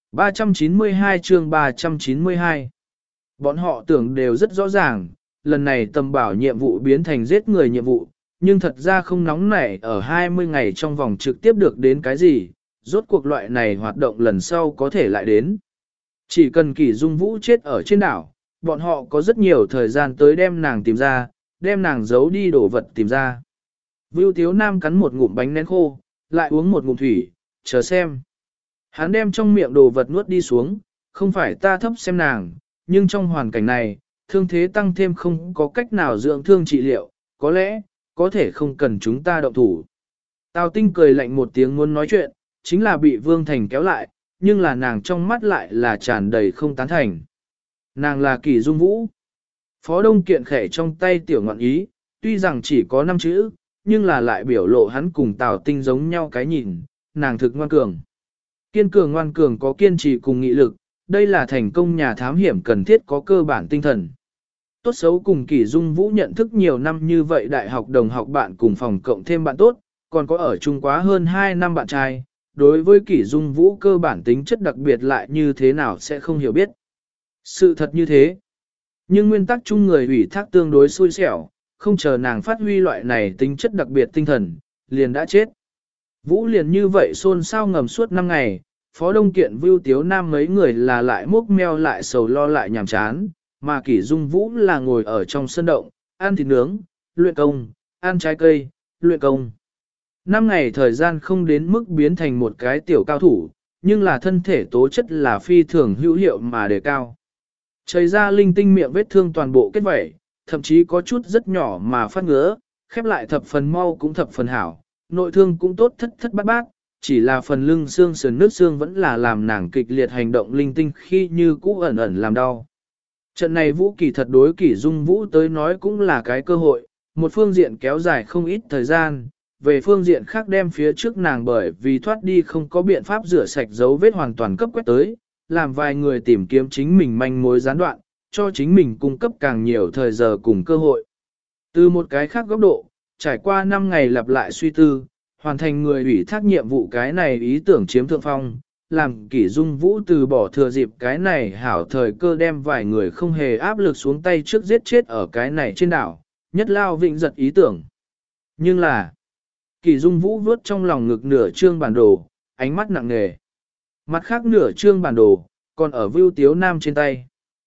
392 chương 392. Bọn họ tưởng đều rất rõ ràng, lần này tầm bảo nhiệm vụ biến thành giết người nhiệm vụ, nhưng thật ra không nóng nảy ở 20 ngày trong vòng trực tiếp được đến cái gì, rốt cuộc loại này hoạt động lần sau có thể lại đến. Chỉ cần Kỷ Dung Vũ chết ở trên đảo, bọn họ có rất nhiều thời gian tới đem nàng tìm ra, đem nàng giấu đi đồ vật tìm ra. Vưu Tiếu Nam cắn một ngụm bánh nén khô, lại uống một ngụm thủy, chờ xem. Hắn đem trong miệng đồ vật nuốt đi xuống, không phải ta thấp xem nàng, nhưng trong hoàn cảnh này, thương thế tăng thêm không có cách nào dưỡng thương trị liệu, có lẽ, có thể không cần chúng ta động thủ. Tào Tinh cười lạnh một tiếng muốn nói chuyện, chính là bị Vương Thành kéo lại, nhưng là nàng trong mắt lại là tràn đầy không tán thành. Nàng là Kỷ Dung Vũ. Phó Đông Kiện khẽ trong tay tiểu ngọn ý, tuy rằng chỉ có 5 chữ, nhưng là lại biểu lộ hắn cùng Tào Tinh giống nhau cái nhìn, nàng thực ngoan cường. Kiên cường ngoan cường có kiên trì cùng nghị lực, đây là thành công nhà thám hiểm cần thiết có cơ bản tinh thần. Tốt xấu cùng Kỷ Dung Vũ nhận thức nhiều năm như vậy đại học đồng học bạn cùng phòng cộng thêm bạn tốt, còn có ở chung quá hơn 2 năm bạn trai, đối với Kỷ Dung Vũ cơ bản tính chất đặc biệt lại như thế nào sẽ không hiểu biết. Sự thật như thế. Nhưng nguyên tắc chung người ủy thác tương đối xui xẻo, không chờ nàng phát huy loại này tính chất đặc biệt tinh thần, liền đã chết. Vũ liền như vậy xôn xao ngầm suốt 5 ngày, Phó Đông Kiện Vưu Tiếu Nam mấy người là lại mốc meo lại sầu lo lại nhàm chán, mà Kỷ Dung Vũ là ngồi ở trong sân động, ăn thịt nướng, luyện công, ăn trái cây, luyện công. 5 ngày thời gian không đến mức biến thành một cái tiểu cao thủ, nhưng là thân thể tố chất là phi thường hữu hiệu mà đề cao. Chảy ra linh tinh miệng vết thương toàn bộ kết vẩy, thậm chí có chút rất nhỏ mà phát ngứa, khép lại thập phần mau cũng thập phần hảo, nội thương cũng tốt thất thất bát bát, chỉ là phần lưng xương sườn nước xương vẫn là làm nàng kịch liệt hành động linh tinh khi như cũ ẩn ẩn làm đau. Trận này Vũ Kỳ thật đối Kỷ Dung Vũ tới nói cũng là cái cơ hội, một phương diện kéo dài không ít thời gian, về phương diện khác đem phía trước nàng bởi vì thoát đi không có biện pháp rửa sạch dấu vết hoàn toàn cấp quét tới, làm vài người tìm kiếm chính mình manh mối gián đoạn, cho chính mình cung cấp càng nhiều thời giờ cùng cơ hội. Từ một cái khác góc độ, trải qua 5 ngày lặp lại suy tư, hoàn thành người ủy thác nhiệm vụ cái này ý tưởng chiếm thượng phong, làm Kỷ Dung Vũ từ bỏ thừa dịp cái này hảo thời cơ đem vài người không hề áp lực xuống tay trước giết chết ở cái này trên đảo, nhất lao vịnh giật ý tưởng. Nhưng là, Kỷ Dung Vũ vớt trong lòng ngực nửa trương bản đồ, ánh mắt nặng nề. Mặt khác nửa trương bản đồ, còn ở Vưu Tiếu Nam trên tay.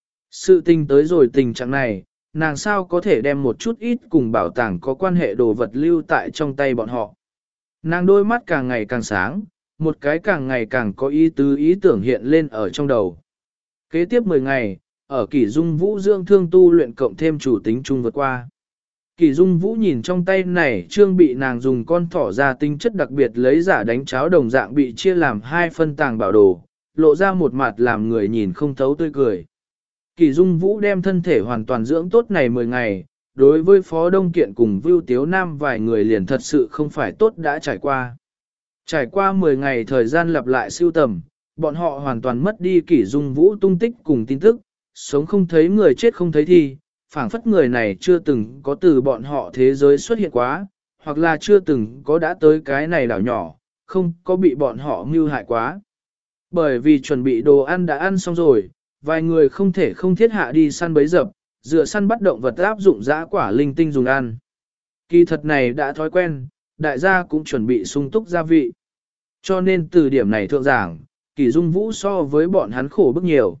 Sự tình tới rồi tình trạng này, nàng sao có thể đem một chút ít cùng bảo tàng có quan hệ đồ vật lưu tại trong tay bọn họ. Nàng đôi mắt càng ngày càng sáng, một cái càng ngày càng có ý tứ ý tưởng hiện lên ở trong đầu. Kế tiếp 10 ngày, ở Kỷ Dung Vũ dưỡng thương tu luyện cộng thêm chủ tính chung vượt qua. Kỷ Dung Vũ nhìn trong tay này trương bị nàng dùng con thỏ ra tinh chất đặc biệt lấy giả đánh cháo đồng dạng bị chia làm 2 phân tàng bảo đồ, lộ ra một mặt làm người nhìn không thấu tươi cười. Kỷ Dung Vũ đem thân thể hoàn toàn dưỡng tốt này 10 ngày, đối với Phó Đông Kiện cùng Vưu Tiếu Nam vài người liền thật sự không phải tốt đã trải qua. Trải qua 10 ngày thời gian lặp lại siêu tầm, bọn họ hoàn toàn mất đi Kỷ Dung Vũ tung tích cùng tin tức, sống không thấy người chết không thấy thi, phảng phất người này chưa từng có từ bọn họ thế giới xuất hiện quá, hoặc là chưa từng có đã tới cái này đảo nhỏ, không có bị bọn họ mưu hại quá. Bởi vì chuẩn bị đồ ăn đã ăn xong rồi, vài người không thể không thiết hạ đi săn bấy dập, dựa săn bắt động vật áp dụng dã quả linh tinh dùng ăn. Kỳ thật này đã thói quen, đại gia cũng chuẩn bị sung túc gia vị. Cho nên từ điểm này thượng giảng, Kỷ Dung Vũ so với bọn hắn khổ bức nhiều.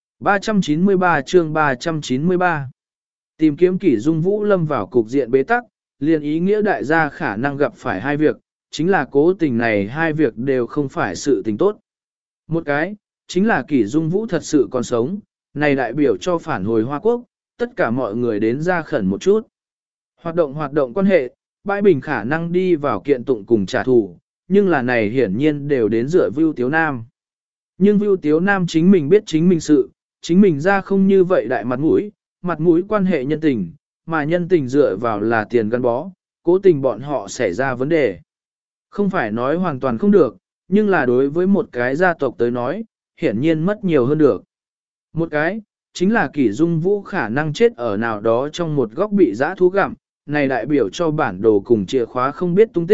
393 chương 393 Tìm kiếm Kỷ Dung Vũ lâm vào cục diện bế tắc, liền ý nghĩa đại gia khả năng gặp phải 2 việc, chính là cố tình này 2 việc đều không phải sự tình tốt. Một cái, chính là Kỷ Dung Vũ thật sự còn sống, này đại biểu cho phản hồi Hoa Quốc, tất cả mọi người đến ra khẩn một chút. Hoạt động quan hệ, bãi bình khả năng đi vào kiện tụng cùng trả thù, nhưng là này hiển nhiên đều đến dựa Vưu Tiếu Nam. Nhưng Vưu Tiếu Nam chính mình biết chính mình sự, chính mình ra không như vậy đại mặt mũi quan hệ nhân tình, mà nhân tình dựa vào là tiền gắn bó, cố tình bọn họ xảy ra vấn đề. Không phải nói hoàn toàn không được, nhưng là đối với một cái gia tộc tới nói, hiển nhiên mất nhiều hơn được. Một cái, chính là Kỷ Dung Vũ khả năng chết ở nào đó trong một góc bị dã thú gặm, này đại biểu cho bản đồ cùng chìa khóa không biết tung tích,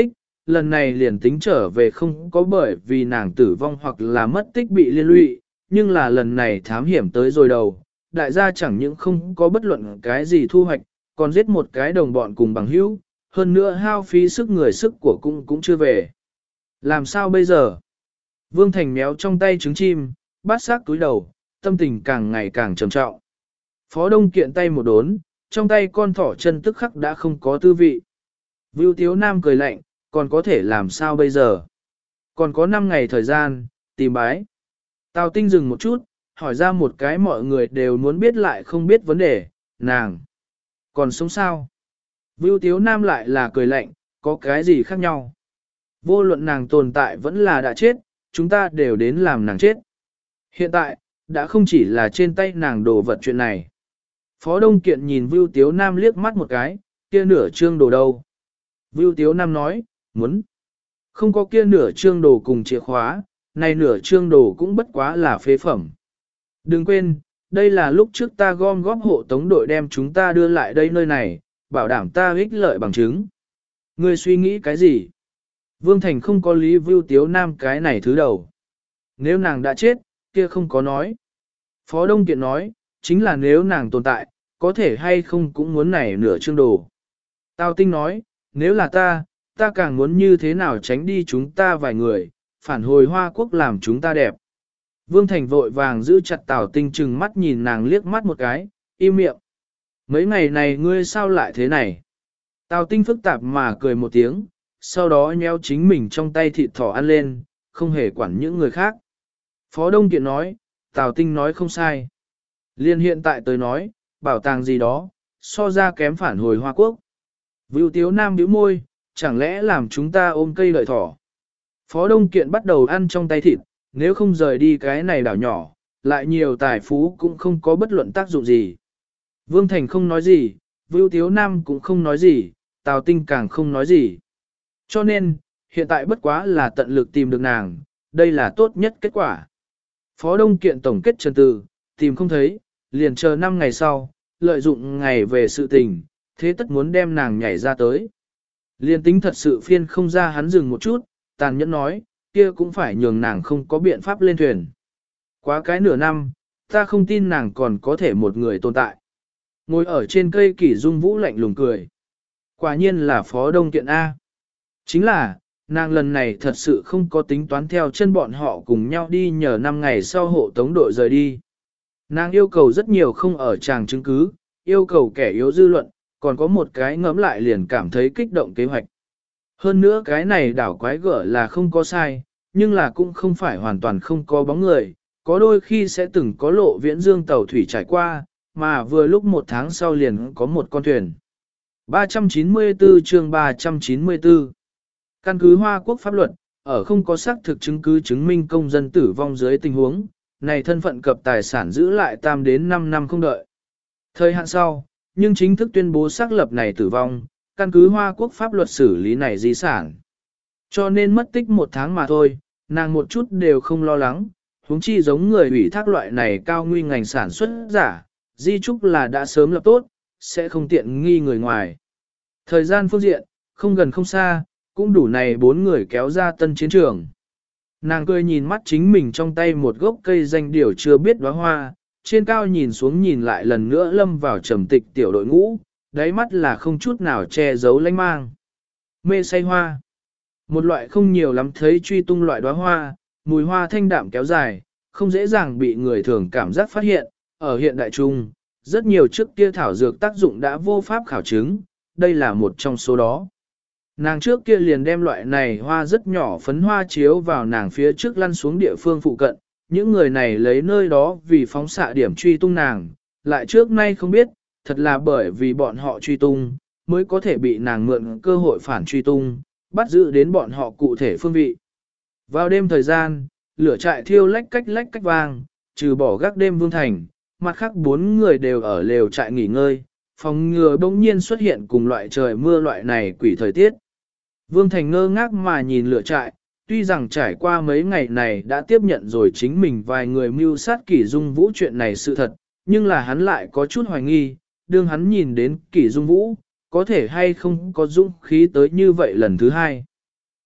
lần này liền tính trở về không có bởi vì nàng tử vong hoặc là mất tích bị liên lụy, nhưng là lần này thám hiểm tới rồi đầu, đại gia chẳng những không có bất luận cái gì thu hoạch, còn giết một cái đồng bọn cùng bằng hữu, hơn nữa hao phí sức người sức của cũng chưa về. Làm sao bây giờ? Vương Thành méo trong tay trứng chim, bát xác túi đầu, tâm tình càng ngày càng trầm trọng. Phó Đông Kiện tay một đốn, trong tay con thỏ chân tức khắc đã không có tư vị. Vưu Tiếu Nam cười lạnh, còn có thể làm sao bây giờ? Còn có 5 ngày thời gian, tìm bái. Tào Tinh dừng một chút, hỏi ra một cái mọi người đều muốn biết lại không biết vấn đề, nàng. Còn sống sao? Vưu Tiếu Nam lại là cười lạnh, có cái gì khác nhau? Vô luận nàng tồn tại vẫn là đã chết, chúng ta đều đến làm nàng chết. Hiện tại, đã không chỉ là trên tay nàng đồ vật chuyện này. Phó Đông Kiện nhìn Vưu Tiếu Nam liếc mắt một cái, kia nửa trương đồ đâu? Vưu Tiếu Nam nói, muốn. Không có kia nửa trương đồ cùng chìa khóa, này nửa trương đồ cũng bất quá là phế phẩm. Đừng quên, đây là lúc trước ta gom góp hộ tống đội đem chúng ta đưa lại đây nơi này, bảo đảm ta ích lợi bằng chứng. Ngươi suy nghĩ cái gì? Vương Thành không có lý Vưu Tiếu Nam cái này thứ đầu. Nếu nàng đã chết, kia không có nói. Phó Đông Kiện nói, chính là nếu nàng tồn tại, có thể hay không cũng muốn này nửa chương đồ. Tào Tinh nói, nếu là ta càng muốn như thế nào tránh đi chúng ta vài người, phản hồi Hoa Quốc làm chúng ta đẹp. Vương Thành vội vàng giữ chặt Tào Tinh chừng mắt nhìn nàng liếc mắt một cái, im miệng. Mấy ngày này ngươi sao lại thế này? Tào Tinh phức tạp mà cười một tiếng, sau đó nhéo chính mình trong tay thịt thỏ ăn lên, không hề quản những người khác. Phó Đông Kiện nói, Tào Tinh nói không sai. Liên hiện tại tới nói, bảo tàng gì đó, so ra kém phản hồi Hoa Quốc. Vưu Tiếu Nam bĩu môi, chẳng lẽ làm chúng ta ôm cây lợi thỏ. Phó Đông Kiện bắt đầu ăn trong tay thịt, nếu không rời đi cái này đảo nhỏ, lại nhiều tài phú cũng không có bất luận tác dụng gì. Vương Thành không nói gì, Vưu Tiếu Nam cũng không nói gì, Tào Tinh càng không nói gì. Cho nên, hiện tại bất quá là tận lực tìm được nàng, đây là tốt nhất kết quả. Phó Đông Kiện tổng kết trần từ, tìm không thấy, liền chờ 5 ngày sau, lợi dụng ngày về sự tình, thế tất muốn đem nàng nhảy ra tới. Liên tính thật sự phiên không ra hắn dừng một chút, tàn nhẫn nói, kia cũng phải nhường nàng không có biện pháp lên thuyền. Quá cái nửa năm, ta không tin nàng còn có thể một người tồn tại. Ngồi ở trên cây Kỷ Dung Vũ lạnh lùng cười. Quả nhiên là Phó Đông Kiện A. Chính là, nàng lần này thật sự không có tính toán theo chân bọn họ cùng nhau đi nhờ 5 ngày sau hộ tống đội rời đi. Nàng yêu cầu rất nhiều không ở tràng chứng cứ, yêu cầu kẻ yếu dư luận, còn có một cái ngẫm lại liền cảm thấy kích động kế hoạch. Hơn nữa cái này đảo quái gở là không có sai, nhưng là cũng không phải hoàn toàn không có bóng người, có đôi khi sẽ từng có lộ viễn dương tàu thủy trải qua, mà vừa lúc 1 tháng sau liền có một con thuyền. 394 chương 394 Căn cứ Hoa Quốc pháp luật, ở không có xác thực chứng cứ chứng minh công dân tử vong dưới tình huống, này thân phận cập tài sản giữ lại 3 đến 5 năm không đợi. Thời hạn sau, nhưng chính thức tuyên bố xác lập này tử vong, căn cứ Hoa Quốc pháp luật xử lý này di sản. Cho nên mất tích 1 tháng mà thôi, nàng một chút đều không lo lắng, huống chi giống người ủy thác loại này cao nguy ngành sản xuất giả, di trúc là đã sớm lập tốt, sẽ không tiện nghi người ngoài. Thời gian phương diện, không gần không xa, cũng đủ này 4 người kéo ra tân chiến trường. Nàng cười nhìn mắt chính mình trong tay một gốc cây danh điều chưa biết đóa hoa, trên cao nhìn xuống nhìn lại lần nữa lâm vào trầm tịch tiểu đội ngũ, đáy mắt là không chút nào che giấu lánh mang. Mê say hoa. Một loại không nhiều lắm thấy truy tung loại đóa hoa, mùi hoa thanh đạm kéo dài, không dễ dàng bị người thường cảm giác phát hiện. Ở hiện đại trung, rất nhiều trước kia thảo dược tác dụng đã vô pháp khảo chứng, đây là một trong số đó. Nàng trước kia liền đem loại này hoa rất nhỏ phấn hoa chiếu vào nàng phía trước lăn xuống địa phương phụ cận, những người này lấy nơi đó vì phóng xạ điểm truy tung nàng, lại trước nay không biết, thật là bởi vì bọn họ truy tung, mới có thể bị nàng mượn cơ hội phản truy tung, bắt giữ đến bọn họ cụ thể phương vị. Vào đêm thời gian, lửa trại thiêu lách cách vang, trừ bỏ gác đêm Vương Thành, mặt khác 4 người đều ở lều trại nghỉ ngơi, phòng ngừa bỗng nhiên xuất hiện cùng loại trời mưa loại này quỷ thời tiết. Vương Thành ngơ ngác mà nhìn lửa trại, tuy rằng trải qua mấy ngày này đã tiếp nhận rồi chính mình vài người mưu sát Kỷ Dung Vũ chuyện này sự thật, nhưng là hắn lại có chút hoài nghi, đương hắn nhìn đến Kỷ Dung Vũ, có thể hay không có dũng khí tới như vậy lần thứ 2.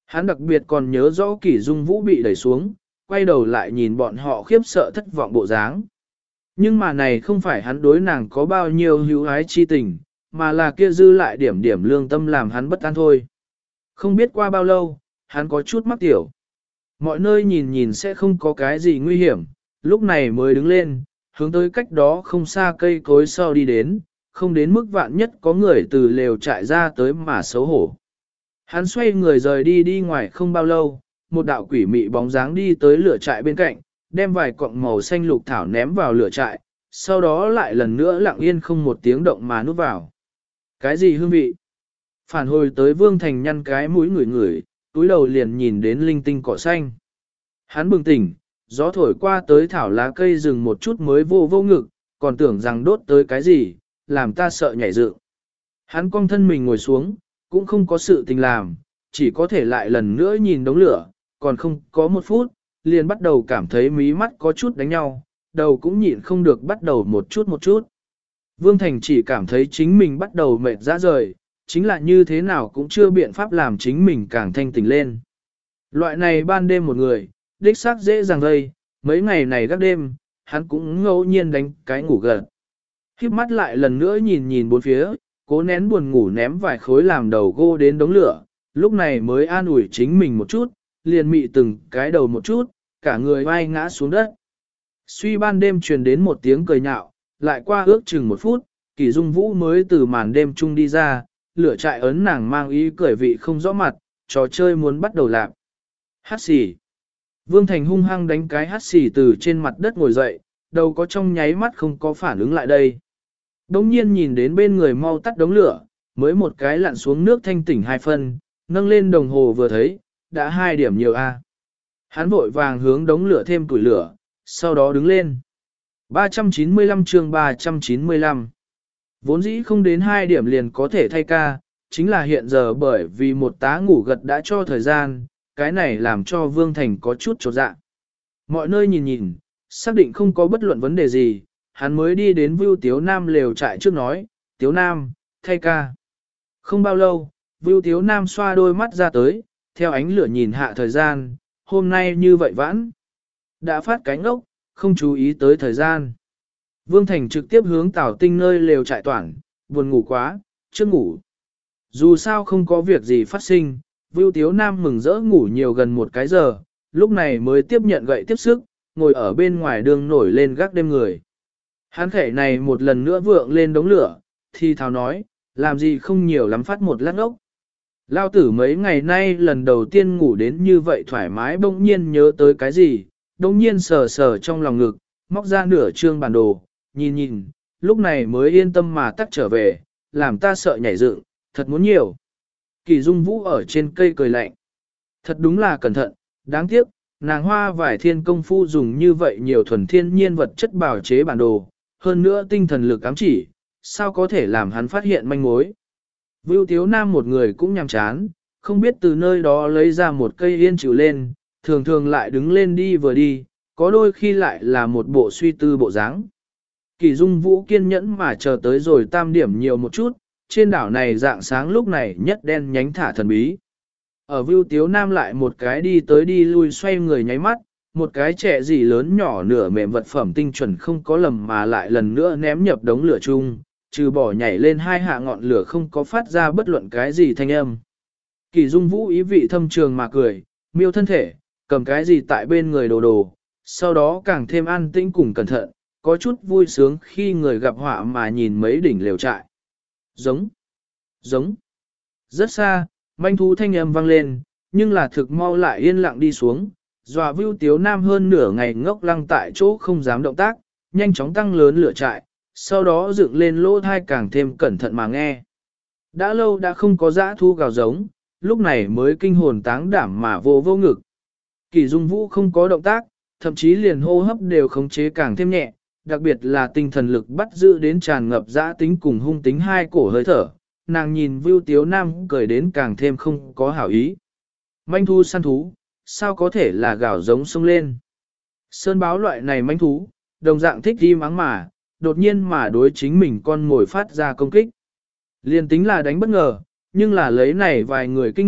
Hắn đặc biệt còn nhớ rõ Kỷ Dung Vũ bị đẩy xuống, quay đầu lại nhìn bọn họ khiếp sợ thất vọng bộ dáng. Nhưng mà này không phải hắn đối nàng có bao nhiêu hữu ái chi tình, mà là kia dư lại điểm điểm lương tâm làm hắn bất an thôi. Không biết qua bao lâu, hắn có chút mắc tiểu. Mọi nơi nhìn nhìn sẽ không có cái gì nguy hiểm, lúc này mới đứng lên, hướng tới cách đó không xa cây cối sau đi đến, không đến mức vạn nhất có người từ lều trại ra tới mà xấu hổ. Hắn xoay người rời đi ngoài không bao lâu, một đạo quỷ mị bóng dáng đi tới lửa trại bên cạnh, đem vài cọng màu xanh lục thảo ném vào lửa trại, sau đó lại lần nữa lặng yên không một tiếng động mà núp vào. Cái gì hương vị? Phản hồi tới Vương Thành nhăn cái mũi ngửi, túi đầu liền nhìn đến linh tinh cỏ xanh. Hắn bừng tỉnh, gió thổi qua tới thảo lá cây rừng một chút mới vô ngực, còn tưởng rằng đốt tới cái gì, làm ta sợ nhảy dựng. Hắn cong thân mình ngồi xuống, cũng không có sự tình làm, chỉ có thể lại lần nữa nhìn đống lửa, còn không có một phút, liền bắt đầu cảm thấy mí mắt có chút đánh nhau, đầu cũng nhịn không được bắt đầu một chút. Vương Thành chỉ cảm thấy chính mình bắt đầu mệt ra rời, chính là như thế nào cũng chưa biện pháp làm chính mình càng thanh tỉnh lên. Loại này ban đêm một người, đích xác dễ dàng gây, mấy ngày này gác đêm, hắn cũng ngẫu nhiên đánh cái ngủ gật. Khiếp mắt lại lần nữa nhìn bốn phía, cố nén buồn ngủ ném vài khối làm đầu gô đến đống lửa, lúc này mới an ủi chính mình một chút, liền mị từng cái đầu một chút, cả người vai ngã xuống đất. Suy ban đêm truyền đến một tiếng cười nhạo, lại qua ước chừng một phút, Kỷ Dung Vũ mới từ màn đêm chung đi ra, lửa trại ấn nàng mang ý cười vị không rõ mặt, trò chơi muốn bắt đầu làm. Hát xì. Vương Thành hung hăng đánh cái hát xì từ trên mặt đất ngồi dậy, đầu có trong nháy mắt không có phản ứng lại đây. Đống nhiên nhìn đến bên người mau tắt đống lửa, mới một cái lặn xuống nước thanh tỉnh 2 phân, nâng lên đồng hồ vừa thấy, đã 2 điểm nhiều a. Hắn vội vàng hướng đống lửa thêm củi lửa, sau đó đứng lên. 395 chương 395. Vốn dĩ không đến 2 điểm liền có thể thay ca, chính là hiện giờ bởi vì một tá ngủ gật đã cho thời gian, cái này làm cho Vương Thành có chút chột dạ. Mọi nơi nhìn, xác định không có bất luận vấn đề gì, hắn mới đi đến Vưu Tiếu Nam lều trại trước nói, Tiếu Nam, thay ca. Không bao lâu, Vưu Tiếu Nam xoa đôi mắt ra tới, theo ánh lửa nhìn hạ thời gian, hôm nay như vậy vãn. Đã phát cánh ốc, không chú ý tới thời gian. Vương Thành trực tiếp hướng Tào Tinh nơi lều trại toàn, buồn ngủ quá, chưa ngủ. Dù sao không có việc gì phát sinh, Vưu Tiếu Nam mừng rỡ ngủ nhiều gần 1 cái giờ, lúc này mới tiếp nhận gậy tiếp sức, ngồi ở bên ngoài đường nổi lên gác đêm người. Hắn khẻ này một lần nữa vượng lên đống lửa, thì thào nói, làm gì không nhiều lắm phát một lát ốc. Lao tử mấy ngày nay lần đầu tiên ngủ đến như vậy thoải mái bỗng nhiên nhớ tới cái gì, bỗng nhiên sờ sờ trong lòng ngực, móc ra nửa trương bản đồ, nhìn, lúc này mới yên tâm mà tắt trở về, làm ta sợ nhảy dựng, thật muốn nhiều. Kỳ Dung Vũ ở trên cây cười lạnh. Thật đúng là cẩn thận, đáng tiếc, nàng hoa vải thiên công phu dùng như vậy nhiều thuần thiên nhiên vật chất bảo chế bản đồ, hơn nữa tinh thần lực ám chỉ, sao có thể làm hắn phát hiện manh mối. Vưu Tiếu Nam một người cũng nhàm chán, không biết từ nơi đó lấy ra một cây yên chịu lên, thường thường lại đứng lên đi vừa đi, có đôi khi lại là một bộ suy tư bộ dáng. Kỳ Dung Vũ kiên nhẫn mà chờ tới rồi 3 điểm nhiều một chút, trên đảo này dạng sáng lúc này nhất đen nhánh thả thần bí. Ở Vưu Tiếu Nam lại một cái đi tới đi lui xoay người nháy mắt, một cái trẻ gì lớn nhỏ nửa mềm vật phẩm tinh chuẩn không có lầm mà lại lần nữa ném nhập đống lửa chung, trừ bỏ nhảy lên 2 hạ ngọn lửa không có phát ra bất luận cái gì thanh âm. Kỳ Dung Vũ ý vị thâm trường mà cười, miêu thân thể, cầm cái gì tại bên người đồ, sau đó càng thêm an tĩnh cùng cẩn thận, có chút vui sướng khi người gặp họa mà nhìn mấy đỉnh lều trại. Giống. Rất xa, manh thú thanh âm vang lên, nhưng là thực mau lại yên lặng đi xuống, dọa Vưu Tiếu Nam hơn nửa ngày ngốc lăng tại chỗ không dám động tác, nhanh chóng tăng lớn lửa trại, sau đó dựng lên lỗ thai càng thêm cẩn thận mà nghe. Đã lâu đã không có dã thu gào giống, lúc này mới kinh hồn táng đảm mà vô ngực. Kỳ Dung Vũ không có động tác, thậm chí liền hô hấp đều khống chế càng thêm nhẹ, đặc biệt là tinh thần lực bắt giữ đến tràn ngập dã tính cùng hung tính 2 cổ hơi thở. Nàng nhìn Vưu Tiếu Nam cười đến càng thêm không có hảo ý. Manh thú săn thú, sao có thể là gào giống sông lên. Sơn báo loại này manh thú, đồng dạng thích im ắng mà, đột nhiên mà đối chính mình con mồi phát ra công kích. Liên tính là đánh bất ngờ, nhưng là lấy này vài người kinh nghiệm,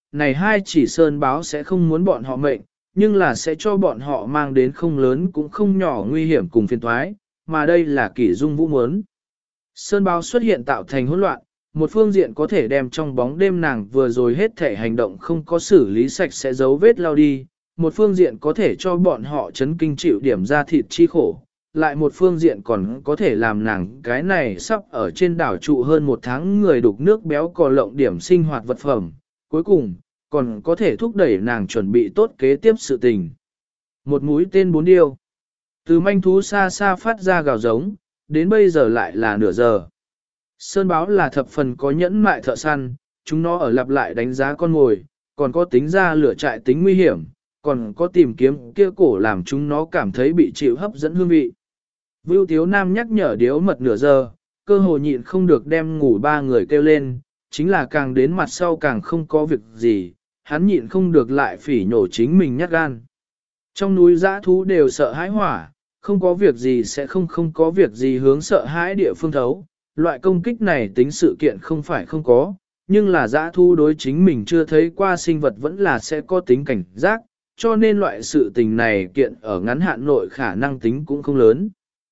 này hai chỉ sơn báo sẽ không muốn bọn họ mệnh, nhưng là sẽ cho bọn họ mang đến không lớn cũng không nhỏ nguy hiểm cùng phiền toái, mà đây là Kỷ Dung Vũ muốn. Sơn báo xuất hiện tạo thành hỗn loạn, một phương diện có thể đem trong bóng đêm nàng vừa rồi hết thể hành động không có xử lý sạch sẽ dấu vết lao đi, một phương diện có thể cho bọn họ chấn kinh chịu điểm ra thịt chi khổ, lại một phương diện còn có thể làm nàng cái này sắp ở trên đảo trụ hơn một tháng người đục nước béo cò lộng điểm sinh hoạt vật phẩm, cuối cùng còn có thể thúc đẩy nàng chuẩn bị tốt kế tiếp sự tình. Một mũi tên bốn điêu. Từ manh thú xa xa phát ra gào giống, đến bây giờ lại là nửa giờ. Sơn báo là thập phần có nhẫn mại thợ săn, chúng nó ở lặp lại đánh giá con mồi, còn có tính ra lửa trại tính nguy hiểm, còn có tìm kiếm kia cổ làm chúng nó cảm thấy bị chịu hấp dẫn hương vị. Vưu Tiếu Nam nhắc nhở điếu mật nửa giờ, cơ hồ nhịn không được đem ngủ ba người kêu lên, chính là càng đến mặt sau càng không có việc gì, hắn nhịn không được lại phỉ nhổ chính mình nhát gan. Trong núi dã thú đều sợ hãi hỏa, không có việc gì sẽ không có việc gì hướng sợ hãi địa phương thấu. Loại công kích này tính sự kiện không phải không có, nhưng là dã thú đối chính mình chưa thấy qua sinh vật vẫn là sẽ có tính cảnh giác, cho nên loại sự tình này kiện ở ngắn hạn nội khả năng tính cũng không lớn.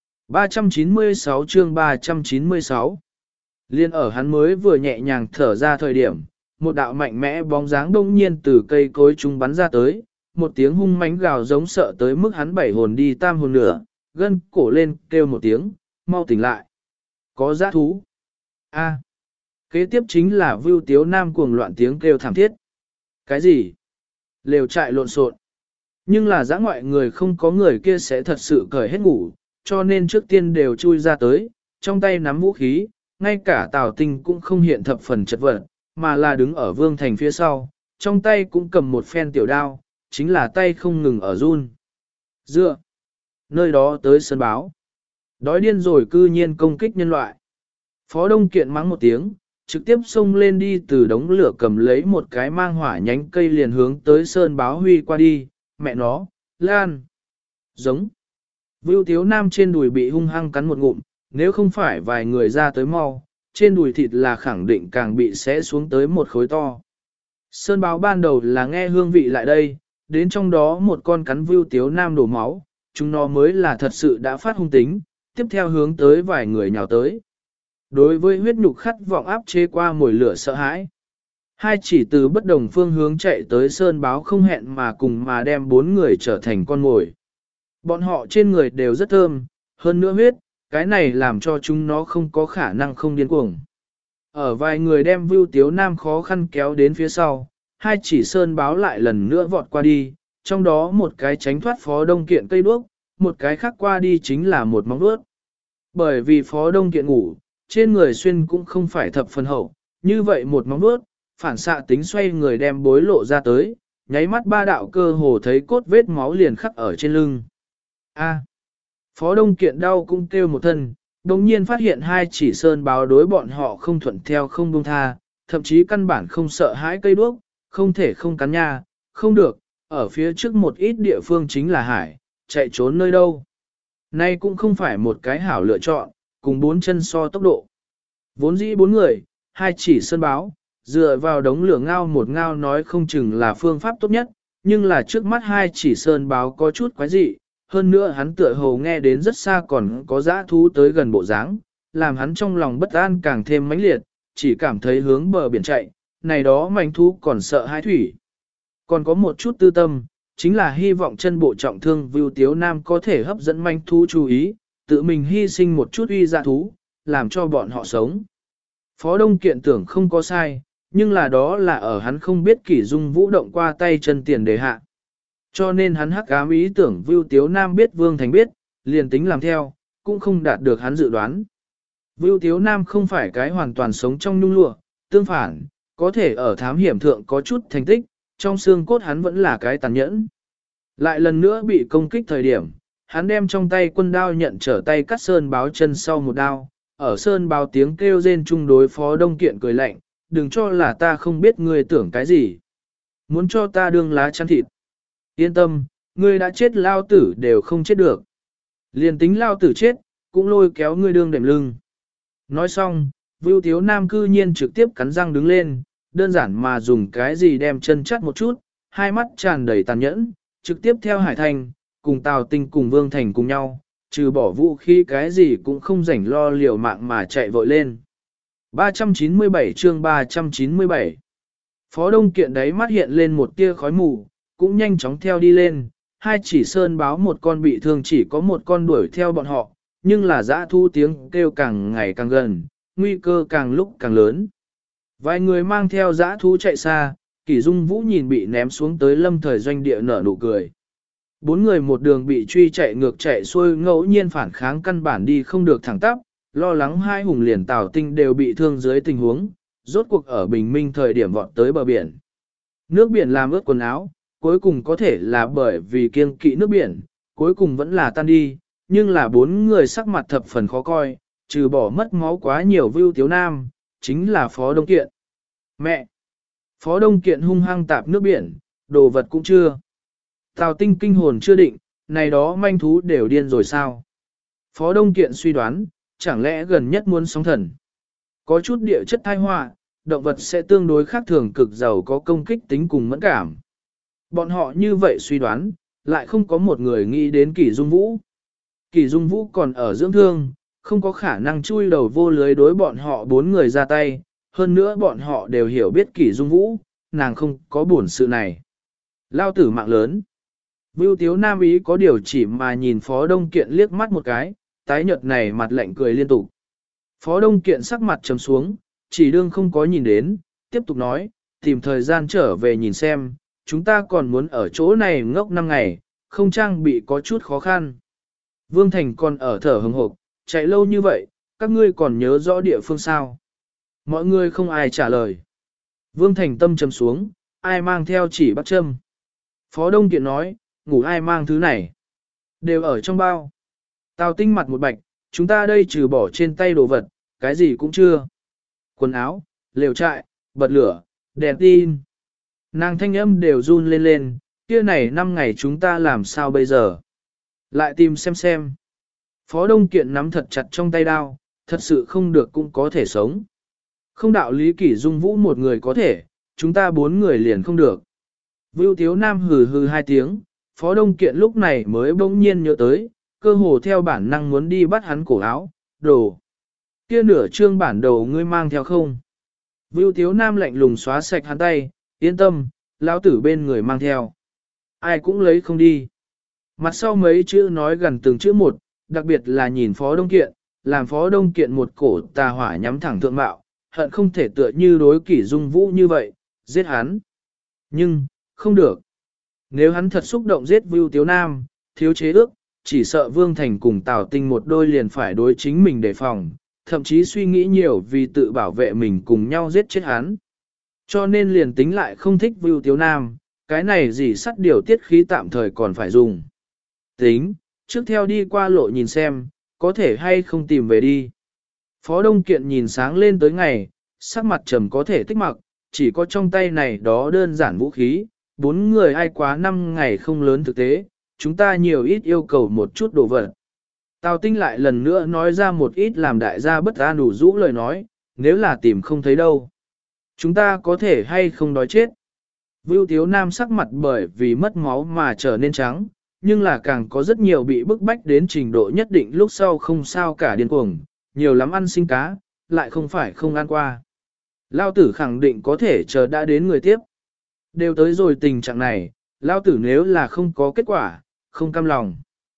396 chương 396 Liên ở hắn mới vừa nhẹ nhàng thở ra thời điểm, một đạo mạnh mẽ bóng dáng đông nhiên từ cây cối trung bắn ra tới, một tiếng hung mãnh gào giống sợ tới mức hắn bảy hồn đi tam hồn nửa, gân cổ lên kêu một tiếng, mau tỉnh lại. Có dã thú. A. Kế tiếp chính là Vưu Tiếu Nam cuồng loạn tiếng kêu thảm thiết. Cái gì? Lều trại lộn xộn. Nhưng là dã ngoại người không có người kia sẽ thật sự cởi hết ngủ, cho nên trước tiên đều chui ra tới, trong tay nắm vũ khí, ngay cả Tào Tinh cũng không hiện thập phần chật vật, mà là đứng ở Vương Thành phía sau, trong tay cũng cầm một phen tiểu đao, chính là tay không ngừng ở run. Dựa. Nơi đó tới sơn báo. Đói điên rồi cư nhiên công kích nhân loại. Phó Đông Kiện mắng một tiếng, trực tiếp xông lên đi từ đống lửa cầm lấy một cái mang hỏa nhánh cây liền hướng tới sơn báo huy qua đi, mẹ nó, lan. Giống. Vưu Tiếu Nam trên đùi bị hung hăng cắn một ngụm, nếu không phải vài người ra tới mau, trên đùi thịt là khẳng định càng bị xé xuống tới một khối to. Sơn báo ban đầu là nghe hương vị lại đây, đến trong đó một con cắn Vưu Tiếu Nam đổ máu, chúng nó mới là thật sự đã phát hung tính, tiếp theo hướng tới vài người nhào tới. Đối với huyết nhục khát vọng áp chế qua mồi lửa sợ hãi, hai chỉ từ bất đồng phương hướng chạy tới sơn báo không hẹn mà cùng mà đem bốn người trở thành con mồi. Bọn họ trên người đều rất thơm, hơn nữa huyết, cái này làm cho chúng nó không có khả năng không điên cuồng. Ở vài người đem Vưu Tiếu Nam khó khăn kéo đến phía sau, hai chỉ sơn báo lại lần nữa vọt qua đi, trong đó một cái tránh thoát Phó Đông Kiện cây đuốc, một cái khác qua đi chính là một móng vuốt. Bởi vì Phó Đông Kiện ngủ, trên người xuyên cũng không phải thập phần hậu, như vậy một móng vuốt, phản xạ tính xoay người đem bối lộ ra tới, nháy mắt ba đạo cơ hồ thấy cốt vết máu liền khắc ở trên lưng. A. Phó Đông Kiện đau cũng kêu một thân, đồng nhiên phát hiện hai chỉ sơn báo đối bọn họ không thuận theo không buông tha, thậm chí căn bản không sợ hãi cây đuốc, không thể không cắn nha, không được, ở phía trước một ít địa phương chính là hải, chạy trốn nơi đâu. Nay cũng không phải một cái hảo lựa chọn, cùng bốn chân so tốc độ. Vốn dĩ bốn người, hai chỉ sơn báo, dựa vào đống lửa ngao một ngao nói không chừng là phương pháp tốt nhất, nhưng là trước mắt hai chỉ sơn báo có chút quái dị, hơn nữa hắn tựa hồ nghe đến rất xa còn có dã thú tới gần bộ dáng, làm hắn trong lòng bất an càng thêm mãnh liệt, chỉ cảm thấy hướng bờ biển chạy, này đó manh thú còn sợ hãi thủy. Còn có một chút tư tâm, chính là hy vọng chân bộ trọng thương Vưu Tiếu Nam có thể hấp dẫn manh thú chú ý, tự mình hy sinh một chút uy dạ thú, làm cho bọn họ sống. Phó Đông Kiện tưởng không có sai, nhưng là đó là ở hắn không biết Kỷ Dung Vũ động qua tay chân tiền đề hạ. Cho nên hắn hắc ám ý tưởng Vưu Tiếu Nam biết Vương Thành biết, liền tính làm theo, cũng không đạt được hắn dự đoán. Vưu Tiếu Nam không phải cái hoàn toàn sống trong nhung lụa, tương phản, có thể ở thám hiểm thượng có chút thành tích, trong xương cốt hắn vẫn là cái tàn nhẫn. Lại lần nữa bị công kích thời điểm, hắn đem trong tay quân đao nhận trở tay cắt sơn báo chân sau một đao, ở sơn báo tiếng kêu rên chung đối Phó Đông Kiện cười lạnh, đừng cho là ta không biết ngươi tưởng cái gì. Muốn cho ta đương lá chăn thịt. Yên tâm, ngươi đã chết lao tử đều không chết được. Liền tính lao tử chết, cũng lôi kéo ngươi đương đệm lưng. Nói xong, Vưu Tiếu Nam cư nhiên trực tiếp cắn răng đứng lên, đơn giản mà dùng cái gì đem chân chắt một chút, hai mắt tràn đầy tàn nhẫn, trực tiếp theo Hải Thành, cùng Tào Tinh cùng Vương Thành cùng nhau, trừ bỏ vũ khí cái gì cũng không rảnh lo liều mạng mà chạy vội lên. 397 chương 397 Phó Đông Kiện đấy mắt hiện lên một tia khói mù, cũng nhanh chóng theo đi lên, hai chỉ sơn báo một con bị thương chỉ có một con đuổi theo bọn họ, nhưng là dã thu tiếng kêu càng ngày càng gần, nguy cơ càng lúc càng lớn. Vài người mang theo dã thú chạy xa, Kỷ Dung Vũ nhìn bị ném xuống tới Lâm Thời doanh địa nở nụ cười. Bốn người một đường bị truy chạy ngược chạy xuôi, ngẫu nhiên phản kháng căn bản đi không được thẳng tắp, lo lắng hai hùng liền Tào Tinh đều bị thương dưới tình huống, rốt cuộc ở bình minh thời điểm vọt tới bờ biển. Nước biển làm ướt quần áo, cuối cùng có thể là bởi vì kiêng kỵ nước biển, cuối cùng vẫn là tan đi, nhưng là bốn người sắc mặt thập phần khó coi, trừ bỏ mất máu quá nhiều Vưu Tiếu Nam, chính là Phó Đông Kiện. Mẹ! Phó Đông Kiện hung hăng tạp nước biển, đồ vật cũng chưa. Tào Tinh kinh hồn chưa định, này đó manh thú đều điên rồi sao? Phó Đông Kiện suy đoán, chẳng lẽ gần nhất muốn sóng thần. Có chút địa chất thai họa, động vật sẽ tương đối khác thường cực giàu có công kích tính cùng mẫn cảm. Bọn họ như vậy suy đoán, lại không có một người nghĩ đến Kỷ Dung Vũ. Kỷ Dung Vũ còn ở dưỡng thương, không có khả năng chui đầu vô lưới đối bọn họ bốn người ra tay, hơn nữa bọn họ đều hiểu biết Kỷ Dung Vũ, nàng không có buồn sự này. Lao tử mạng lớn. Vưu Tiếu Nam ý có điều chỉ mà nhìn Phó Đông Kiện liếc mắt một cái, tái nhợt này mặt lạnh cười liên tục. Phó Đông Kiện sắc mặt trầm xuống, chỉ đương không có nhìn đến, tiếp tục nói, tìm thời gian trở về nhìn xem, chúng ta còn muốn ở chỗ này ngốc 5 ngày, không trang bị có chút khó khăn. Vương Thành còn ở thở hừng hộp, chạy lâu như vậy, các ngươi còn nhớ rõ địa phương sao? Mọi người không ai trả lời. Vương Thành tâm trầm xuống, ai mang theo chỉ bắt châm. Phó Đông Kiện nói, ngủ ai mang thứ này? Đều ở trong bao. Tào Tinh mặt một bạch, chúng ta đây trừ bỏ trên tay đồ vật, cái gì cũng chưa. Quần áo, lều trại, bật lửa, đèn tin. Nàng thanh âm đều run lên lên, kia này 5 ngày chúng ta làm sao bây giờ? Lại tìm xem. Phó Đông Kiện nắm thật chặt trong tay đao, thật sự không được cũng có thể sống. Không đạo lý Kỷ Dung Vũ một người có thể, chúng ta 4 người liền không được. Vưu Tiếu Nam hừ hừ 2 tiếng, Phó Đông Kiện lúc này mới bỗng nhiên nhớ tới, cơ hồ theo bản năng muốn đi bắt hắn cổ áo, đồ. Kia nửa trương bản đồ ngươi mang theo không? Vưu Tiếu Nam lạnh lùng xóa sạch hắn tay, yên tâm, lão tử bên người mang theo. Ai cũng lấy không đi. Mặt sau mấy chữ nói gần từng chữ một, đặc biệt là nhìn Phó Đông Kiện, làm Phó Đông Kiện một cổ tà hỏa nhắm thẳng thượng mạo, hận không thể tựa như đối Kỷ Dung Vũ như vậy, giết hắn. Nhưng, không được. Nếu hắn thật xúc động giết Vưu Tiếu Nam, thiếu chế ước, chỉ sợ Vương Thành cùng Tào Tinh một đôi liền phải đối chính mình đề phòng, thậm chí suy nghĩ nhiều vì tự bảo vệ mình cùng nhau giết chết hắn. Cho nên liền tính lại không thích Vưu Tiếu Nam, cái này gì sắt điều tiết khí tạm thời còn phải dùng. Tính, trước theo đi qua lộ nhìn xem, có thể hay không tìm về đi. Phó Đông Kiện nhìn sáng lên tới ngày, sắc mặt trầm có thể tích mặc, chỉ có trong tay này đó đơn giản vũ khí, 4 người ai quá 5 ngày không lớn thực tế, chúng ta nhiều ít yêu cầu một chút đồ vật. Tào Tinh lại lần nữa nói ra một ít làm đại gia bất an đủ rũ lời nói, nếu là tìm không thấy đâu. Chúng ta có thể hay không đói chết. Vưu Tiếu Nam sắc mặt bởi vì mất máu mà trở nên trắng, nhưng là càng có rất nhiều bị bức bách đến trình độ nhất định lúc sau không sao cả điên cuồng, nhiều lắm ăn sinh cá, lại không phải không ăn qua. Lao tử khẳng định có thể chờ đã đến người tiếp. Đều tới rồi tình trạng này, Lao tử nếu là không có kết quả, không cam lòng.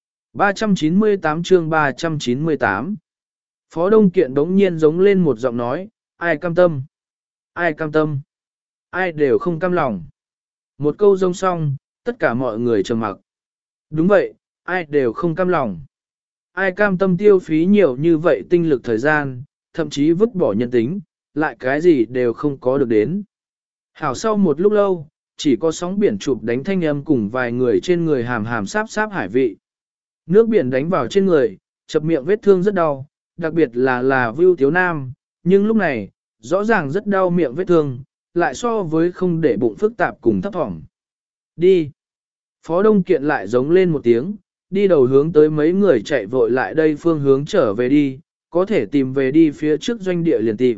398 chương 398 Phó Đông Kiện đống nhiên giống lên một giọng nói, ai cam tâm? Ai cam tâm? Ai đều không cam lòng. Một câu rông xong, tất cả mọi người trầm mặc. Đúng vậy, ai đều không cam lòng. Ai cam tâm tiêu phí nhiều như vậy tinh lực thời gian, thậm chí vứt bỏ nhân tính, lại cái gì đều không có được đến. Hảo sau một lúc lâu, chỉ có sóng biển chụp đánh thanh âm cùng vài người trên người hàm hàm sáp sáp hải vị. Nước biển đánh vào trên người, chập miệng vết thương rất đau, đặc biệt là Vưu Tiếu Nam, nhưng lúc này, rõ ràng rất đau miệng vết thương, lại so với không để bụng phức tạp cùng thấp thỏm. Đi! Phó Đông Kiện lại giống lên một tiếng, đi đầu hướng tới mấy người chạy vội lại đây phương hướng trở về đi, có thể tìm về đi phía trước doanh địa liền tìm,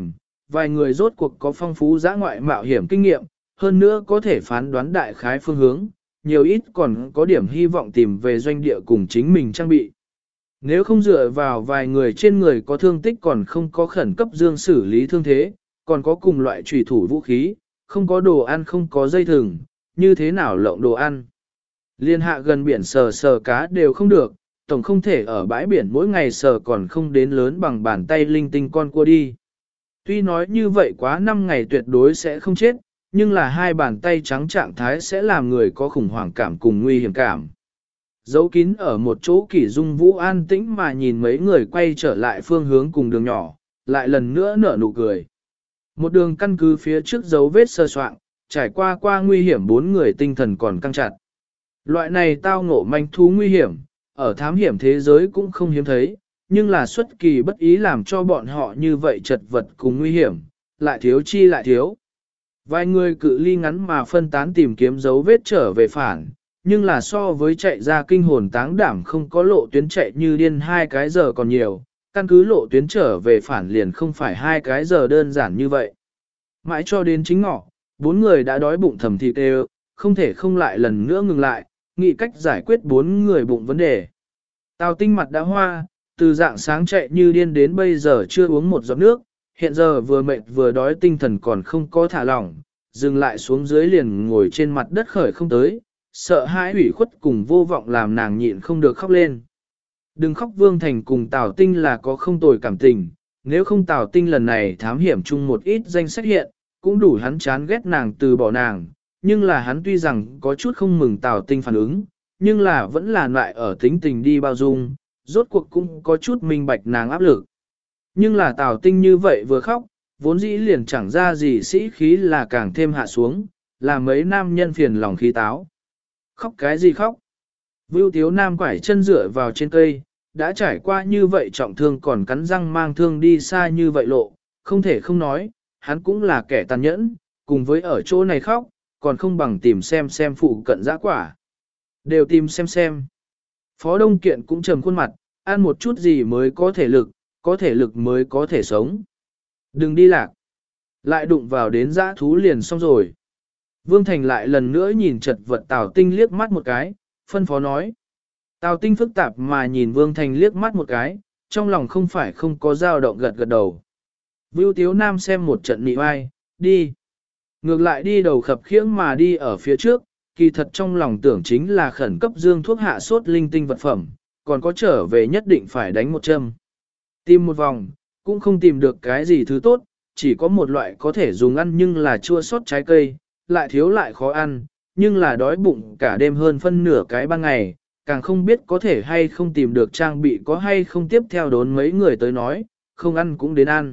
vài người rốt cuộc có phong phú dã ngoại mạo hiểm kinh nghiệm, hơn nữa có thể phán đoán đại khái phương hướng, nhiều ít còn có điểm hy vọng tìm về doanh địa cùng chính mình trang bị. Nếu không dựa vào vài người trên người có thương tích còn không có khẩn cấp dương xử lý thương thế, còn có cùng loại trùy thủ vũ khí, không có đồ ăn không có dây thừng, như thế nào lộng đồ ăn. Liên hạ gần biển sờ sờ cá đều không được, tổng không thể ở bãi biển mỗi ngày sờ còn không đến lớn bằng bàn tay linh tinh con cua đi. Tuy nói như vậy quá 5 ngày tuyệt đối sẽ không chết, nhưng là hai bàn tay trắng trạng thái sẽ làm người có khủng hoảng cảm cùng nguy hiểm cảm. Giấu kín ở một chỗ Kỷ Dung Vũ an tĩnh mà nhìn mấy người quay trở lại phương hướng cùng đường nhỏ, lại lần nữa nở nụ cười. Một đường căn cứ phía trước dấu vết sơ soạn, trải qua nguy hiểm 4 người tinh thần còn căng chặt. Loại này tao ngộ manh thú nguy hiểm, ở thám hiểm thế giới cũng không hiếm thấy, nhưng là xuất kỳ bất ý làm cho bọn họ như vậy chật vật cùng nguy hiểm, lại thiếu chi lại thiếu. Vài người cự ly ngắn mà phân tán tìm kiếm dấu vết trở về phản, nhưng là so với chạy ra kinh hồn táng đảm không có lộ tuyến chạy như điên 2 cái giờ còn nhiều, căn cứ lộ tuyến trở về phản liền không phải 2 cái giờ đơn giản như vậy. Mãi cho đến chính ngọ, 4 người đã đói bụng thầm thịt đều, không thể không lại lần nữa ngừng lại, nghĩ cách giải quyết 4 người bụng vấn đề. Tào Tinh mặt đã hoa, từ dạng sáng chạy như điên đến bây giờ chưa uống một giọt nước, hiện giờ vừa mệt vừa đói tinh thần còn không có thả lỏng, dừng lại xuống dưới liền ngồi trên mặt đất khởi không tới, sợ hãi ủy khuất cùng vô vọng làm nàng nhịn không được khóc lên. Đừng khóc, Vương Thành cùng Tào Tinh là có không tồi cảm tình, nếu không Tào Tinh lần này thám hiểm chung một ít danh sách hiện, cũng đủ hắn chán ghét nàng từ bỏ nàng, nhưng là hắn tuy rằng có chút không mừng Tào Tinh phản ứng, nhưng là vẫn là loại ở tính tình đi bao dung, rốt cuộc cũng có chút minh bạch nàng áp lực. Nhưng là Tào Tinh như vậy vừa khóc, vốn dĩ liền chẳng ra gì sĩ khí là càng thêm hạ xuống, là mấy nam nhân phiền lòng khí táo. Khóc cái gì khóc? Vưu Tiếu Nam quải chân dựa vào trên cây, đã trải qua như vậy trọng thương còn cắn răng mang thương đi xa như vậy lộ, không thể không nói, hắn cũng là kẻ tàn nhẫn, cùng với ở chỗ này khóc, còn không bằng tìm xem phụ cận giã quả. Đều tìm xem. Phó Đông Kiện cũng trầm khuôn mặt, ăn một chút gì mới có thể lực mới có thể sống. Đừng đi lạc. Lại đụng vào đến dã thú liền xong rồi. Vương Thành lại lần nữa nhìn chật vật Tào Tinh liếc mắt một cái, phân phó nói. Tào Tinh phức tạp mà nhìn Vương Thành liếc mắt một cái, trong lòng không phải không có dao động gật đầu. Vưu Tiếu Nam xem một trận nị oai, đi. Ngược lại đi đầu khập khiễng mà đi ở phía trước, kỳ thật trong lòng tưởng chính là khẩn cấp dương thuốc hạ sốt linh tinh vật phẩm, còn có trở về nhất định phải đánh một châm. Tìm một vòng, cũng không tìm được cái gì thứ tốt, chỉ có một loại có thể dùng ăn nhưng là chua sót trái cây, lại thiếu lại khó ăn, nhưng là đói bụng cả đêm hơn phân nửa cái ban ngày, càng không biết có thể hay không tìm được trang bị có hay không tiếp theo đốn mấy người tới nói, không ăn cũng đến ăn.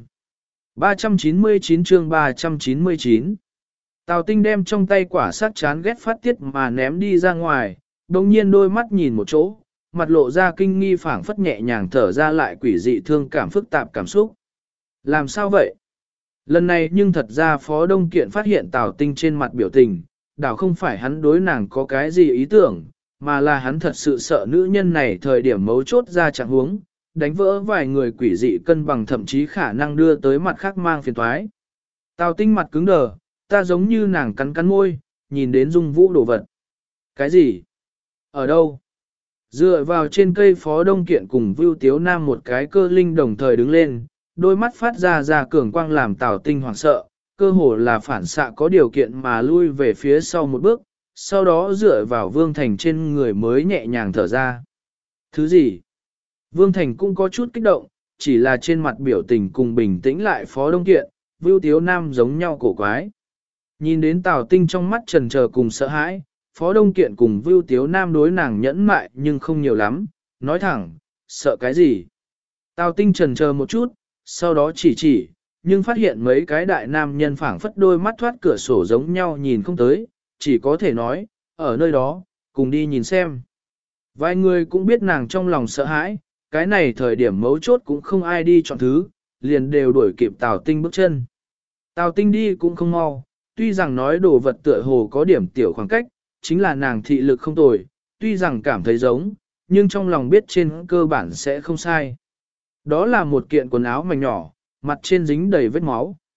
399 chương 399 Tào Tinh đem trong tay quả sát chán ghét phát tiết mà ném đi ra ngoài, đồng nhiên đôi mắt nhìn một chỗ, mặt lộ ra kinh nghi phảng phất nhẹ nhàng thở ra lại quỷ dị thương cảm phức tạp cảm xúc. Làm sao vậy? Lần này nhưng thật ra Phó Đông Kiện phát hiện Tào Tinh trên mặt biểu tình, đảo không phải hắn đối nàng có cái gì ý tưởng, mà là hắn thật sự sợ nữ nhân này thời điểm mấu chốt ra trạng huống, đánh vỡ vài người quỷ dị cân bằng thậm chí khả năng đưa tới mặt khác mang phiền toái. Tào Tinh mặt cứng đờ, ta giống như nàng cắn môi, nhìn đến Dung Vũ đồ vật. Cái gì? Ở đâu? Dựa vào trên cây Phó Đông Kiện cùng Vưu Tiếu Nam một cái cơ linh đồng thời đứng lên, đôi mắt phát ra cường quang làm Tào Tinh hoảng sợ, cơ hồ là phản xạ có điều kiện mà lui về phía sau một bước, sau đó dựa vào Vương Thành trên người mới nhẹ nhàng thở ra. Thứ gì? Vương Thành cũng có chút kích động, chỉ là trên mặt biểu tình cùng bình tĩnh lại Phó Đông Kiện, Vưu Tiếu Nam giống nhau cổ quái. Nhìn đến Tào Tinh trong mắt trần chờ cùng sợ hãi, Phó Đông Kiện cùng Vưu Tiếu Nam đối nàng nhẫn mại nhưng không nhiều lắm, nói thẳng, sợ cái gì? Tào Tinh trần chờ một chút, sau đó chỉ, nhưng phát hiện mấy cái đại nam nhân phảng phất đôi mắt thoát cửa sổ giống nhau nhìn không tới, chỉ có thể nói, ở nơi đó, cùng đi nhìn xem. Vài người cũng biết nàng trong lòng sợ hãi, cái này thời điểm mấu chốt cũng không ai đi chọn thứ, liền đều đuổi kịp Tào Tinh bước chân. Tào Tinh đi cũng không mau, tuy rằng nói đồ vật tựa hồ có điểm tiểu khoảng cách, chính là nàng thị lực không tồi, tuy rằng cảm thấy giống, nhưng trong lòng biết trên cơ bản sẽ không sai. Đó là một kiện quần áo mảnh nhỏ, mặt trên dính đầy vết máu.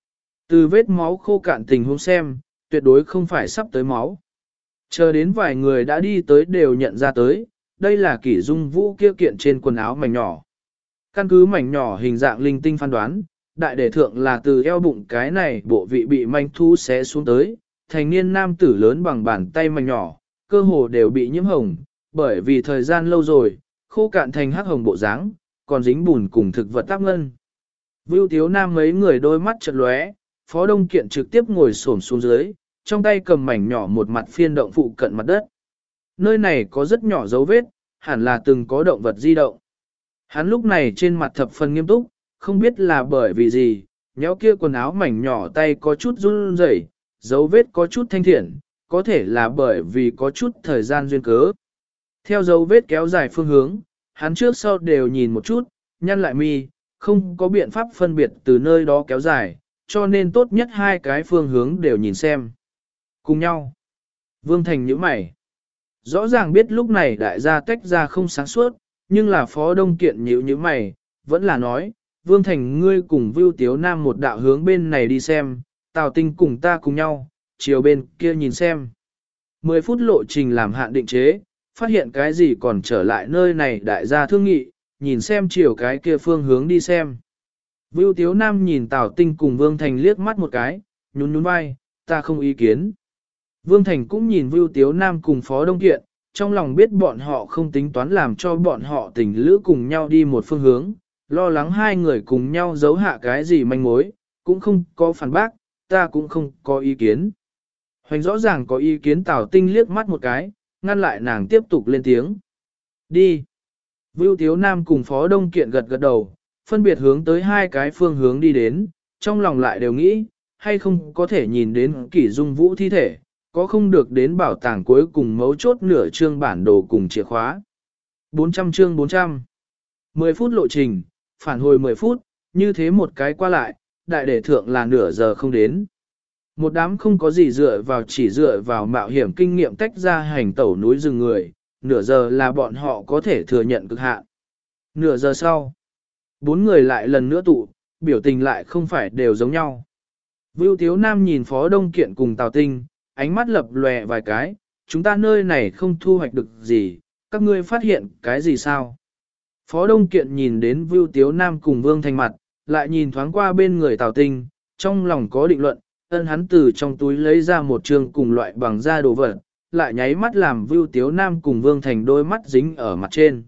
Từ vết máu khô cạn tình huống xem, tuyệt đối không phải sắp tới máu. Chờ đến vài người đã đi tới đều nhận ra tới, đây là Kỷ Dung Vũ kia kiện trên quần áo mảnh nhỏ. Căn cứ mảnh nhỏ hình dạng linh tinh phán đoán, đại đệ thượng là từ eo bụng cái này bộ vị bị manh thu xé xuống tới, thành niên nam tử lớn bằng bàn tay mảnh nhỏ, cơ hồ đều bị nhiễm hồng, bởi vì thời gian lâu rồi, khô cạn thành hắc hồng bộ dáng, còn dính bùn cùng thực vật tác ngân. Vưu Tiếu Nam mấy người đôi mắt chợt lóe, Phó Đông Kiện trực tiếp ngồi xổm xuống dưới, trong tay cầm mảnh nhỏ một mặt phiên động phụ cận mặt đất. Nơi này có rất nhỏ dấu vết, hẳn là từng có động vật di động. Hắn lúc này trên mặt thập phần nghiêm túc, không biết là bởi vì gì, nhéo kia quần áo mảnh nhỏ tay có chút run rẩy, dấu vết có chút thanh thiện, có thể là bởi vì có chút thời gian duyên cớ. Theo dấu vết kéo dài phương hướng, hắn trước sau đều nhìn một chút, nhăn lại mi, không có biện pháp phân biệt từ nơi đó kéo dài, cho nên tốt nhất hai cái phương hướng đều nhìn xem. Cùng nhau. Vương Thành nhíu mày. Rõ ràng biết lúc này đại gia tách ra không sáng suốt, nhưng là Phó Đông Kiện nhíu mày, vẫn là nói, Vương Thành ngươi cùng Vưu Tiếu Nam một đạo hướng bên này đi xem, Tào Tinh cùng ta cùng nhau, chiều bên kia nhìn xem. 10 phút lộ trình làm hạn định chế, phát hiện cái gì còn trở lại nơi này đại gia thương nghị, nhìn xem chiều cái kia phương hướng đi xem. Vưu Tiếu Nam nhìn Tào Tinh cùng Vương Thành liếc mắt một cái, nhún nhún vai, ta không ý kiến. Vương Thành cũng nhìn Vưu Tiếu Nam cùng Phó Đông Kiện, trong lòng biết bọn họ không tính toán làm cho bọn họ tình lữ cùng nhau đi một phương hướng, lo lắng hai người cùng nhau giấu hạ cái gì manh mối, cũng không có phản bác, ta cũng không có ý kiến. Hoành rõ ràng có ý kiến Tào Tinh liếc mắt một cái, ngăn lại nàng tiếp tục lên tiếng. Đi. Vưu Tiếu Nam cùng Phó Đông Kiện gật gật đầu, phân biệt hướng tới hai cái phương hướng đi đến, trong lòng lại đều nghĩ, hay không có thể nhìn đến Kỷ Dung Vũ thi thể, có không được đến bảo tàng cuối cùng mấu chốt nửa chương bản đồ cùng chìa khóa. 400 chương 400. 10 phút lộ trình, phản hồi 10 phút, như thế một cái qua lại, đại đệ thượng là nửa giờ không đến. Một đám không có gì chỉ dựa vào mạo hiểm kinh nghiệm tách ra hành tẩu núi rừng người, nửa giờ là bọn họ có thể thừa nhận cực hạn. Nửa giờ sau, 4 người lại lần nữa tụ, biểu tình lại không phải đều giống nhau. Vưu Tiếu Nam nhìn Phó Đông Kiện cùng Tào Tinh, ánh mắt lập lòe vài cái, chúng ta nơi này không thu hoạch được gì, các ngươi phát hiện cái gì sao? Phó Đông Kiện nhìn đến Vưu Tiếu Nam cùng Vương Thành mặt, lại nhìn thoáng qua bên người Tào Tinh, trong lòng có định luận, hắn từ trong túi lấy ra một trường cùng loại bằng da đồ vật, lại nháy mắt làm Vưu Tiếu Nam cùng Vương Thành đôi mắt dính ở mặt trên.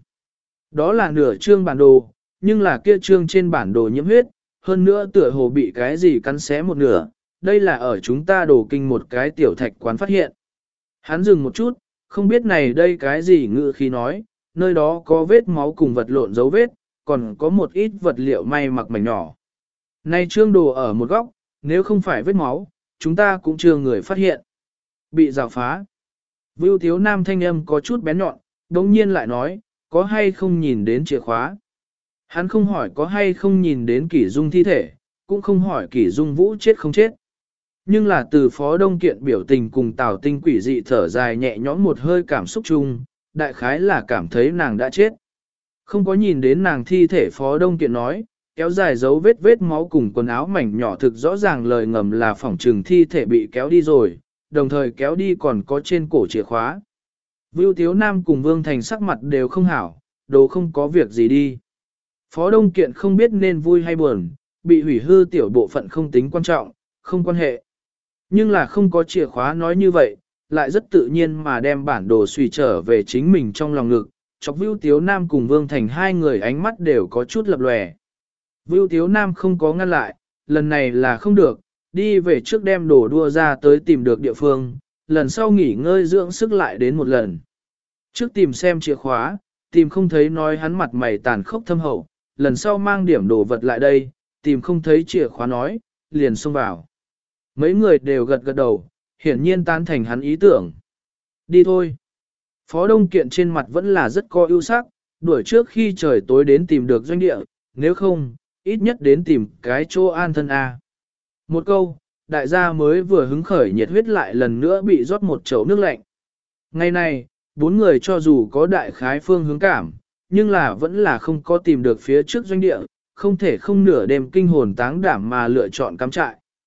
Đó là nửa chương bản đồ, nhưng là kia chương trên bản đồ nhiễm huyết, hơn nữa tựa hồ bị cái gì cắn xé một nửa, đây là ở chúng ta đổ kinh một cái tiểu thạch quán phát hiện. Hắn dừng một chút, không biết này đây cái gì ngự khí nói, nơi đó có vết máu cùng vật lộn dấu vết, còn có một ít vật liệu may mặc mảnh nhỏ. Nay trương đồ ở một góc, nếu không phải vết máu, chúng ta cũng chưa người phát hiện. Bị rào phá. Vưu Tiếu Nam thanh âm có chút bén nhọn, đồng nhiên lại nói, có hay không nhìn đến chìa khóa. Hắn không hỏi có hay không nhìn đến Kỷ Dung thi thể, cũng không hỏi Kỷ Dung Vũ chết không chết. Nhưng là từ Phó Đông Kiện biểu tình cùng Tào Tinh quỷ dị thở dài nhẹ nhõm một hơi cảm xúc chung, đại khái là cảm thấy nàng đã chết. Không có nhìn đến nàng thi thể Phó Đông Kiện nói, kéo dài dấu vết máu cùng quần áo mảnh nhỏ thực rõ ràng lời ngầm là phỏng trừng thi thể bị kéo đi rồi, đồng thời kéo đi còn có trên cổ chìa khóa. Vưu Tiếu Nam cùng Vương Thành sắc mặt đều không hảo, đồ không có việc gì đi. Phó Đông Kiện không biết nên vui hay buồn, bị hủy hư tiểu bộ phận không tính quan trọng, không quan hệ. Nhưng là không có chìa khóa nói như vậy, lại rất tự nhiên mà đem bản đồ suy trở về chính mình trong lòng ngực, chọc Vưu Tiếu Nam cùng Vương Thành hai người ánh mắt đều có chút lập lòe. Vưu Tiếu Nam không có ngăn lại, lần này là không được, đi về trước đem đồ đua ra tới tìm được địa phương, lần sau nghỉ ngơi dưỡng sức lại đến một lần. Trước tìm xem chìa khóa, tìm không thấy nói hắn mặt mày tàn khốc thâm hậu, lần sau mang điểm đồ vật lại đây, tìm không thấy chìa khóa nói, liền xông vào. Mấy người đều gật gật đầu, hiển nhiên tán thành hắn ý tưởng. Đi thôi. Phó Đông Kiện trên mặt vẫn là rất có ưu sắc, đuổi trước khi trời tối đến tìm được doanh địa, nếu không, ít nhất đến tìm cái chỗ an thân A. Một câu, đại gia mới vừa hứng khởi nhiệt huyết lại lần nữa bị rót một chậu nước lạnh. Ngày này, 4 người cho dù có đại khái phương hướng cảm, nhưng là vẫn là không có tìm được phía trước doanh địa, không thể không nửa đêm kinh hồn táng đảm mà lựa chọn cắm trại.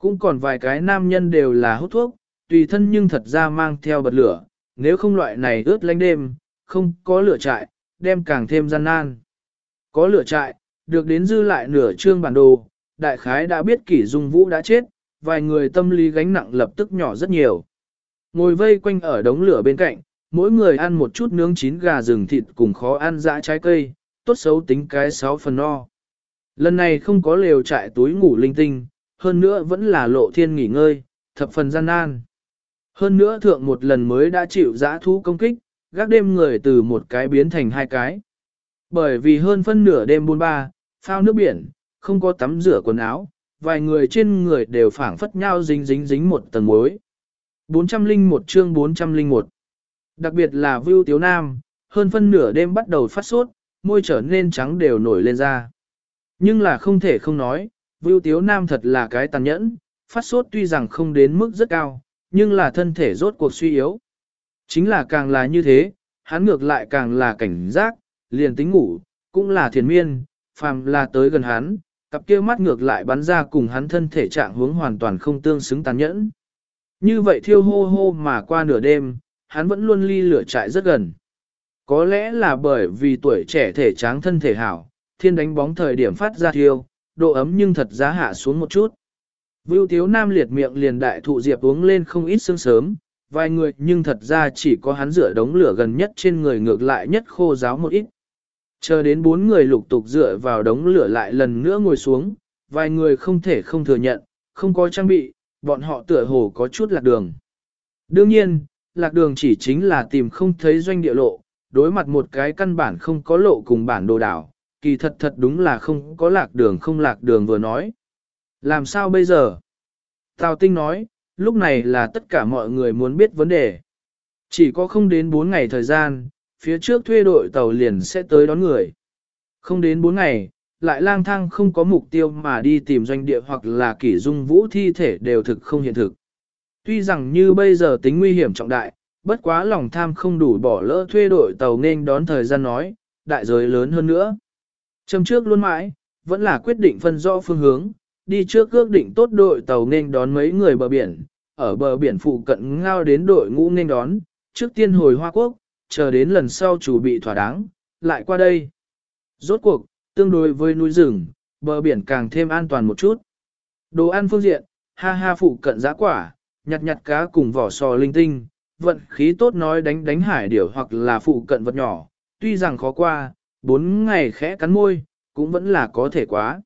Cũng còn vài cái nam nhân đều là hút thuốc, tùy thân nhưng thật ra mang theo bật lửa, nếu không loại này ướt lánh đêm, không có lửa trại, đem càng thêm gian nan. Có lửa trại, được đến dư lại nửa trương bản đồ, đại khái đã biết Kỷ Dung Vũ đã chết, vài người tâm lý gánh nặng lập tức nhỏ rất nhiều. Ngồi vây quanh ở đống lửa bên cạnh, mỗi người ăn một chút nướng chín gà rừng thịt cùng khó ăn dã trái cây, tốt xấu tính cái 6 phần no. Lần này không có lều trại túi ngủ linh tinh, hơn nữa vẫn là lộ thiên nghỉ ngơi, thập phần gian nan. Hơn nữa thượng một lần mới đã chịu dã thú công kích, gác đêm người từ một cái biến thành hai cái. Bởi vì hơn phân nửa đêm buôn ba, phao nước biển, không có tắm rửa quần áo, vài người trên người đều phảng phất nhau dính một tầng muối. 401 chương 401. Đặc biệt là Vưu Tiếu Nam, hơn phân nửa đêm bắt đầu phát sốt, môi trở nên trắng đều nổi lên ra. Nhưng là không thể không nói, Vưu Tiếu Nam thật là cái tàn nhẫn, phát sốt tuy rằng không đến mức rất cao, nhưng là thân thể rốt cuộc suy yếu. Chính là càng là như thế, hắn ngược lại càng là cảnh giác, liền tính ngủ, cũng là thiền miên, phàm là tới gần hắn, cặp kia mắt ngược lại bắn ra cùng hắn thân thể trạng hướng hoàn toàn không tương xứng tàn nhẫn. Như vậy thiêu hô hô mà qua nửa đêm, hắn vẫn luôn ly lửa trại rất gần. Có lẽ là bởi vì tuổi trẻ thể tráng thân thể hảo, thiên đánh bóng thời điểm phát ra thiêu, độ ấm nhưng thật giá hạ xuống một chút. Vưu Tiếu Nam liệt miệng liền đại thụ diệp uống lên không ít sương sớm, vài người nhưng thật ra chỉ có hắn rửa đống lửa gần nhất trên người ngược lại nhất khô ráo một ít. Chờ đến 4 người lục tục dựa vào đống lửa lại lần nữa ngồi xuống, vài người không thể không thừa nhận, không có trang bị, bọn họ tựa hồ có chút lạc đường. Đương nhiên, lạc đường chỉ chính là tìm không thấy doanh địa lộ, đối mặt một cái căn bản không có lộ cùng bản đồ đảo, kỳ thật đúng là không có lạc đường vừa nói. Làm sao bây giờ? Tào Tinh nói, lúc này là tất cả mọi người muốn biết vấn đề. Chỉ có không đến 4 ngày thời gian, phía trước thuê đội tàu liền sẽ tới đón người. Không đến 4 ngày, lại lang thang không có mục tiêu mà đi tìm doanh địa hoặc là Kỷ Dung Vũ thi thể đều thực không hiện thực. Tuy rằng như bây giờ tính nguy hiểm trọng đại, bất quá lòng tham không đủ bỏ lỡ thuê đội tàu nên đón thời gian nói, đại giới lớn hơn nữa. Châm trước luôn mãi, vẫn là quyết định phân rõ phương hướng, đi trước ước định tốt đội tàu nên đón mấy người bờ biển, ở bờ biển phụ cận ngao đến đội ngũ nên đón, trước tiên hồi Hoa Quốc, chờ đến lần sau chủ bị thỏa đáng, lại qua đây. Rốt cuộc, tương đối với núi rừng, bờ biển càng thêm an toàn một chút. Đồ ăn phương diện, ha phụ cận giã quả, nhặt cá cùng vỏ sò linh tinh, vận khí tốt nói đánh hải điểu hoặc là phụ cận vật nhỏ, tuy rằng khó qua, 4 ngày khẽ cắn môi, cũng vẫn là có thể quá.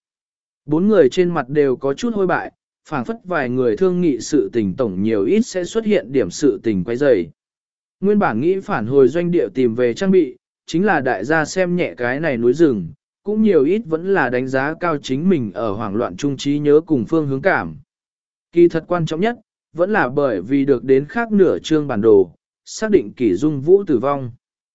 4 người trên mặt đều có chút hôi bại, phảng phất vài người thương nghị sự tình tổng nhiều ít sẽ xuất hiện điểm sự tình quay dày. Nguyên bản nghĩ phản hồi doanh địa tìm về trang bị, chính là đại gia xem nhẹ cái này núi rừng, cũng nhiều ít vẫn là đánh giá cao chính mình ở hoảng loạn trung trí nhớ cùng phương hướng cảm. Kỳ thật quan trọng nhất, vẫn là bởi vì được đến khác nửa chương bản đồ, xác định Kỷ Dung Vũ tử vong.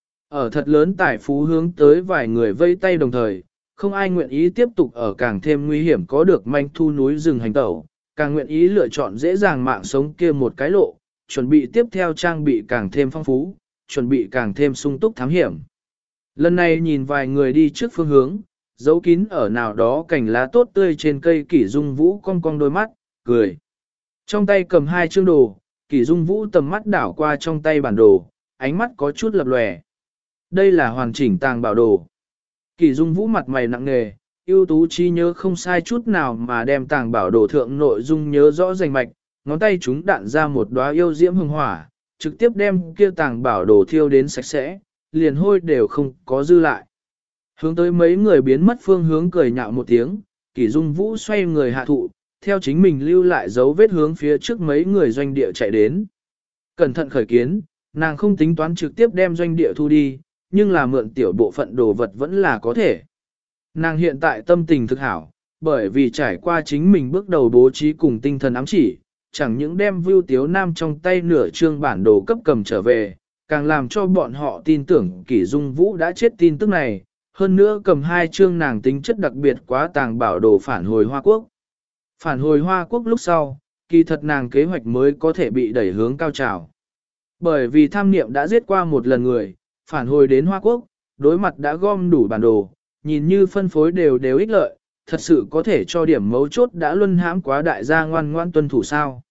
Ở thật lớn tài phú hướng tới vài người vây tay đồng thời, không ai nguyện ý tiếp tục ở càng thêm nguy hiểm có được manh thu núi rừng hành tẩu, càng nguyện ý lựa chọn dễ dàng mạng sống kia một cái lộ, chuẩn bị tiếp theo trang bị càng thêm phong phú, chuẩn bị càng thêm sung túc thám hiểm. Lần này nhìn vài người đi trước phương hướng, giấu kín ở nào đó cành lá tốt tươi trên cây Kỷ Dung Vũ cong cong đôi mắt, cười. Trong tay cầm 2 chương đồ, Kỷ Dung Vũ tầm mắt đảo qua trong tay bản đồ, ánh mắt có chút lập lòe. Đây là hoàn chỉnh tàng bảo đồ. Kỷ Dung Vũ mặt mày nặng nề, ưu tú trí nhớ không sai chút nào mà đem tàng bảo đồ thượng nội dung nhớ rõ rành mạch, ngón tay chúng đạn ra một đóa yêu diễm hương hỏa, trực tiếp đem kia tàng bảo đồ thiêu đến sạch sẽ, liền hôi đều không có dư lại. Hướng tới mấy người biến mất phương hướng cười nhạo một tiếng, Kỷ Dung Vũ xoay người hạ thụ, theo chính mình lưu lại dấu vết hướng phía trước mấy người doanh địa chạy đến. Cẩn thận khởi kiến, nàng không tính toán trực tiếp đem doanh địa thu đi, nhưng là mượn tiểu bộ phận đồ vật vẫn là có thể. Nàng hiện tại tâm tình thực hảo, bởi vì trải qua chính mình bước đầu bố trí cùng tinh thần ám chỉ, chẳng những đem Vưu Tiếu Nam trong tay nửa chương bản đồ cấp cầm trở về, càng làm cho bọn họ tin tưởng Kỷ Dung Vũ đã chết tin tức này, hơn nữa cầm 2 chương nàng tính chất đặc biệt quá tàng bảo đồ phản hồi Hoa Quốc. Phản hồi Hoa Quốc lúc sau, kỳ thật nàng kế hoạch mới có thể bị đẩy hướng cao trào. Bởi vì tham niệm đã giết qua một lần người, phản hồi đến Hoa Quốc, đối mặt đã gom đủ bản đồ, nhìn như phân phối đều ích lợi, thật sự có thể cho điểm mấu chốt đã luân hãm quá đại gia ngoan ngoan tuân thủ sao.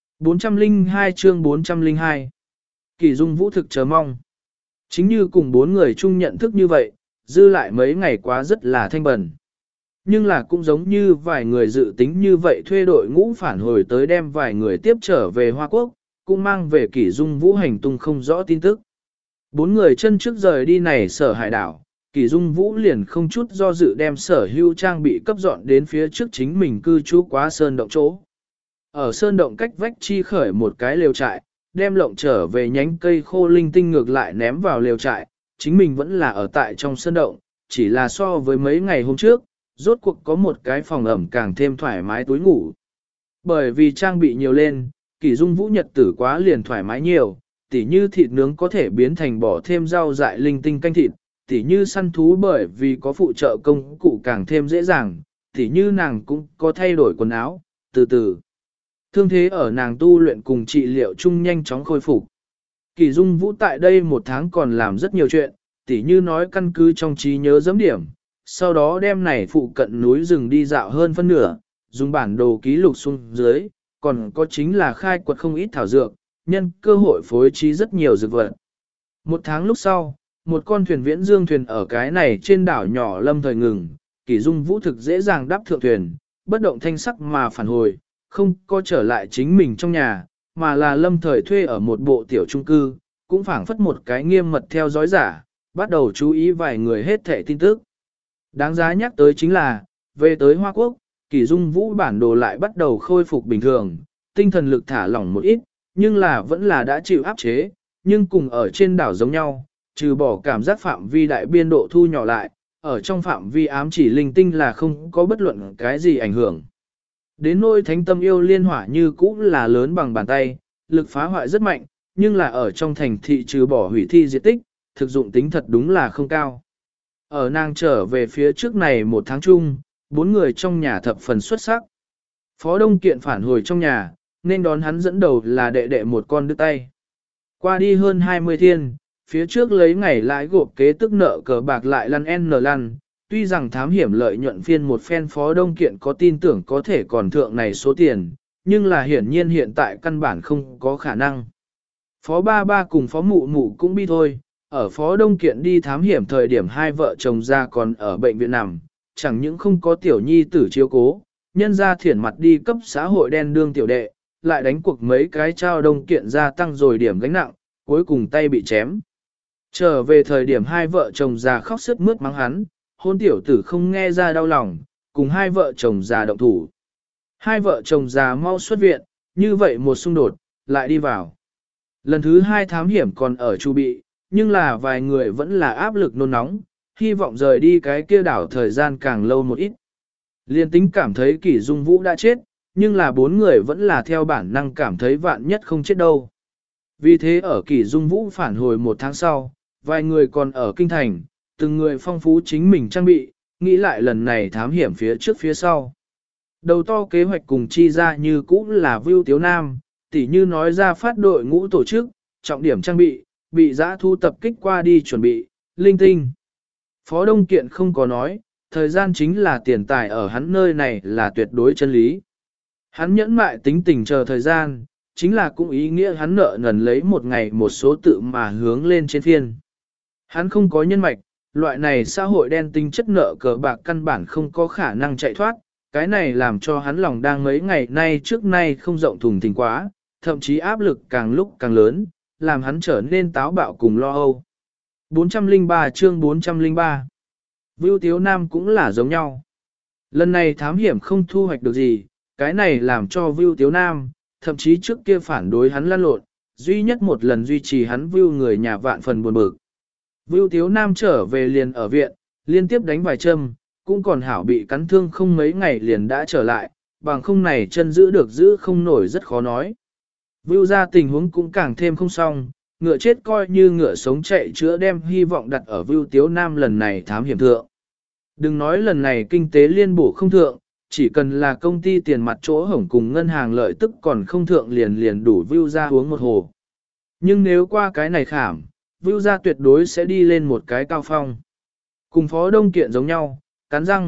402 chương 402 Kỳ Dung Vũ thực chờ mong. Chính như cùng bốn người chung nhận thức như vậy, dư lại mấy ngày quá rất là thanh bẩn. Nhưng là cũng giống như vài người dự tính như vậy thuê đội ngũ phản hồi tới đem vài người tiếp trở về Hoa Quốc, cũng mang về Kỳ Dung Vũ hành tung không rõ tin tức. Bốn người chân trước rời đi này Sở Hải đảo, Kỳ Dung Vũ liền không chút do dự đem sở hữu trang bị cấp dọn đến phía trước chính mình cư trú quá sơn động chỗ. Ở sơn động cách vách chi khởi một cái lều trại, đem lộng trở về nhánh cây khô linh tinh ngược lại ném vào lều trại, chính mình vẫn là ở tại trong sơn động, chỉ là so với mấy ngày hôm trước, rốt cuộc có một cái phòng ẩm càng thêm thoải mái túi ngủ. Bởi vì trang bị nhiều lên, Kỳ Dung Vũ nhật tử quá liền thoải mái nhiều, tỉ như thịt nướng có thể biến thành bỏ thêm rau dại linh tinh canh thịt, tỉ như săn thú bởi vì có phụ trợ công cụ càng thêm dễ dàng, tỉ như nàng cũng có thay đổi quần áo, từ từ. Thương thế ở nàng tu luyện cùng trị liệu chung nhanh chóng khôi phục. Kỳ Dung Vũ tại đây một tháng còn làm rất nhiều chuyện, tỉ như nói căn cứ trong trí nhớ giấm điểm, sau đó đem này phụ cận núi rừng đi dạo hơn phân nửa, dùng bản đồ ký lục xuống dưới, còn có chính là khai quật không ít thảo dược, nhân cơ hội phối trí rất nhiều dược vật. Một tháng lúc sau, một con thuyền viễn dương thuyền ở cái này trên đảo nhỏ lâm thời ngừng, Kỳ Dung Vũ thực dễ dàng đáp thượng thuyền, bất động thanh sắc mà phản hồi, không có trở lại chính mình trong nhà, mà là lâm thời thuê ở một bộ tiểu trung cư, cũng phảng phất một cái nghiêm mật theo dõi giả, bắt đầu chú ý vài người hết thẻ tin tức. Đáng giá nhắc tới chính là, về tới Hoa Quốc, Kỳ Dung Vũ bản đồ lại bắt đầu khôi phục bình thường, tinh thần lực thả lỏng một ít, nhưng là vẫn là đã chịu áp chế, nhưng cùng ở trên đảo giống nhau, trừ bỏ cảm giác phạm vi đại biên độ thu nhỏ lại, ở trong phạm vi ám chỉ linh tinh là không có bất luận cái gì ảnh hưởng. Đến nỗi thánh tâm yêu liên hỏa như cũ là lớn bằng bàn tay, lực phá hoại rất mạnh, nhưng là ở trong thành thị trừ bỏ hủy thi diệt tích, thực dụng tính thật đúng là không cao. Ở nàng trở về phía trước này một tháng chung, bốn người trong nhà thập phần xuất sắc. Phó Đông Kiện phản hồi trong nhà, nên đón hắn dẫn đầu là đệ đệ một con đứt tay. Qua đi hơn 20 thiên, phía trước lấy ngày lãi gộp kế tức nợ cờ bạc lại lăn lăn, tuy rằng thám hiểm lợi nhuận phiên một phen Phó Đông Kiện có tin tưởng có thể còn thượng này số tiền, nhưng là hiển nhiên hiện tại căn bản không có khả năng. Phó Ba Ba cùng Phó Mụ Mụ cũng bi thôi, ở Phó Đông Kiện đi thám hiểm thời điểm hai vợ chồng ra còn ở bệnh viện nằm, chẳng những không có tiểu nhi tử chiếu cố, nhân ra thiển mặt đi cấp xã hội đen đương tiểu đệ, lại đánh cuộc mấy cái trao Đông Kiện gia tăng rồi điểm gánh nặng, cuối cùng tay bị chém. Trở về thời điểm hai vợ chồng già khóc sướt mướt mắng hắn, hôn tiểu tử không nghe ra đau lòng, cùng hai vợ chồng già động thủ. Hai vợ chồng già mau xuất viện, như vậy một xung đột, lại đi vào. Lần thứ hai thám hiểm còn ở chu bị, nhưng là vài người vẫn là áp lực nôn nóng, hy vọng rời đi cái kia đảo thời gian càng lâu một ít. Liên tính cảm thấy Kỳ Dung Vũ đã chết, nhưng là bốn người vẫn là theo bản năng cảm thấy vạn nhất không chết đâu. Vì thế ở Kỳ Dung Vũ phản hồi một tháng sau, vài người còn ở kinh thành, từng người phong phú chính mình trang bị, nghĩ lại lần này thám hiểm phía trước phía sau. Đầu to kế hoạch cùng chi ra như cũ là Vưu Tiếu Nam, tỉ như nói ra phát đội ngũ tổ chức, trọng điểm trang bị, bị giã thu tập kích qua đi chuẩn bị, linh tinh. Phó Đông Kiện không có nói, thời gian chính là tiền tài ở hắn nơi này là tuyệt đối chân lý. Hắn nhẫn mại tính tình chờ thời gian, chính là cũng ý nghĩa hắn nợ nần lấy một ngày một số tự mà hướng lên trên phiên. Hắn không có nhân mạch, loại này xã hội đen tinh chất nợ cờ bạc căn bản không có khả năng chạy thoát, cái này làm cho hắn lòng đang mấy ngày nay trước nay không rộng thùng thình quá, thậm chí áp lực càng lúc càng lớn, làm hắn trở nên táo bạo cùng lo âu. 403 chương 403 Vưu Tiếu Nam cũng là giống nhau. Lần này thám hiểm không thu hoạch được gì, cái này làm cho Vưu Tiếu Nam, thậm chí trước kia phản đối hắn lăn lộn, duy nhất một lần duy trì hắn Vưu người nhà vạn phần buồn bực. Vưu Tiếu Nam trở về liền ở viện, liên tiếp đánh vài châm, cũng còn hảo bị cắn thương không mấy ngày liền đã trở lại, bằng không này chân giữ được giữ không nổi rất khó nói. Vưu ra tình huống cũng càng thêm không xong, ngựa chết coi như ngựa sống chạy chữa đem hy vọng đặt ở Vưu Tiếu Nam lần này thám hiểm thượng. Đừng nói lần này kinh tế liên bổ không thượng, chỉ cần là công ty tiền mặt chỗ hổng cùng ngân hàng lợi tức còn không thượng liền đủ Vưu ra uống một hồ. Nhưng nếu qua cái này khảm, Vưu ra tuyệt đối sẽ đi lên một cái cao phong. Cùng Phó Đông Kiện giống nhau, cắn răng,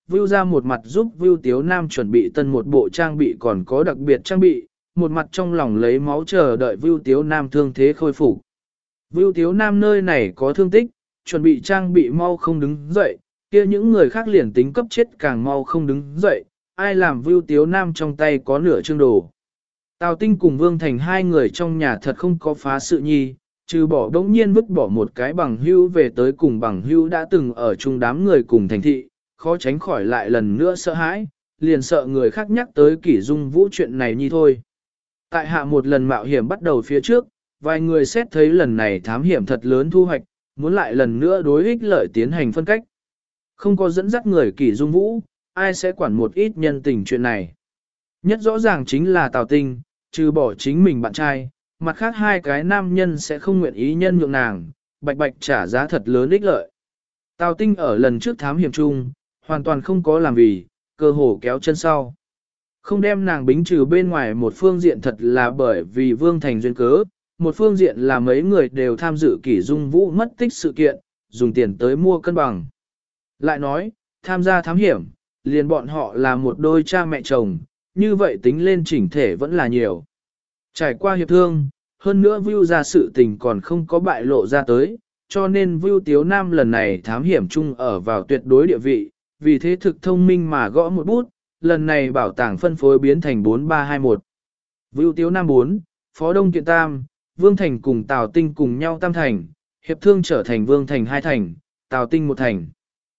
Vưu ra một mặt giúp Vưu Tiếu Nam chuẩn bị tân một bộ trang bị còn có đặc biệt trang bị, một mặt trong lòng lấy máu chờ đợi Vưu Tiếu Nam thương thế khôi phục. Vưu Tiếu Nam nơi này có thương tích, chuẩn bị trang bị mau không đứng dậy, kia những người khác liền tính cấp chết càng mau không đứng dậy, ai làm Vưu Tiếu Nam trong tay có nửa chương đồ. Tào Tinh cùng Vương Thành hai người trong nhà thật không có phá sự nhi, trừ bỏ đống nhiên vứt bỏ một cái bằng hưu về tới cùng bằng hưu đã từng ở chung đám người cùng thành thị, khó tránh khỏi lại lần nữa sợ hãi, liền sợ người khác nhắc tới Kỷ Dung Vũ chuyện này nhi thôi. Tại hạ một lần mạo hiểm bắt đầu phía trước, vài người xét thấy lần này thám hiểm thật lớn thu hoạch, muốn lại lần nữa đối ích lợi tiến hành phân cách. Không có dẫn dắt người Kỷ Dung Vũ, ai sẽ quản một ít nhân tình chuyện này. Nhất rõ ràng chính là Tào Tinh, trừ bỏ chính mình bạn trai, mặt khác hai cái nam nhân sẽ không nguyện ý nhân nhượng nàng, bạch bạch trả giá thật lớn ích lợi. Tào Tinh ở lần trước thám hiểm chung, hoàn toàn không có làm vì, cơ hồ kéo chân sau. Không đem nàng bính trừ bên ngoài một phương diện thật là bởi vì Vương Thành duyên cớ, một phương diện là mấy người đều tham dự Kỷ Dung Vũ mất tích sự kiện, dùng tiền tới mua cân bằng. Lại nói, tham gia thám hiểm, liền bọn họ là một đôi cha mẹ chồng, như vậy tính lên chỉnh thể vẫn là nhiều. Trải qua hiệp thương, hơn nữa Vưu ra sự tình còn không có bại lộ ra tới, cho nên Vưu Tiếu Nam lần này thám hiểm chung ở vào tuyệt đối địa vị, vì thế thực thông minh mà gõ một bút, lần này bảo tàng phân phối biến thành 4321. Vưu Tiếu Nam 4, Phó Đông Kiện Tam, Vương Thành cùng Tào Tinh cùng nhau tam thành, hiệp thương trở thành Vương Thành 2 thành, Tào Tinh 1 thành.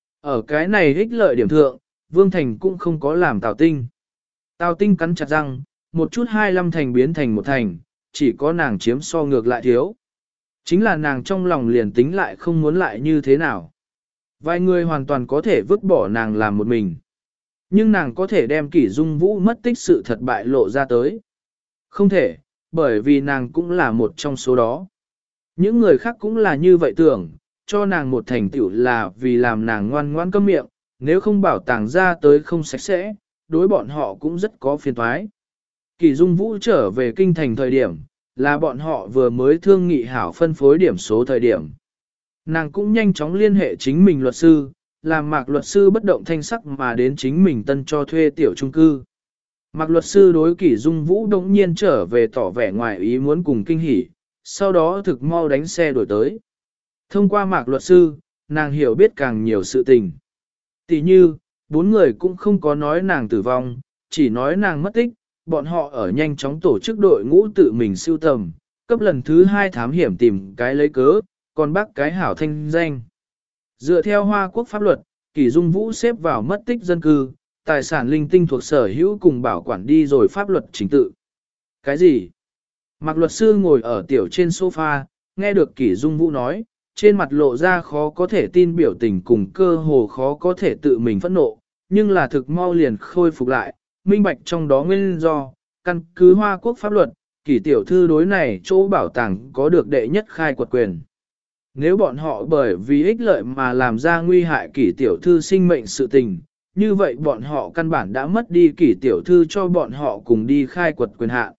Ở cái này ích lợi điểm thượng, Vương Thành cũng không có làm Tào Tinh. Tào Tinh cắn chặt răng, một chút 25 thành biến thành 1 thành, chỉ có nàng chiếm so ngược lại thiếu. Chính là nàng trong lòng liền tính lại không muốn lại như thế nào. Vài người hoàn toàn có thể vứt bỏ nàng làm một mình. Nhưng nàng có thể đem Kỷ Dung Vũ mất tích sự thật bại lộ ra tới. Không thể, bởi vì nàng cũng là một trong số đó. Những người khác cũng là như vậy tưởng, cho nàng một thành tựu là vì làm nàng ngoan ngoan câm miệng, nếu không bảo tàng ra tới không sạch sẽ, đối bọn họ cũng rất có phiền toái. Kỷ Dung Vũ trở về kinh thành thời điểm, là bọn họ vừa mới thương nghị hảo phân phối điểm số thời điểm. Nàng cũng nhanh chóng liên hệ chính mình luật sư, làm Mạc luật sư bất động thanh sắc mà đến chính mình tân cho thuê tiểu chung cư. Mạc luật sư đối Kỷ Dung Vũ đống nhiên trở về tỏ vẻ ngoài ý muốn cùng kinh hỉ, sau đó thực mau đánh xe đổi tới. Thông qua Mạc luật sư, nàng hiểu biết càng nhiều sự tình. Tỷ như, 4 người cũng không có nói nàng tử vong, chỉ nói nàng mất tích, bọn họ ở nhanh chóng tổ chức đội ngũ tự mình siêu tầm, cấp lần thứ 2 thám hiểm tìm cái lấy cớ, còn bác cái hảo thanh danh. Dựa theo Hoa Quốc pháp luật, Kỷ Dung Vũ xếp vào mất tích dân cư, tài sản linh tinh thuộc sở hữu cùng bảo quản đi rồi pháp luật chính tự. Cái gì? Mạc luật sư ngồi ở tiểu trên sofa, nghe được Kỷ Dung Vũ nói, trên mặt lộ ra khó có thể tin biểu tình cùng cơ hồ khó có thể tự mình phẫn nộ, nhưng là thực mau liền khôi phục lại, minh bạch trong đó nguyên do, căn cứ Hoa Quốc pháp luật, Kỷ tiểu thư đối này chỗ bảo tàng có được đệ nhất khai quật quyền. Nếu bọn họ bởi vì ích lợi mà làm ra nguy hại Kỷ tiểu thư sinh mệnh sự tình, như vậy bọn họ căn bản đã mất đi Kỷ tiểu thư cho bọn họ cùng đi khai quật quyền hạn.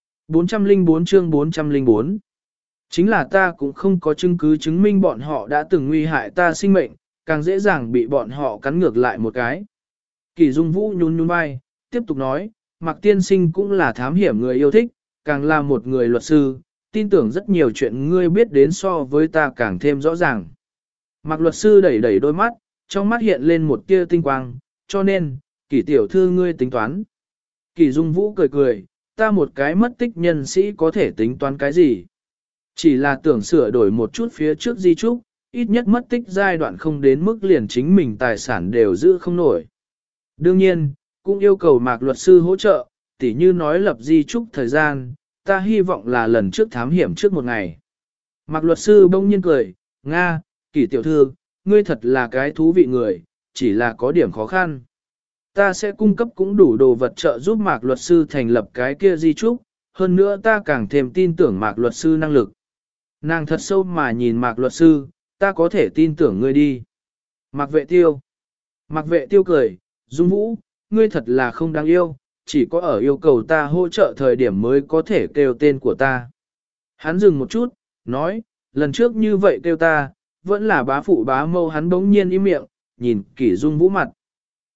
404 chương 404 Chính là ta cũng không có chứng cứ chứng minh bọn họ đã từng nguy hại ta sinh mệnh, càng dễ dàng bị bọn họ cắn ngược lại một cái. Kỷ Dung Vũ nhún nhún vai, tiếp tục nói, Mạc tiên sinh cũng là thám hiểm người yêu thích, càng là một người luật sư, tin tưởng rất nhiều chuyện ngươi biết đến so với ta càng thêm rõ ràng. Mạc luật sư đẩy đẩy đôi mắt, trong mắt hiện lên một tia tinh quang, cho nên, Kỷ tiểu thư ngươi tính toán. Kỷ Dung Vũ cười cười, ta một cái mất tích nhân sĩ có thể tính toán cái gì? Chỉ là tưởng sửa đổi một chút phía trước di trúc, ít nhất mất tích giai đoạn không đến mức liền chính mình tài sản đều giữ không nổi. Đương nhiên, cũng yêu cầu Mạc luật sư hỗ trợ, tỉ như nói lập di trúc thời gian, ta hy vọng là lần trước thám hiểm trước một ngày. Mạc luật sư bỗng nhiên cười, Nga, Kỷ tiểu thư, ngươi thật là cái thú vị người, chỉ là có điểm khó khăn. Ta sẽ cung cấp cũng đủ đồ vật trợ giúp Mạc luật sư thành lập cái kia di trúc, hơn nữa ta càng thêm tin tưởng Mạc luật sư năng lực. Nàng thật sâu mà nhìn Mạc luật sư, ta có thể tin tưởng ngươi đi. Mạc vệ tiêu. Mạc vệ tiêu cười, Dung Vũ, ngươi thật là không đáng yêu, chỉ có ở yêu cầu ta hỗ trợ thời điểm mới có thể kêu tên của ta. Hắn dừng một chút, nói, lần trước như vậy kêu ta, vẫn là bá phụ bá mâu. Hắn bỗng nhiên im miệng, nhìn Kỷ Dung Vũ mặt.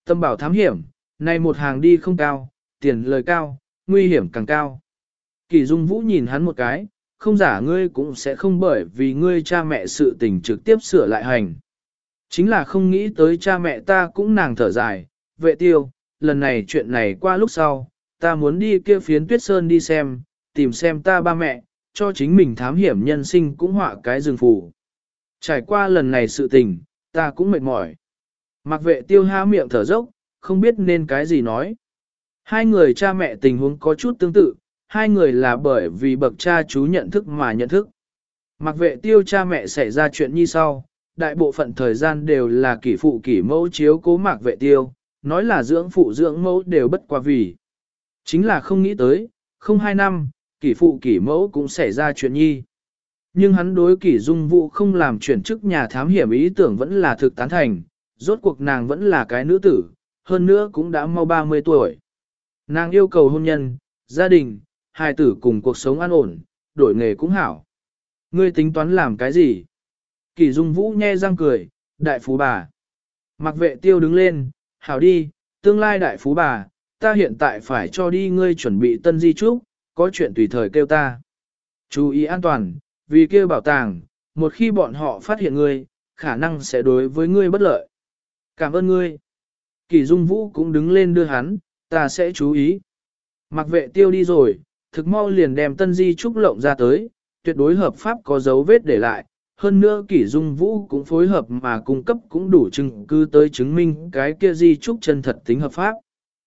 Tâm bảo thám hiểm, này một hàng đi không cao, tiền lời cao, nguy hiểm càng cao. Kỳ Dung Vũ nhìn hắn một cái, không giả ngươi cũng sẽ không bởi vì ngươi cha mẹ sự tình trực tiếp sửa lại hành. Chính là không nghĩ tới cha mẹ ta cũng nàng thở dài, Vệ Tiêu, lần này chuyện này qua lúc sau, ta muốn đi kia phiến Tuyết Sơn đi xem, tìm xem ta ba mẹ, cho chính mình thám hiểm nhân sinh cũng họa cái rừng phù. Trải qua lần này sự tình, ta cũng mệt mỏi. Mạc Vệ Tiêu há miệng thở dốc, không biết nên cái gì nói. Hai người cha mẹ tình huống có chút tương tự, hai người là bởi vì bậc cha chú nhận thức mà nhận thức. Mạc Vệ Tiêu cha mẹ xảy ra chuyện như sau, đại bộ phận thời gian đều là kỷ phụ kỷ mẫu chiếu cố Mạc Vệ Tiêu, nói là dưỡng phụ dưỡng mẫu đều bất quá vì. Chính là không nghĩ tới, không 2 năm, kỷ phụ kỷ mẫu cũng xảy ra chuyện nhi. Nhưng hắn đối kỷ Dung Vũ không làm chuyển chức nhà thám hiểm ý tưởng vẫn là thực tán thành, rốt cuộc nàng vẫn là cái nữ tử, hơn nữa cũng đã mau 30 tuổi. Nàng yêu cầu hôn nhân, gia đình, hài tử cùng cuộc sống an ổn, đổi nghề cũng hảo. Ngươi tính toán làm cái gì? Kỷ Dung Vũ nhe răng cười, đại phú bà. Mạc Vệ Tiêu đứng lên, hảo đi, tương lai đại phú bà, ta hiện tại phải cho đi ngươi chuẩn bị tân di trúc, có chuyện tùy thời kêu ta. Chú ý an toàn, vì kêu bảo tàng, một khi bọn họ phát hiện ngươi, khả năng sẽ đối với ngươi bất lợi. Cảm ơn ngươi. Kỷ Dung Vũ cũng đứng lên đưa hắn, ta sẽ chú ý. Mạc Vệ Tiêu đi rồi, thực mau liền đem tân di trúc lộng ra tới, tuyệt đối hợp pháp có dấu vết để lại. Hơn nữa Kỷ Dung Vũ cũng phối hợp mà cung cấp cũng đủ chứng cứ tới chứng minh cái kia di trúc chân thật tính hợp pháp.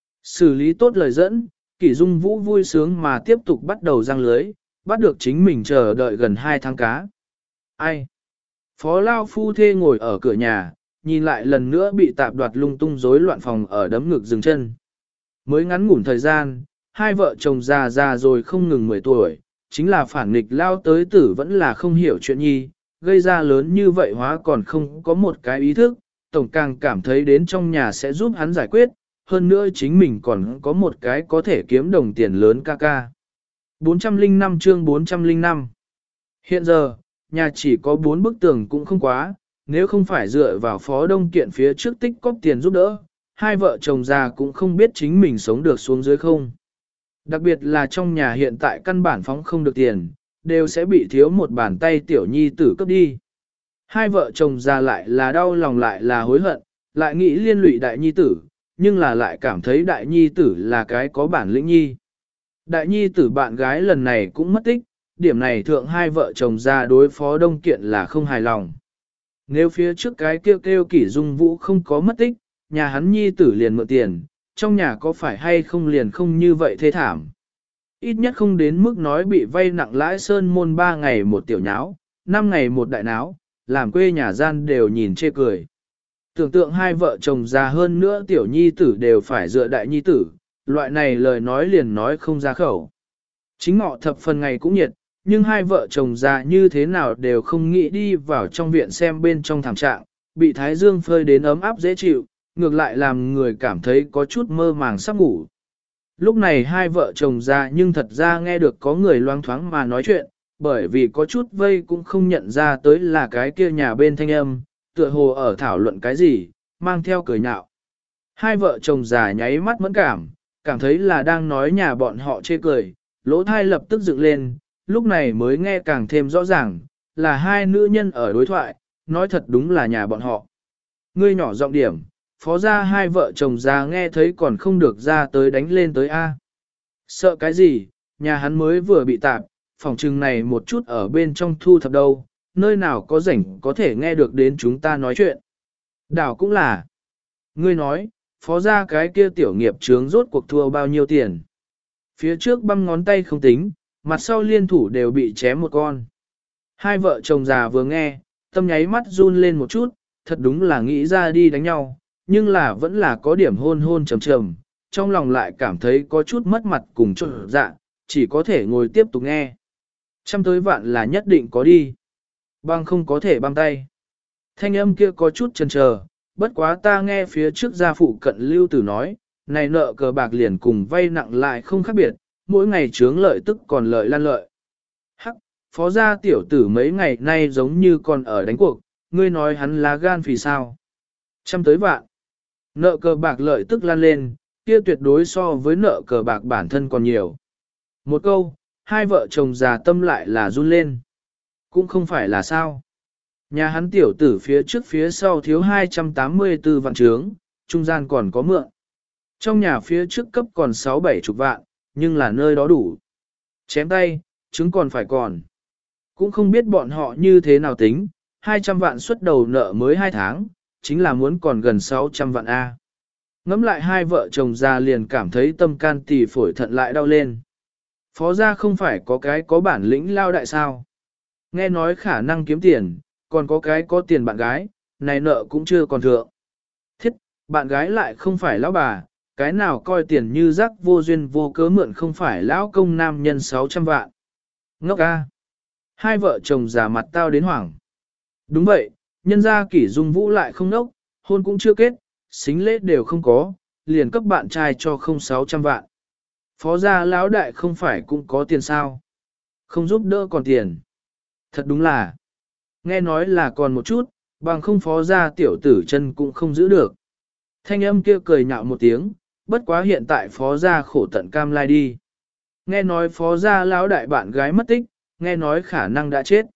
Xử lý tốt lời dẫn, Kỷ Dung Vũ vui sướng mà tiếp tục bắt đầu răng lưới, bắt được chính mình chờ đợi gần 2 tháng cá. Ai? Phó Lao Phu Thê ngồi ở cửa nhà, nhìn lại lần nữa bị tạp đoạt lung tung rối loạn phòng ở đấm ngực dừng chân. Mới ngắn ngủn thời gian, hai vợ chồng già rồi không ngừng 10 tuổi, chính là phản nghịch lao tới tử vẫn là không hiểu chuyện nhi, gây ra lớn như vậy hóa còn không có một cái ý thức, tổng càng cảm thấy đến trong nhà sẽ giúp hắn giải quyết, hơn nữa chính mình còn có một cái có thể kiếm đồng tiền lớn ca ca. 405 chương 405 Hiện giờ, nhà chỉ có 4 bức tường cũng không quá, nếu không phải dựa vào Phó Đông Kiện phía trước tích cóp tiền giúp đỡ, hai vợ chồng già cũng không biết chính mình sống được xuống dưới không. Đặc biệt là trong nhà hiện tại căn bản phóng không được tiền, đều sẽ bị thiếu một bàn tay tiểu nhi tử cấp đi. Hai vợ chồng già lại là đau lòng lại là hối hận, lại nghĩ liên lụy đại nhi tử, nhưng là lại cảm thấy đại nhi tử là cái có bản lĩnh nhi. Đại nhi tử bạn gái lần này cũng mất tích, điểm này thượng hai vợ chồng già đối Phó Đông Kiện là không hài lòng. Nếu phía trước cái kêu Kỷ Dung Vũ không có mất tích, nhà hắn nhi tử liền mượn tiền, trong nhà có phải hay không liền không như vậy thê thảm. Ít nhất không đến mức nói bị vay nặng lãi sơn môn 3 ngày một tiểu nháo, 5 ngày một đại náo, làm quê nhà gian đều nhìn chê cười. Tưởng tượng hai vợ chồng già hơn nữa tiểu nhi tử đều phải dựa đại nhi tử, loại này lời nói liền nói không ra khẩu. Chính ngọ thập phần ngày cũng nhiệt, nhưng hai vợ chồng già như thế nào đều không nghĩ đi vào trong viện xem bên trong thảm trạng, bị thái dương phơi đến ấm áp dễ chịu, ngược lại làm người cảm thấy có chút mơ màng sắp ngủ. Lúc này hai vợ chồng già nhưng thật ra nghe được có người loang thoáng mà nói chuyện, bởi vì có chút vây cũng không nhận ra tới là cái kia nhà bên thanh âm, tựa hồ ở thảo luận cái gì, mang theo cười nhạo. Hai vợ chồng già nháy mắt mẫn cảm thấy là đang nói nhà bọn họ chê cười, lỗ thai lập tức dựng lên, lúc này mới nghe càng thêm rõ ràng, là hai nữ nhân ở đối thoại, nói thật đúng là nhà bọn họ. Ngươi nhỏ giọng điểm, phó ra hai vợ chồng già nghe thấy còn không được ra tới đánh lên tới A. Sợ cái gì, nhà hắn mới vừa bị tạp, phòng trừng này một chút ở bên trong thu thập đâu, nơi nào có rảnh có thể nghe được đến chúng ta nói chuyện. Đảo cũng là. Ngươi nói, phó ra cái kia tiểu nghiệp chướng rốt cuộc thua bao nhiêu tiền. Phía trước băm ngón tay không tính, mặt sau liên thủ đều bị chém một con. Hai vợ chồng già vừa nghe, tâm nháy mắt run lên một chút, thật đúng là nghĩ ra đi đánh nhau, nhưng là vẫn là có điểm hôn hôn trầm trầm, trong lòng lại cảm thấy có chút mất mặt cùng trộn dạ, chỉ có thể ngồi tiếp tục nghe. Trăm tới vạn là nhất định có đi. Băng không có thể băng tay. Thanh âm kia có chút chần chờ, bất quá ta nghe phía trước gia phụ cận lưu tử nói, này nợ cờ bạc liền cùng vay nặng lại không khác biệt, mỗi ngày chướng lợi tức còn lợi lan lợi. Hắc, phó gia tiểu tử mấy ngày nay giống như còn ở đánh cuộc, ngươi nói hắn lá gan vì sao? Trăm tới vạn. Nợ cờ bạc lợi tức lan lên, kia tuyệt đối so với nợ cờ bạc bản thân còn nhiều. Một câu, hai vợ chồng già tâm lại là run lên. Cũng không phải là sao. Nhà hắn tiểu tử phía trước phía sau thiếu 284 vạn trướng, trung gian còn có mượn. Trong nhà phía trước cấp còn 6-7 chục vạn, nhưng là nơi đó đủ. Chém tay, trứng còn phải còn. Cũng không biết bọn họ như thế nào tính, 200 vạn xuất đầu nợ mới 2 tháng, chính là muốn còn gần 600 vạn A. Ngắm lại hai vợ chồng già liền cảm thấy tâm can tỳ phổi thận lại đau lên. Phó gia không phải có cái có bản lĩnh lao đại sao. Nghe nói khả năng kiếm tiền, còn có cái có tiền bạn gái, này nợ cũng chưa còn thượng. Thiết, bạn gái lại không phải lão bà, cái nào coi tiền như rác vô duyên vô cớ mượn không phải lão công nam nhân 600 vạn. Ngốc a. Hai vợ chồng già mặt tao đến hoảng. Đúng vậy, nhân gia Kỷ Dung Vũ lại không ngốc, hôn cũng chưa kết, xính lễ đều không có, liền cấp bạn trai cho không 600 vạn. Phó gia lão đại không phải cũng có tiền sao? Không giúp đỡ còn tiền. Thật đúng là, nghe nói là còn một chút, bằng không phó gia tiểu tử chân cũng không giữ được. Thanh âm kia cười nhạo một tiếng, bất quá hiện tại phó gia khổ tận cam lai đi. Nghe nói phó gia lão đại bạn gái mất tích, nghe nói khả năng đã chết.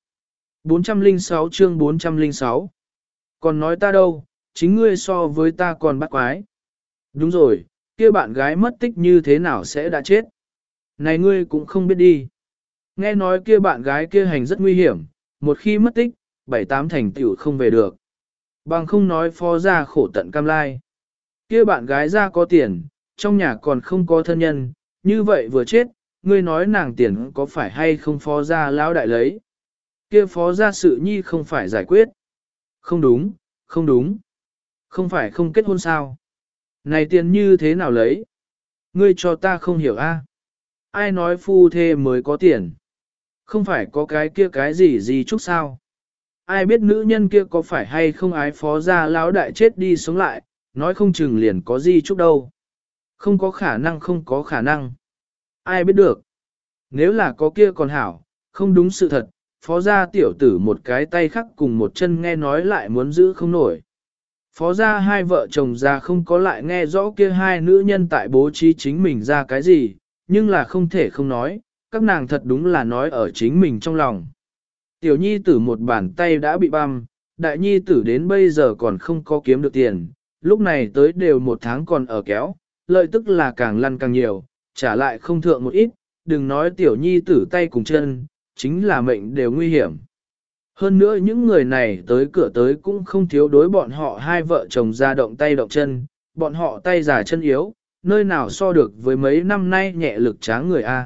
406 chương 406. Còn nói ta đâu, chính ngươi so với ta còn bắt quái. Đúng rồi, kia bạn gái mất tích như thế nào sẽ đã chết. Này ngươi cũng không biết đi. Nghe nói kia bạn gái kia hành rất nguy hiểm, một khi mất tích, 7-8 thành tựu không về được. Bằng không nói phó gia khổ tận cam lai. Kia bạn gái ra có tiền, trong nhà còn không có thân nhân, như vậy vừa chết, ngươi nói nàng tiền có phải hay không phó gia lão đại lấy. Kia phó gia sự nhi không phải giải quyết. Không đúng, không đúng. Không phải không kết hôn sao. Này tiền như thế nào lấy? Ngươi cho ta không hiểu a. Ai nói phu thê mới có tiền? Không phải có cái kia cái gì chúc sao? Ai biết nữ nhân kia có phải hay không ái phó gia lão đại chết đi sống lại, nói không chừng liền có gì chúc đâu. Không có khả năng không có khả năng. Ai biết được. Nếu là có kia còn hảo, không đúng sự thật, phó gia tiểu tử một cái tay khắc cùng một chân nghe nói lại muốn giữ không nổi. Phó gia hai vợ chồng già không có lại nghe rõ kia hai nữ nhân tại bố trí chính mình ra cái gì, nhưng là không thể không nói, các nàng thật đúng là nói ở chính mình trong lòng. Tiểu nhi tử một bàn tay đã bị băm, đại nhi tử đến bây giờ còn không có kiếm được tiền, lúc này tới đều một tháng còn ở kéo, lợi tức là càng lăn càng nhiều, trả lại không thượng một ít, đừng nói tiểu nhi tử tay cùng chân, chính là mệnh đều nguy hiểm. Hơn nữa những người này tới cửa tới cũng không thiếu đối bọn họ hai vợ chồng ra động tay động chân, bọn họ tay già chân yếu, nơi nào so được với mấy năm nay nhẹ lực tráng người A.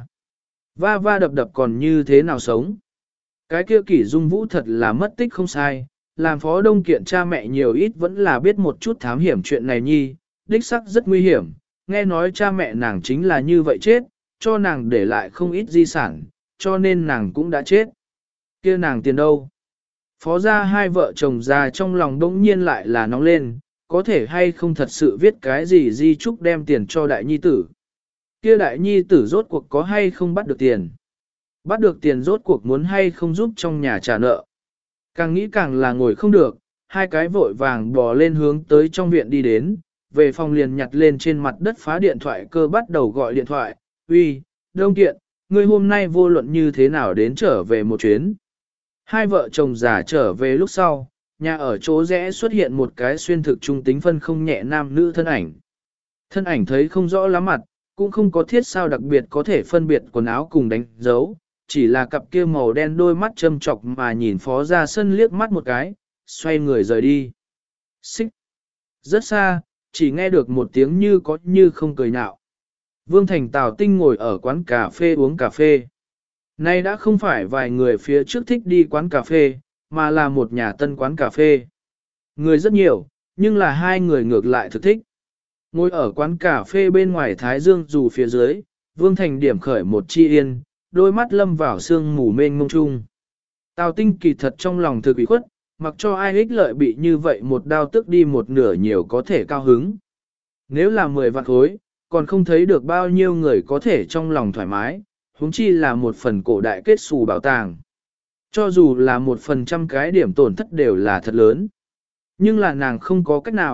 Va va đập đập còn như thế nào sống. Cái kia Kỷ Dung Vũ thật là mất tích không sai, làm phó đông kiện cha mẹ nhiều ít vẫn là biết một chút thám hiểm chuyện này nhi, đích sắc rất nguy hiểm, nghe nói cha mẹ nàng chính là như vậy chết, cho nàng để lại không ít di sản, cho nên nàng cũng đã chết. Kia nàng tiền đâu? Phó gia hai vợ chồng già trong lòng đống nhiên lại là nóng lên, có thể hay không thật sự viết cái gì di chúc đem tiền cho đại nhi tử. Kia đại nhi tử rốt cuộc có hay không bắt được tiền. Bắt được tiền rốt cuộc muốn hay không giúp trong nhà trả nợ. Càng nghĩ càng là ngồi không được, hai cái vội vàng bò lên hướng tới trong viện đi đến, về phòng liền nhặt lên trên mặt đất phá điện thoại cơ bắt đầu gọi điện thoại. Uy, Đông Kiện, ngươi hôm nay vô luận như thế nào đến trở về một chuyến. Hai vợ chồng già trở về lúc sau, nhà ở chỗ rẽ xuất hiện một cái xuyên thực trung tính phân không nhẹ nam nữ thân ảnh. Thân ảnh thấy không rõ lắm mặt, cũng không có thiết sao đặc biệt có thể phân biệt quần áo cùng đánh dấu, chỉ là cặp kia màu đen đôi mắt châm chọc mà nhìn phó ra sân liếc mắt một cái, xoay người rời đi. Xích. Rất xa, chỉ nghe được một tiếng như có như không cười nhạo. Vương Thành Tào Tinh ngồi ở quán cà phê uống cà phê. Nay đã không phải vài người phía trước thích đi quán cà phê, mà là một nhà tân quán cà phê. Người rất nhiều, nhưng là hai người ngược lại thực thích. Ngồi ở quán cà phê bên ngoài Thái Dương dù phía dưới, Vương Thành điểm khởi một chi yên, đôi mắt lâm vào sương mù mênh mông chung. Tào Tinh kỳ thật trong lòng thực ủy khuất, mặc cho ai ích lợi bị như vậy một đao tức đi một nửa nhiều có thể cao hứng. Nếu là 10 vạn khối, còn không thấy được bao nhiêu người có thể trong lòng thoải mái, huống chi là một phần cổ đại kết xù bảo tàng. Cho dù là 1% cái điểm tổn thất đều là thật lớn. Nhưng là nàng không có cách nào,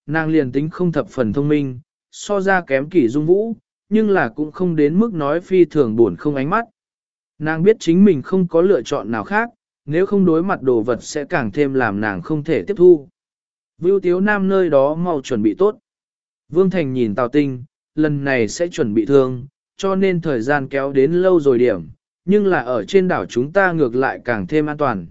nàng liền tính không thập phần thông minh, so ra kém Kỷ Dung Vũ, nhưng là cũng không đến mức nói phi thường buồn không ánh mắt. Nàng biết chính mình không có lựa chọn nào khác, nếu không đối mặt đồ vật sẽ càng thêm làm nàng không thể tiếp thu. Vưu Tiếu Nam nơi đó mau chuẩn bị tốt. Vương Thành nhìn Tào Tinh, lần này sẽ chuẩn bị thương, cho nên thời gian kéo đến lâu rồi điểm, nhưng là ở trên đảo chúng ta ngược lại càng thêm an toàn.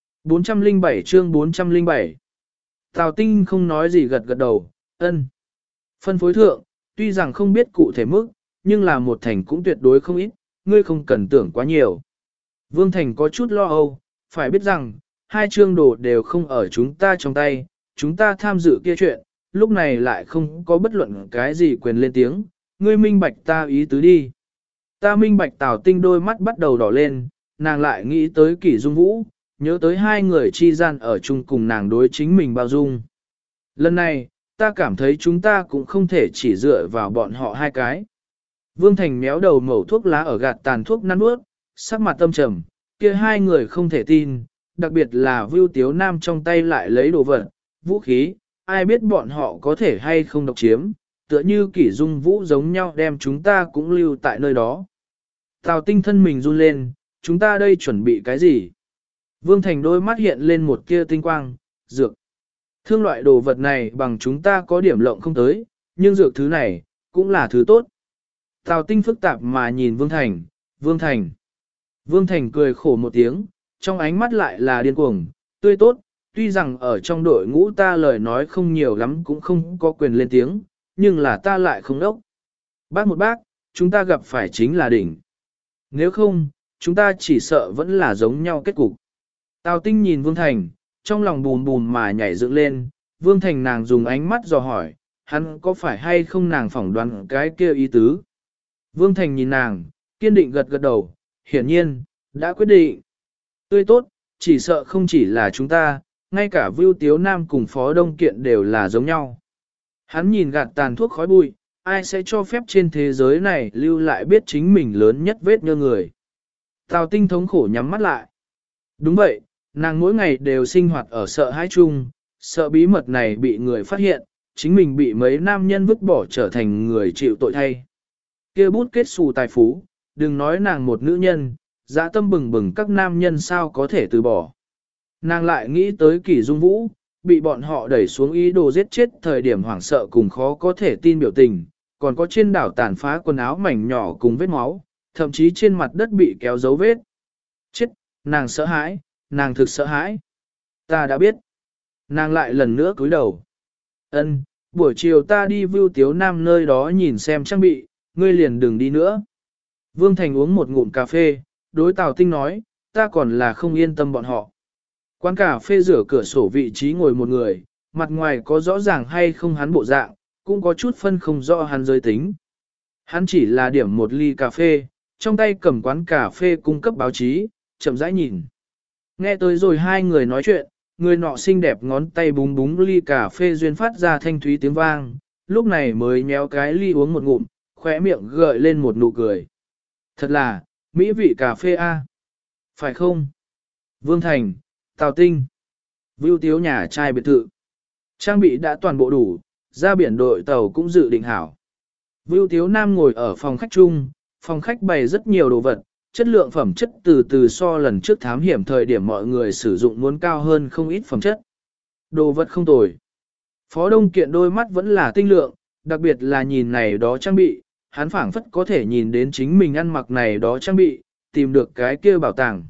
407 chương 407 Tào Tinh không nói gì gật gật đầu, ân. Phân phối thượng, tuy rằng không biết cụ thể mức, nhưng là một thành cũng tuyệt đối không ít, ngươi không cần tưởng quá nhiều. Vương Thành có chút lo âu, phải biết rằng, hai chương đồ đều không ở chúng ta trong tay, chúng ta tham dự kia chuyện, lúc này lại không có bất luận cái gì quyền lên tiếng, ngươi minh bạch ta ý tứ đi. Ta minh bạch. Tào Tinh đôi mắt bắt đầu đỏ lên, nàng lại nghĩ tới Kỷ Dung Vũ, nhớ tới hai người chi gian ở chung cùng nàng đối chính mình bao dung. Lần này, ta cảm thấy chúng ta cũng không thể chỉ dựa vào bọn họ hai cái. Vương Thành méo đầu mẩu thuốc lá ở gạt tàn thuốc năn bước, sắc mặt tâm trầm, kia hai người không thể tin, đặc biệt là Vưu Tiếu Nam trong tay lại lấy đồ vật, vũ khí, ai biết bọn họ có thể hay không độc chiếm, tựa như Kỷ Dung Vũ giống nhau đem chúng ta cũng lưu tại nơi đó. Tào Tinh thân mình run lên, chúng ta đây chuẩn bị cái gì? Vương Thành đôi mắt hiện lên một kia tinh quang, dược. Thương loại đồ vật này bằng chúng ta có điểm lộng không tới, nhưng dược thứ này, cũng là thứ tốt. Tào Tinh phức tạp mà nhìn Vương Thành, Vương Thành. Vương Thành cười khổ một tiếng, trong ánh mắt lại là điên cuồng, tươi tốt, tuy rằng ở trong đội ngũ ta lời nói không nhiều lắm cũng không có quyền lên tiếng, nhưng là ta lại không đốc. Bác một bác, chúng ta gặp phải chính là đỉnh. Nếu không, chúng ta chỉ sợ vẫn là giống nhau kết cục. Tào Tinh nhìn Vương Thành, trong lòng bùn bùn mà nhảy dựng lên, Vương Thành nàng dùng ánh mắt dò hỏi, hắn có phải hay không nàng phỏng đoán cái kia ý tứ. Vương Thành nhìn nàng, kiên định gật gật đầu, hiển nhiên, đã quyết định. Tươi tốt, chỉ sợ không chỉ là chúng ta, ngay cả Vưu Tiếu Nam cùng Phó Đông Kiện đều là giống nhau. Hắn nhìn gạt tàn thuốc khói bụi, ai sẽ cho phép trên thế giới này lưu lại biết chính mình lớn nhất vết nhơ người. Tào Tinh thống khổ nhắm mắt lại. Đúng vậy, nàng mỗi ngày đều sinh hoạt ở sợ hãi chung, sợ bí mật này bị người phát hiện, chính mình bị mấy nam nhân vứt bỏ trở thành người chịu tội thay. Kia bút kết xù tài phú, đừng nói nàng một nữ nhân, dã tâm bừng bừng các nam nhân sao có thể từ bỏ. Nàng lại nghĩ tới Kỷ Dung Vũ, bị bọn họ đẩy xuống ý đồ giết chết thời điểm hoảng sợ cùng khó có thể tin biểu tình, còn có trên đảo tàn phá quần áo mảnh nhỏ cùng vết máu, thậm chí trên mặt đất bị kéo dấu vết. Chết, nàng sợ hãi, nàng thực sợ hãi. Ta đã biết. Nàng lại lần nữa cúi đầu. Ân, buổi chiều ta đi Vưu Tiếu Nam nơi đó nhìn xem trang bị, ngươi liền đừng đi nữa. Vương Thành uống một ngụm cà phê, đối Tào Tinh nói, ta còn là không yên tâm bọn họ. Quán cà phê rửa cửa sổ vị trí ngồi một người, mặt ngoài có rõ ràng hay không hắn bộ dạng, cũng có chút phân không rõ hắn giới tính. Hắn chỉ là điểm một ly cà phê, trong tay cầm quán cà phê cung cấp báo chí, chậm rãi nhìn. Nghe tới rồi hai người nói chuyện, người nọ xinh đẹp ngón tay búng búng ly cà phê duyên phát ra thanh thúy tiếng vang, lúc này mới nhéo cái ly uống một ngụm, khóe miệng gợi lên một nụ cười. Thật là, mỹ vị cà phê a, phải không? Vương Thành, Tào Tinh, Vưu Tiếu nhà trai biệt thự. Trang bị đã toàn bộ đủ, ra biển đội tàu cũng dự định hảo. Vưu Tiếu Nam ngồi ở phòng khách chung, phòng khách bày rất nhiều đồ vật, chất lượng phẩm chất từ từ so lần trước thám hiểm thời điểm mọi người sử dụng muốn cao hơn không ít phẩm chất. Đồ vật không tồi. Phó Đông Kiện đôi mắt vẫn là tinh lượng, đặc biệt là nhìn này đó trang bị, hắn phảng phất có thể nhìn đến chính mình ăn mặc này đó trang bị, tìm được cái kia bảo tàng.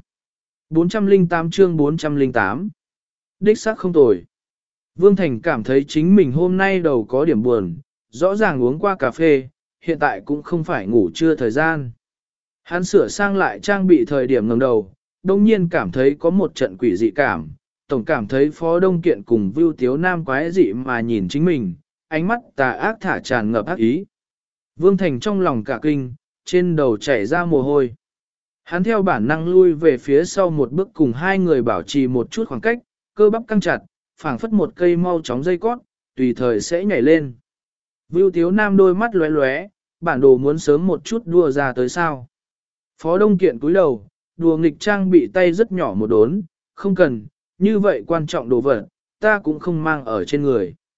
408 chương 408 Đích xác không tồi. Vương Thành cảm thấy chính mình hôm nay đầu có điểm buồn, rõ ràng uống qua cà phê, hiện tại cũng không phải ngủ trưa thời gian. Hắn sửa sang lại trang bị thời điểm ngẩng đầu, đông nhiên cảm thấy có một trận quỷ dị cảm, tổng cảm thấy Phó Đông Kiện cùng Vưu Tiếu Nam quái dị mà nhìn chính mình, ánh mắt tà ác thả tràn ngập ác ý. Vương Thành trong lòng cả kinh, trên đầu chảy ra mồ hôi. Hắn theo bản năng lui về phía sau một bước cùng hai người bảo trì một chút khoảng cách, cơ bắp căng chặt, phảng phất một cây mau chóng dây cót, tùy thời sẽ nhảy lên. Vưu Tiếu Nam đôi mắt lóe lóe, bản đồ muốn sớm một chút đua ra tới sao. Phó Đông Kiện cúi đầu, đùa nghịch trang bị tay rất nhỏ một đốn, không cần, như vậy quan trọng đồ vật, ta cũng không mang ở trên người.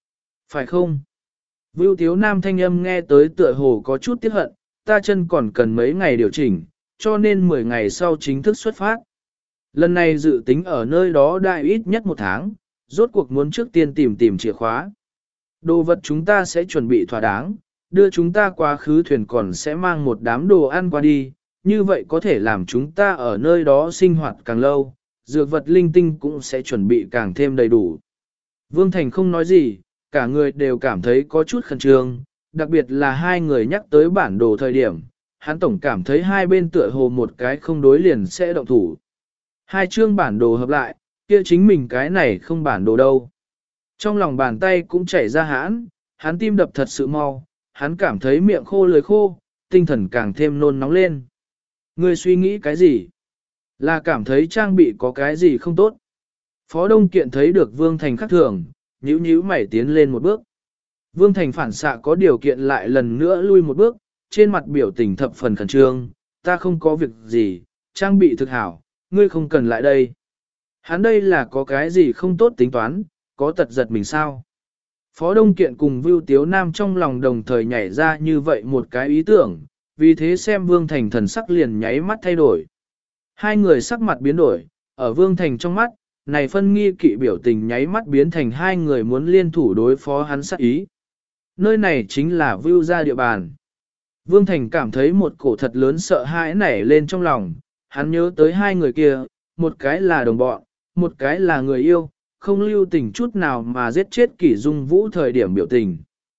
Phải không? Vưu Tiếu Nam thanh âm nghe tới tựa hồ có chút tiếc hận, ta chân còn cần mấy ngày điều chỉnh, cho nên 10 ngày sau chính thức xuất phát. Lần này dự tính ở nơi đó đại ít nhất 1 tháng, rốt cuộc muốn trước tiên tìm chìa khóa. Đồ vật chúng ta sẽ chuẩn bị thỏa đáng, đưa chúng ta qua khứ thuyền còn sẽ mang một đám đồ ăn qua đi, như vậy có thể làm chúng ta ở nơi đó sinh hoạt càng lâu, dược vật linh tinh cũng sẽ chuẩn bị càng thêm đầy đủ. Vương Thành không nói gì, cả người đều cảm thấy có chút khẩn trương, đặc biệt là hai người nhắc tới bản đồ thời điểm, hắn tổng cảm thấy hai bên tựa hồ một cái không đối liền sẽ động thủ. Hai chương bản đồ hợp lại, kia chính mình cái này không bản đồ đâu. Trong lòng bàn tay cũng chảy ra hãn, hắn tim đập thật sự mau, hắn cảm thấy miệng khô lưỡi khô, tinh thần càng thêm nôn nóng lên. Ngươi suy nghĩ cái gì? Là cảm thấy trang bị có cái gì không tốt? Phó Đông Kiện thấy được Vương Thành khắc thường, nhíu mày tiến lên một bước. Vương Thành phản xạ có điều kiện lại lần nữa lui một bước, trên mặt biểu tình thập phần khẩn trương, ta không có việc gì, trang bị thực hảo, ngươi không cần lại đây. Hắn đây là có cái gì không tốt tính toán, có tật giật mình sao? Phó Đông Kiện cùng Vưu Tiếu Nam trong lòng đồng thời nhảy ra như vậy một cái ý tưởng, vì thế xem Vương Thành thần sắc liền nháy mắt thay đổi. Hai người sắc mặt biến đổi, ở Vương Thành trong mắt, này phân nghi kỵ biểu tình nháy mắt biến thành hai người muốn liên thủ đối phó hắn sát ý. Nơi này chính là Vưu gia địa bàn. Vương Thành cảm thấy một cổ thật lớn sợ hãi nảy lên trong lòng, hắn nhớ tới hai người kia, một cái là đồng bọn, một cái là người yêu, không lưu tình chút nào mà giết chết Kỷ Dung Vũ thời điểm biểu tình.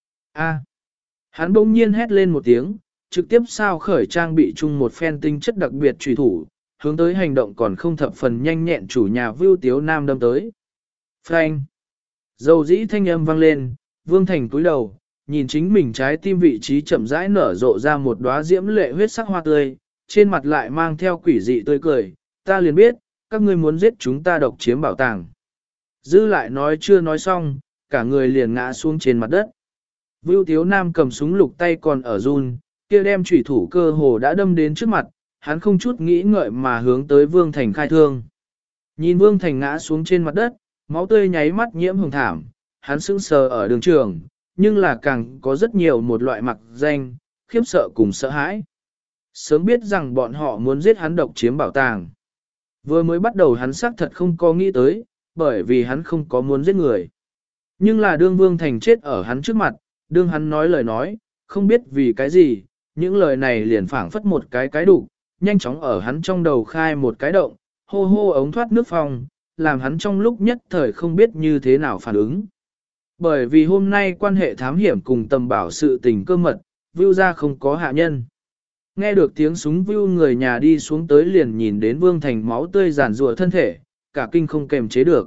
A. Hắn bỗng nhiên hét lên một tiếng, trực tiếp sao khởi trang bị chung một phen tinh chất đặc biệt truy thủ, hướng tới hành động còn không thập phần nhanh nhẹn chủ nhà Vưu Tiếu Nam đâm tới. Phanh. Dầu dĩ thanh âm vang lên, Vương Thành cúi đầu, nhìn chính mình trái tim vị trí chậm rãi nở rộ ra một đóa diễm lệ huyết sắc hoa tươi, trên mặt lại mang theo quỷ dị tươi cười, ta liền biết, các ngươi muốn giết chúng ta độc chiếm bảo tàng. Dư lại nói chưa nói xong, cả người liền ngã xuống trên mặt đất. Vưu Tiếu Nam cầm súng lục tay còn ở run, kia đem chủy thủ cơ hồ đã đâm đến trước mặt, hắn không chút nghĩ ngợi mà hướng tới Vương Thành khai thương. Nhìn Vương Thành ngã xuống trên mặt đất, máu tươi nháy mắt nhiễm hồng thảm, hắn sững sờ ở đường trường, nhưng là càng có rất nhiều một loại mặc danh, khiếp sợ cùng sợ hãi. Sớm biết rằng bọn họ muốn giết hắn độc chiếm bảo tàng. Vừa mới bắt đầu hắn xác thật không có nghĩ tới, bởi vì hắn không có muốn giết người. Nhưng là đương Vương Thành chết ở hắn trước mặt, đương hắn nói lời nói, không biết vì cái gì, những lời này liền phảng phất một cái đủ, nhanh chóng ở hắn trong đầu khai một cái động, hô hô ống thoát nước phòng, làm hắn trong lúc nhất thời không biết như thế nào phản ứng. Bởi vì hôm nay quan hệ thám hiểm cùng tầm bảo sự tình cơ mật, Vưu ra không có hạ nhân. Nghe được tiếng súng Vưu người nhà đi xuống tới liền nhìn đến Vương Thành máu tươi giàn rùa thân thể, cả kinh không kềm chế được.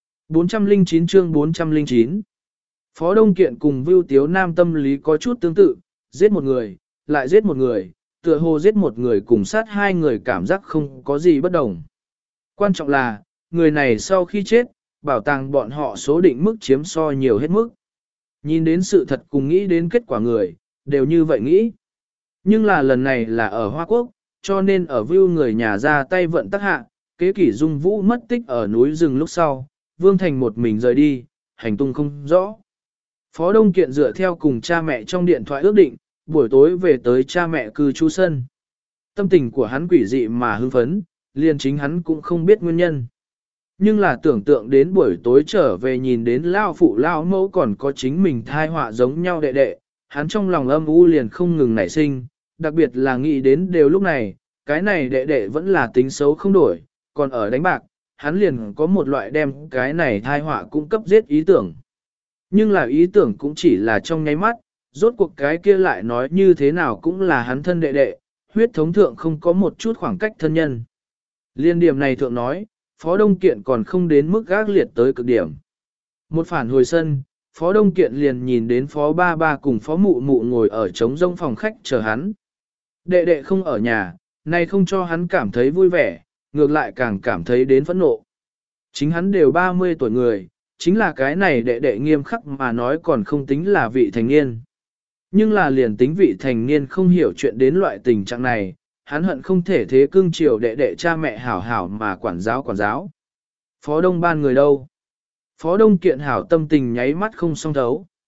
409 chương 409 Phó Đông Kiện cùng Vưu Tiếu Nam tâm lý có chút tương tự, giết một người, lại giết một người, tựa hồ giết một người cùng sát hai người cảm giác không có gì bất đồng. Quan trọng là, người này sau khi chết, bảo tàng bọn họ số định mức chiếm so nhiều hết mức. Nhìn đến sự thật cùng nghĩ đến kết quả người, đều như vậy nghĩ. Nhưng là lần này là ở Hoa Quốc, cho nên ở Vưu người nhà ra tay vận tắc hạ, kế Kỷ Dung Vũ mất tích ở núi rừng lúc sau, Vương Thành một mình rời đi, hành tung không rõ. Phó Đông Kiện dựa theo cùng cha mẹ trong điện thoại ước định, buổi tối về tới cha mẹ cư trú sân. Tâm tình của hắn quỷ dị mà hưng phấn, liền chính hắn cũng không biết nguyên nhân. Nhưng là tưởng tượng đến buổi tối trở về nhìn đến lao phụ lao mẫu còn có chính mình thai họa giống nhau đệ đệ, hắn trong lòng âm u liền không ngừng nảy sinh, đặc biệt là nghĩ đến đều lúc này, cái này đệ đệ vẫn là tính xấu không đổi, còn ở đánh bạc, hắn liền có một loại đem cái này thai họa cung cấp giết ý tưởng. Nhưng là ý tưởng cũng chỉ là trong nháy mắt, rốt cuộc cái kia lại nói như thế nào cũng là hắn thân đệ đệ, huyết thống thượng không có một chút khoảng cách thân nhân. Liên điểm này thượng nói, Phó Đông Kiện còn không đến mức gác liệt tới cực điểm. Một phản hồi sân, Phó Đông Kiện liền nhìn đến Phó Ba Ba cùng Phó Mụ Mụ ngồi ở trống rông phòng khách chờ hắn. Đệ đệ không ở nhà, này không cho hắn cảm thấy vui vẻ, ngược lại càng cảm thấy đến phẫn nộ. Chính hắn đều 30 tuổi người, chính là cái này đệ đệ nghiêm khắc mà nói còn không tính là vị thành niên. Nhưng là liền tính vị thành niên không hiểu chuyện đến loại tình trạng này, hắn hận không thể thế cưng chiều đệ đệ cha mẹ hảo hảo mà quản giáo. Phó Đông Ban người đâu? Phó Đông Kiện hảo tâm tình nháy mắt không song thấu.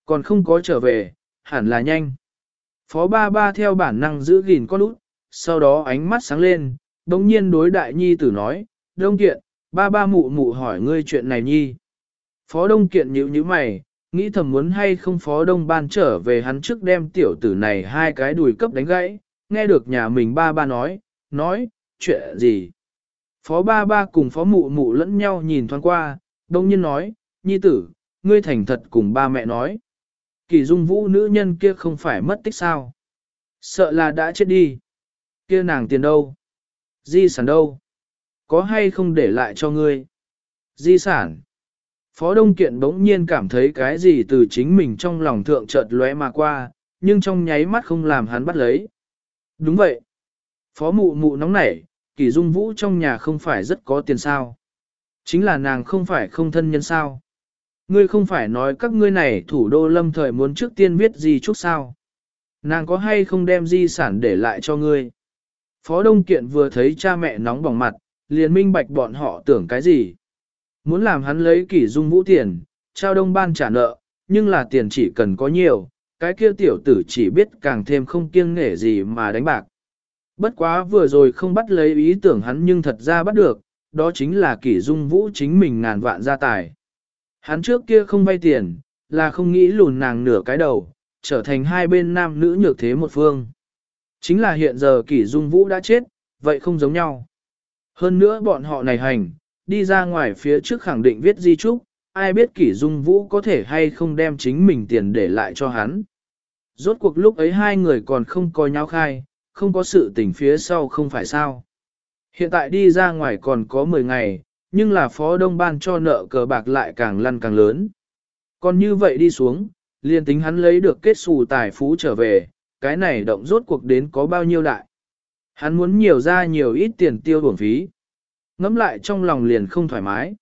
Còn không có trở về, hẳn là nhanh. Phó ba ba theo bản năng giữ gìn con út, sau đó ánh mắt sáng lên, đồng nhiên đối đại nhi tử nói, Đông Kiện, ba ba mụ mụ hỏi ngươi chuyện này nhi. Phó Đông Kiện nhíu nhíu mày, nghĩ thầm muốn hay không Phó Đông Ban trở về hắn trước đem tiểu tử này hai cái đùi cấp đánh gãy, nghe được nhà mình ba ba nói, chuyện gì. Phó ba ba cùng Phó mụ mụ lẫn nhau nhìn thoáng qua, đông nhiên nói, nhi tử, ngươi thành thật cùng ba mẹ nói. Kỳ Dung Vũ nữ nhân kia không phải mất tích sao? Sợ là đã chết đi. Kia nàng tiền đâu? Di sản đâu? Có hay không để lại cho ngươi? Di sản. Phó Đông Kiện bỗng nhiên cảm thấy cái gì từ chính mình trong lòng thượng chợt lóe mà qua, nhưng trong nháy mắt không làm hắn bắt lấy. Đúng vậy. Phó mụ mụ nóng nảy, Kỳ Dung Vũ trong nhà không phải rất có tiền sao? Chính là nàng không phải không thân nhân sao? Ngươi không phải nói các ngươi này thủ đô lâm thời muốn trước tiên viết gì chúc sao? Nàng có hay không đem di sản để lại cho ngươi? Phó Đông Kiện vừa thấy cha mẹ nóng bỏng mặt, liền minh bạch bọn họ tưởng cái gì? Muốn làm hắn lấy Kỷ Dung Vũ tiền, trao Đông Ban trả nợ, nhưng là tiền chỉ cần có nhiều, cái kia tiểu tử chỉ biết càng thêm không kiêng nể gì mà đánh bạc. Bất quá vừa rồi không bắt lấy ý tưởng hắn nhưng thật ra bắt được, đó chính là Kỷ Dung Vũ chính mình ngàn vạn gia tài. Hắn trước kia không vay tiền, là không nghĩ lùn nàng nửa cái đầu, trở thành hai bên nam nữ nhược thế một phương. Chính là hiện giờ Kỷ Dung Vũ đã chết, vậy không giống nhau. Hơn nữa bọn họ này hành, đi ra ngoài phía trước khẳng định viết di chúc, ai biết Kỷ Dung Vũ có thể hay không đem chính mình tiền để lại cho hắn. Rốt cuộc lúc ấy hai người còn không có nháo khai, không có sự tình phía sau không phải sao. Hiện tại đi ra ngoài còn có 10 ngày, nhưng là Phó Đông Ban cho nợ cờ bạc lại càng lăn càng lớn. Còn như vậy đi xuống, liền tính hắn lấy được kết xù tài phú trở về, cái này động rốt cuộc đến có bao nhiêu đại. Hắn muốn nhiều ra nhiều ít tiền tiêu bổng phí. Ngắm lại trong lòng liền không thoải mái.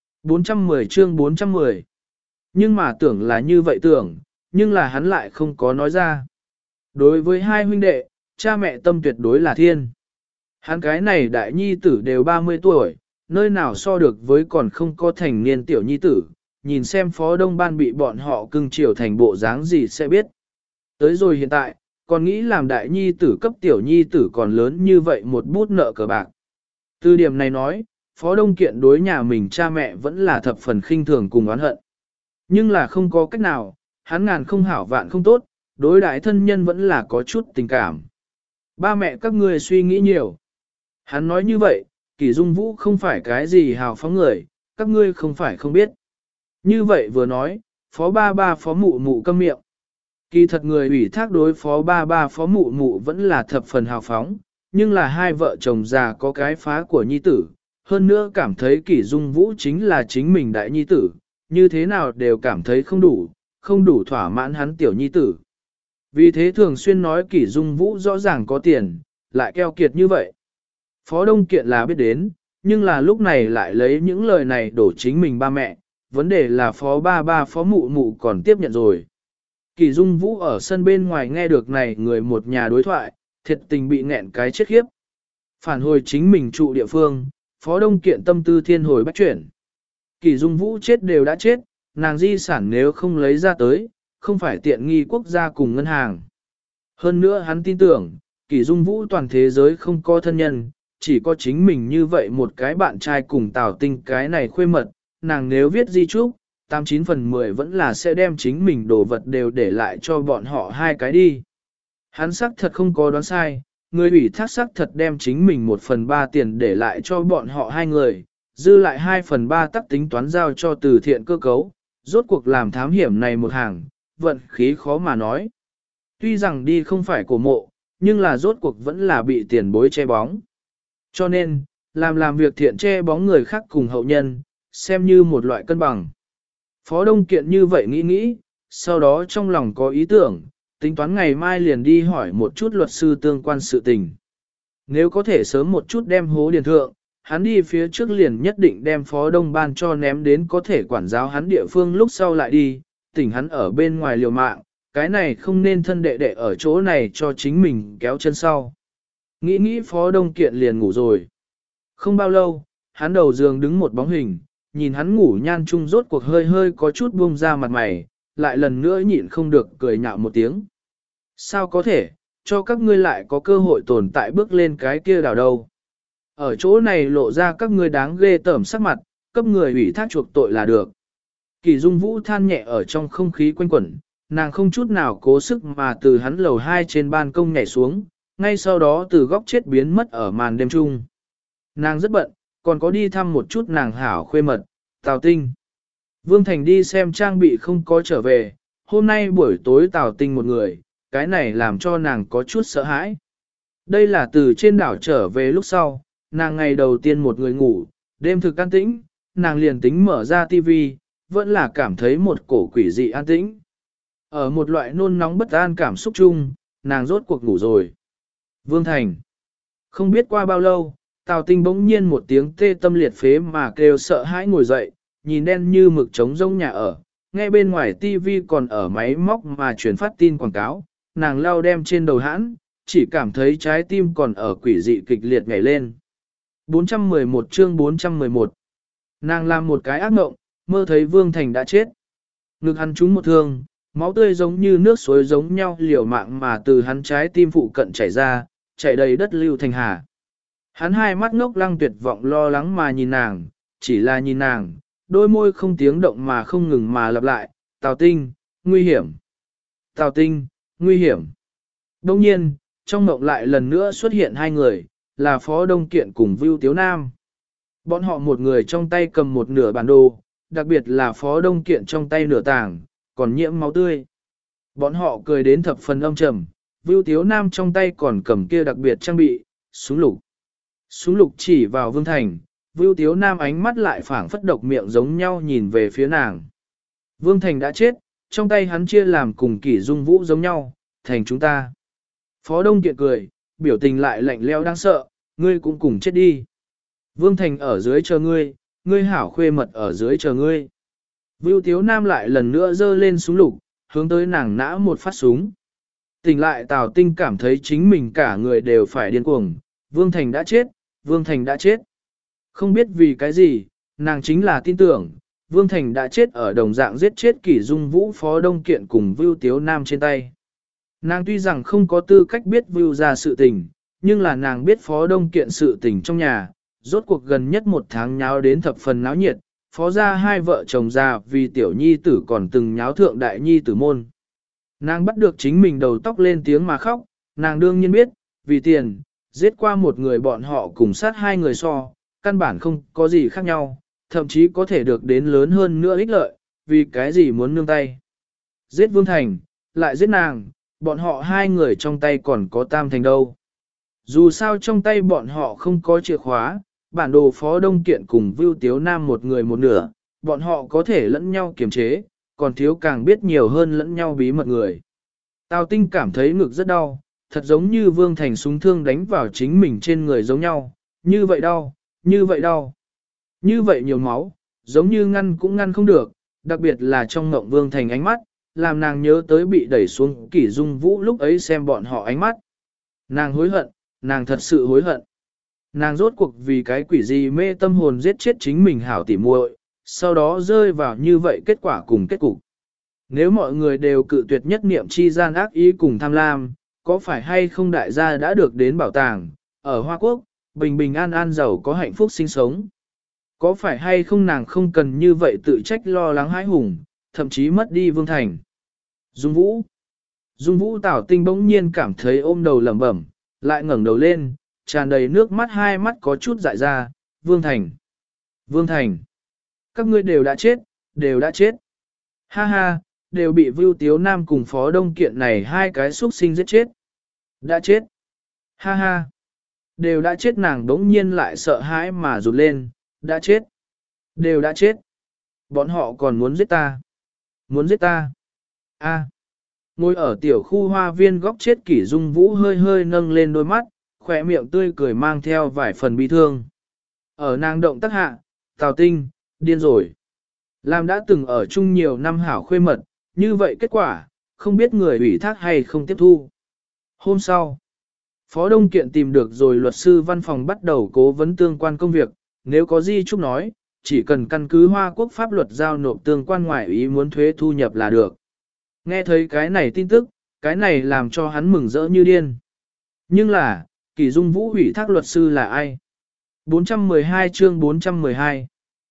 410 chương 410. Nhưng mà tưởng là như vậy tưởng, nhưng là hắn lại không có nói ra. Đối với hai huynh đệ, cha mẹ tâm tuyệt đối là thiên. Hắn cái này đại nhi tử đều 30 tuổi, nơi nào so được với còn không có thành niên tiểu nhi tử, nhìn xem Phó Đông Ban bị bọn họ cưng chiều thành bộ dáng gì sẽ biết. Tới rồi hiện tại, còn nghĩ làm đại nhi tử cấp tiểu nhi tử còn lớn như vậy một bút nợ cờ bạc. Từ điểm này nói, Phó Đông Kiện đối nhà mình cha mẹ vẫn là thập phần khinh thường cùng oán hận. Nhưng là không có cách nào, hắn ngàn không hảo vạn không tốt, đối đại thân nhân vẫn là có chút tình cảm. Ba mẹ các ngươi suy nghĩ nhiều. Hắn nói như vậy, Kỷ Dung Vũ không phải cái gì hào phóng người, các ngươi không phải không biết. Như vậy vừa nói, Phó Ba Ba Phó Mụ Mụ câm miệng. Kỳ thật người ủy thác đối Phó Ba Ba Phó Mụ Mụ vẫn là thập phần hào phóng, nhưng là hai vợ chồng già có cái phá của nhi tử, hơn nữa cảm thấy Kỷ Dung Vũ chính là chính mình đại nhi tử, như thế nào đều cảm thấy không đủ thỏa mãn hắn tiểu nhi tử. Vì thế thường xuyên nói Kỷ Dung Vũ rõ ràng có tiền, lại keo kiệt như vậy. Phó Đông Kiện là biết đến, nhưng là lúc này lại lấy những lời này đổ chính mình ba mẹ, vấn đề là Phó Ba Ba Phó Mụ Mụ còn tiếp nhận rồi. Kỷ Dung Vũ ở sân bên ngoài nghe được này người một nhà đối thoại, thiệt tình bị nghẹn cái chết khiếp. Phản hồi chính mình trụ địa phương, Phó Đông Kiện tâm tư thiên hồi bách chuyển. Kỷ Dung Vũ chết đều đã chết, nàng di sản nếu không lấy ra tới, không phải tiện nghi quốc gia cùng ngân hàng. Hơn nữa hắn tin tưởng, Kỷ Dung Vũ toàn thế giới không có thân nhân, chỉ có chính mình như vậy một cái bạn trai cùng Tào Tinh cái này khuê mật, nàng nếu viết di chúc, 89 phần 10 vẫn là sẽ đem chính mình đồ vật đều để lại cho bọn họ hai cái đi. Hắn xác thật không có đoán sai, người ủy thác xác thật đem chính mình 1/3 tiền để lại cho bọn họ hai người, dư lại 2/3 tắc tính toán giao cho từ thiện cơ cấu, rốt cuộc làm thám hiểm này một hàng, vận khí khó mà nói. Tuy rằng đi không phải cổ mộ, nhưng là rốt cuộc vẫn là bị tiền bối che bóng. Cho nên, làm việc thiện che bóng người khác cùng hậu nhân, xem như một loại cân bằng. Phó Đông Kiện như vậy nghĩ, sau đó trong lòng có ý tưởng, tính toán ngày mai liền đi hỏi một chút luật sư tương quan sự tình. Nếu có thể sớm một chút đem hố điền thượng, hắn đi phía trước liền nhất định đem Phó Đông Ban cho ném đến có thể quản giáo hắn địa phương lúc sau lại đi, tỉnh hắn ở bên ngoài liều mạng, cái này không nên thân đệ đệ ở chỗ này cho chính mình kéo chân sau. Nghĩ Phó Đông Kiện liền ngủ rồi. Không bao lâu, hắn đầu giường đứng một bóng hình, nhìn hắn ngủ nhan chung rốt cuộc hơi có chút buông ra mặt mày, lại lần nữa nhịn không được cười nhạo một tiếng. Sao có thể, cho các ngươi lại có cơ hội tồn tại bước lên cái kia đảo đâu. Ở chỗ này lộ ra các ngươi đáng ghê tởm sắc mặt, cấp người ủy thác chuộc tội là được. Kỳ Dung Vũ than nhẹ ở trong không khí quanh quẩn, nàng không chút nào cố sức mà từ hắn lầu 2 trên ban công nhảy xuống, ngay sau đó từ góc chết biến mất ở màn đêm trung. Nàng rất bận, còn có đi thăm một chút nàng hảo khuê mật, Tào Tinh. Vương Thành đi xem trang bị không có trở về, hôm nay buổi tối Tào Tinh một người, cái này làm cho nàng có chút sợ hãi. Đây là từ trên đảo trở về lúc sau, nàng ngày đầu tiên một người ngủ, đêm thực an tĩnh, nàng liền tính mở ra tivi, vẫn là cảm thấy một cổ quỷ dị an tĩnh. Ở một loại nôn nóng bất an cảm xúc chung, nàng rốt cuộc ngủ rồi. Vương Thành. Không biết qua bao lâu, Tào Tinh bỗng nhiên một tiếng tê tâm liệt phế mà kêu sợ hãi ngồi dậy, nhìn đen như mực trống rông nhà ở, nghe bên ngoài tivi còn ở máy móc mà truyền phát tin quảng cáo, nàng lau đem trên đầu hãn, chỉ cảm thấy trái tim còn ở quỷ dị kịch liệt nhảy lên. 411 chương 411 Nàng làm một cái ác mộng, mơ thấy Vương Thành đã chết. Ngực hắn trúng một thương, máu tươi giống như nước suối giống nhau liều mạng mà từ hắn trái tim phụ cận chảy ra, chảy đầy đất lưu thành hà. Hắn hai mắt ngốc lăng tuyệt vọng lo lắng mà nhìn nàng, chỉ là nhìn nàng, đôi môi không tiếng động mà không ngừng mà lặp lại, Tào Tinh, nguy hiểm. Tào Tinh, nguy hiểm. Đông nhiên, trong mộng lại lần nữa xuất hiện hai người, là Phó Đông Kiện cùng Vưu Tiếu Nam. Bọn họ một người trong tay cầm một nửa bản đồ, đặc biệt là Phó Đông Kiện trong tay nửa tảng, còn nhiễm máu tươi. Bọn họ cười đến thập phần âm trầm, Vưu Tiếu Nam trong tay còn cầm kia đặc biệt trang bị, súng lục. Súng lục chỉ vào Vương Thành, Vưu Tiếu Nam ánh mắt lại phảng phất độc miệng giống nhau nhìn về phía nàng. Vương Thành đã chết, trong tay hắn chia làm cùng Kỷ Dung Vũ giống nhau, thành chúng ta. Phó Đông Kiện cười, biểu tình lại lạnh lẽo đáng sợ, ngươi cũng cùng chết đi. Vương Thành ở dưới chờ ngươi, ngươi hảo khuê mật ở dưới chờ ngươi. Vưu Tiếu Nam lại lần nữa giơ lên súng lục, hướng tới nàng nã một phát súng. Tỉnh lại Tào Tinh cảm thấy chính mình cả người đều phải điên cuồng, Vương Thành đã chết, Vương Thành đã chết. Không biết vì cái gì, nàng chính là tin tưởng, Vương Thành đã chết ở đồng dạng giết chết Kỷ Dung Vũ Phó Đông Kiện cùng Vưu Tiếu Nam trên tay. Nàng tuy rằng không có tư cách biết Vưu ra sự tình, nhưng là nàng biết Phó Đông Kiện sự tình trong nhà, rốt cuộc gần nhất một tháng nháo đến thập phần náo nhiệt, Phó ra hai vợ chồng già vì tiểu nhi tử còn từng nháo thượng đại nhi tử môn. Nàng bắt được chính mình đầu tóc lên tiếng mà khóc, nàng đương nhiên biết, vì tiền, giết qua một người bọn họ cùng sát hai người so, căn bản không có gì khác nhau, thậm chí có thể được đến lớn hơn nữa ích lợi, vì cái gì muốn nương tay. Giết Vương Thành, lại giết nàng, bọn họ hai người trong tay còn có Tam Thành đâu. Dù sao trong tay bọn họ không có chìa khóa, bản đồ Phó Đông Kiện cùng Vưu Tiếu Nam một người một nửa, bọn họ có thể lẫn nhau kiềm chế, còn thiếu càng biết nhiều hơn lẫn nhau bí mật người. Tào Tinh cảm thấy ngực rất đau, thật giống như Vương Thành súng thương đánh vào chính mình trên người giống nhau, như vậy đau, như vậy đau, như vậy nhiều máu, giống như ngăn cũng ngăn không được, đặc biệt là trong ngộng Vương Thành ánh mắt, làm nàng nhớ tới bị đẩy xuống Kỷ Dung Vũ lúc ấy xem bọn họ ánh mắt. Nàng hối hận, nàng thật sự hối hận. Nàng rốt cuộc vì cái quỷ gì mê tâm hồn giết chết chính mình hảo tỉ muội, sau đó rơi vào như vậy kết quả cùng kết cục. Nếu mọi người đều cự tuyệt nhất niệm chi gian ác ý cùng tham lam, có phải hay không đại gia đã được đến bảo tàng, ở Hoa Quốc, bình bình an an giàu có hạnh phúc sinh sống. Có phải hay không nàng không cần như vậy tự trách lo lắng hãi hùng, thậm chí mất đi Vương Thành. Dung Vũ. Dung Vũ Tảo Tinh bỗng nhiên cảm thấy ôm đầu lẩm bẩm, lại ngẩng đầu lên, tràn đầy nước mắt hai mắt có chút dại ra, Vương Thành. Vương Thành. Các ngươi đều đã chết, đều đã chết. Ha ha, đều bị Vưu Tiếu Nam cùng Phó Đông Kiện này hai cái xuất sinh giết chết. Đã chết. Ha ha. Đều đã chết nàng đống nhiên lại sợ hãi mà rụt lên, đã chết. Đều đã chết. Bọn họ còn muốn giết ta. Muốn giết ta. A. Ngồi ở tiểu khu hoa viên góc chết Kỷ Dung Vũ hơi hơi nâng lên đôi mắt, khỏe miệng tươi cười mang theo vài phần bi thương. Ở nàng động tác hạ, Tào Tinh, điên rồi. Làm đã từng ở chung nhiều năm hảo khuê mật, như vậy kết quả, không biết người ủy thác hay không tiếp thu. Hôm sau, Phó Đông Kiện tìm được rồi luật sư văn phòng bắt đầu cố vấn tương quan công việc, nếu có gì chúc nói, chỉ cần căn cứ Hoa Quốc pháp luật giao nộp tương quan ngoại ý muốn thuế thu nhập là được. Nghe thấy cái này tin tức, cái này làm cho hắn mừng rỡ như điên. Nhưng là, Kỷ Dung Vũ ủy thác luật sư là ai? 412 chương 412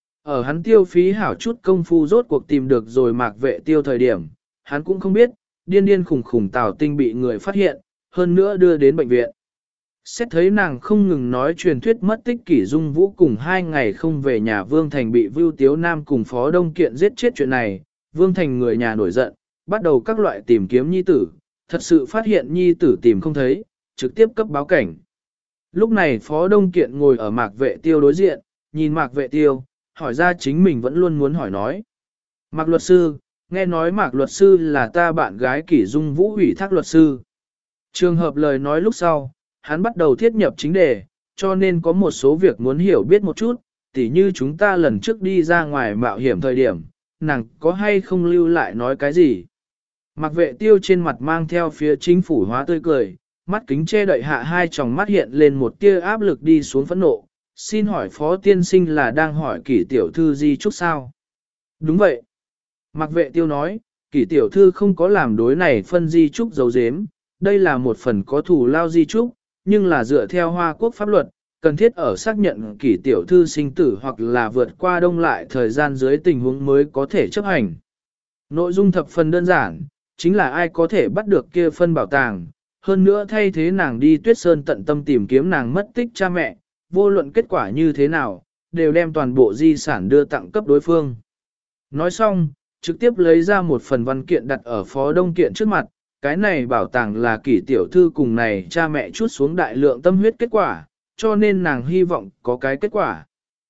Ở hắn tiêu phí hảo chút công phu rốt cuộc tìm được rồi Mạc Vệ Tiêu thời điểm, hắn cũng không biết, điên điên khủng khủng Tào Tinh bị người phát hiện, hơn nữa đưa đến bệnh viện. Xét thấy nàng không ngừng nói truyền thuyết mất tích Kỷ Dung Vũ cùng 2 ngày không về nhà Vương Thành bị Vưu Tiếu Nam cùng Phó Đông Kiện giết chết chuyện này, Vương Thành người nhà nổi giận, bắt đầu các loại tìm kiếm nhi tử, thật sự phát hiện nhi tử tìm không thấy, trực tiếp cấp báo cảnh. Lúc này Phó Đông Kiện ngồi ở Mạc Vệ Tiêu đối diện, nhìn Mạc Vệ Tiêu, hỏi ra chính mình vẫn luôn muốn hỏi nói. Mạc luật sư, nghe nói Mạc luật sư là ta bạn gái Kỷ Dung Vũ ủy thác luật sư. Trường hợp lời nói lúc sau, hắn bắt đầu thiết nhập chính đề, cho nên có một số việc muốn hiểu biết một chút, tỉ như chúng ta lần trước đi ra ngoài mạo hiểm thời điểm, nàng có hay không lưu lại nói cái gì. Mạc Vệ Tiêu trên mặt mang theo phía chính phủ hóa tươi cười, mắt kính che đậy hạ hai tròng mắt hiện lên một tia áp lực đi xuống phẫn nộ. Xin hỏi Phó Tiên Sinh là đang hỏi Kỷ tiểu thư di chúc sao? Đúng vậy. Mạc Vệ Tiêu nói, Kỷ tiểu thư không có làm đối này phân di chúc giấu giếm, đây là một phần có thù lao di chúc, nhưng là dựa theo Hoa Quốc pháp luật, cần thiết ở xác nhận Kỷ tiểu thư sinh tử hoặc là vượt qua đông lại thời gian dưới tình huống mới có thể chấp hành. Nội dung thập phần đơn giản, chính là ai có thể bắt được kia phân bảo tàng, hơn nữa thay thế nàng đi Tuyết Sơn tận tâm tìm kiếm nàng mất tích cha mẹ, vô luận kết quả như thế nào, đều đem toàn bộ di sản đưa tặng cấp đối phương. Nói xong, trực tiếp lấy ra một phần văn kiện đặt ở Phó Đông Kiện trước mặt, cái này bảo tàng là Kỷ tiểu thư cùng này cha mẹ chút xuống đại lượng tâm huyết kết quả, cho nên nàng hy vọng có cái kết quả.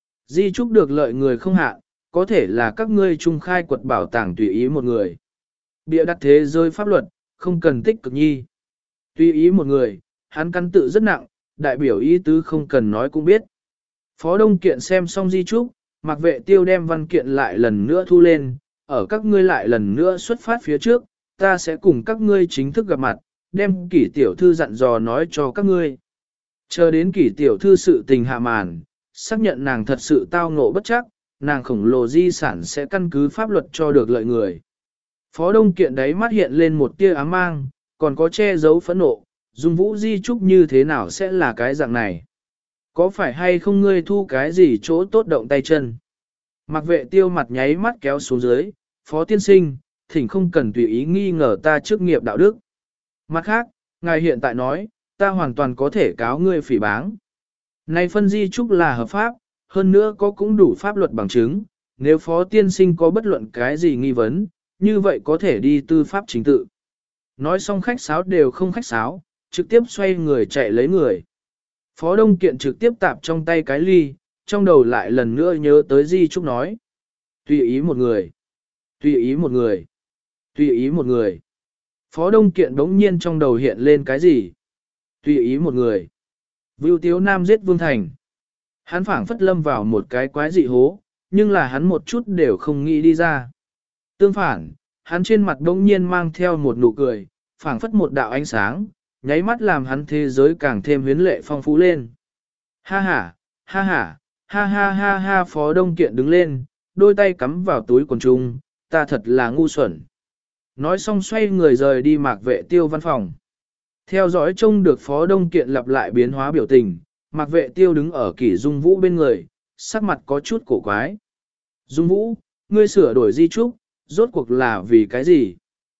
Di chúc được lợi người không hạn, có thể là các ngươi trung khai quật bảo tàng tùy ý một người. Bịa đặt thế giới pháp luật, không cần tích cực nhi. Tùy ý một người, hắn căn tự rất nặng, đại biểu ý tứ không cần nói cũng biết. Phó Đông Kiện xem xong di chúc, Mạc Vệ Tiêu đem văn kiện lại lần nữa thu lên, ở các ngươi lại lần nữa xuất phát phía trước, ta sẽ cùng các ngươi chính thức gặp mặt, đem Kỷ tiểu thư dặn dò nói cho các ngươi. Chờ đến Kỷ tiểu thư sự tình hạ màn, xác nhận nàng thật sự tao ngộ bất chắc, nàng khổng lồ di sản sẽ căn cứ pháp luật cho được lợi người. Phó Đông Kiện đấy mắt hiện lên một tia ám mang, còn có che giấu phẫn nộ, Dung Vũ di chúc như thế nào sẽ là cái dạng này? Có phải hay không ngươi thu cái gì chỗ tốt động tay chân? Mạc Vệ Tiêu mặt nháy mắt kéo xuống dưới, Phó Tiên Sinh, thỉnh không cần tùy ý nghi ngờ ta chức nghiệp đạo đức. Mặt khác, ngài hiện tại nói, ta hoàn toàn có thể cáo ngươi phỉ báng. Này phân di chúc là hợp pháp, hơn nữa có cũng đủ pháp luật bằng chứng, nếu Phó Tiên Sinh có bất luận cái gì nghi vấn, như vậy có thể đi tư pháp chính tự. Nói xong khách sáo đều không khách sáo, trực tiếp xoay người chạy lấy người. Phó Đông Kiện trực tiếp tạp trong tay cái ly, trong đầu lại lần nữa nhớ tới di chúc nói. Tùy ý một người, tùy ý một người, tùy ý một người. Phó Đông Kiện đống nhiên trong đầu hiện lên cái gì? Tùy ý một người. Vưu Tiếu Nam giết Vương Thành. Hắn phảng phất lâm vào một cái quái dị hố, nhưng là hắn một chút đều không nghĩ đi ra. Tương phản, hắn trên mặt đống nhiên mang theo một nụ cười, phảng phất một đạo ánh sáng, nháy mắt làm hắn thế giới càng thêm huyến lệ phong phú lên. Ha ha, ha ha, ha ha ha ha. Phó Đông Kiện đứng lên, đôi tay cắm vào túi quần trung, ta thật là ngu xuẩn. Nói xong xoay người rời đi Mạc Vệ Tiêu văn phòng. Theo dõi trông được Phó Đông Kiện lặp lại biến hóa biểu tình, Mạc Vệ Tiêu đứng ở Kỷ Dung Vũ bên người, sắc mặt có chút cổ quái. Dung Vũ, ngươi sửa đổi di chúc, rốt cuộc là vì cái gì?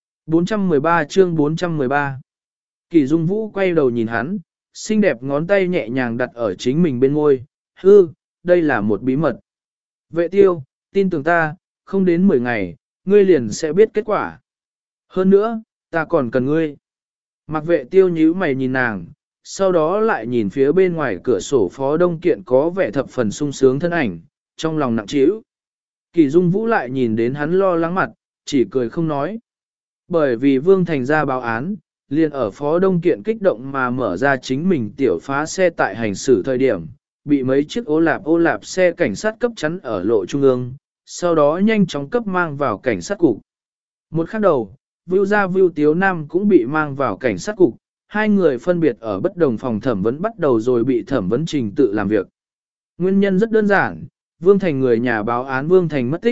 413 chương 413 Kỷ Dung Vũ quay đầu nhìn hắn, xinh đẹp ngón tay nhẹ nhàng đặt ở chính mình bên môi, đây là một bí mật. Vệ Tiêu, tin tưởng ta, không đến 10 ngày, ngươi liền sẽ biết kết quả. Hơn nữa, ta còn cần ngươi. Mạc Vệ Tiêu nhíu mày nhìn nàng, sau đó lại nhìn phía bên ngoài cửa sổ Phó Đông Kiện có vẻ thập phần sung sướng thân ảnh, trong lòng nặng trĩu. Kỷ Dung Vũ lại nhìn đến hắn lo lắng mặt, chỉ cười không nói. Bởi vì Vương Thành ra báo án, liền ở Phó Đông Kiện kích động mà mở ra chính mình tiểu phá xe tại hành xử thời điểm, bị mấy chiếc ô lạp xe cảnh sát cấp chắn ở lộ trung ương, sau đó nhanh chóng cấp mang vào cảnh sát cục. Một khắc đầu, Vưu Tiếu Nam cũng bị mang vào cảnh sát cục, hai người phân biệt ở bất đồng phòng thẩm vấn bắt đầu rồi bị thẩm vấn trình tự làm việc. Nguyên nhân rất đơn giản, Vương Thành người nhà báo án Vương Thành mất tích,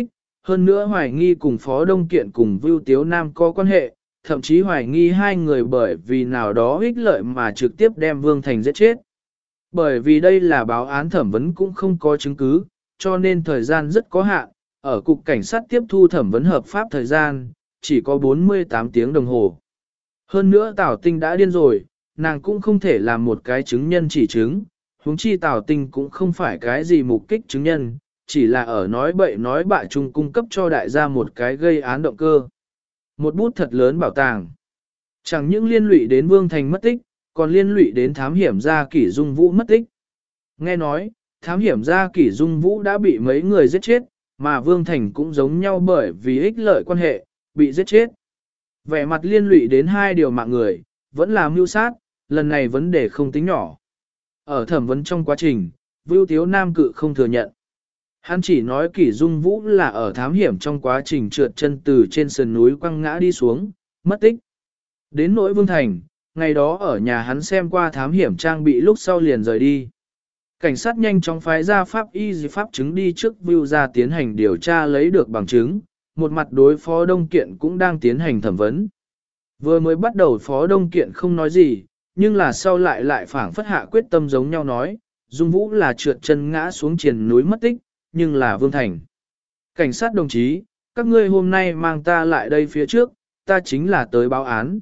hơn nữa hoài nghi cùng Phó Đông Kiện cùng Vưu Tiếu Nam có quan hệ, thậm chí hoài nghi hai người bởi vì nào đó ích lợi mà trực tiếp đem Vương Thành giết chết. Bởi vì đây là báo án thẩm vấn cũng không có chứng cứ, cho nên thời gian rất có hạn, ở cục cảnh sát tiếp thu thẩm vấn hợp pháp thời gian, chỉ có 48 tiếng đồng hồ. Hơn nữa Tào Tinh đã điên rồi, nàng cũng không thể làm một cái chứng nhân chỉ chứng, huống chi Tào Tinh cũng không phải cái gì mục kích chứng nhân, chỉ là ở nói bậy nói bạ chung cung cấp cho đại gia một cái gây án động cơ. Một bút thật lớn bảo tàng. Chẳng những liên lụy đến Vương Thành mất tích, còn liên lụy đến thám hiểm gia Kỷ Dung Vũ mất tích. Nghe nói, thám hiểm gia Kỷ Dung Vũ đã bị mấy người giết chết, mà Vương Thành cũng giống nhau bởi vì ích lợi quan hệ, bị giết chết. Vẻ mặt liên lụy đến hai điều mạng người, vẫn là mưu sát, lần này vấn đề không tính nhỏ. Ở thẩm vấn trong quá trình, Vưu Tiếu Nam cự không thừa nhận. Hắn chỉ nói Kỷ Dung Vũ là ở thám hiểm trong quá trình trượt chân từ trên sườn núi quăng ngã đi xuống, mất tích. Đến nỗi Vương Thành, ngày đó ở nhà hắn xem qua thám hiểm trang bị lúc sau liền rời đi. Cảnh sát nhanh chóng phái ra pháp y pháp chứng đi trước Vưu ra tiến hành điều tra lấy được bằng chứng, một mặt đối Phó Đông Kiện cũng đang tiến hành thẩm vấn. Vừa mới bắt đầu Phó Đông Kiện không nói gì, nhưng là sau lại phảng phất hạ quyết tâm giống nhau nói, Dung Vũ là trượt chân ngã xuống triền núi mất tích, nhưng là Vương Thành. Cảnh sát đồng chí, các ngươi hôm nay mang ta lại đây phía trước, ta chính là tới báo án.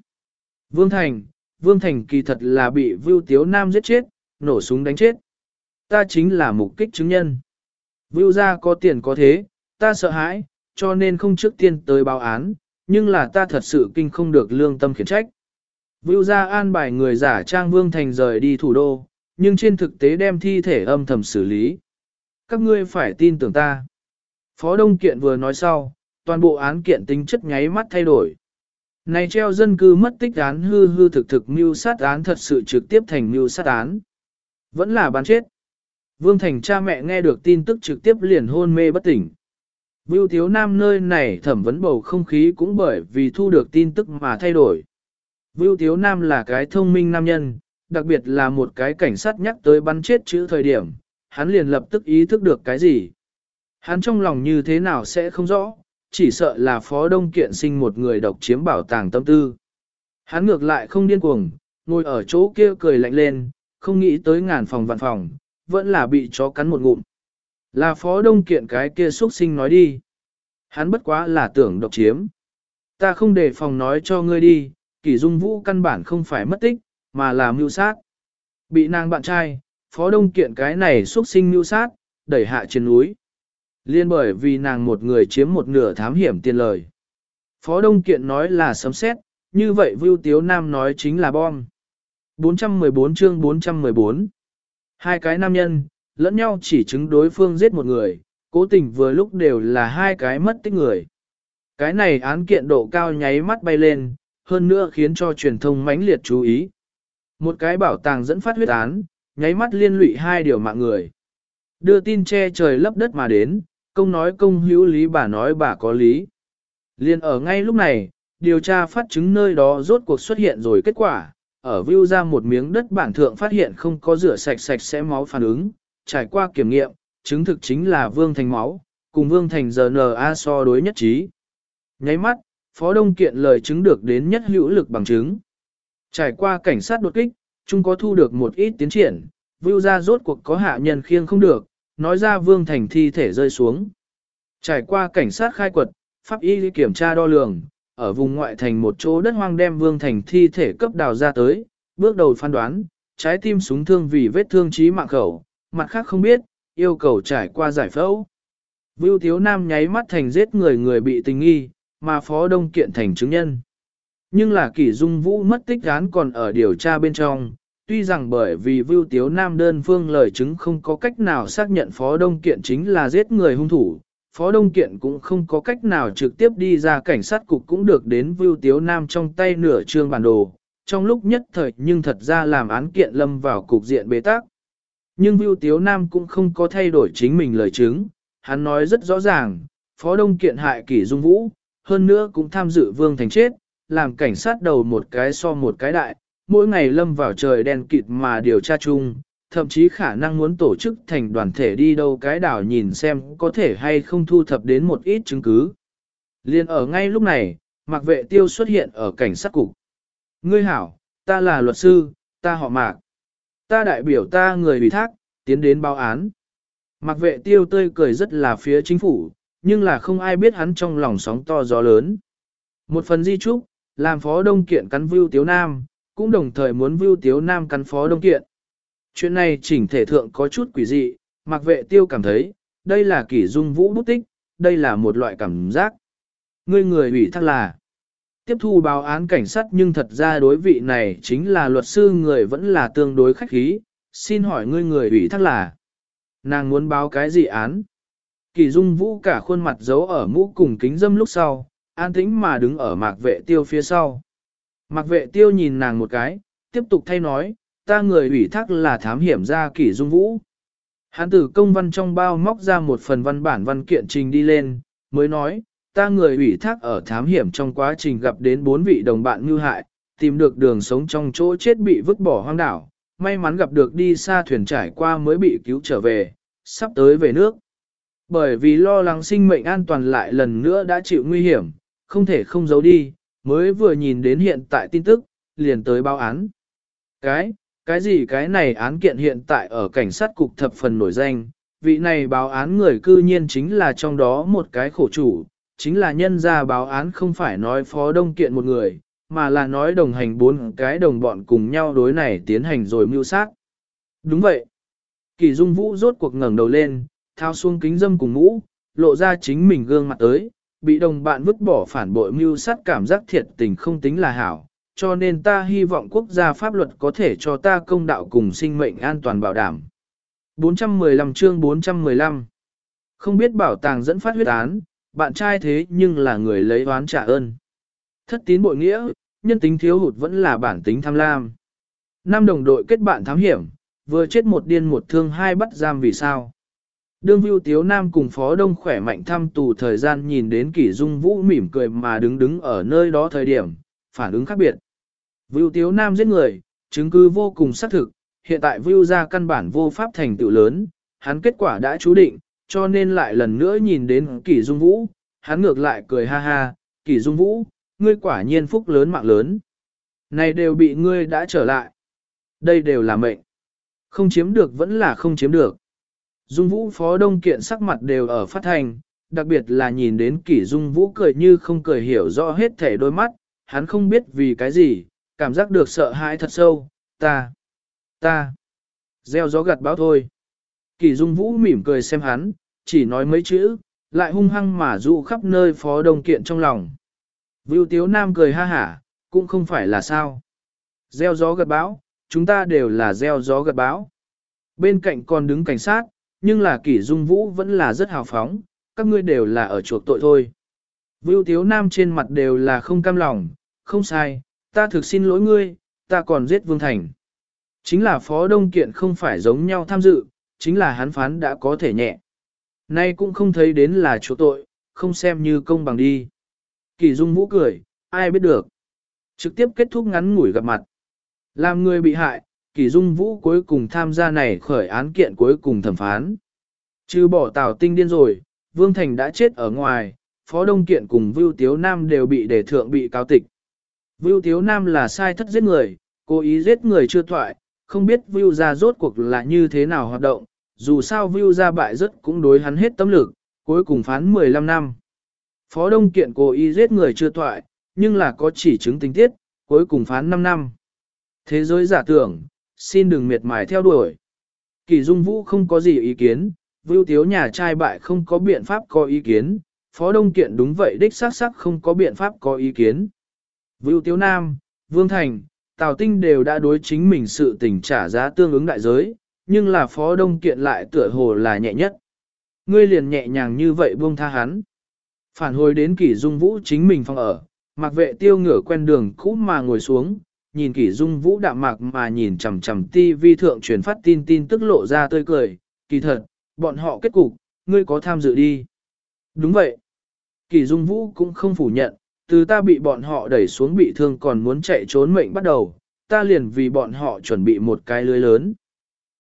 Vương Thành kỳ thật là bị Vưu Tiếu Nam giết chết, nổ súng đánh chết. Ta chính là mục kích chứng nhân. Vưu gia có tiền có thế, ta sợ hãi, cho nên không trước tiên tới báo án, nhưng là ta thật sự kinh không được lương tâm khiển trách. Vưu gia an bài người giả trang Vương Thành rời đi thủ đô, nhưng trên thực tế đem thi thể âm thầm xử lý. Các ngươi phải tin tưởng ta. Phó Đông Kiện vừa nói sau, toàn bộ án kiện tính chất nháy mắt thay đổi. Này treo dân cư mất tích án hư thực mưu sát án thật sự trực tiếp thành mưu sát án. Vẫn là bán chết. Vương Thành cha mẹ nghe được tin tức trực tiếp liền hôn mê bất tỉnh. Vưu Tiếu Nam nơi này thẩm vấn bầu không khí cũng bởi vì thu được tin tức mà thay đổi. Vưu Tiếu Nam là cái thông minh nam nhân, đặc biệt là một cái cảnh sát nhắc tới bắn chết chữ thời điểm, hắn liền lập tức ý thức được cái gì. Hắn trong lòng như thế nào sẽ không rõ, chỉ sợ là Phó Đông Kiện sinh một người độc chiếm bảo tàng tâm tư. Hắn ngược lại không điên cuồng, ngồi ở chỗ kia cười lạnh lên, không nghĩ tới ngàn phòng vạn phòng, vẫn là bị chó cắn một ngụm. Là Phó Đông Kiện cái kia xuất sinh nói đi. Hắn bất quá là tưởng độc chiếm. Ta không để phòng nói cho ngươi đi, Kỷ Dung Vũ căn bản không phải mất tích, mà là mưu sát. Bị nàng bạn trai, Phó Đông Kiện cái này xuất sinh mưu sát, đẩy hạ trên núi. Liên bởi vì nàng một người chiếm một nửa thám hiểm tiền lời. Phó Đông Kiện nói là sấm sét, như vậy Vưu Tiếu Nam nói chính là bom. 414 chương 414. Hai cái nam nhân, lẫn nhau chỉ chứng đối phương giết một người, cố tình vừa lúc đều là hai cái mất tích người. Cái này án kiện độ cao nháy mắt bay lên, hơn nữa khiến cho truyền thông mãnh liệt chú ý. Một cái bảo tàng dẫn phát huyết án, nháy mắt liên lụy hai điều mạng người. Đưa tin che trời lấp đất mà đến, công nói công hữu lý, bà nói bà có lý. Liên ở ngay lúc này, điều tra phát chứng nơi đó rốt cuộc xuất hiện rồi kết quả, ở view ra một miếng đất bản thượng phát hiện không có rửa sạch sẽ máu phản ứng, trải qua kiểm nghiệm, chứng thực chính là Vương Thành máu, cùng Vương Thành RNA so đối nhất trí. Nháy mắt, Phó Đông Kiện lời chứng được đến nhất hữu lực bằng chứng. Trải qua cảnh sát đột kích, chung có thu được một ít tiến triển, view ra rốt cuộc có hạ nhân khiêng không được, nói ra Vương Thành thi thể rơi xuống. Trải qua cảnh sát khai quật, pháp y kiểm tra đo lường, ở vùng ngoại thành một chỗ đất hoang đem Vương Thành thi thể cấp đào ra tới, bước đầu phán đoán, trái tim súng thương vì vết thương chí mạng khẩu, mặt khác không biết, yêu cầu trải qua giải phẫu. Vưu Tiếu Nam nháy mắt thành giết người bị tình nghi, mà Phó Đông Kiện thành chứng nhân. Nhưng là Kỷ Dung Vũ mất tích án còn ở điều tra bên trong, tuy rằng bởi vì Vưu Tiếu Nam đơn phương lời chứng không có cách nào xác nhận Phó Đông Kiện chính là giết người hung thủ, Phó Đông Kiện cũng không có cách nào trực tiếp đi ra cảnh sát cục cũng được đến Vưu Tiếu Nam trong tay nửa trương bản đồ, trong lúc nhất thời nhưng thật ra làm án kiện lâm vào cục diện bế tắc. Nhưng Vưu Tiếu Nam cũng không có thay đổi chính mình lời chứng, hắn nói rất rõ ràng, Phó Đông Kiện hại Kỷ Dung Vũ, hơn nữa cũng tham dự Vương Thành chết, làm cảnh sát đầu một cái so một cái đại, mỗi ngày lâm vào trời đen kịt mà điều tra chung, thậm chí khả năng muốn tổ chức thành đoàn thể đi đâu cái đảo nhìn xem có thể hay không thu thập đến một ít chứng cứ. Liên ở ngay lúc này, Mạc Vệ Tiêu xuất hiện ở cảnh sát cục. Ngươi hảo, ta là luật sư, ta họ Mạc. Ta đại biểu ta người ủy thác, tiến đến báo án. Mạc Vệ Tiêu tươi cười rất là phía chính phủ, nhưng là không ai biết hắn trong lòng sóng to gió lớn. Một phần di trúc, làm Phó Đông Kiện cắn Vưu Tiếu Nam, cũng đồng thời muốn Vưu Tiếu Nam cắn Phó Đông Kiện. Chuyện này chỉnh thể thượng có chút quỷ dị, Mạc Vệ Tiêu cảm thấy, đây là Kỷ Dung Vũ bút tích, đây là một loại cảm giác. Ngươi người ủy thác là tiếp thu báo án cảnh sát, nhưng thật ra đối vị này chính là luật sư người vẫn là tương đối khách khí, xin hỏi ngươi người ủy thác là nàng muốn báo cái gì án? Kỷ Dung Vũ cả khuôn mặt giấu ở mũ cùng kính dâm lúc sau, an tĩnh mà đứng ở Mạc Vệ Tiêu phía sau. Mạc Vệ Tiêu nhìn nàng một cái, tiếp tục thay nói, ta người ủy thác là thám hiểm gia Kỷ Dung Vũ. Hắn từ công văn trong bao móc ra một phần văn bản văn kiện trình đi lên, mới nói, ta người ủy thác ở thám hiểm trong quá trình gặp đến 4 vị đồng bạn mưu hại, tìm được đường sống trong chỗ chết bị vứt bỏ hoang đảo, may mắn gặp được đi xa thuyền trải qua mới bị cứu trở về, sắp tới về nước. Bởi vì lo lắng sinh mệnh an toàn lại lần nữa đã chịu nguy hiểm, không thể không giấu đi, mới vừa nhìn đến hiện tại tin tức, liền tới báo án. Cái gì cái này án kiện hiện tại ở cảnh sát cục thập phần nổi danh, vị này báo án người cư nhiên chính là trong đó một cái khổ chủ, chính là nhân ra báo án không phải nói Phó Đông Kiện một người, mà là nói đồng hành 4 cái đồng bọn cùng nhau đối này tiến hành rồi mưu sát. Đúng vậy. Kỷ Dung Vũ rốt cuộc ngẩng đầu lên, thao xuống kính dâm cùng mũ, lộ ra chính mình gương mặt tới, bị đồng bạn vứt bỏ phản bội mưu sát cảm giác thiệt tình không tính là hảo, cho nên ta hy vọng quốc gia pháp luật có thể cho ta công đạo cùng sinh mệnh an toàn bảo đảm. 415 chương 415 Không biết bảo tàng dẫn phát huyết án, bạn trai thế nhưng là người lấy oán trả ơn. Thất tín bội nghĩa, nhân tính thiếu hụt vẫn là bản tính tham lam. 5 đồng đội kết bạn thám hiểm, vừa chết một điên một thương hai bắt giam vì sao. Đương Vưu Tiếu Nam cùng Phó Đông khỏe mạnh thăm tù thời gian nhìn đến Kỷ Dung Vũ mỉm cười mà đứng ở nơi đó thời điểm, phản ứng khác biệt. Vưu Tiếu Nam giết người, chứng cứ vô cùng xác thực, hiện tại Vưu ra căn bản vô pháp thành tựu lớn, hắn kết quả đã chú định, cho nên lại lần nữa nhìn đến Kỷ Dung Vũ, hắn ngược lại cười ha ha, Kỷ Dung Vũ, ngươi quả nhiên phúc lớn mạng lớn. Này đều bị ngươi đã trở lại. Đây đều là mệnh. Không chiếm được vẫn là không chiếm được. Dung Vũ Phó Đông Kiện sắc mặt đều ở phát thành, đặc biệt là nhìn đến Kỷ Dung Vũ cười như không cười hiểu rõ hết thể đôi mắt, hắn không biết vì cái gì, cảm giác được sợ hãi thật sâu, ta, gieo gió gặt bão thôi. Kỷ Dung Vũ mỉm cười xem hắn, chỉ nói mấy chữ, lại hung hăng mà dụ khắp nơi Phó Đông Kiện trong lòng. Vưu Tiếu Nam cười ha hả, cũng không phải là sao. Gieo gió gặt bão, chúng ta đều là gieo gió gặt bão. Bên cạnh còn đứng cảnh sát, nhưng là Kỷ Dung Vũ vẫn là rất hào phóng, các ngươi đều là ở chuộc tội thôi. Vưu Tiếu Nam trên mặt đều là không cam lòng, không sai, ta thực xin lỗi ngươi, ta còn giết Vương Thành. Chính là Phó Đông Kiện không phải giống nhau tham dự, chính là hắn phán đã có thể nhẹ. Nay cũng không thấy đến là chuộc tội, không xem như công bằng đi. Kỷ Dung Vũ cười, ai biết được. Trực tiếp kết thúc ngắn ngủi gặp mặt. Làm người bị hại, Kỷ Dung Vũ cuối cùng tham gia này khởi án kiện cuối cùng thẩm phán. Trừ bỏ Tào Tinh điên rồi, Vương Thành đã chết ở ngoài, Phó Đông Kiện cùng Vưu Tiếu Nam đều bị đề thượng bị cáo tịch. Vưu Tiếu Nam là sai thất giết người, cố ý giết người chưa thoại, không biết Vưu ra rốt cuộc là như thế nào hoạt động, dù sao Vưu ra bại rất cũng đối hắn hết tâm lực, cuối cùng phán 15 năm. Phó Đông Kiện cố ý giết người chưa thoại, nhưng là có chỉ chứng tình tiết, cuối cùng phán 5 năm. Thế giới giả tưởng, xin đừng miệt mài theo đuổi. Kỷ Dung Vũ không có gì ý kiến, Vưu Tiếu nhà trai bại không có biện pháp có ý kiến, Phó Đông Kiện đúng vậy đích xác xác không có biện pháp có ý kiến. Vưu Tiếu Nam, Vương Thành, Tào Tinh đều đã đối chính mình sự tình trả giá tương ứng đại giới, nhưng là Phó Đông Kiện lại tựa hồ là nhẹ nhất. Ngươi liền nhẹ nhàng như vậy buông tha hắn. Phản hồi đến Kỷ Dung Vũ chính mình phòng ở, Mạc Vệ Tiêu ngửa quen đường cũ mà ngồi xuống, nhìn Kỷ Dung Vũ đạm mạc mà nhìn chằm chằm TV thượng truyền phát tin tức lộ ra tươi cười, kỳ thật, bọn họ kết cục, ngươi có tham dự đi. Đúng vậy. Kỷ Dung Vũ cũng không phủ nhận, từ ta bị bọn họ đẩy xuống bị thương còn muốn chạy trốn mệnh bắt đầu, ta liền vì bọn họ chuẩn bị một cái lưới lớn.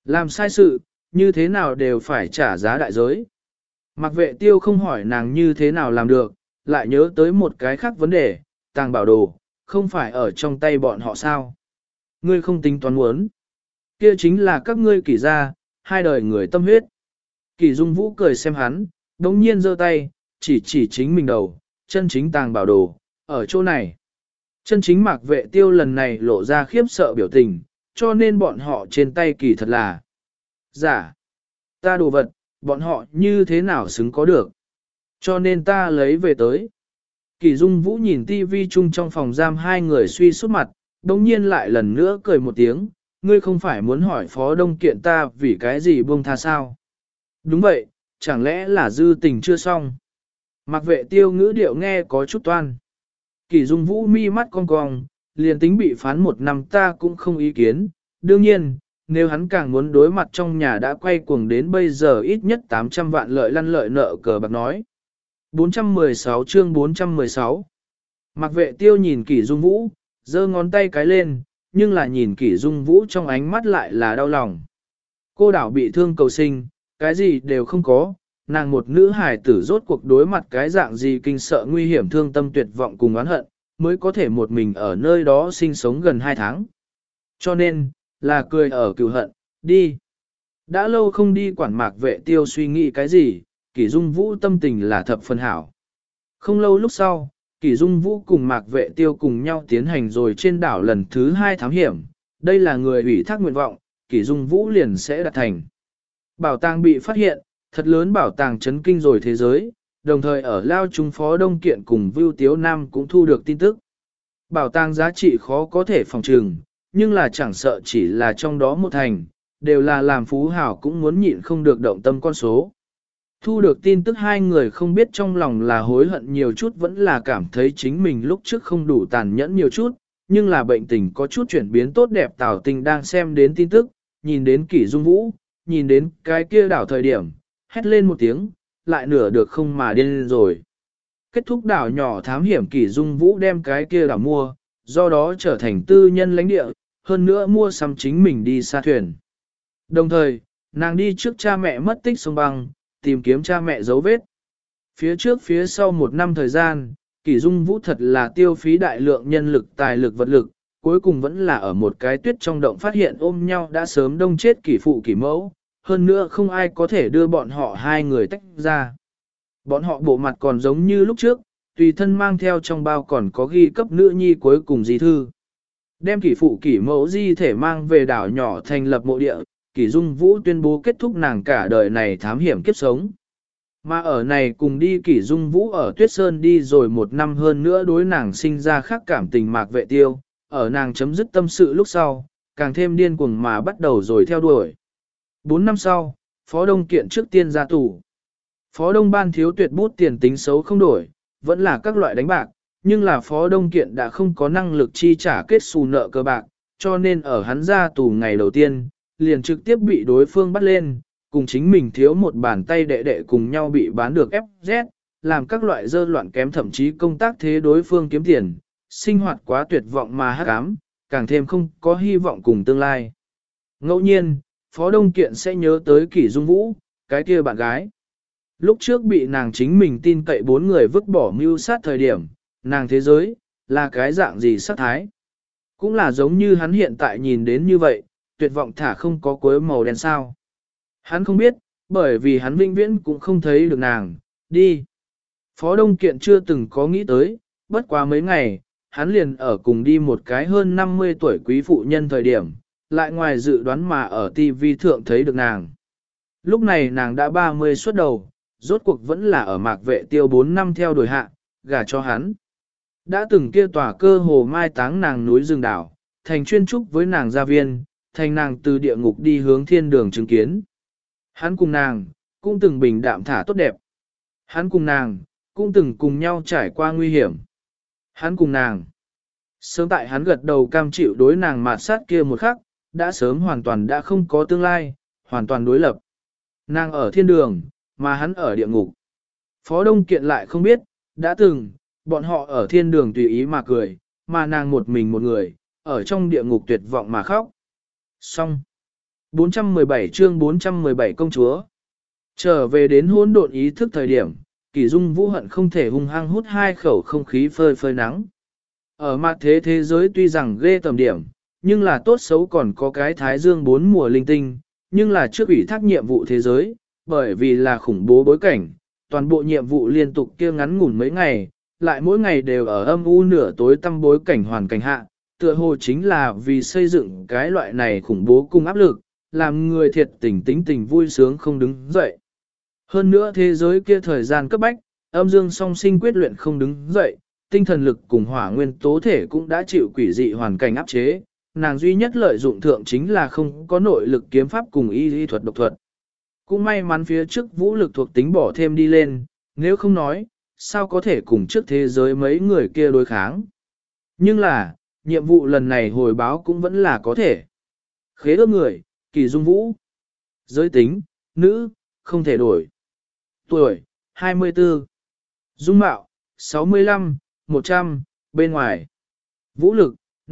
Làm sai sự, như thế nào đều phải trả giá đại giới. Mạc Vệ Tiêu không hỏi nàng như thế nào làm được, lại nhớ tới một cái khác vấn đề, tàng bảo đồ, không phải ở trong tay bọn họ sao. Ngươi không tính toán muốn. Kia chính là các ngươi Kỷ gia, hai đời người tâm huyết. Kỷ Dung Vũ cười xem hắn, đống nhiên giơ tay, chỉ chính mình đầu, chân chính tàng bảo đồ, ở chỗ này. Chân chính Mạc Vệ Tiêu lần này lộ ra khiếp sợ biểu tình, cho nên bọn họ trên tay kỳ thật là giả. Ta đồ vật, bọn họ như thế nào xứng có được. Cho nên ta lấy về tới. Kỷ Dung Vũ nhìn tivi chung trong phòng giam hai người suy sút mặt, đồng nhiên lại lần nữa cười một tiếng, ngươi không phải muốn hỏi Phó Đông Kiện ta vì cái gì buông tha sao? Đúng vậy, chẳng lẽ là dư tình chưa xong? Mạc Vệ Tiêu ngữ điệu nghe có chút toan. Kỷ Dung Vũ mi mắt cong cong, liền tính bị phán 1 năm ta cũng không ý kiến. Đương nhiên, nếu hắn càng muốn đối mặt trong nhà đã quay cuồng đến bây giờ ít nhất 800 vạn lợi lăn lợi nợ cờ bạc nói. 416 chương 416 Mạc Vệ Tiêu nhìn Kỷ Dung Vũ, giơ ngón tay cái lên, nhưng là nhìn Kỷ Dung Vũ trong ánh mắt lại là đau lòng. Cô đảo bị thương cầu sinh, cái gì đều không có, nàng một nữ hài tử rốt cuộc đối mặt cái dạng gì kinh sợ nguy hiểm thương tâm tuyệt vọng cùng oán hận, mới có thể một mình ở nơi đó sinh sống gần 2 tháng. Cho nên, là cười ở cựu hận, đi. Đã lâu không đi quản Mạc Vệ Tiêu suy nghĩ cái gì, Kỷ Dung Vũ tâm tình là thập phân hảo. Không lâu lúc sau, Kỷ Dung Vũ cùng Mạc Vệ Tiêu cùng nhau tiến hành rồi trên đảo lần thứ 2 thám hiểm, đây là người ủy thác nguyện vọng, Kỷ Dung Vũ liền sẽ đạt thành. Bảo tàng bị phát hiện, thật lớn bảo tàng chấn kinh rồi thế giới, đồng thời ở Lao Trung Phó Đông Kiện cùng Vưu Tiếu Nam cũng thu được tin tức. Bảo tàng giá trị khó có thể phòng trừng, nhưng là chẳng sợ chỉ là trong đó một thành, đều là làm phú hảo cũng muốn nhịn không được động tâm con số. Thu được tin tức hai người không biết trong lòng là hối hận nhiều chút vẫn là cảm thấy chính mình lúc trước không đủ tàn nhẫn nhiều chút, nhưng là bệnh tình có chút chuyển biến tốt đẹp Tào Tình đang xem đến tin tức, nhìn đến Kỷ Dung Vũ, nhìn đến cái kia đảo thời điểm, hét lên một tiếng, lại nửa được không mà điên rồi. Kết thúc đảo nhỏ thám hiểm Kỷ Dung Vũ đem cái kia đảo mua, do đó trở thành tư nhân lãnh địa, hơn nữa mua sắm chính mình đi xa thuyền. Đồng thời, nàng đi trước cha mẹ mất tích sông băng, tìm kiếm cha mẹ dấu vết. Phía trước phía sau 1 năm thời gian, Kỷ Dung Vũ thật là tiêu phí đại lượng nhân lực tài lực vật lực, cuối cùng vẫn là ở một cái tuyết trong động phát hiện ôm nhau đã sớm đông chết kỷ phụ kỷ mẫu, hơn nữa không ai có thể đưa bọn họ hai người tách ra. Bọn họ bộ mặt còn giống như lúc trước, tùy thân mang theo trong bao còn có ghi cấp nữ nhi cuối cùng di thư. Đem kỷ phụ kỷ mẫu di thể mang về đảo nhỏ thành lập mộ địa, Kỷ Dung Vũ tuyên bố kết thúc nàng cả đời này thám hiểm kiếp sống. Mà ở này cùng đi Kỷ Dung Vũ ở Tuyết Sơn đi rồi 1 năm hơn nữa đối nàng sinh ra khác cảm tình Mạc Vệ Tiêu, ở nàng chấm dứt tâm sự lúc sau, càng thêm điên cuồng mà bắt đầu rồi theo đuổi. 4 năm sau, Phó Đông Kiện trước tiên ra tù. Phó Đông Ban thiếu tuyệt bút tiền tính xấu không đổi, vẫn là các loại đánh bạc, nhưng là Phó Đông Kiện đã không có năng lực chi trả kết xù nợ cơ bạc, cho nên ở hắn ra tù ngày đầu tiên, liền trực tiếp bị đối phương bắt lên, cùng chính mình thiếu một bàn tay đệ đệ cùng nhau bị bán được FZ, làm các loại dơ loạn kém thậm chí công tác thế đối phương kiếm tiền, sinh hoạt quá tuyệt vọng mà hắc ám, càng thêm không có hy vọng cùng tương lai. Ngẫu nhiên, Phó Đông Kiện sẽ nhớ tới Kỷ Dung Vũ, cái kia bạn gái. Lúc trước bị nàng chính mình tin cậy 4 người vứt bỏ mưu sát thời điểm, nàng thế giới, là cái dạng gì sát thái. Cũng là giống như hắn hiện tại nhìn đến như vậy, tuyệt vọng thả không có cuối màu đen sao. Hắn không biết, bởi vì hắn vĩnh viễn cũng không thấy được nàng, đi. Phó Đông Kiện chưa từng có nghĩ tới, bất quá mấy ngày, hắn liền ở cùng đi một cái hơn 50 tuổi quý phụ nhân thời điểm, lại ngoài dự đoán mà ở TV thượng thấy được nàng. Lúc này nàng đã 30 xuất đầu, rốt cuộc vẫn là ở Mạc Vệ Tiêu 4 năm theo đuổi hạ, gả cho hắn. Đã từng kia tòa cơ hồ mai táng nàng núi rừng đảo, thành chuyên trúc với nàng gia viên, thành nàng từ địa ngục đi hướng thiên đường chứng kiến. Hắn cùng nàng, cũng từng bình đạm thả tốt đẹp. Hắn cùng nàng, cũng từng cùng nhau trải qua nguy hiểm. Hắn cùng nàng. Sớm tại hắn gật đầu cam chịu đối nàng mạt sát kia một khắc, đã sớm hoàn toàn đã không có tương lai, hoàn toàn đối lập. Nàng ở thiên đường, mà hắn ở địa ngục. Phó Đông Kiện lại không biết, đã từng, bọn họ ở thiên đường tùy ý mà cười, mà nàng một mình một người, ở trong địa ngục tuyệt vọng mà khóc. Xong. 417 chương 417 công chúa. Trở về đến hỗn độn ý thức thời điểm, Kỷ Dung Vũ hận không thể hung hăng hút hai khẩu không khí phơi phơi nắng. Ở mặt thế thế giới tuy rằng ghê tầm điểm, nhưng là tốt xấu còn có cái thái dương bốn mùa linh tinh, nhưng là trước ủy thác nhiệm vụ thế giới, bởi vì là khủng bố bối cảnh, toàn bộ nhiệm vụ liên tục kia ngắn ngủn mấy ngày, lại mỗi ngày đều ở âm u nửa tối tăm bối cảnh hoàn cảnh hạ, tựa hồ chính là vì xây dựng cái loại này khủng bố cung áp lực, làm người thiệt tình tính tình vui sướng không đứng dậy. Hơn nữa thế giới kia thời gian cấp bách, âm dương song sinh quyết luyện không đứng dậy, tinh thần lực cùng hỏa nguyên tố thể cũng đã chịu quỷ dị hoàn cảnh áp chế, nàng duy nhất lợi dụng thượng chính là không có nội lực kiếm pháp cùng y thuật độc thuật. Cũng may mắn phía trước vũ lực thuộc tính bỏ thêm đi lên, nếu không nói, sao có thể cùng trước thế giới mấy người kia đối kháng. Nhưng là, nhiệm vụ lần này hồi báo cũng vẫn là có thể. Khế ước người, Kỳ Dung Vũ. Giới tính, nữ, không thể đổi. Tuổi, 24. Dung mạo, 65, 100, bên ngoài. Vũ lực,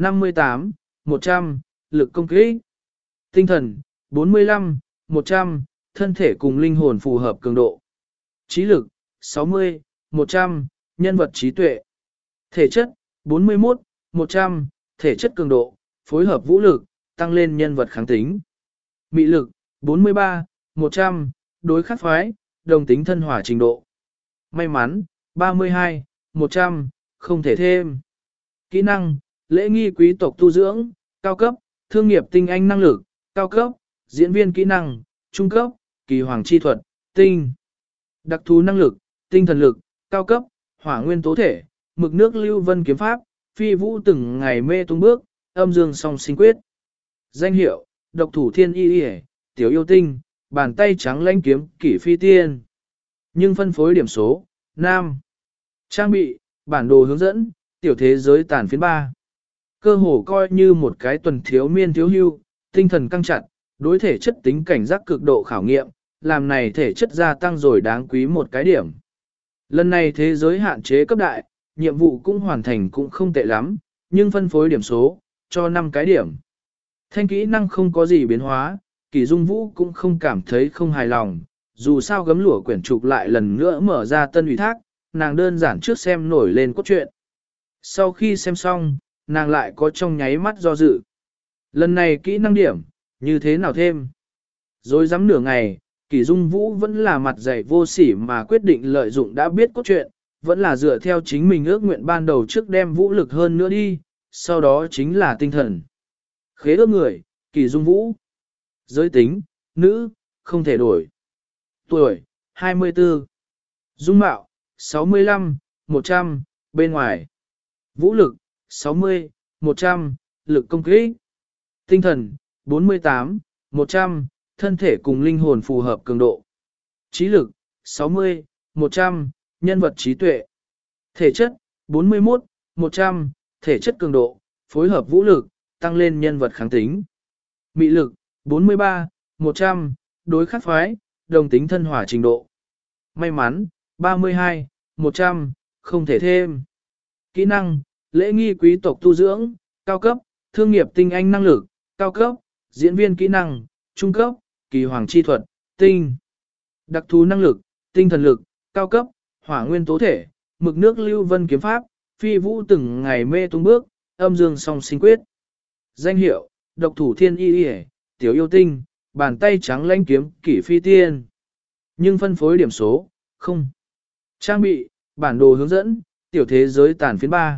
58, 100, lực công kích. Tinh thần, 45, 100, thân thể cùng linh hồn phù hợp cường độ. Trí lực, 60, 100, nhân vật trí tuệ. Thể chất, 41, 100, thể chất cường độ, phối hợp vũ lực, tăng lên nhân vật kháng tính. Mị lực, 43, 100, đối khắc phái, đồng tính thân hỏa trình độ. May mắn, 32, 100, không thể thêm. Kỹ năng, lễ nghi quý tộc tu dưỡng, cao cấp, thương nghiệp tinh anh năng lực, cao cấp, diễn viên kỹ năng, trung cấp, kỳ hoàng chi thuật, tinh. Đặc thú năng lực, tinh thần lực, cao cấp, hỏa nguyên tố thể, mực nước lưu vân kiếm pháp, phi vũ từng ngày mê tung bước, âm dương song sinh quyết. Danh hiệu, độc thủ thiên y y, tiểu yêu tinh, bàn tay trắng lãnh kiếm, kỷ phi tiên. Nhưng phân phối điểm số, nam. Trang bị, bản đồ hướng dẫn, tiểu thế giới tàn phiến 3. Cơ hồ coi như một cái tuần thiếu miên thiếu hưu, tinh thần căng chặt, đối thể chất tính cảnh giác cực độ khảo nghiệm, làm này thể chất gia tăng rồi đáng quý một cái điểm. Lần này thế giới hạn chế cấp đại, nhiệm vụ cũng hoàn thành cũng không tệ lắm, nhưng phân phối điểm số, cho 5 cái điểm. Thanh kỹ năng không có gì biến hóa, Kỳ Dung Vũ cũng không cảm thấy không hài lòng, dù sao gấm lụa quyển trục lại lần nữa mở ra tân ủy thác, nàng đơn giản trước xem nổi lên cốt truyện. Sau khi xem xong, nàng lại có trong nháy mắt do dự. Lần này kỹ năng điểm, như thế nào thêm? Rồi dám nửa ngày, Kỳ Dung Vũ vẫn là mặt dày vô sỉ mà quyết định lợi dụng đã biết cốt truyện, vẫn là dựa theo chính mình ước nguyện ban đầu trước đem vũ lực hơn nữa đi, sau đó chính là tinh thần. Khế ước người, Kỳ Dung Vũ. Giới tính, nữ, không thể đổi. Tuổi, 24. Dung mạo, 65, 100, bên ngoài. Vũ lực, 60, 100, lực công kích. Tinh thần, 48, 100, thân thể cùng linh hồn phù hợp cường độ. Trí lực, 60, 100, nhân vật trí tuệ. Thể chất, 41, 100, thể chất cường độ, phối hợp vũ lực, tăng lên nhân vật kháng tính. Mị lực, 43, 100, đối khắc phái, đồng tính thân hỏa trình độ. May mắn, 32, 100, không thể thêm. Kỹ năng, lễ nghi quý tộc tu dưỡng, cao cấp, thương nghiệp tinh anh năng lực, cao cấp, diễn viên kỹ năng, trung cấp, kỳ hoàng chi thuật, tinh. Đặc thú năng lực, tinh thần lực, cao cấp, hỏa nguyên tố thể, mực nước lưu vân kiếm pháp, phi vũ từng ngày mê tung bước, âm dương song sinh quyết. Danh hiệu, độc thủ thiên y y, tiểu yêu tinh, bàn tay trắng lãnh kiếm, kỷ phi tiên. Nhưng phân phối điểm số, không. Trang bị, bản đồ hướng dẫn, tiểu thế giới tàn phiến 3.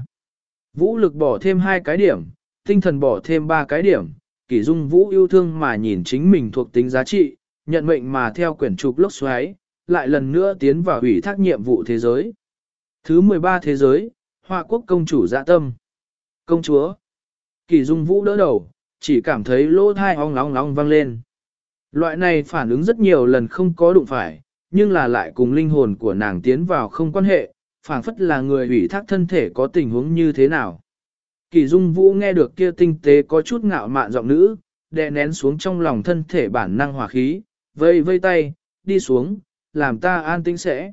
Vũ lực bỏ thêm 2 cái điểm, tinh thần bỏ thêm 3 cái điểm. Kỷ Dung Vũ yêu thương mà nhìn chính mình thuộc tính giá trị, nhận mệnh mà theo quyển trục lốc xoáy, lại lần nữa tiến vào ủy thác nhiệm vụ thế giới. Thứ 13 thế giới, Hoa Quốc công chủ dạ tâm. Công chúa. Kỷ Dung Vũ đỡ đầu, chỉ cảm thấy lỗ thai ong long vang lên. Loại này phản ứng rất nhiều lần không có đụng phải, nhưng là lại cùng linh hồn của nàng tiến vào không quan hệ, phảng phất là người ủy thác thân thể có tình huống như thế nào. Kỳ Dung Vũ nghe được kia tinh tế có chút ngạo mạn giọng nữ, đè nén xuống trong lòng thân thể bản năng hỏa khí, vây vây tay, đi xuống, làm ta an tĩnh sẽ.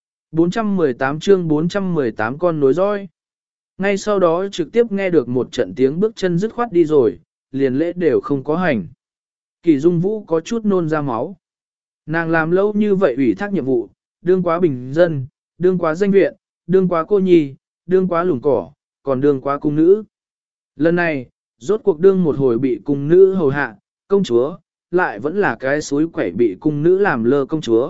418 chương 418 con nối roi. Ngay sau đó trực tiếp nghe được một trận tiếng bước chân dứt khoát đi rồi, liền lễ đều không có hành. Kỷ Dung Vũ có chút nôn ra máu. Nàng làm lâu như vậy ủy thác nhiệm vụ, đương quá bình dân, đương quá danh viện, đương quá cô nhi, đương quá lủng cỏ, còn đương quá cung nữ. Lần này, rốt cuộc đương một hồi bị cung nữ hầu hạ, công chúa, lại vẫn là cái suối quẩy bị cung nữ làm lơ công chúa.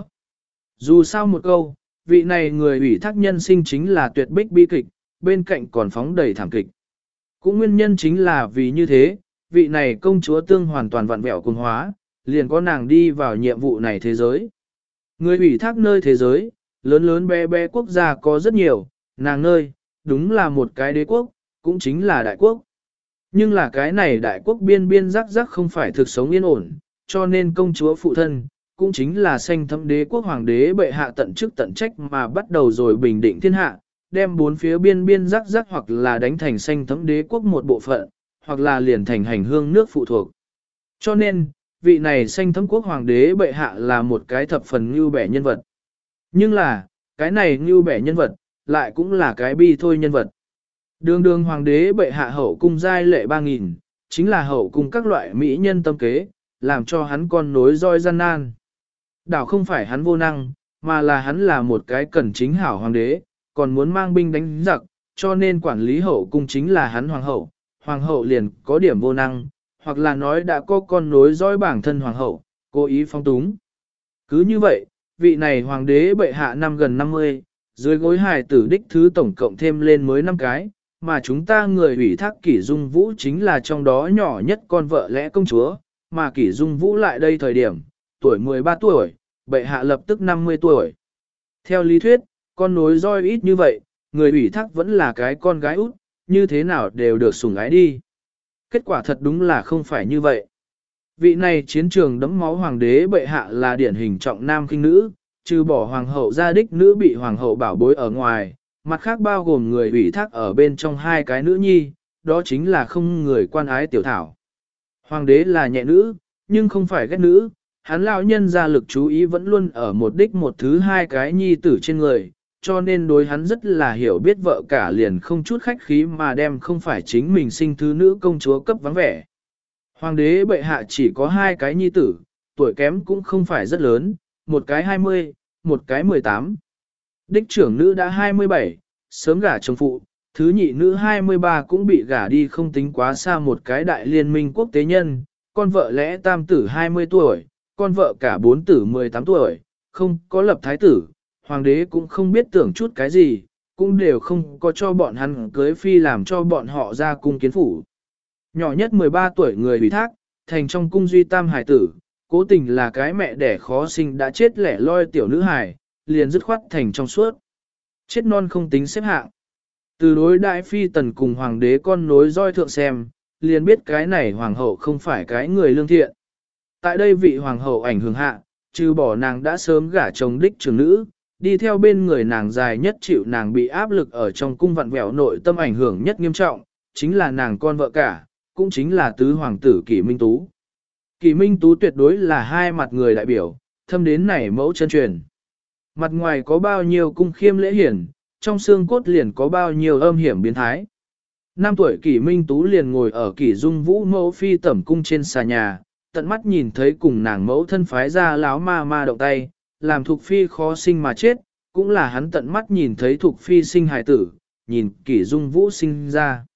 Dù sao một câu, vị này người ủy thác nhân sinh chính là tuyệt bích bi kịch, bên cạnh còn phóng đầy thảm kịch. Cũng nguyên nhân chính là vì như thế, vị này công chúa tương hoàn toàn vặn vẹo cuồng hóa, liền có nàng đi vào nhiệm vụ này thế giới. Người ủy thác nơi thế giới, lớn lớn bé bé quốc gia có rất nhiều, nàng nơi, đúng là một cái đế quốc, cũng chính là đại quốc. Nhưng là cái này đại quốc biên biên rắc rắc không phải thực sống yên ổn, cho nên công chúa phụ thân, cũng chính là sanh thâm đế quốc hoàng đế bệ hạ tận chức tận trách mà bắt đầu rồi bình định thiên hạ, đem bốn phía biên biên rắc rắc hoặc là đánh thành sanh thâm đế quốc một bộ phận, hoặc là liền thành hành hương nước phụ thuộc. Cho nên, vị này sanh thâm quốc hoàng đế bệ hạ là một cái thập phần ngưu bẻ nhân vật. Nhưng là, cái này ngưu bẻ nhân vật, lại cũng là cái bi thôi nhân vật. Đường đường hoàng đế bệ hạ hậu cung giai lệ 3.000, chính là hậu cung các loại mỹ nhân tâm kế, làm cho hắn con nối roi gian nan. Đảo không phải hắn vô năng, mà là hắn là một cái cần chính hảo hoàng đế, còn muốn mang binh đánh giặc, cho nên quản lý hậu cung chính là hắn hoàng hậu liền có điểm vô năng, hoặc là nói đã có con nối dõi bản thân hoàng hậu, cố ý phong túng. Cứ như vậy, vị này hoàng đế bệ hạ năm gần 50, dưới gối hài tử đích thứ tổng cộng thêm lên mới 5 cái, mà chúng ta người ủy thác Kỷ Dung Vũ chính là trong đó nhỏ nhất con vợ lẽ công chúa, mà Kỷ Dung Vũ lại đây thời điểm, tuổi 13 tuổi, bệ hạ lập tức 50 tuổi. Theo lý thuyết, con nối roi ít như vậy, người ủy thác vẫn là cái con gái út, như thế nào đều được sủng ái đi. Kết quả thật đúng là không phải như vậy. Vị này chiến trường đẫm máu hoàng đế bệ hạ là điển hình trọng nam khinh nữ, trừ bỏ hoàng hậu gia đích nữ bị hoàng hậu bảo bối ở ngoài, mặt khác bao gồm người ủy thác ở bên trong 2 cái nữ nhi, đó chính là không người quan ái tiểu thảo. Hoàng đế là nhẹ nữ, nhưng không phải ghét nữ, hắn lão nhân ra lực chú ý vẫn luôn ở một đích một thứ 2 cái nhi tử trên người, cho nên đối hắn rất là hiểu biết vợ cả liền không chút khách khí mà đem không phải chính mình sinh thứ nữ công chúa cấp vắng vẻ. Hoàng đế bệ hạ chỉ có 2 cái nhi tử, tuổi kém cũng không phải rất lớn, một cái 20, một cái 18. Đích trưởng nữ đã 27, sớm gả chồng phụ, thứ nhị nữ 23 cũng bị gả đi không tính quá xa một cái đại liên minh quốc tế nhân, con vợ lẽ tam tử 20 tuổi, con vợ cả 4 tử 18 tuổi, không có lập thái tử, hoàng đế cũng không biết tưởng chút cái gì, cũng đều không có cho bọn hắn cưới phi làm cho bọn họ ra cung kiến phủ. Nhỏ nhất 13 tuổi người ủy thác, thành trong cung duy tam hải tử, cố tình là cái mẹ đẻ khó sinh đã chết lẻ loi tiểu nữ hài, liền dứt khoát thành trong suốt. Chết non không tính xếp hạng. Từ đối đại phi tần cùng hoàng đế con nối roi thượng xem, liền biết cái này hoàng hậu không phải cái người lương thiện. Tại đây vị hoàng hậu ảnh hưởng hạ, trừ bỏ nàng đã sớm gả chồng đích trưởng nữ, đi theo bên người nàng dài nhất chịu nàng bị áp lực ở trong cung vặn vẹo nội tâm ảnh hưởng nhất nghiêm trọng, chính là nàng con vợ cả, cũng chính là tứ hoàng tử Kỷ Minh Tú. Kỷ Minh Tú tuyệt đối là hai mặt người đại biểu, thâm đến nảy mẫu chân truyền. Mặt ngoài có bao nhiêu cung khiêm lễ hiển, trong xương cốt liền có bao nhiêu âm hiểm biến thái. 5 tuổi Kỷ Minh Tú liền ngồi ở Kỷ Dung Vũ mẫu phi tẩm cung trên xà nhà, tận mắt nhìn thấy cùng nàng mẫu thân phái ra láo ma động tay, làm Thục Phi khó sinh mà chết, cũng là hắn tận mắt nhìn thấy Thục Phi sinh hài tử, nhìn Kỷ Dung Vũ sinh ra.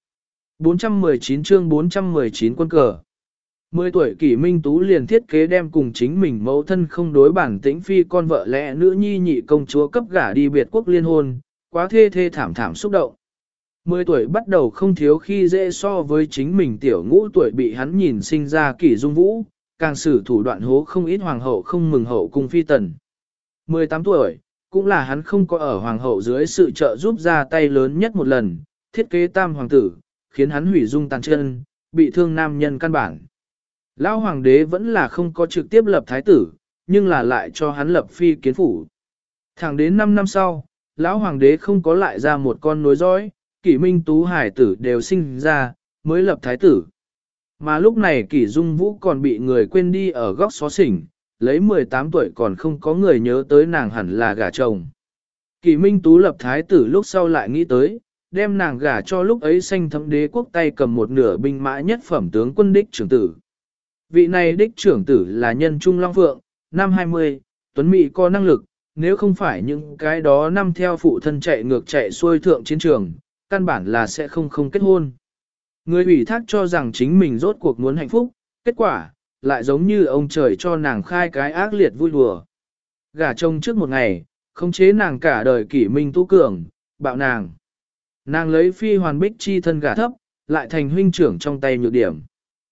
419 chương 419 quân cờ. 10 tuổi Kỷ Minh Tú liền thiết kế đem cùng chính mình mẫu thân không đối bản tĩnh phi con vợ lẽ nữ nhi nhị công chúa cấp gả đi biệt quốc liên hôn, quá thê thảm xúc động. 10 tuổi bắt đầu không thiếu khi dễ so với chính mình tiểu ngũ tuổi bị hắn nhìn sinh ra Kỷ Dung Vũ, càng sử thủ đoạn hố không ít hoàng hậu không mừng hậu cung phi tần. 18 tuổi, cũng là hắn không có ở hoàng hậu dưới sự trợ giúp ra tay lớn nhất một lần, thiết kế tam hoàng tử, khiến hắn hủy dung tàn chân, bị thương nam nhân căn bản. Lão hoàng đế vẫn là không có trực tiếp lập thái tử, nhưng là lại cho hắn lập phi kiến phủ. Thẳng đến 5 năm sau, lão hoàng đế không có lại ra một con nối dõi, Kỷ Minh Tú hải tử đều sinh ra, mới lập thái tử. Mà lúc này Kỷ Dung Vũ còn bị người quên đi ở góc xó xỉnh, lấy 18 tuổi còn không có người nhớ tới nàng hẳn là gả chồng. Kỷ Minh Tú lập thái tử lúc sau lại nghĩ tới, đem nàng gả cho lúc ấy xanh thấm đế quốc tay cầm một nửa binh mã nhất phẩm tướng quân đích trưởng tử. vị này đích trưởng tử là nhân trung long phượng, năm 20, tuấn mỹ có năng lực, nếu không phải những cái đó năm theo phụ thân chạy ngược chạy xuôi thượng chiến trường, căn bản là sẽ không kết hôn. Người ủy thác cho rằng chính mình rốt cuộc muốn hạnh phúc, kết quả, lại giống như ông trời cho nàng khai cái ác liệt vui đùa. Gả chồng trước một ngày, khống chế nàng cả đời kỷ minh tú cường, bạo nàng. Nàng lấy phi hoàn bích chi thân gả thấp, lại thành huynh trưởng trong tay nhược điểm.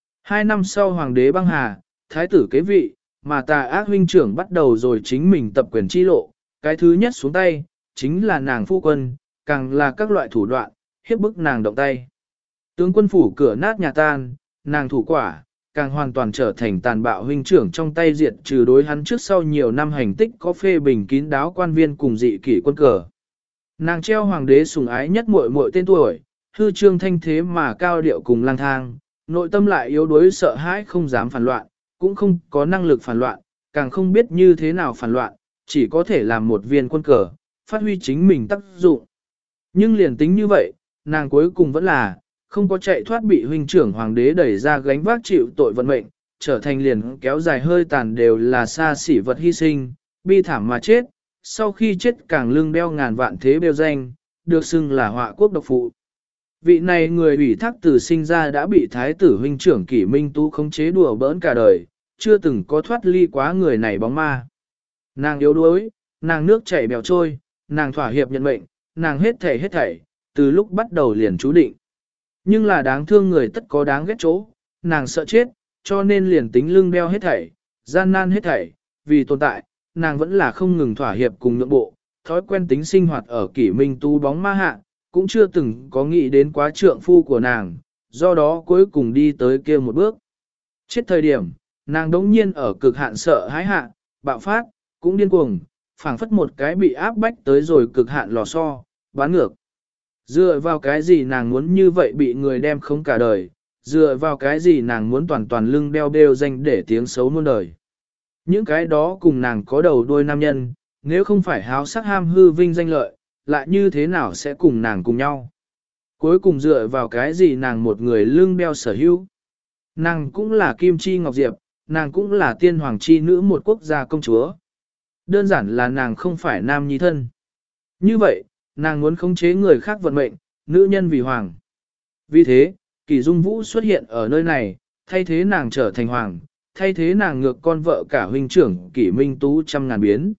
2 năm sau hoàng đế băng hà, thái tử kế vị, mà tà ác huynh trưởng bắt đầu rồi chính mình tập quyền chi lộ. Cái thứ nhất xuống tay, chính là nàng phu quân, càng là các loại thủ đoạn, hiếp bức nàng động tay. Tướng quân phủ cửa nát nhà tan, nàng thủ quả, càng hoàn toàn trở thành tàn bạo huynh trưởng trong tay diệt trừ đối hắn trước sau nhiều năm hành tích có phê bình kín đáo quan viên cùng dị kỷ quân cờ. Nàng treo hoàng đế sủng ái nhất muội muội tên tuổi, hư trương thanh thế mà cao điệu cùng lang thang, nội tâm lại yếu đuối sợ hãi không dám phản loạn, cũng không có năng lực phản loạn, càng không biết như thế nào phản loạn, chỉ có thể làm một viên quân cờ, phát huy chính mình tác dụng. Nhưng liền tính như vậy, nàng cuối cùng vẫn là không có chạy thoát bị huynh trưởng hoàng đế đẩy ra gánh vác chịu tội vận mệnh, trở thành liền kéo dài hơi tàn đều là xa xỉ vật hy sinh, bi thảm mà chết, sau khi chết càng lưng đeo ngàn vạn thế bêu danh, được xưng là họa quốc độc phụ. Vị này người ủy thác từ sinh ra đã bị thái tử huynh trưởng Kỷ Minh Tú khống chế đùa bỡn cả đời, chưa từng có thoát ly quá người này bóng ma. Nàng yếu đuối, nàng nước chảy bèo trôi, nàng thỏa hiệp nhận mệnh, nàng hết thảy, từ lúc bắt đầu liền chú định. Nhưng là đáng thương người tất có đáng ghét chỗ, nàng sợ chết, cho nên liền tính lưng đeo hết thảy, gian nan hết thảy, vì tồn tại, nàng vẫn là không ngừng thỏa hiệp cùng nhượng bộ, thói quen tính sinh hoạt ở Kỷ Minh Tú bóng ma hạ, cũng chưa từng có nghĩ đến quá trượng phu của nàng, do đó cuối cùng đi tới kia một bước. Chết thời điểm, nàng đống nhiên ở cực hạn sợ hãi hạ, bạo phát, cũng điên cuồng, phảng phất một cái bị áp bách tới rồi cực hạn lò xo, bán ngược. Dựa vào cái gì nàng muốn như vậy bị người đem không cả đời, dựa vào cái gì nàng muốn toàn toàn lưng đeo bêu danh để tiếng xấu muôn đời. Những cái đó cùng nàng có đầu đuôi nam nhân, nếu không phải háo sắc ham hư vinh danh lợi, lại như thế nào sẽ cùng nàng cùng nhau. Cuối cùng dựa vào cái gì nàng một người lưng đeo sở hữu. Nàng cũng là Kim Chi Ngọc Diệp, nàng cũng là tiên hoàng chi nữ một quốc gia công chúa. Đơn giản là nàng không phải nam nhi thân. Như vậy, nàng muốn khống chế người khác vận mệnh, nữ nhân vì hoàng. Vì thế, Kỷ Dung Vũ xuất hiện ở nơi này, thay thế nàng trở thành hoàng, thay thế nàng ngược con vợ cả huynh trưởng Kỷ Minh Tú trăm ngàn biến.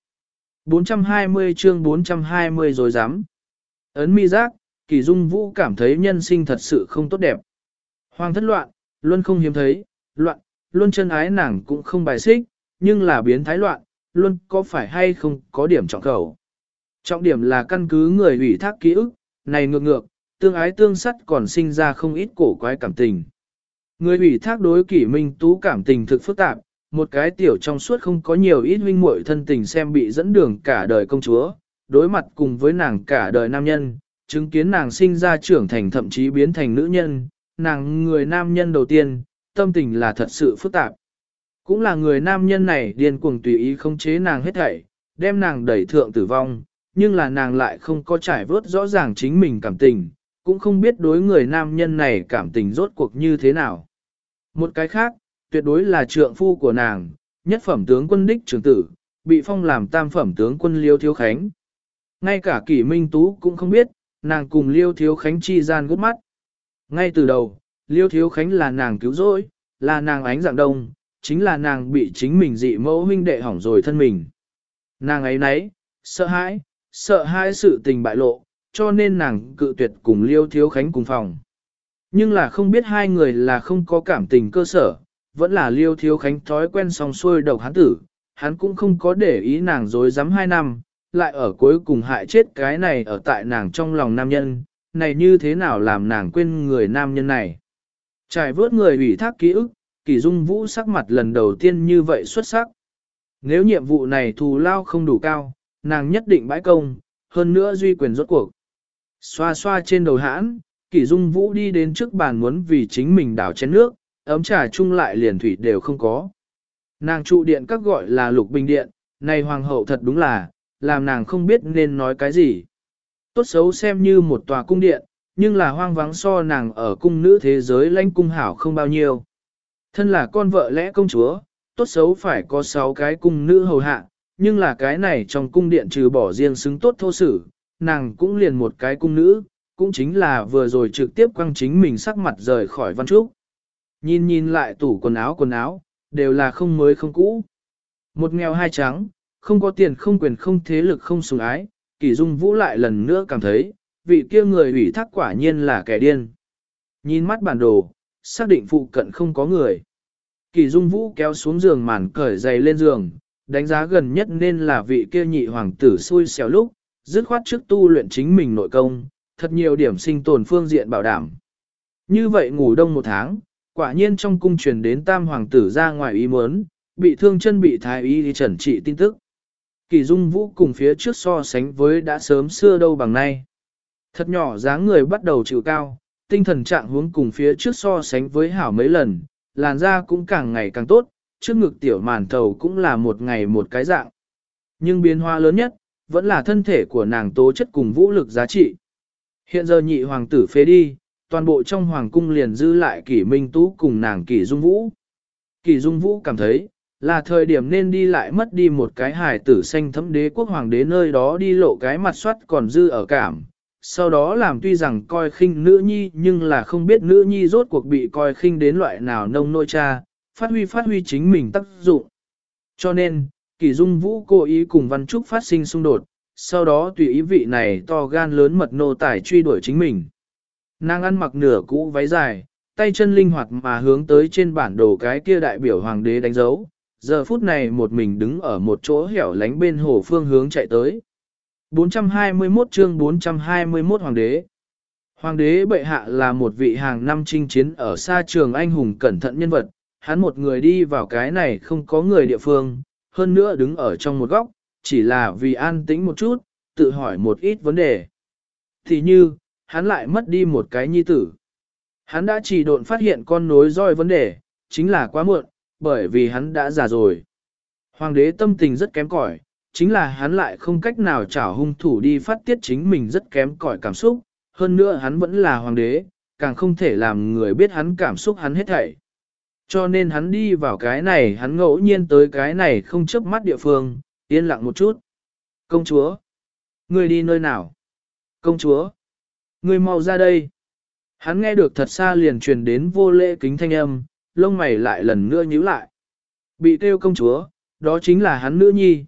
420 chương 420 rồi dám. Ấn mi giác, Kỷ Dung Vũ cảm thấy nhân sinh thật sự không tốt đẹp. Hoàng thất loạn, luôn không hiếm thấy, loạn, luôn chân ái nàng cũng không bài xích, nhưng là biến thái loạn, luôn có phải hay không có điểm trọng khẩu. Trọng điểm là căn cứ người ủy thác ký ức, này ngược, tương ái tương sắt còn sinh ra không ít cổ quái cảm tình. Người ủy thác đối Kỷ Minh Tú cảm tình thực phức tạp, một cái tiểu trong suốt không có nhiều ít huynh muội thân tình xem bị dẫn đường cả đời công chúa, đối mặt cùng với nàng cả đời nam nhân, chứng kiến nàng sinh ra trưởng thành thậm chí biến thành nữ nhân, nàng người nam nhân đầu tiên, tâm tình là thật sự phức tạp. Cũng là người nam nhân này điên cuồng tùy ý khống chế nàng hết thảy, đem nàng đẩy thượng tử vong, nhưng là nàng lại không có trải vớt rõ ràng chính mình cảm tình, cũng không biết đối người nam nhân này cảm tình rốt cuộc như thế nào. Một cái khác, tuyệt đối là trượng phu của nàng, nhất phẩm tướng quân đích trưởng tử, bị phong làm tam phẩm tướng quân Liêu Thiếu Khánh. Ngay cả Kỷ Minh Tú cũng không biết, nàng cùng Liêu Thiếu Khánh chi gian gút mắt. Ngay từ đầu, Liêu Thiếu Khánh là nàng cứu rỗi, là nàng ánh dạng đông, chính là nàng bị chính mình dị mẫu huynh đệ hỏng rồi thân mình. Nàng ấy nấy, sợ hãi sự tình bại lộ, cho nên nàng cự tuyệt cùng Liêu Thiếu Khánh cùng phòng. Nhưng là không biết hai người là không có cảm tình cơ sở, vẫn là Liêu Thiếu Khánh thói quen song xuôi độc hắn tử, hắn cũng không có để ý nàng dối dám 2 năm, lại ở cuối cùng hại chết cái này ở tại nàng trong lòng nam nhân, này như thế nào làm nàng quên người nam nhân này. Trải vớt người ủy thác ký ức, Kỷ Dung Vũ sắc mặt lần đầu tiên như vậy xuất sắc. Nếu nhiệm vụ này thù lao không đủ cao, nàng nhất định bãi công, hơn nữa duy quyền rốt cuộc. Xoa xoa trên đầu hãn, Kỷ Dung Vũ đi đến trước bàn muốn vì chính mình đảo chén nước, ấm trà chung lại liền thủy đều không có. Nàng trụ điện các gọi là Lục Bình Điện, này hoàng hậu thật đúng là, làm nàng không biết nên nói cái gì. Tốt xấu xem như một tòa cung điện, nhưng là hoang vắng so nàng ở cung nữ thế giới lãnh cung hảo không bao nhiêu. Thân là con vợ lẽ công chúa, tốt xấu phải có 6 cái cung nữ hầu hạ, nhưng là cái này trong cung điện trừ bỏ riêng xứng tốt thô sử, nàng cũng liền một cái cung nữ, cũng chính là vừa rồi trực tiếp quăng chính mình sắc mặt rời khỏi Văn Trúc. Nhìn nhìn lại tủ quần áo, đều là không mới không cũ. Một nghèo hai trắng, không có tiền không quyền không thế lực không sủng ái, Kỷ Dung Vũ lại lần nữa cảm thấy, vị kia người ủy thác quả nhiên là kẻ điên. Nhìn mắt bản đồ, xác định phụ cận không có người. Kỷ Dung Vũ kéo xuống giường màn cởi giày lên giường, đánh giá gần nhất nên là vị kia nhị hoàng tử xui xẻo lúc, dứt khoát trước tu luyện chính mình nội công, thật nhiều điểm sinh tồn phương diện bảo đảm. Như vậy ngủ đông một tháng, quả nhiên trong cung truyền đến tam hoàng tử ra ngoài ý muốn, bị thương chân bị thái y đi trần trị tin tức. Kỷ Dung Vũ cùng phía trước so sánh với đã sớm xưa đâu bằng nay. Thật nhỏ dáng người bắt đầu chịu cao, tinh thần trạng huống cùng phía trước so sánh với hảo mấy lần, làn da cũng càng ngày càng tốt, trước ngực tiểu màn thầu cũng là một ngày một cái dạng. Nhưng biến hóa lớn nhất, vẫn là thân thể của nàng tố chất cùng vũ lực giá trị. Hiện giờ nhị hoàng tử phế đi, toàn bộ trong hoàng cung liền dư lại Kỷ Minh Tú cùng nàng Kỷ Dung Vũ. Kỷ Dung Vũ cảm thấy, là thời điểm nên đi lại mất đi một cái hài tử xanh thấm đế quốc hoàng đế nơi đó đi lộ cái mặt soát còn dư ở cảm. Sau đó làm tuy rằng coi khinh nữ nhi nhưng là không biết nữ nhi rốt cuộc bị coi khinh đến loại nào nông nôi cha, phát huy chính mình tác dụng. Cho nên, Kỷ Dung Vũ cố ý cùng Văn Trúc phát sinh xung đột, sau đó tùy ý vị này to gan lớn mật nô tài truy đuổi chính mình. Nàng ăn mặc nửa cũ váy dài, tay chân linh hoạt mà hướng tới trên bản đồ cái kia đại biểu hoàng đế đánh dấu, giờ phút này một mình đứng ở một chỗ hẻo lánh bên hồ phương hướng chạy tới. 421 chương 421 Hoàng đế. Hoàng đế bệ hạ là một vị hàng năm chinh chiến ở xa trường anh hùng cẩn thận nhân vật, hắn một người đi vào cái này không có người địa phương, hơn nữa đứng ở trong một góc, chỉ là vì an tĩnh một chút, tự hỏi một ít vấn đề. Thì như, hắn lại mất đi một cái nhi tử. Hắn đã chỉ độn phát hiện con nối roi vấn đề, chính là quá muộn, bởi vì hắn đã già rồi. Hoàng đế tâm tình rất kém cỏi, chính là hắn lại không cách nào trảo hung thủ đi phát tiết chính mình rất kém cỏi cảm xúc, hơn nữa hắn vẫn là hoàng đế, càng không thể làm người biết hắn cảm xúc hắn hết thảy. Cho nên hắn đi vào cái này hắn ngẫu nhiên tới cái này không chớp mắt địa phương, yên lặng một chút. Công chúa! Ngươi đi nơi nào? Công chúa! Ngươi mau ra đây! Hắn nghe được thật xa liền truyền đến vô lễ kính thanh âm, lông mày lại lần nữa nhíu lại. Bị kêu công chúa, đó chính là hắn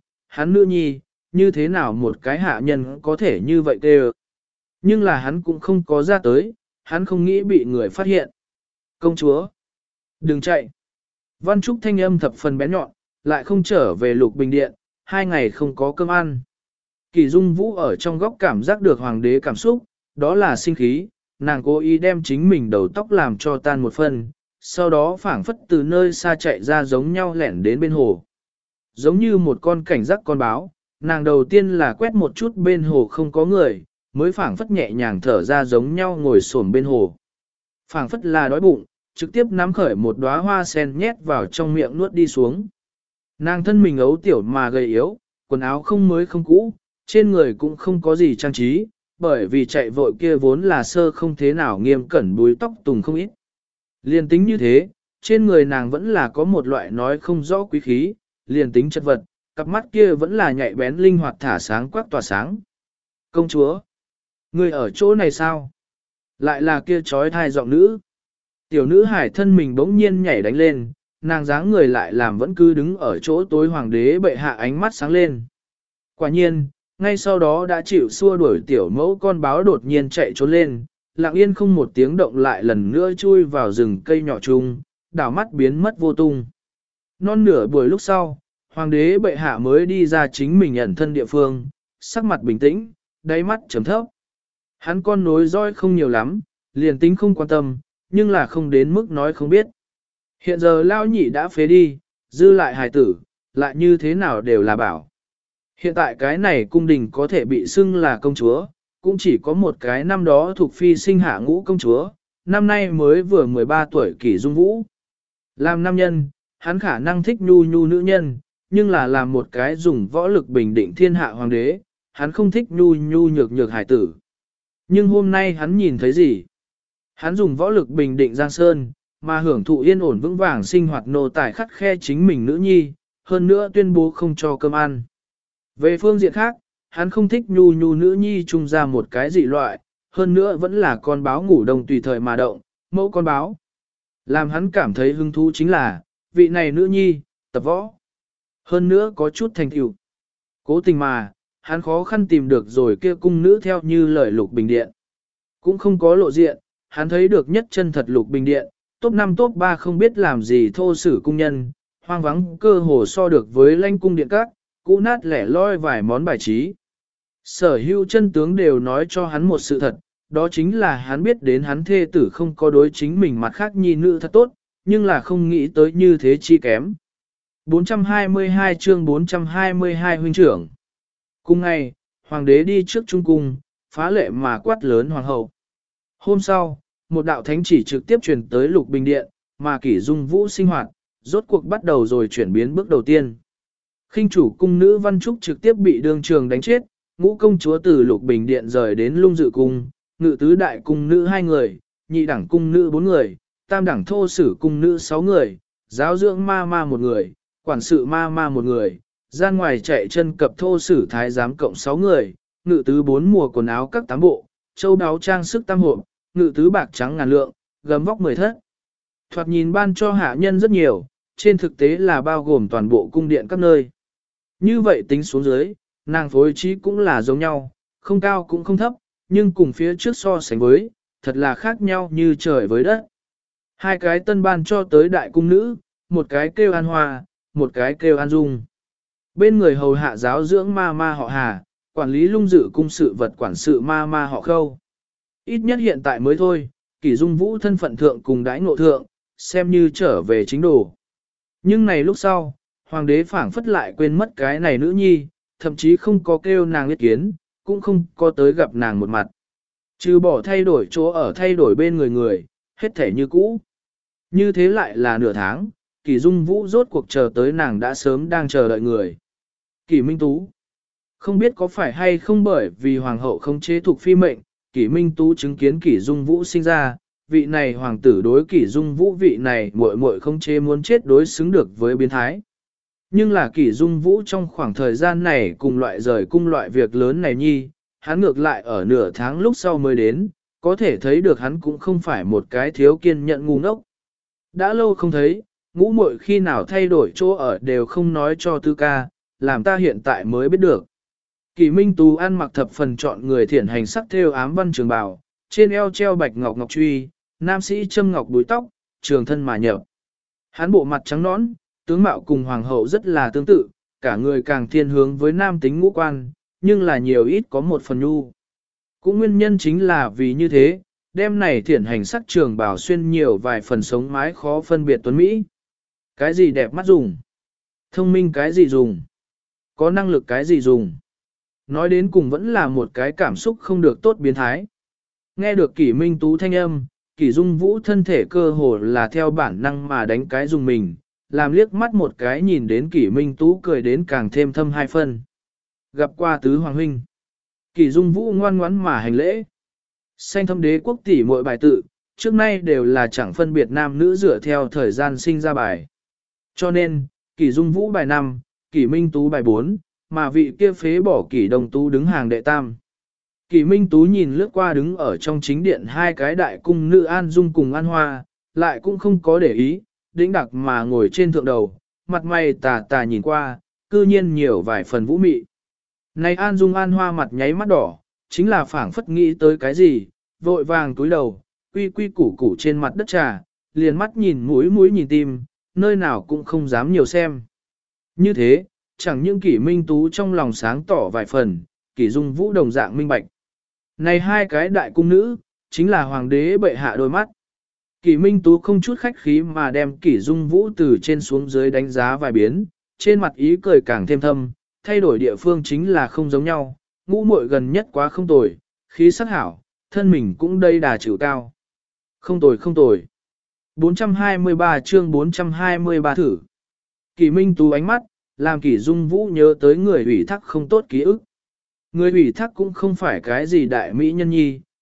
nữ nhi, như thế nào một cái hạ nhân có thể như vậy kêu. Nhưng là hắn cũng không có ra tới, hắn không nghĩ bị người phát hiện. Công chúa, đừng chạy. Văn Trúc thanh âm thập phần bén nhọn, lại không trở về Lục Bình Điện, 2 ngày không có cơm ăn. Kỷ Dung Vũ ở trong góc cảm giác được hoàng đế cảm xúc, đó là sinh khí, nàng cố ý đem chính mình đầu tóc làm cho tan một phần, sau đó phảng phất từ nơi xa chạy ra giống nhau lẻn đến bên hồ. Giống như một con cảnh giác con báo, nàng đầu tiên là quét một chút bên hồ không có người, mới phảng phất nhẹ nhàng thở ra giống nhau ngồi xổm bên hồ. Phảng phất là đói bụng, trực tiếp nắm khởi một đóa hoa sen nhét vào trong miệng nuốt đi xuống. Nàng thân mình ấu tiểu mà gầy yếu, quần áo không mới không cũ, trên người cũng không có gì trang trí, bởi vì chạy vội kia vốn là sơ không thế nào nghiêm cẩn búi tóc tùng không ít. Liên tính như thế, trên người nàng vẫn là có một loại nói không rõ quý khí, liền tính chất vật, cặp mắt kia vẫn là nhạy bén linh hoạt thả sáng quắc tỏa sáng. Công chúa, người ở chỗ này sao? Lại là kia trói thai giọng nữ. Tiểu nữ hải thân mình bỗng nhiên nhảy đánh lên, nàng dáng người lại làm vẫn cứ đứng ở chỗ tối hoàng đế bệ hạ ánh mắt sáng lên. Quả nhiên, ngay sau đó đã chịu xua đuổi tiểu mẫu con báo đột nhiên chạy trốn lên, lặng yên không một tiếng động lại lần nữa chui vào rừng cây nhỏ chung, đảo mắt biến mất vô tung. Non nửa buổi lúc sau, hoàng đế bệ hạ mới đi ra chính mình ẩn thân địa phương, sắc mặt bình tĩnh, đáy mắt chấm thấp. Hắn con nối roi không nhiều lắm, liền tính không quan tâm, nhưng là không đến mức nói không biết. Hiện giờ lao nhị đã phế đi, dư lại hài tử, lại như thế nào đều là bảo. Hiện tại cái này cung đình có thể bị xưng là công chúa, cũng chỉ có một cái năm đó thuộc phi sinh hạ ngũ công chúa, năm nay mới vừa 13 tuổi Kỷ Dung Vũ. Làm nam nhân, hắn khả năng thích nhu nhu nữ nhân, nhưng là làm một cái dùng võ lực bình định thiên hạ hoàng đế, hắn không thích nhu nhu nhược nhược hải tử. Nhưng hôm nay hắn nhìn thấy gì? Hắn dùng võ lực bình định Giang Sơn, mà hưởng thụ yên ổn vững vàng sinh hoạt nô tài khắt khe chính mình nữ nhi, hơn nữa tuyên bố không cho cơm ăn. Về phương diện khác, hắn không thích nhu nhu nữ nhi trung ra một cái dị loại, hơn nữa vẫn là con báo ngủ đông tùy thời mà động, mẫu con báo. Làm hắn cảm thấy hứng thú chính là, vị này nữ nhi, tập võ. Hơn nữa có chút thành tựu. Cố tình mà, hắn khó khăn tìm được rồi kia cung nữ theo như lời Lục Bình Điện. Cũng không có lộ diện, hắn thấy được nhất chân thật Lục Bình Điện, top 5 top 3 không biết làm gì thô sử cung nhân, hoang vắng cơ hồ so được với lãnh cung điện các, cũ nát lẻ loi vài món bài trí. Sở hữu chân tướng đều nói cho hắn một sự thật, đó chính là hắn biết đến hắn thê tử không có đối chính mình mặt khác nhi nữ thật tốt, nhưng là không nghĩ tới như thế chi kém. 422 chương 422 huynh trưởng. Cùng ngày, hoàng đế đi trước trung cung, phá lệ mà quát lớn hoàng hậu. Hôm sau, một đạo thánh chỉ trực tiếp truyền tới Lục Bình Điện, mà Kỷ Dung Vũ sinh hoạt, rốt cuộc bắt đầu rồi chuyển biến bước đầu tiên. Khinh chủ cung nữ Văn Trúc trực tiếp bị đương trường đánh chết, ngũ công chúa từ Lục Bình Điện rời đến Lung Dự Cung, ngự tứ đại cung nữ 2 người, nhị đẳng cung nữ 4 người, tam đẳng thô sử cung nữ 6 người, giáo dưỡng ma ma 1 người, quản sự ma ma 1 người, gian ngoài chạy chân cập thô sử thái giám cộng 6 người, ngự tứ 4 mùa quần áo các 8 bộ, châu đáo trang sức tam hộp, ngự tứ bạc trắng ngàn lượng, gấm vóc 10 thất. Thoạt nhìn ban cho hạ nhân rất nhiều, trên thực tế là bao gồm toàn bộ cung điện các nơi. Như vậy tính xuống dưới, nàng phối trí cũng là giống nhau, không cao cũng không thấp, nhưng cùng phía trước so sánh với, thật là khác nhau như trời với đất. 2 cái tân ban cho tới đại cung nữ, một cái kêu An Hoa, một cái kêu An Dung. Bên người hầu hạ giáo dưỡng ma ma họ Hà, quản lý Lung Dự cung sự vật quản sự ma ma họ Khâu. Ít nhất hiện tại mới thôi, Kỷ Dung Vũ thân phận thượng cùng đãi ngộ thượng, xem như trở về chính đồ. Nhưng này lúc sau, hoàng đế phảng phất lại quên mất cái này nữ nhi, thậm chí không có kêu nàng ý kiến, cũng không có tới gặp nàng một mặt. Trừ bỏ thay đổi chỗ ở thay đổi bên người, hết thể như cũ. Như thế lại là nửa tháng, Kỷ Dung Vũ rốt cuộc chờ tới nàng đã sớm đang chờ đợi người. Kỷ Minh Tú. Không biết có phải hay không bởi vì hoàng hậu không chế thuộc phi mệnh, Kỷ Minh Tú chứng kiến Kỷ Dung Vũ sinh ra, vị này hoàng tử đối Kỷ Dung Vũ vị này muội muội không chế muốn chết đối xứng được với biến thái. Nhưng là Kỷ Dung Vũ trong khoảng thời gian này cùng loại rời cung loại việc lớn này nhi, hắn ngược lại ở nửa tháng lúc sau mới đến, có thể thấy được hắn cũng không phải một cái thiếu kiên nhẫn ngu ngốc. Đã lâu không thấy, ngũ muội khi nào thay đổi chỗ ở đều không nói cho tư ca, làm ta hiện tại mới biết được. Kỷ Minh Tú ăn mặc thập phần chọn người thiển hành sắc thêu ám văn trường bào, trên eo treo bạch ngọc ngọc truy, nam sĩ châm ngọc búi tóc, trường thân mà nhập. Hắn bộ mặt trắng nõn, tướng mạo cùng hoàng hậu rất là tương tự, cả người càng thiên hướng với nam tính ngũ quan, nhưng là nhiều ít có một phần nhu. Cũng nguyên nhân chính là vì như thế, đêm này thiển hành sắc trường bào xuyên nhiều vài phần sống mái khó phân biệt tuấn Mỹ. Cái gì đẹp mắt dùng? Thông minh cái gì dùng? Có năng lực cái gì dùng? Nói đến cùng vẫn là một cái cảm xúc không được tốt biến thái. Nghe được Kỷ Minh Tú thanh âm, Kỷ Dung Vũ thân thể cơ hồ là theo bản năng mà đánh cái dùng mình, làm liếc mắt một cái nhìn đến Kỷ Minh Tú cười đến càng thêm thâm 2 phân. Gặp qua tứ hoàng huynh. Kỷ Dung Vũ ngoan ngoãn mà hành lễ. Xanh thâm đế quốc tỷ muội bài tự, trước nay đều là chẳng phân biệt nam nữ dựa theo thời gian sinh ra bài. Cho nên, Kỷ Dung Vũ bài 5, Kỷ Minh Tú bài 4, mà vị kia phế bỏ Kỷ Đồng Tú đứng hàng đệ tam. Kỷ Minh Tú nhìn lướt qua đứng ở trong chính điện 2 cái đại cung nữ An Dung cùng An Hoa, lại cũng không có để ý, đĩnh đặc mà ngồi trên thượng đầu, mặt mày tà tà nhìn qua, cư nhiên nhiều vài phần vũ mị. Này An Dung An Hoa mặt nháy mắt đỏ, chính là phảng phất nghĩ tới cái gì, vội vàng túi đầu, quy quy củ củ trên mặt đất trà, liền mắt nhìn mũi nhìn tim, nơi nào cũng không dám nhiều xem. Như thế, chẳng những Kỷ Minh Tú trong lòng sáng tỏ vài phần, Kỷ Dung Vũ đồng dạng minh bạch. Này 2 cái đại cung nữ, chính là hoàng đế bệ hạ đôi mắt. Kỷ Minh Tú không chút khách khí mà đem Kỷ Dung Vũ từ trên xuống dưới đánh giá vài biến, trên mặt ý cười càng thêm thâm, thay đổi địa phương chính là không giống nhau, ngũ muội gần nhất quá không tồi, khí sắc hảo, thân mình cũng đây đà chịu cao. Không tồi không tồi. 423 chương 423 thử. Kỷ Minh Tú ánh mắt, làm Kỷ Dung Vũ nhớ tới người ủy thác không tốt ký ức. Người ủy thác cũng không phải cái gì đại mỹ nhân nhi,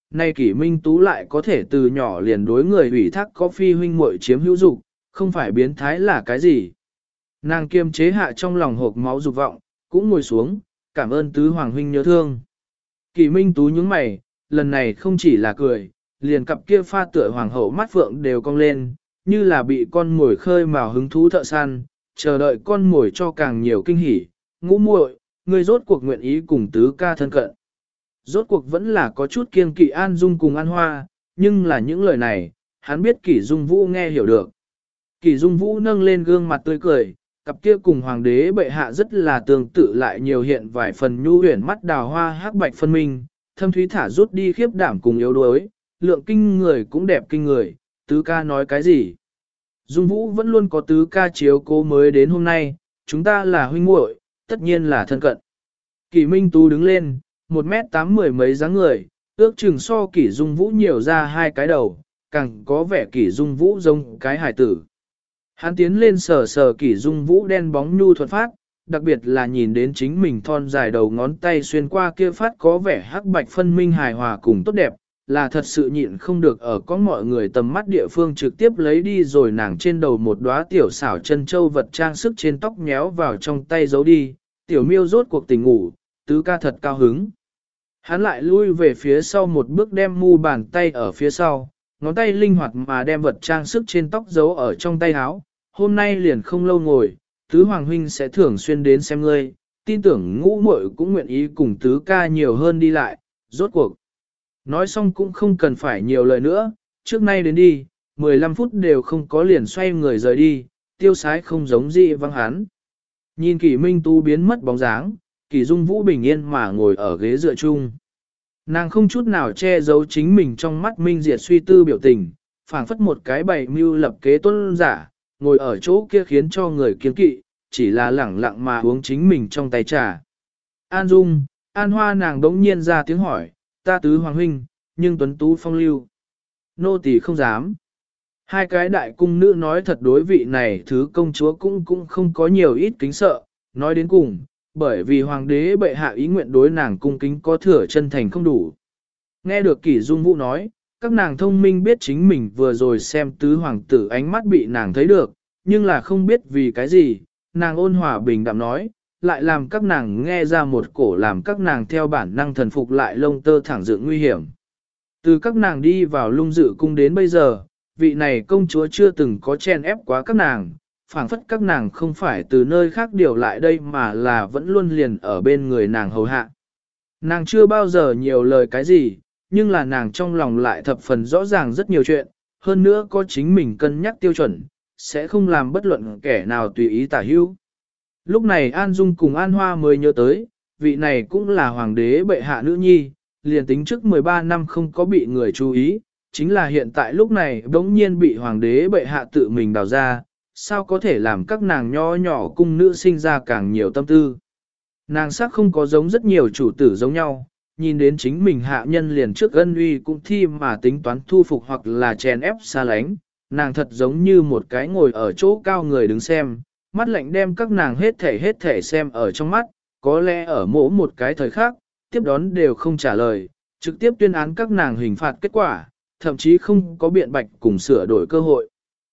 nay Kỷ Minh Tú lại có thể từ nhỏ liền đối người ủy thác có phi huynh muội chiếm hữu dục, không phải biến thái là cái gì. Nàng kiềm chế hạ trong lòng hộp máu dục vọng, cũng ngồi xuống, cảm ơn tứ hoàng huynh nhớ thương. Kỷ Minh Tú nhướng mày, lần này không chỉ là cười, liền cặp kia pha tựa hoàng hậu mắt phượng đều cong lên, như là bị con mồi khơi mào hứng thú thợ săn, chờ đợi con mồi cho càng nhiều kinh hỉ. Ngũ muội, ngươi rốt cuộc nguyện ý cùng tứ ca thân cận. Rốt cuộc vẫn là có chút kiêng kỵ An Dung cùng An Hoa, nhưng là những lời này, hắn biết Kỷ Dung Vũ nghe hiểu được. Kỷ Dung Vũ nâng lên gương mặt tươi cười, cặp kia cùng hoàng đế bệ hạ rất là tương tự lại nhiều hiện vài phần nhu huyền mắt đào hoa hắc bạch phân minh, thâm thúy thả rút đi khiếp đảm cùng yếu đuối, lượng kinh người cũng đẹp kinh người, tứ ca nói cái gì. Dung Vũ vẫn luôn có tứ ca chiếu cố mới đến hôm nay, chúng ta là huynh muội, tất nhiên là thân cận. Kỷ Minh Tú đứng lên, 1m8 mười mấy dáng người, ước chừng so Kỷ Dung Vũ nhiều ra hai cái đầu, càng có vẻ Kỷ Dung Vũ giống cái hải tử. Hắn tiến lên sờ sờ Kỷ Dung Vũ đen bóng nhu thuận phát, đặc biệt là nhìn đến chính mình thon dài đầu ngón tay xuyên qua kia phát có vẻ hắc bạch phân minh hài hòa cùng tốt đẹp, là thật sự nhịn không được ở có mọi người tầm mắt địa phương trực tiếp lấy đi rồi nàng trên đầu một đóa tiểu xảo chân châu vật trang sức trên tóc nhéo vào trong tay giấu đi, tiểu miêu rốt cuộc tỉnh ngủ, tứ ca thật cao hứng. Hắn lại lui về phía sau một bước đem mu bàn tay ở phía sau, ngón tay linh hoạt mà đem vật trang sức trên tóc giấu ở trong tay áo, hôm nay liền không lâu ngồi, tứ hoàng huynh sẽ thường xuyên đến xem ngươi, tin tưởng ngũ muội cũng nguyện ý cùng tứ ca nhiều hơn đi lại, rốt cuộc. Nói xong cũng không cần phải nhiều lời nữa, trước nay đến đi, 15 phút đều không có liền xoay người rời đi, tiêu sái không giống gì văng hắn. Nhìn Kỷ Minh Tú biến mất bóng dáng, Kỷ Dung Vũ bình yên mà ngồi ở ghế dựa chung. Nàng không chút nào che giấu chính mình trong mắt minh diệt suy tư biểu tình, phảng phất một cái bày mưu lập kế tuân giả, ngồi ở chỗ kia khiến cho người kiêng kỵ, chỉ là lẳng lặng mà uống chính mình trong tay trà. An Dung, An Hoa nàng đống nhiên ra tiếng hỏi, ta tứ hoàng huynh, nhưng tuấn tú phong lưu. Nô tỳ không dám. Hai cái đại cung nữ nói thật đối vị này thứ công chúa cũng không có nhiều ít kính sợ, nói đến cùng, bởi vì hoàng đế bệ hạ ý nguyện đối nàng cung kính có thừa chân thành không đủ. Nghe được Kỷ Dung Vũ nói, các nàng thông minh biết chính mình vừa rồi xem tứ hoàng tử ánh mắt bị nàng thấy được, nhưng là không biết vì cái gì, nàng ôn hòa bình đạm nói, lại làm các nàng nghe ra một cổ làm các nàng theo bản năng thần phục lại lông tơ thẳng dựng nguy hiểm. Từ các nàng đi vào lung dự cung đến bây giờ, vị này công chúa chưa từng có chen ép quá các nàng, phảng phất các nàng không phải từ nơi khác điều lại đây mà là vẫn luôn liền ở bên người nàng hầu hạ. Nàng chưa bao giờ nhiều lời cái gì, nhưng là nàng trong lòng lại thập phần rõ ràng rất nhiều chuyện, hơn nữa có chính mình cân nhắc tiêu chuẩn, sẽ không làm bất luận kẻ nào tùy ý tả hữu. Lúc này An Dung cùng An Hoa mới nhớ tới, vị này cũng là hoàng đế bệ hạ nữ nhi, liền tính trước 13 năm không có bị người chú ý, chính là hiện tại lúc này bỗng nhiên bị hoàng đế bệ hạ tự mình đào ra, sao có thể làm các nàng nho nhỏ cung nữ sinh ra càng nhiều tâm tư. Nàng sắc không có giống rất nhiều chủ tử giống nhau, nhìn đến chính mình hạ nhân liền trước ân uy cũng thi mà tính toán thu phục hoặc là chèn ép xa lánh, nàng thật giống như một cái ngồi ở chỗ cao người đứng xem, mắt lạnh đem các nàng hết thể xem ở trong mắt, có lẽ ở mỗi một cái thời khác, tiếp đón đều không trả lời, trực tiếp tuyên án các nàng hình phạt kết quả, thậm chí không có biện bạch cùng sửa đổi cơ hội.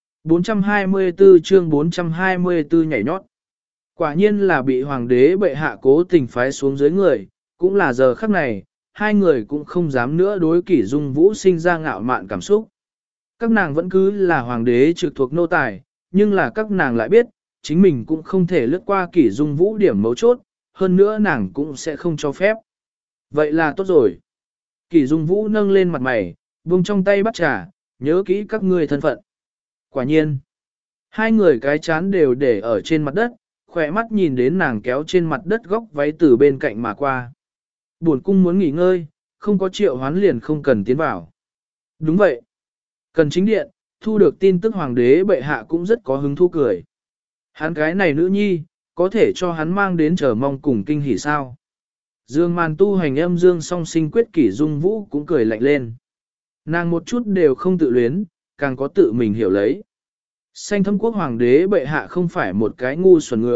424 chương 424 nhảy nhót. Quả nhiên là bị hoàng đế bệ hạ cố tình phái xuống dưới người, cũng là giờ khắc này, hai người cũng không dám nữa đối Kỷ Dung Vũ sinh ra ngạo mạn cảm xúc. Các nàng vẫn cứ là hoàng đế trực thuộc nô tài, nhưng là các nàng lại biết, chính mình cũng không thể lướt qua Kỷ Dung Vũ điểm mấu chốt, hơn nữa nàng cũng sẽ không cho phép. Vậy là tốt rồi. Kỷ Dung Vũ nâng lên mặt mày, buông trong tay bắt trà, nhớ kỹ các ngươi thân phận. Quả nhiên, hai người cái chán đều để ở trên mặt đất, khỏe mắt nhìn đến nàng kéo trên mặt đất góc váy từ bên cạnh mà qua. Buồn cung muốn nghỉ ngơi, không có triệu hoán liền không cần tiến vào. Đúng vậy. Cần chính điện, thu được tin tức hoàng đế bệ hạ cũng rất có hứng thú cười. Hắn cái này nữ nhi, có thể cho hắn mang đến chờ mong cùng kinh hỉ sao. Dương màn tu hành âm dương song sinh quyết Kỷ Dung Vũ cũng cười lạnh lên. Nàng một chút đều không tự luyến, càng có tự mình hiểu lấy. Xanh thâm quốc hoàng đế bệ hạ không phải một cái ngu xuẩn người,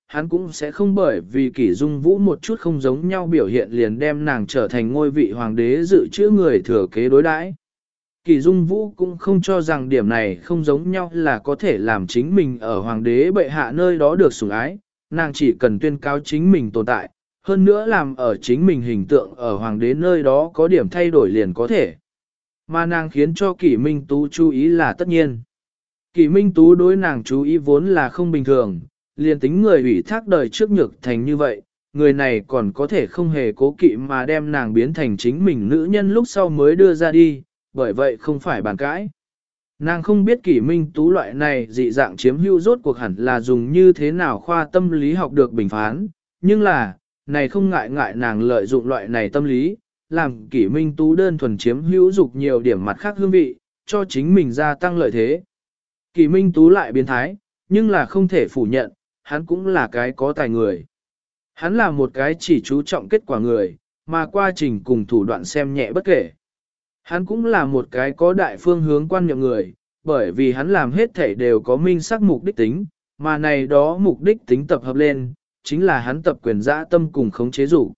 hắn cũng sẽ không bởi vì Kỷ Dung Vũ một chút không giống nhau biểu hiện liền đem nàng trở thành ngôi vị hoàng đế dự trữ người thừa kế đối đãi. Kỷ Dung Vũ cũng không cho rằng điểm này không giống nhau là có thể làm chính mình ở hoàng đế bệ hạ nơi đó được sủng ái, nàng chỉ cần tuyên cáo chính mình tồn tại, hơn nữa làm ở chính mình hình tượng ở hoàng đế nơi đó có điểm thay đổi liền có thể. Mà nàng khiến cho Kỷ Minh Tú chú ý là tất nhiên. Kỷ Minh Tú đối nàng chú ý vốn là không bình thường, liền tính người ủy thác đời trước nhược thành như vậy, người này còn có thể không hề cố kỵ mà đem nàng biến thành chính mình nữ nhân lúc sau mới đưa ra đi, bởi vậy không phải bàn cãi. Nàng không biết Kỷ Minh Tú loại này dị dạng chiếm hữu rốt cuộc hẳn là dùng như thế nào khoa tâm lý học được bình phán, nhưng là, này không ngại nàng lợi dụng loại này tâm lý, làm Kỷ Minh Tú đơn thuần chiếm hữu dục nhiều điểm mặt khác hương vị, cho chính mình gia tăng lợi thế. Kỷ Minh Tú lại biến thái, nhưng là không thể phủ nhận, hắn cũng là cái có tài người. Hắn là một cái chỉ chú trọng kết quả người, mà quá trình cùng thủ đoạn xem nhẹ bất kể. Hắn cũng là một cái có đại phương hướng quan niệm người, bởi vì hắn làm hết thể đều có minh xác mục đích tính, mà này đó mục đích tính tập hợp lên, chính là hắn tập quyền dã tâm cùng khống chế dục.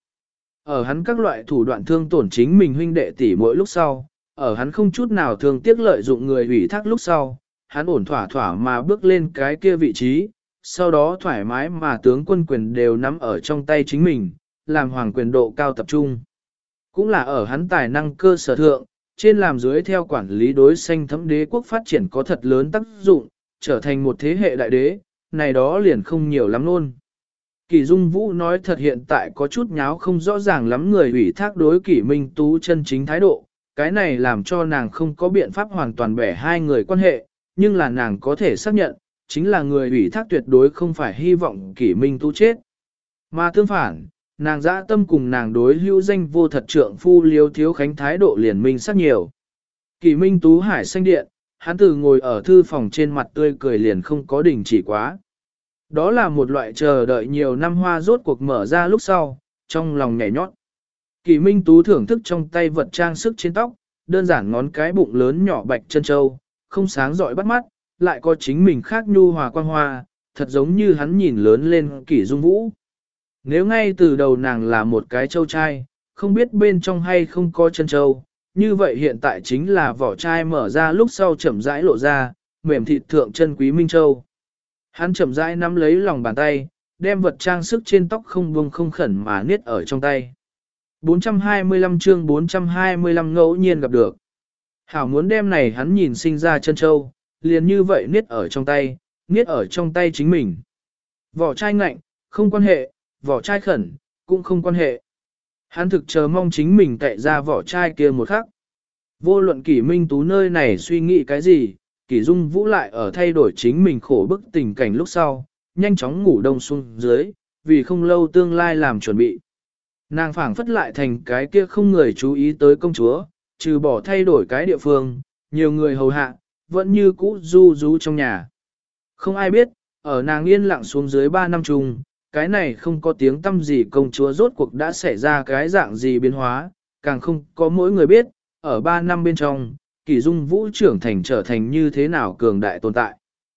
Ở hắn các loại thủ đoạn thương tổn chính mình huynh đệ tỷ mỗi lúc sau, ở hắn không chút nào thương tiếc lợi dụng người ủy thác lúc sau, hắn ổn thỏa thỏa mà bước lên cái kia vị trí, sau đó thoải mái mà tướng quân quyền đều nắm ở trong tay chính mình, làm hoàng quyền độ cao tập trung. Cũng là ở hắn tài năng cơ sở thượng, trên làm dưới theo quản lý đối xanh thấm đế quốc phát triển có thật lớn tác dụng, trở thành một thế hệ đại đế, này đó liền không nhiều lắm luôn. Kỷ Dung Vũ nói thật hiện tại có chút nháo không rõ ràng lắm người ủy thác đối Kỷ Minh Tú chân chính thái độ, cái này làm cho nàng không có biện pháp hoàn toàn bẻ hai người quan hệ, nhưng là nàng có thể xác nhận, chính là người ủy thác tuyệt đối không phải hy vọng Kỷ Minh Tú chết. Mà tương phản, nàng dã tâm cùng nàng đối hữu danh vô thật trượng phu Liêu Thiếu Khánh thái độ liền minh sắc nhiều. Kỷ Minh Tú hải xanh điện, hắn từ ngồi ở thư phòng trên mặt tươi cười liền không có đình chỉ quá. Đó là một loại chờ đợi nhiều năm hoa rốt cuộc mở ra lúc sau, trong lòng nhảy nhót. Kỷ Minh Tú thưởng thức trong tay vật trang sức trên tóc, đơn giản ngón cái bụng lớn nhỏ bạch chân châu, không sáng rọi bắt mắt, lại có chính mình khác nhu hòa quang hoa, thật giống như hắn nhìn lớn lên Kỷ Dung Vũ. Nếu ngay từ đầu nàng là một cái châu trai, không biết bên trong hay không có chân châu, như vậy hiện tại chính là vỏ chai mở ra lúc sau chậm rãi lộ ra, mềm thịt thượng chân quý minh châu. Hắn chậm rãi nắm lấy lòng bàn tay, đem vật trang sức trên tóc không buông không khẩn mà niết ở trong tay. 425 chương 425 ngẫu nhiên gặp được. Hảo muốn đem này hắn nhìn sinh ra chân châu, liền như vậy niết ở trong tay chính mình. Vỏ chai ngạnh, không quan hệ, vỏ chai khẩn, cũng không quan hệ. Hắn thực chờ mong chính mình cậy ra vỏ chai kia một khắc. Vô luận Kỷ Minh Tú nơi này suy nghĩ cái gì, Kỷ Dung Vũ lại ở thay đổi chính mình khổ bức tình cảnh lúc sau, nhanh chóng ngủ đông xuống dưới, vì không lâu tương lai làm chuẩn bị. Nàng phảng phất lại thành cái kia không người chú ý tới công chúa, trừ bỏ thay đổi cái địa phương, nhiều người hầu hạ, vẫn như cũ du rú trong nhà. Không ai biết, ở nàng yên lặng xuống dưới 3 năm chung, cái này không có tiếng tâm gì công chúa rốt cuộc đã xảy ra cái dạng gì biến hóa, càng không có mỗi người biết, ở 3 năm bên trong, Kỷ Dung Vũ trưởng thành trở thành như thế nào cường đại tồn tại.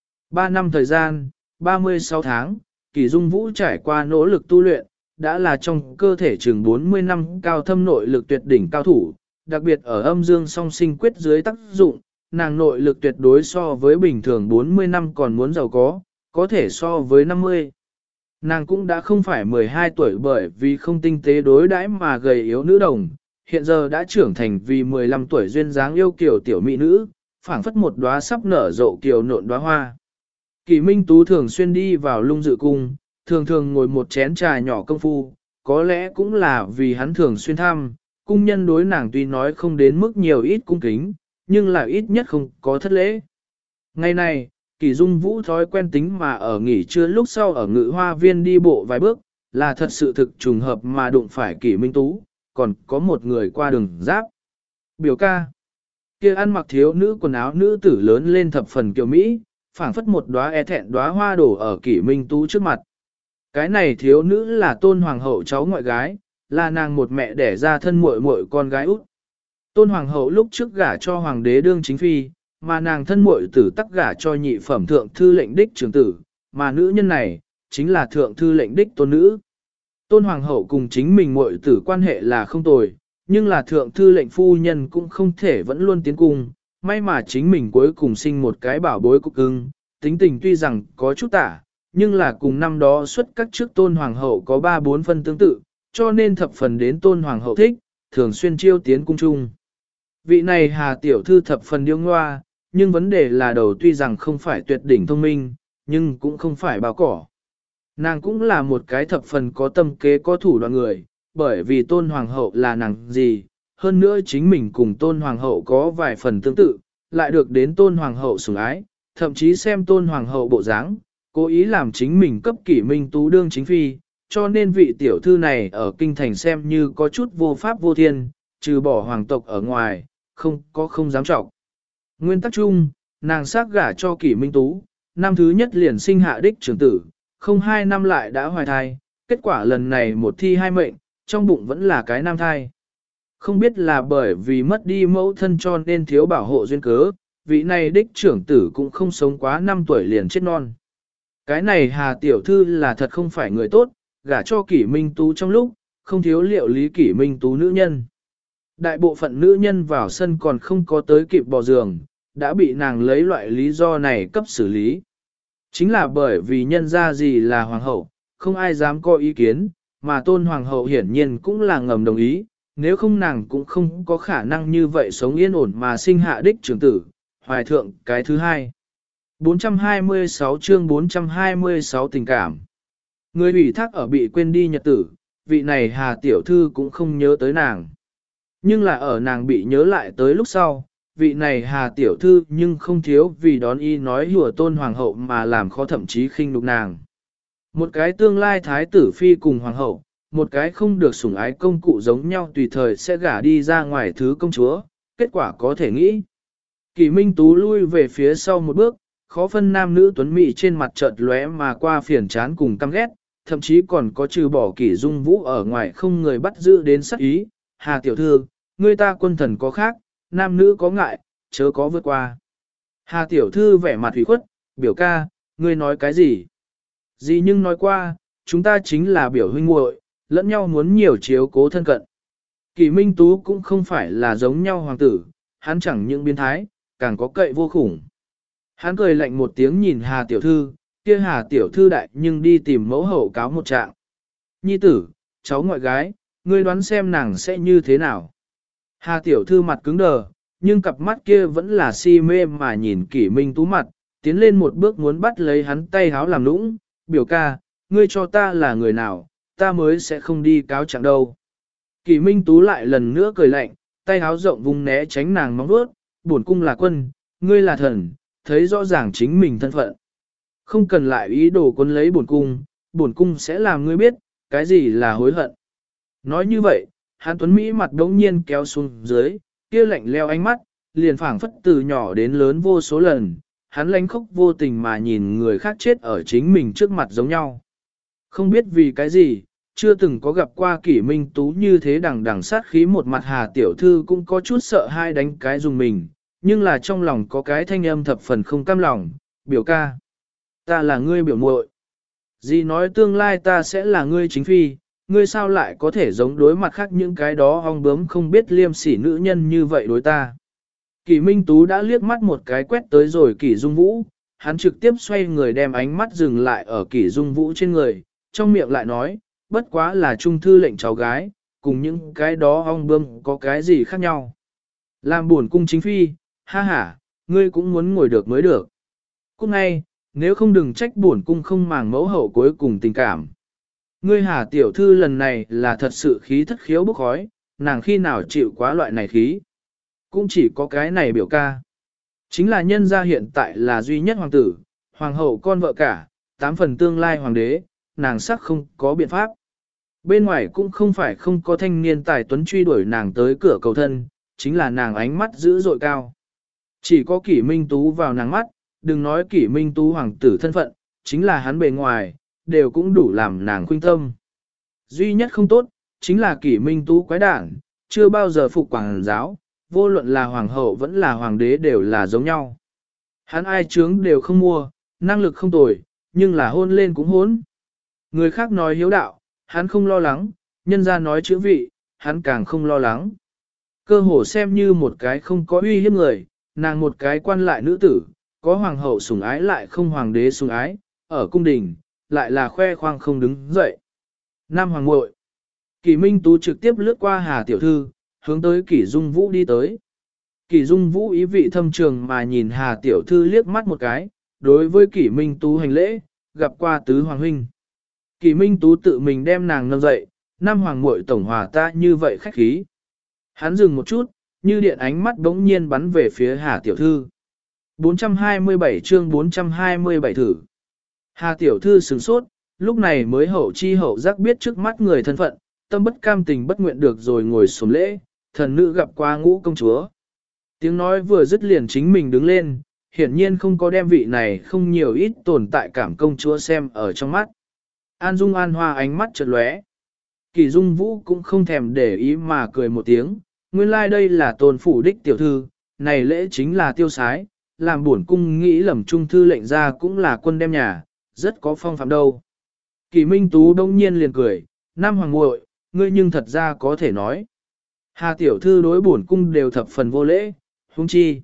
3 năm thời gian, 36 tháng, Kỷ Dung Vũ trải qua nỗ lực tu luyện, đã là trong cơ thể chừng 40 năm cao thâm nội lực tuyệt đỉnh cao thủ, đặc biệt ở âm dương song sinh quyết dưới tác dụng, nàng nội lực tuyệt đối so với bình thường 40 năm còn muốn giàu có thể so với 50. Nàng cũng đã không phải 12 tuổi bởi vì không tinh tế đối đãi mà gầy yếu nữ đồng, hiện giờ đã trưởng thành vì 15 tuổi duyên dáng yêu kiều tiểu mỹ nữ, phảng phất một đóa sắp nở rộ kiều nộn đóa hoa. Kỷ Minh Tú thường xuyên đi vào lung dự cung, thường thường ngồi một chén trà nhỏ công phu, có lẽ cũng là vì hắn thường xuyên thăm, cung nhân đối nàng tuy nói không đến mức nhiều ít cung kính, nhưng là ít nhất không có thất lễ. Ngày này, Kỷ Dung Vũ thói quen tính mà ở nghỉ trưa lúc sau ở ngự hoa viên đi bộ vài bước, là thật sự thực trùng hợp mà đụng phải Kỷ Minh Tú, còn có một người qua đường giáp. Biểu ca, kia ăn mặc thiếu nữ quần áo nữ tử lớn lên thập phần kiều Mỹ, phảng phất một đóa e thẹn đóa hoa đổ ở Kỷ Minh Tú trước mặt. Cái này thiếu nữ là Tôn Hoàng hậu cháu ngoại gái, là nàng một mẹ đẻ ra thân muội muội con gái út. Tôn Hoàng hậu lúc trước gả cho Hoàng đế đương chính phi, mà nàng thân muội tử tắc gả cho nhị phẩm thượng thư lệnh đích trưởng tử, mà nữ nhân này, chính là thượng thư lệnh đích tôn nữ. Tôn hoàng hậu cùng chính mình muội tử quan hệ là không tồi, nhưng là thượng thư lệnh phu nhân cũng không thể vẫn luôn tiến cung, may mà chính mình cuối cùng sinh một cái bảo bối cục cưng, tính tình tuy rằng có chút tả, nhưng là cùng năm đó xuất các trước tôn hoàng hậu có 3-4 phân tương tự, cho nên thập phần đến tôn hoàng hậu thích, thường xuyên chiêu tiến cung chung. Vị này Hà tiểu thư thập phần điêu ngoa, nhưng vấn đề là đầu tuy rằng không phải tuyệt đỉnh thông minh, nhưng cũng không phải bao cỏ. Nàng cũng là một cái thập phần có tâm kế có thủ đoạn người, bởi vì tôn hoàng hậu là nàng gì, hơn nữa chính mình cùng tôn hoàng hậu có vài phần tương tự, lại được đến tôn hoàng hậu sủng ái, thậm chí xem tôn hoàng hậu bộ dáng, cố ý làm chính mình cấp kỷ minh tú đương chính phi, cho nên vị tiểu thư này ở kinh thành xem như có chút vô pháp vô thiên, trừ bỏ hoàng tộc ở ngoài, không dám trọng. Nguyên tắc chung, nàng xác gả cho kỷ minh tú, năm thứ nhất liền sinh hạ đích trưởng tử, không 2 năm lại đã hoài thai, kết quả lần này một thi 2 mệnh, trong bụng vẫn là cái nam thai. Không biết là bởi vì mất đi mẫu thân cho nên thiếu bảo hộ duyên cớ, vị này đích trưởng tử cũng không sống quá 5 tuổi liền chết non. Cái này Hà tiểu thư là thật không phải người tốt, gả cho kỷ minh tú trong lúc, không thiếu liệu lý kỷ minh tú nữ nhân. Đại bộ phận nữ nhân vào sân còn không có tới kịp bò giường, đã bị nàng lấy loại lý do này cấp xử lý. Chính là bởi vì nhân ra gì là hoàng hậu, không ai dám có ý kiến, mà tôn hoàng hậu hiển nhiên cũng là ngầm đồng ý, nếu không nàng cũng không có khả năng như vậy sống yên ổn mà sinh hạ đích trưởng tử, hoài thượng cái thứ hai. 426 chương 426 tình cảm. Người ủy thác ở bị quên đi nhật tử, vị này Hà tiểu thư cũng không nhớ tới nàng. Nhưng là ở nàng bị nhớ lại tới lúc sau, vị này Hà tiểu thư nhưng không thiếu vì đón y nói hùa tôn hoàng hậu mà làm khó thậm chí khinh nhục nàng. Một cái tương lai thái tử phi cùng hoàng hậu, một cái không được sủng ái công cụ giống nhau tùy thời sẽ gả đi ra ngoài thứ công chúa, kết quả có thể nghĩ. Kỷ Minh Tú lui về phía sau một bước, khó phân nam nữ tuấn mỹ trên mặt chợt lóe mà qua phiền chán cùng căm ghét, thậm chí còn có trừ bỏ Kỷ Dung Vũ ở ngoài không người bắt giữ đến sắc ý. Hà tiểu thư, người ta quân thần có khác, nam nữ có ngại, chớ có vượt qua. Hà tiểu thư vẻ mặt hủy khuất, biểu ca, ngươi nói cái gì? Gì nhưng nói qua, chúng ta chính là biểu huynh muội, lẫn nhau muốn nhiều chiếu cố thân cận. Kỷ Minh Tú cũng không phải là giống nhau hoàng tử, hắn chẳng những biến thái, càng có cậy vô khủng. Hắn cười lạnh một tiếng nhìn Hà tiểu thư, kia Hà tiểu thư đại nhưng đi tìm mẫu hậu cáo một trạng. Nhi tử, cháu ngoại gái, ngươi đoán xem nàng sẽ như thế nào. Hà tiểu thư mặt cứng đờ, nhưng cặp mắt kia vẫn là si mê mà nhìn Kỷ Minh Tú mặt, tiến lên một bước muốn bắt lấy hắn tay háo làm nũng, biểu ca, ngươi cho ta là người nào, ta mới sẽ không đi cáo trạng đâu. Kỷ Minh Tú lại lần nữa cười lạnh, tay háo rộng vùng né tránh nàng móng vuốt, bổn cung là quân, ngươi là thần, thấy rõ ràng chính mình thân phận. Không cần lại ý đồ quân lấy bổn cung sẽ làm ngươi biết, cái gì là hối hận. Nói như vậy, Hàn Tuấn Mỹ mặt đống nhiên kéo xuống dưới, kia lạnh leo ánh mắt, liền phảng phất từ nhỏ đến lớn vô số lần, hắn lánh khóc vô tình mà nhìn người khác chết ở chính mình trước mặt giống nhau. Không biết vì cái gì, chưa từng có gặp qua Kỷ Minh Tú như thế đằng đằng sát khí một mặt Hà tiểu thư cũng có chút sợ hai đánh cái dùng mình, nhưng là trong lòng có cái thanh âm thập phần không cam lòng, biểu ca. Ta là ngươi biểu muội. Dì nói tương lai ta sẽ là ngươi chính phi, ngươi sao lại có thể giống đối mặt khác những cái đó ong bướm không biết liêm sỉ nữ nhân như vậy đối ta. Kỷ Minh Tú đã liếc mắt một cái quét tới rồi Kỷ Dung Vũ, hắn trực tiếp xoay người đem ánh mắt dừng lại ở Kỷ Dung Vũ trên người, trong miệng lại nói, bất quá là trung thư lệnh cháu gái, cùng những cái đó ong bướm có cái gì khác nhau. Làm buồn cung chính phi, ha ha, ngươi cũng muốn ngồi được mới được. Cung ngay, nếu không đừng trách buồn cung không màng mẫu hậu cuối cùng tình cảm. Ngươi Hà tiểu thư lần này là thật sự khí thất khiếu bốc khói, nàng khi nào chịu quá loại này khí. Cũng chỉ có cái này biểu ca. Chính là nhân gia hiện tại là duy nhất hoàng tử, hoàng hậu con vợ cả, 8 phần tương lai hoàng đế, nàng sắc không có biện pháp. Bên ngoài cũng không phải không có thanh niên tài tuấn truy đuổi nàng tới cửa cầu thân, chính là nàng ánh mắt dữ dội cao. Chỉ có Kỷ Minh Tú vào nàng mắt, đừng nói Kỷ Minh Tú hoàng tử thân phận, chính là hắn bề ngoài, đều cũng đủ làm nàng khuynh tâm. Duy nhất không tốt, chính là Kỷ Minh Tú quái đản, chưa bao giờ phục quảng giáo, vô luận là hoàng hậu vẫn là hoàng đế đều là giống nhau. Hắn ai chướng đều không mua, năng lực không tồi, nhưng là hôn lên cũng hốn. Người khác nói hiếu đạo, hắn không lo lắng, nhân ra nói chữ vị, hắn càng không lo lắng. Cơ hồ xem như một cái không có uy hiếp người, nàng một cái quan lại nữ tử, có hoàng hậu sủng ái lại không hoàng đế sủng ái, ở cung đình, lại là khoe khoang không đứng dậy. Nam hoàng muội, Kỷ Minh Tú trực tiếp lướt qua Hà tiểu thư, hướng tới Kỷ Dung Vũ đi tới. Kỷ Dung Vũ ý vị thâm trường mà nhìn Hà tiểu thư liếc mắt một cái, đối với Kỷ Minh Tú hành lễ, gặp qua tứ hoàng huynh. Kỷ Minh Tú tự mình đem nàng nâng dậy, Nam hoàng muội tổng hòa ta như vậy khách khí. Hắn dừng một chút, như điện ánh mắt bỗng nhiên bắn về phía Hà tiểu thư. 427 chương 427 thử. Hà tiểu thư sửng sốt, lúc này mới hậu chi hậu giác biết trước mắt người thân phận, tâm bất cam tình bất nguyện được rồi ngồi xổm lễ, thần nữ gặp qua Ngũ công chúa. Tiếng nói vừa dứt liền chính mình đứng lên, hiển nhiên không có đem vị này không nhiều ít tồn tại cảm công chúa xem ở trong mắt. An Dung An Hoa ánh mắt chợt lóe. Kỷ Dung Vũ cũng không thèm để ý mà cười một tiếng, nguyên lai like đây là tôn phủ đích tiểu thư, này lễ chính là tiêu sái, làm buồn cung nghĩ lầm trung thư lệnh ra cũng là quân đem nhà, rất có phong phạm đâu. Kỷ Minh Tú đông nhiên liền cười, Nam hoàng muội, ngươi nhưng thật ra có thể nói. Hà tiểu thư đối bổn cung đều thập phần vô lễ, huống chi.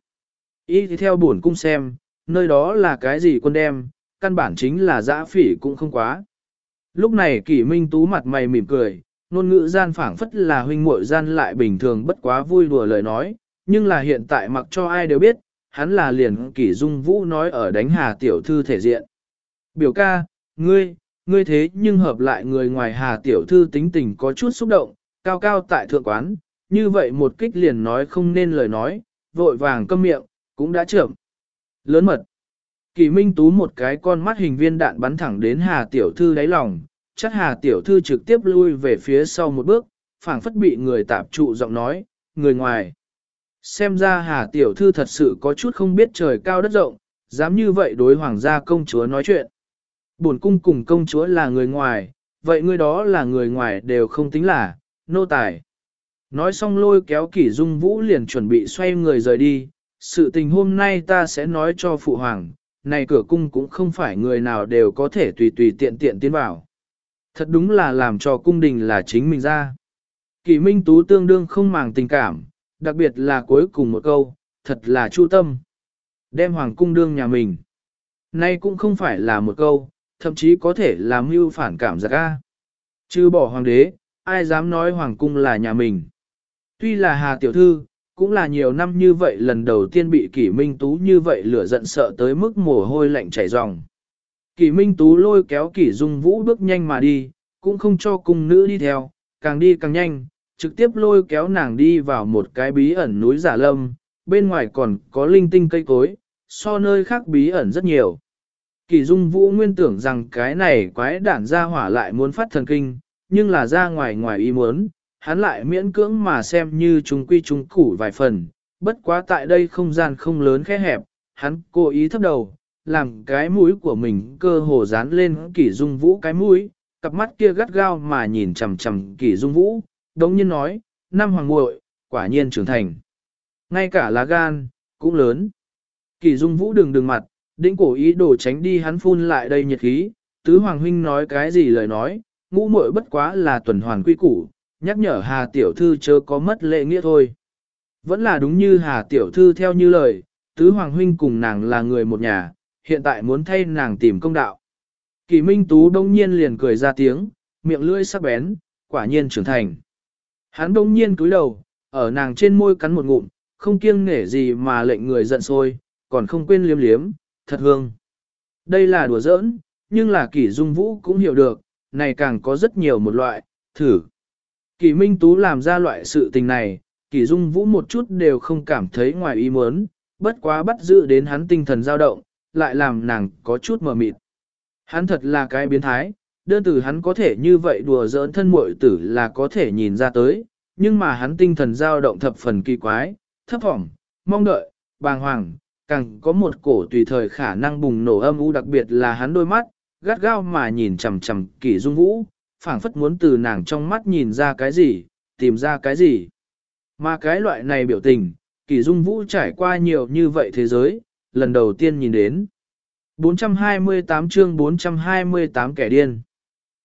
Ý thì theo bổn cung xem, nơi đó là cái gì quân đem, căn bản chính là dã phỉ cũng không quá. Lúc này Kỷ Minh Tú mặt mày mỉm cười, ngôn ngữ gian phảng phất là huynh muội gian lại bình thường bất quá vui đùa lời nói, nhưng là hiện tại mặc cho ai đều biết, hắn là liền Kỷ Dung Vũ nói ở đánh Hà tiểu thư thể diện. Biểu ca, ngươi thế nhưng hợp lại người ngoài Hà tiểu thư tính tình có chút xúc động, cao cao tại thượng quán, như vậy một kích liền nói không nên lời nói, vội vàng câm miệng, cũng đã chậm. Lớn mật. Kỷ Minh Tú một cái con mắt hình viên đạn bắn thẳng đến Hà tiểu thư đáy lòng, chắc Hà tiểu thư trực tiếp lui về phía sau một bước, phảng phất bị người tạp trụ giọng nói, người ngoài. Xem ra Hà tiểu thư thật sự có chút không biết trời cao đất rộng, dám như vậy đối hoàng gia công chúa nói chuyện. Bổn cung cùng công chúa là người ngoài, vậy ngươi đó là người ngoài đều không tính là, nô tài. Nói xong lôi kéo Kỷ Dung Vũ liền chuẩn bị xoay người rời đi, sự tình hôm nay ta sẽ nói cho phụ hoàng, này cửa cung cũng không phải người nào đều có thể tùy tùy tiện tiện tiến vào. Thật đúng là làm cho cung đình là chính mình ra. Kỷ Minh Tú tương đương không màng tình cảm, đặc biệt là cuối cùng một câu, thật là chu tâm. Đem hoàng cung đương nhà mình. Nay cũng không phải là một câu, thậm chí có thể làm mưu phản cảm giặc a. Chứ bỏ hoàng đế, ai dám nói hoàng cung là nhà mình. Tuy là Hà tiểu thư, cũng là nhiều năm như vậy lần đầu tiên bị Kỷ Minh Tú như vậy lửa giận sợ tới mức mồ hôi lạnh chảy ròng. Kỷ Minh Tú lôi kéo Kỷ Dung Vũ bước nhanh mà đi, cũng không cho cung nữ đi theo, càng đi càng nhanh, trực tiếp lôi kéo nàng đi vào một cái bí ẩn núi Giả Lâm, bên ngoài còn có linh tinh cây cối, so nơi khác bí ẩn rất nhiều. Kỷ Dung Vũ nguyên tưởng rằng cái này quái đản ra hỏa lại muốn phát thần kinh, nhưng là ra ngoài ý muốn, hắn lại miễn cưỡng mà xem như chúng quy chúng củ vài phần, bất quá tại đây không gian không lớn khẽ hẹp, hắn cố ý thấp đầu, làm cái mũi của mình cơ hồ dán lên Kỷ Dung Vũ cái mũi, cặp mắt kia gắt gao mà nhìn chằm chằm Kỷ Dung Vũ, đống nhiên nói, Nam hoàng muội, quả nhiên trưởng thành. Ngay cả lá gan, cũng lớn. Kỷ Dung Vũ đừng mặt, đĩnh cổ ý đồ tránh đi hắn phun lại đây nhiệt khí, tứ hoàng huynh nói cái gì lời nói, ngũ muội bất quá là tuần hoàn quy củ, nhắc nhở Hà tiểu thư chớ có mất lễ nghĩa thôi. Vẫn là đúng như Hà tiểu thư theo như lời, tứ hoàng huynh cùng nàng là người một nhà, hiện tại muốn thay nàng tìm công đạo. Kỷ Minh Tú đông nhiên liền cười ra tiếng, miệng lưỡi sắc bén, quả nhiên trưởng thành. Hắn đông nhiên cúi đầu, ở nàng trên môi cắn một ngụm, không kiêng nể gì mà lệnh người giận sôi, còn không quên liếm liếm, thật hương. Đây là đùa giỡn, nhưng là Kỷ Dung Vũ cũng hiểu được, này càng có rất nhiều một loại, thử. Kỷ Minh Tú làm ra loại sự tình này, Kỷ Dung Vũ một chút đều không cảm thấy ngoài ý muốn, bất quá bắt giữ đến hắn tinh thần dao động, lại làm nàng có chút mờ mịt. Hắn thật là cái biến thái, đơn từ hắn có thể như vậy đùa giỡn thân muội tử là có thể nhìn ra tới, nhưng mà hắn tinh thần dao động thập phần kỳ quái, thấp thỏm, mong đợi, bàng hoàng, càng có một cổ tùy thời khả năng bùng nổ âm u, đặc biệt là hắn đôi mắt, gắt gao mà nhìn chằm chằm Kỷ Dung Vũ, phảng phất muốn từ nàng trong mắt nhìn ra cái gì, tìm ra cái gì. Mà cái loại này biểu tình, Kỷ Dung Vũ trải qua nhiều như vậy thế giới, lần đầu tiên nhìn đến. 428 chương 428 kẻ điên.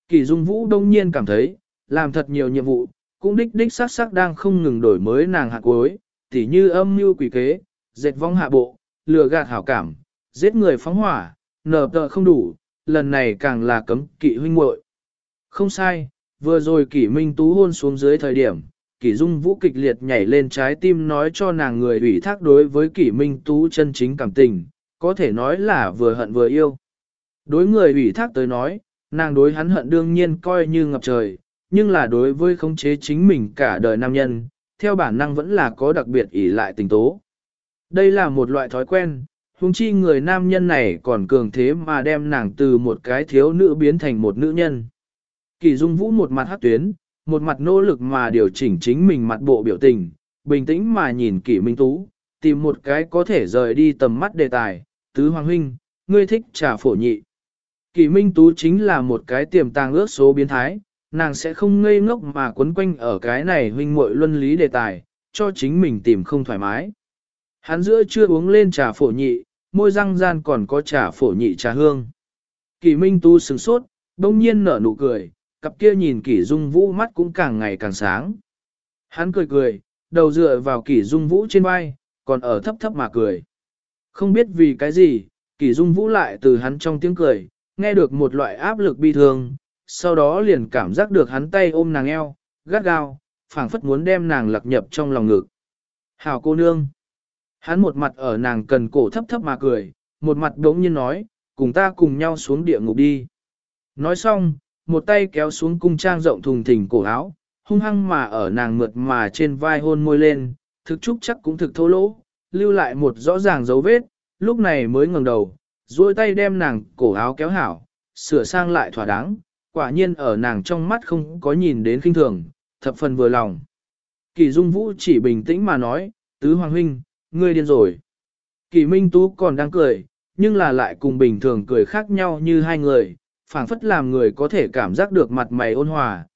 Kỷ Dung Vũ đông nhiên cảm thấy, làm thật nhiều nhiệm vụ, cũng đích xác đang không ngừng đổi mới nàng hạ cuối, tỉ như âm mưu quỷ kế, dệt vong hạ bộ, lừa gạt hảo cảm, giết người phóng hỏa, nở tợ không đủ, lần này càng là cấm kỵ huynh muội. Không sai, vừa rồi Kỷ Minh Tú hôn xuống dưới thời điểm, Kỷ Dung Vũ kịch liệt nhảy lên trái tim nói cho nàng người ủy thác đối với Kỷ Minh Tú chân chính cảm tình, có thể nói là vừa hận vừa yêu. Đối người ủy thác tới nói, nàng đối hắn hận đương nhiên coi như ngập trời, nhưng là đối với khống chế chính mình cả đời nam nhân, theo bản năng vẫn là có đặc biệt ỷ lại tình tố. Đây là một loại thói quen, huống chi người nam nhân này còn cường thế mà đem nàng từ một cái thiếu nữ biến thành một nữ nhân. Kỷ Dung Vũ một mặt hắc tuyến, một mặt nỗ lực mà điều chỉnh chính mình mặt bộ biểu tình, bình tĩnh mà nhìn Kỷ Minh Tú, tìm một cái có thể rời đi tầm mắt đề tài, tứ hoàng huynh, ngươi thích trà phổ nhị. Kỷ Minh Tú chính là một cái tiềm tàng ước số biến thái, nàng sẽ không ngây ngốc mà quấn quanh ở cái này huynh muội luân lý đề tài, cho chính mình tìm không thoải mái. Hắn giữa chưa uống lên trà phổ nhị, môi răng gian còn có trà phổ nhị trà hương. Kỷ Minh Tú sửng sốt, đông nhiên nở nụ cười, cặp kia nhìn Kỷ Dung Vũ mắt cũng càng ngày càng sáng. Hắn cười cười, đầu dựa vào Kỷ Dung Vũ trên vai, còn ở thấp thấp mà cười. Không biết vì cái gì, Kỷ Dung Vũ lại từ hắn trong tiếng cười, nghe được một loại áp lực bi thương, sau đó liền cảm giác được hắn tay ôm nàng eo, gắt gao, phảng phất muốn đem nàng lặc nhập trong lòng ngực. Hảo cô nương. Hắn một mặt ở nàng cần cổ thấp thấp mà cười, một mặt đống nhiên nói, cùng ta cùng nhau xuống địa ngục đi. Nói xong, một tay kéo xuống cung trang rộng thùng thình cổ áo, hung hăng mà ở nàng mượt mà trên vai hôn môi lên, thực chúc chắc cũng thực thô lỗ, lưu lại một rõ ràng dấu vết, lúc này mới ngẩng đầu, duỗi tay đem nàng cổ áo kéo hảo, sửa sang lại thỏa đáng, quả nhiên ở nàng trong mắt không có nhìn đến khinh thường, thập phần vừa lòng. Kỷ Dung Vũ chỉ bình tĩnh mà nói, tứ hoàng huynh, ngươi điên rồi. Kỷ Minh Tú còn đang cười, nhưng là lại cùng bình thường cười khác nhau như hai người, phảng phất làm người có thể cảm giác được mặt mày ôn hòa,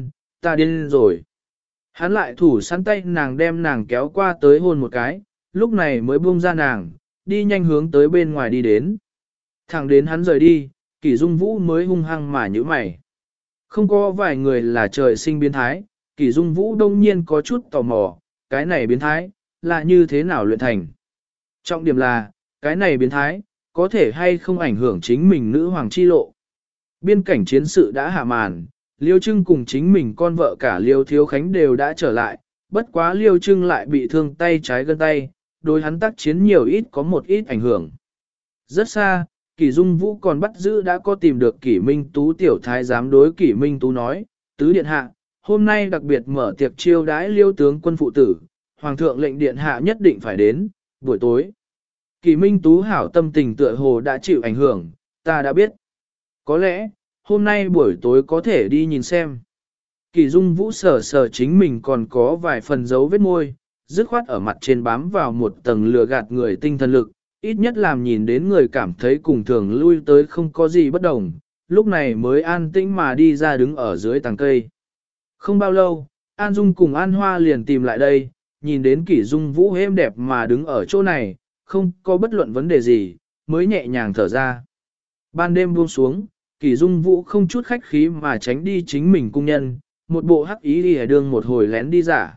ta điên rồi. Hắn lại thủ sẵn tay nàng đem nàng kéo qua tới hôn một cái, lúc này mới buông ra nàng, đi nhanh hướng tới bên ngoài đi đến. Thẳng đến hắn rời đi, Kỷ Dung Vũ mới hung hăng mà nhíu mày. Không có vài người là trời sinh biến thái, Kỷ Dung Vũ đông nhiên có chút tò mò, cái này biến thái, là như thế nào luyện thành. Trọng điểm là, cái này biến thái, có thể hay không ảnh hưởng chính mình nữ hoàng chi lộ. Biên cảnh chiến sự đã hạ màn, Liêu Trưng cùng chính mình con vợ cả Liêu Thiếu Khánh đều đã trở lại, bất quá Liêu Trưng lại bị thương tay trái gân tay, đối hắn tác chiến nhiều ít có một ít ảnh hưởng. Rất xa, Kỷ Dung Vũ còn bắt giữ đã có tìm được Kỷ Minh Tú tiểu thái giám đối Kỷ Minh Tú nói, tứ điện hạ, hôm nay đặc biệt mở tiệc chiêu đãi Liêu tướng quân phụ tử, hoàng thượng lệnh điện hạ nhất định phải đến, buổi tối. Kỷ Minh Tú hảo tâm tình tựa hồ đã chịu ảnh hưởng, ta đã biết. Có lẽ, hôm nay buổi tối có thể đi nhìn xem. Kỷ Dung Vũ sờ chính mình còn có vài phần dấu vết môi, dứt khoát ở mặt trên bám vào một tầng lừa gạt người tinh thần lực, ít nhất làm nhìn đến người cảm thấy cùng thường lui tới không có gì bất đồng, lúc này mới an tĩnh mà đi ra đứng ở dưới tàng cây. Không bao lâu, An Dung cùng An Hoa liền tìm lại đây, nhìn đến Kỷ Dung Vũ êm đẹp mà đứng ở chỗ này, không có bất luận vấn đề gì, mới nhẹ nhàng thở ra. Ban đêm buông xuống, Kỷ Dung Vũ không chút khách khí mà tránh đi chính mình cung nhân, một bộ hắc ý đi đường một hồi lén đi giả.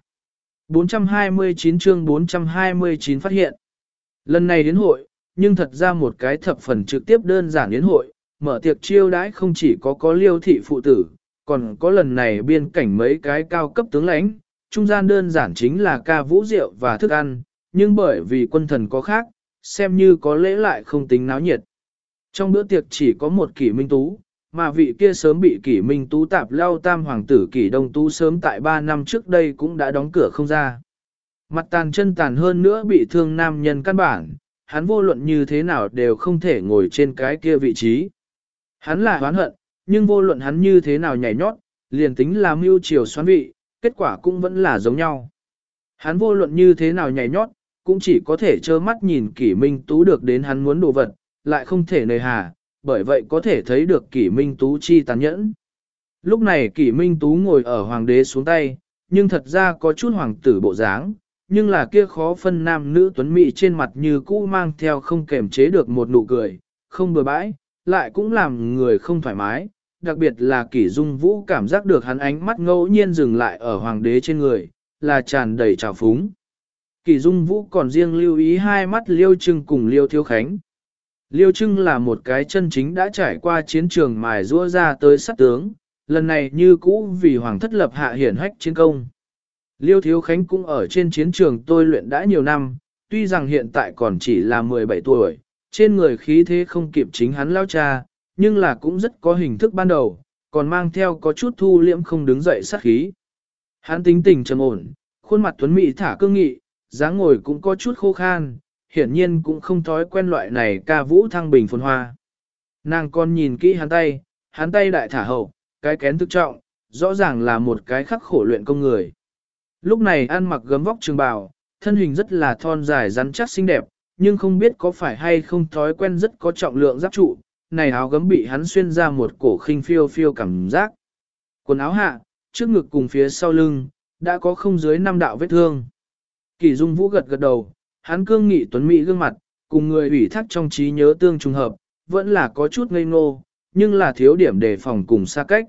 429 chương 429 phát hiện. Lần này đến hội, nhưng thật ra một cái thập phần trực tiếp đơn giản đến hội, mở tiệc chiêu đãi không chỉ có Liêu thị phụ tử, còn có lần này biên cảnh mấy cái cao cấp tướng lãnh, trung gian đơn giản chính là ca vũ rượu và thức ăn, nhưng bởi vì quân thần có khác, xem như có lễ lại không tính náo nhiệt. Trong bữa tiệc chỉ có một Kỷ Minh Tú, mà vị kia sớm bị Kỷ Minh Tú tạp lao tam hoàng tử Kỷ Đông Tú sớm tại 3 năm trước đây cũng đã đóng cửa không ra. Mặt tàn chân tàn hơn nữa bị thương nam nhân căn bản, hắn vô luận như thế nào đều không thể ngồi trên cái kia vị trí. Hắn là oán hận, nhưng vô luận hắn như thế nào nhảy nhót, liền tính là mưu triều xoán vị, kết quả cũng vẫn là giống nhau. Hắn vô luận như thế nào nhảy nhót, cũng chỉ có thể trơ mắt nhìn Kỷ Minh Tú được đến hắn muốn đồ vật, lại không thể nề hà, bởi vậy có thể thấy được Kỷ Minh Tú chi tàn nhẫn. Lúc này Kỷ Minh Tú ngồi ở hoàng đế xuống tay, nhưng thật ra có chút hoàng tử bộ dáng, nhưng là kia khó phân nam nữ tuấn mỹ trên mặt như cũ mang theo không kềm chế được một nụ cười, không bừa bãi, lại cũng làm người không thoải mái, đặc biệt là Kỷ Dung Vũ cảm giác được hắn ánh mắt ngẫu nhiên dừng lại ở hoàng đế trên người, là tràn đầy trào phúng. Kỷ Dung Vũ còn riêng lưu ý hai mắt Liêu Trưng cùng Liêu Thiếu Khánh. Liêu Trưng là một cái chân chính đã trải qua chiến trường mài giũa ra tới sát tướng, lần này như cũ vì hoàng thất lập hạ hiển hách chiến công. Liêu Thiếu Khánh cũng ở trên chiến trường tôi luyện đã nhiều năm, tuy rằng hiện tại còn chỉ là 17 tuổi, trên người khí thế không kịp chính hắn lao cha, nhưng là cũng rất có hình thức ban đầu, còn mang theo có chút thu liễm không đứng dậy sát khí. Hắn tính tình trầm ổn, khuôn mặt tuấn mỹ thả cương nghị, dáng ngồi cũng có chút khô khan, hiển nhiên cũng không thói quen loại này ca vũ thăng bình phồn hoa. Nàng còn nhìn kỹ hắn tay đại thả hậu, cái kén thực trọng, rõ ràng là một cái khắc khổ luyện công người. Lúc này ăn mặc gấm vóc trường bào, thân hình rất là thon dài rắn chắc xinh đẹp, nhưng không biết có phải hay không thói quen rất có trọng lượng giáp trụ, này áo gấm bị hắn xuyên ra một cổ khinh phiêu phiêu cảm giác. Quần áo hạ, trước ngực cùng phía sau lưng, đã có không dưới 5 đạo vết thương. Kỷ Dung Vũ gật gật đầu, hắn cương nghị tuấn mỹ gương mặt, cùng người ủy thác trong trí nhớ tương trùng hợp, vẫn là có chút ngây ngô, nhưng là thiếu điểm đề phòng cùng xa cách.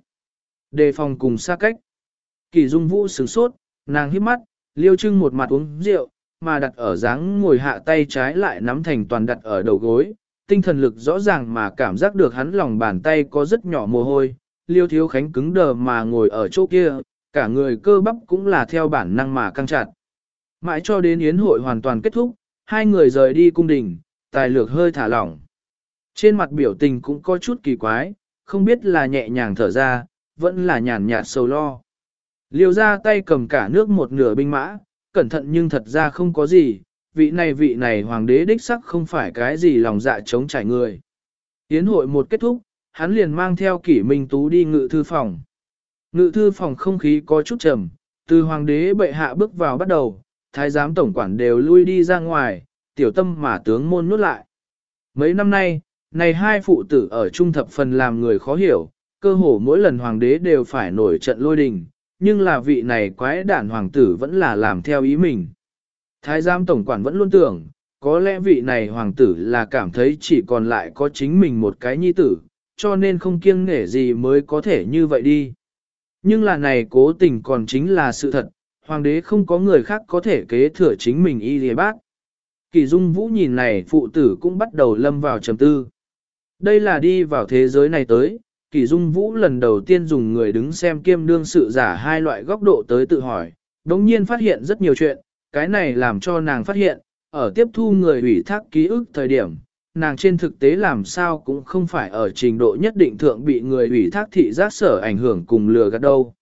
Đề phòng cùng xa cách. Kỷ Dung Vũ sửng sốt, nàng híp mắt, Liêu Trưng một mặt uống rượu, mà đặt ở dáng ngồi hạ tay trái lại nắm thành toàn đặt ở đầu gối, tinh thần lực rõ ràng mà cảm giác được hắn lòng bàn tay có rất nhỏ mồ hôi. Liêu Thiếu Khánh cứng đờ mà ngồi ở chỗ kia, cả người cơ bắp cũng là theo bản năng mà căng chặt. Mãi cho đến yến hội hoàn toàn kết thúc, hai người rời đi cung đình, tài lược hơi thả lỏng. Trên mặt biểu tình cũng có chút kỳ quái, không biết là nhẹ nhàng thở ra, vẫn là nhàn nhạt sầu lo. Liêu ra tay cầm cả nước một nửa binh mã, cẩn thận nhưng thật ra không có gì, vị này hoàng đế đích sắc không phải cái gì lòng dạ chống trải người. Yến hội một kết thúc, hắn liền mang theo Kỷ Minh Tú đi ngự thư phòng. Ngự thư phòng không khí có chút trầm, từ hoàng đế bệ hạ bước vào bắt đầu, thái giám tổng quản đều lui đi ra ngoài, tiểu tâm mà tướng môn nuốt lại. Mấy năm nay, này hai phụ tử ở trung thập phần làm người khó hiểu, cơ hồ mỗi lần hoàng đế đều phải nổi trận lôi đình, nhưng là vị này quái đản hoàng tử vẫn là làm theo ý mình. Thái giám tổng quản vẫn luôn tưởng, có lẽ vị này hoàng tử là cảm thấy chỉ còn lại có chính mình một cái nhi tử, cho nên không kiêng nể gì mới có thể như vậy đi. Nhưng là này cố tình còn chính là sự thật, hoàng đế không có người khác có thể kế thừa chính mình y lìa bác. Kỷ Dung Vũ nhìn này phụ tử cũng bắt đầu lâm vào trầm tư. Đây là đi vào thế giới này tới, Kỷ Dung Vũ lần đầu tiên dùng người đứng xem kiêm đương sự giả hai loại góc độ tới tự hỏi, đống nhiên phát hiện rất nhiều chuyện, cái này làm cho nàng phát hiện, ở tiếp thu người ủy thác ký ức thời điểm, nàng trên thực tế làm sao cũng không phải ở trình độ nhất định thượng bị người ủy thác thị giác sở ảnh hưởng cùng lừa gạt đâu.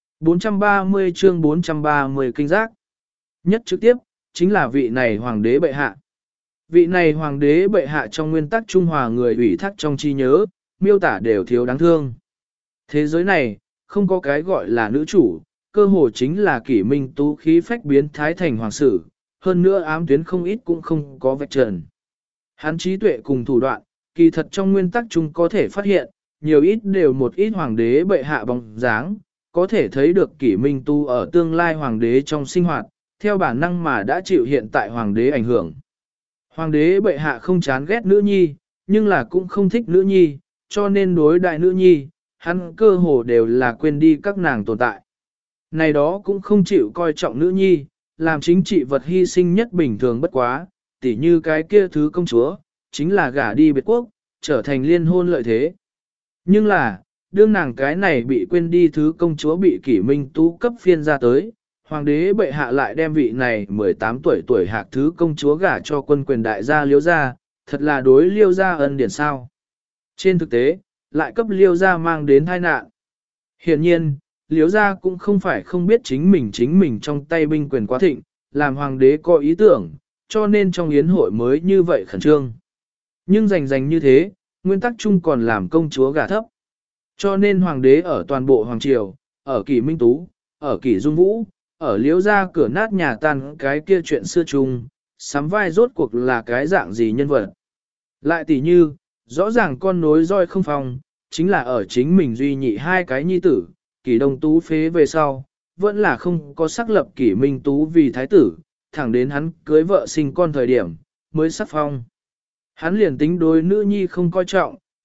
430 chương 430 kinh giác. Nhất trực tiếp, chính là vị này hoàng đế bệ hạ. Vị này hoàng đế bệ hạ trong nguyên tắc Trung Hòa người ủy thác trong trí nhớ, miêu tả đều thiếu đáng thương. Thế giới này, không có cái gọi là nữ chủ, cơ hồ chính là Kỷ Minh Tú khí phách biến thái thành hoàng sử, hơn nữa ám tuyến không ít cũng không có vạch trần. Hắn trí tuệ cùng thủ đoạn, kỳ thật trong nguyên tắc chung có thể phát hiện, nhiều ít đều một ít hoàng đế bệ hạ bóng dáng, có thể thấy được Kỷ Minh Tu ở tương lai hoàng đế trong sinh hoạt, theo bản năng mà đã chịu hiện tại hoàng đế ảnh hưởng. Hoàng đế bệ hạ không chán ghét nữ nhi, nhưng là cũng không thích nữ nhi, cho nên đối đại nữ nhi, hắn cơ hồ đều là quên đi các nàng tồn tại. Này đó cũng không chịu coi trọng nữ nhi, làm chính trị vật hy sinh nhất bình thường bất quá, tỉ như cái kia thứ công chúa, chính là gả đi biệt quốc, trở thành liên hôn lợi thế. Nhưng là, đương nàng cái này bị quên đi thứ công chúa bị Kỷ Minh Tú cấp phiên ra tới, hoàng đế bệ hạ lại đem vị này 18 tuổi hạc thứ công chúa gả cho quân quyền đại gia Liêu gia, thật là đối Liêu gia ân điển sao. Trên thực tế, lại cấp Liêu gia mang đến tai nạn. Hiện nhiên, Liêu gia cũng không phải không biết chính mình trong tay binh quyền quá thịnh, làm hoàng đế có ý tưởng, cho nên trong yến hội mới như vậy khẩn trương. Nhưng rành như thế, nguyên tắc chung còn làm công chúa gả thấp. Cho nên hoàng đế ở toàn bộ hoàng triều, ở Kỷ Minh Tú, ở Kỷ Dung Vũ, ở Liễu gia cửa nát nhà tan cái kia chuyện xưa chung, sắm vai rốt cuộc là cái dạng gì nhân vật. Lại tỉ như, rõ ràng con nối roi không phòng, chính là ở chính mình duy nhị hai cái nhi tử, Kỷ Đông Tú phế về sau, vẫn là không có xác lập Kỷ Minh Tú vì thái tử, thẳng đến hắn cưới vợ sinh con thời điểm, mới sắc phong. Hắn liền tính đối nữ nhi không coi trọng,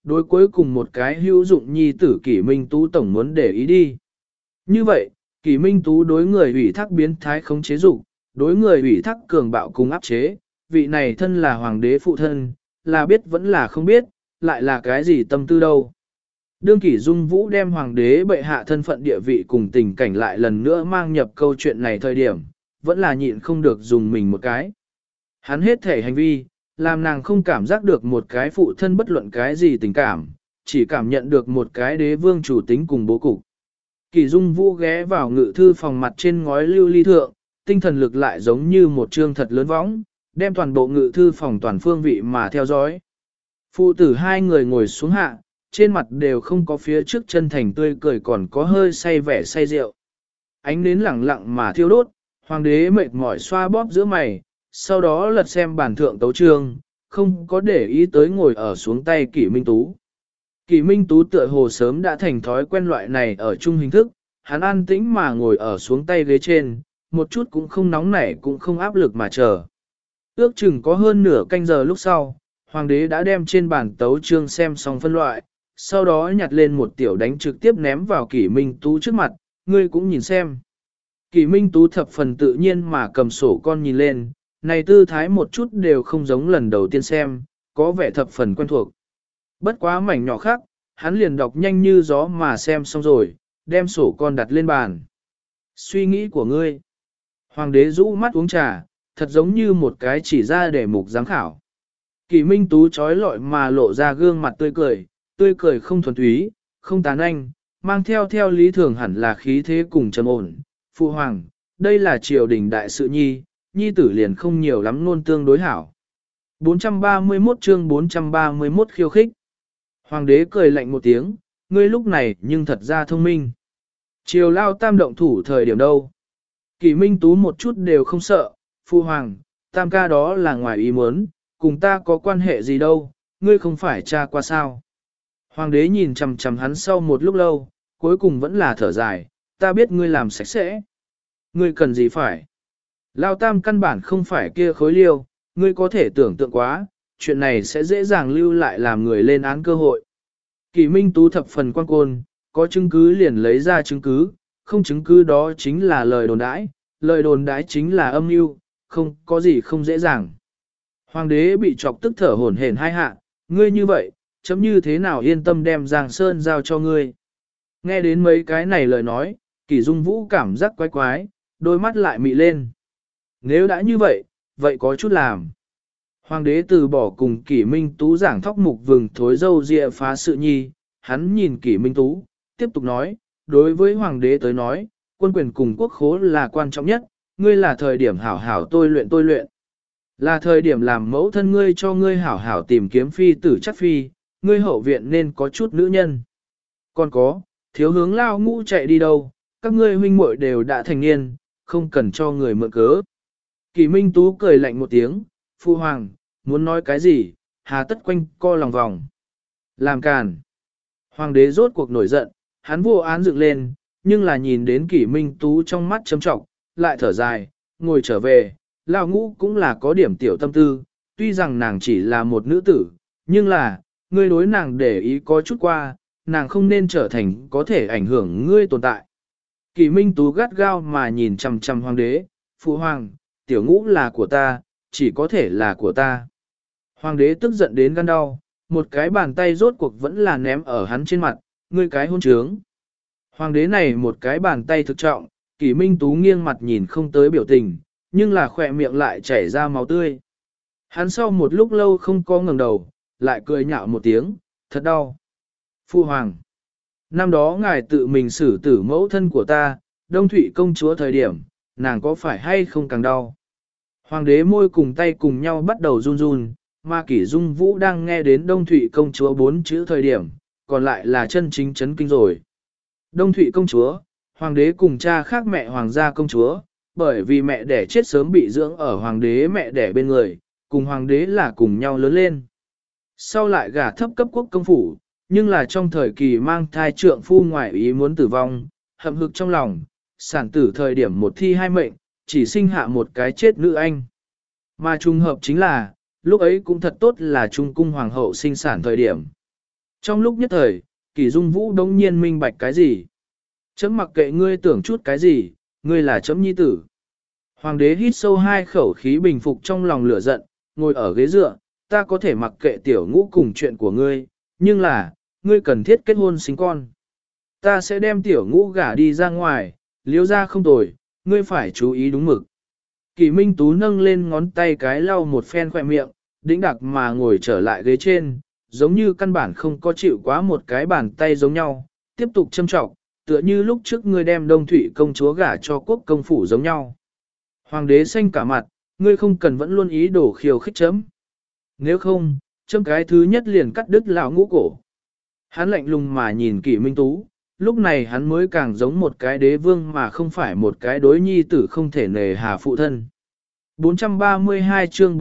đối cuối cùng một cái hữu dụng nhi tử Kỷ Minh Tú tổng muốn để ý đi. Như vậy, Kỷ Minh Tú đối người ủy thác biến thái không chế dục, đối người ủy thác cường bạo cùng áp chế, vị này thân là hoàng đế phụ thân, là biết vẫn là không biết, lại là cái gì tâm tư đâu. Đương Kỷ Dung Vũ đem hoàng đế bệ hạ thân phận địa vị cùng tình cảnh lại lần nữa mang nhập câu chuyện này thời điểm, vẫn là nhịn không được dùng mình một cái. Hắn hết thể hành vi, làm nàng không cảm giác được một cái phụ thân bất luận cái gì tình cảm, chỉ cảm nhận được một cái đế vương chủ tính cùng bố cục. Kỷ Dung Vũ ghé vào ngự thư phòng mặt trên ngói lưu ly thượng, tinh thần lực lại giống như một trương thật lớn võng, đem toàn bộ ngự thư phòng toàn phương vị mà theo dõi. Phụ tử hai người ngồi xuống hạ, trên mặt đều không có phía trước chân thành tươi cười, còn có hơi say vẻ say rượu. Ánh nến lẳng lặng mà thiêu đốt, hoàng đế mệt mỏi xoa bóp giữa mày, sau đó lật xem bản thượng tấu chương, không có để ý tới ngồi ở xuống tay Kỷ Minh Tú. Kỷ Minh Tú tựa hồ sớm đã thành thói quen loại này ở chung hình thức, hắn an tĩnh mà ngồi ở xuống tay ghế trên, một chút cũng không nóng nảy cũng không áp lực mà chờ. Ước chừng có hơn nửa canh giờ lúc sau, hoàng đế đã đem trên bàn tấu chương xem xong phân loại, sau đó nhặt lên một tiểu đánh trực tiếp ném vào Kỷ Minh Tú trước mặt, ngươi cũng nhìn xem. Kỷ Minh Tú thập phần tự nhiên mà cầm sổ con nhìn lên, này tư thái một chút đều không giống lần đầu tiên xem, có vẻ thập phần quen thuộc. Bất quá mảnh nhỏ khác, hắn liền đọc nhanh như gió mà xem xong rồi, đem sổ con đặt lên bàn. Suy nghĩ của ngươi. Hoàng đế rũ mắt uống trà, thật giống như một cái chỉ ra để mục giám khảo. Kỷ Minh Tú trói lọi mà lộ ra gương mặt tươi cười không thuần túy, không tán anh, mang theo lý thường hẳn là khí thế cùng trầm ổn. Phụ hoàng, đây là triều đình đại sự nhi tử liền không nhiều lắm luôn tương đối hảo. 431 chương 431 khiêu khích. Hoàng đế cười lạnh một tiếng, ngươi lúc này nhưng thật ra thông minh. Triều lao tam động thủ thời điểm đâu? Kỷ Minh Tú một chút đều không sợ, phụ hoàng, tam ca đó là ngoài ý muốn, cùng ta có quan hệ gì đâu, ngươi không phải cha qua sao. Hoàng đế nhìn chằm chằm hắn sau một lúc lâu, cuối cùng vẫn là thở dài, ta biết ngươi làm sạch sẽ. Ngươi cần gì phải? Lao tam căn bản không phải kia khối liêu, ngươi có thể tưởng tượng quá, chuyện này sẽ dễ dàng lưu lại làm người lên án cơ hội. Kỷ Minh Tú thập phần quan côn, có chứng cứ liền lấy ra chứng cứ, không chứng cứ đó chính là lời đồn đãi chính là âm mưu, không có gì không dễ dàng. Hoàng đế bị chọc tức thở hổn hển hai hạ, ngươi như vậy, chấm như thế nào yên tâm đem Giang Sơn giao cho ngươi. Nghe đến mấy cái này lời nói, Kỷ Dung Vũ cảm giác quái quái, đôi mắt lại mị lên. Nếu đã như vậy, vậy có chút làm. Hoàng đế từ bỏ cùng Kỷ Minh Tú giảng thóc mục vừng thối dâu dịa phá sự nhi, hắn nhìn Kỷ Minh Tú, tiếp tục nói, đối với hoàng đế tới nói, quân quyền cùng quốc khố là quan trọng nhất, ngươi là thời điểm hảo hảo tôi luyện. Là thời điểm làm mẫu thân ngươi cho ngươi hảo hảo tìm kiếm phi tử chắc phi, ngươi hậu viện nên có chút nữ nhân. Còn có, thiếu hướng lao ngũ chạy đi đâu, các ngươi huynh muội đều đã thành niên, không cần cho người mượn cớ. Kỷ Minh Tú cười lạnh một tiếng, phu hoàng, muốn nói cái gì, hà tất quanh co lòng vòng. Làm càn. Hoàng đế rốt cuộc nổi giận, hắn vô án dựng lên, nhưng là nhìn đến Kỷ Minh Tú trong mắt châm trọng, lại thở dài, ngồi trở về, lão ngũ cũng là có điểm tiểu tâm tư, tuy rằng nàng chỉ là một nữ tử, nhưng là, ngươi đối nàng để ý có chút qua, nàng không nên trở thành có thể ảnh hưởng ngươi tồn tại. Kỷ Minh Tú gắt gao mà nhìn chằm chằm hoàng đế, phụ hoàng, tiểu ngũ là của ta, chỉ có thể là của ta. Hoàng đế tức giận đến gan đau, một cái bàn tay rốt cuộc vẫn là ném ở hắn trên mặt, ngươi cái hôn trướng. Hoàng đế này một cái bàn tay thực trọng, Kỷ Minh Tú nghiêng mặt nhìn không tới biểu tình, nhưng là khỏe miệng lại chảy ra máu tươi. Hắn sau một lúc lâu không có ngẩng đầu, lại cười nhạo một tiếng, thật đau. Phu hoàng, năm đó ngài tự mình xử tử mẫu thân của ta, Đông Thụy công chúa thời điểm, nàng có phải hay không càng đau. Hoàng đế môi cùng tay cùng nhau bắt đầu run run, mà Kỷ Dung Vũ đang nghe đến Đông Thụy công chúa 4 chữ thời điểm, còn lại là chân chính chấn kinh rồi. Đông Thụy công chúa, hoàng đế cùng cha khác mẹ hoàng gia công chúa, bởi vì mẹ đẻ chết sớm bị dưỡng ở hoàng đế mẹ đẻ bên người, cùng hoàng đế là cùng nhau lớn lên. Sau lại gả thấp cấp quốc công phủ, nhưng là trong thời kỳ mang thai trượng phu ngoại ý muốn tử vong, hậm hực trong lòng, sản tử thời điểm một thi hai mệnh, chỉ sinh hạ một cái chết nữ anh. Mà trùng hợp chính là, lúc ấy cũng thật tốt là trung cung hoàng hậu sinh sản thời điểm. Trong lúc nhất thời, Kỷ Dung Vũ đống nhiên minh bạch cái gì? Chấm mặc kệ ngươi tưởng chút cái gì, ngươi là chấm nhi tử. Hoàng đế hít sâu 2 khẩu khí bình phục trong lòng lửa giận, ngồi ở ghế dựa, ta có thể mặc kệ tiểu ngũ cùng chuyện của ngươi, nhưng là, ngươi cần thiết kết hôn sinh con. Ta sẽ đem tiểu ngũ gả đi ra ngoài, liếu ra không tồi, ngươi phải chú ý đúng mực. Kỷ Minh Tú nâng lên ngón tay cái lau một phen khỏe miệng, đĩnh đặc mà ngồi trở lại ghế trên, giống như căn bản không có chịu quá một cái bàn tay giống nhau, tiếp tục châm trọng, tựa như lúc trước ngươi đem Đông Thụy công chúa gả cho quốc công phủ giống nhau. Hoàng đế xanh cả mặt, ngươi không cần vẫn luôn ý đồ khiêu khích chấm. Nếu không, chấm cái thứ nhất liền cắt đứt lão ngũ cổ. Hắn lạnh lùng mà nhìn Kỷ Minh Tú, lúc này hắn mới càng giống một cái đế vương mà không phải một cái đối nhi tử không thể nề hà phụ thân. 432 chương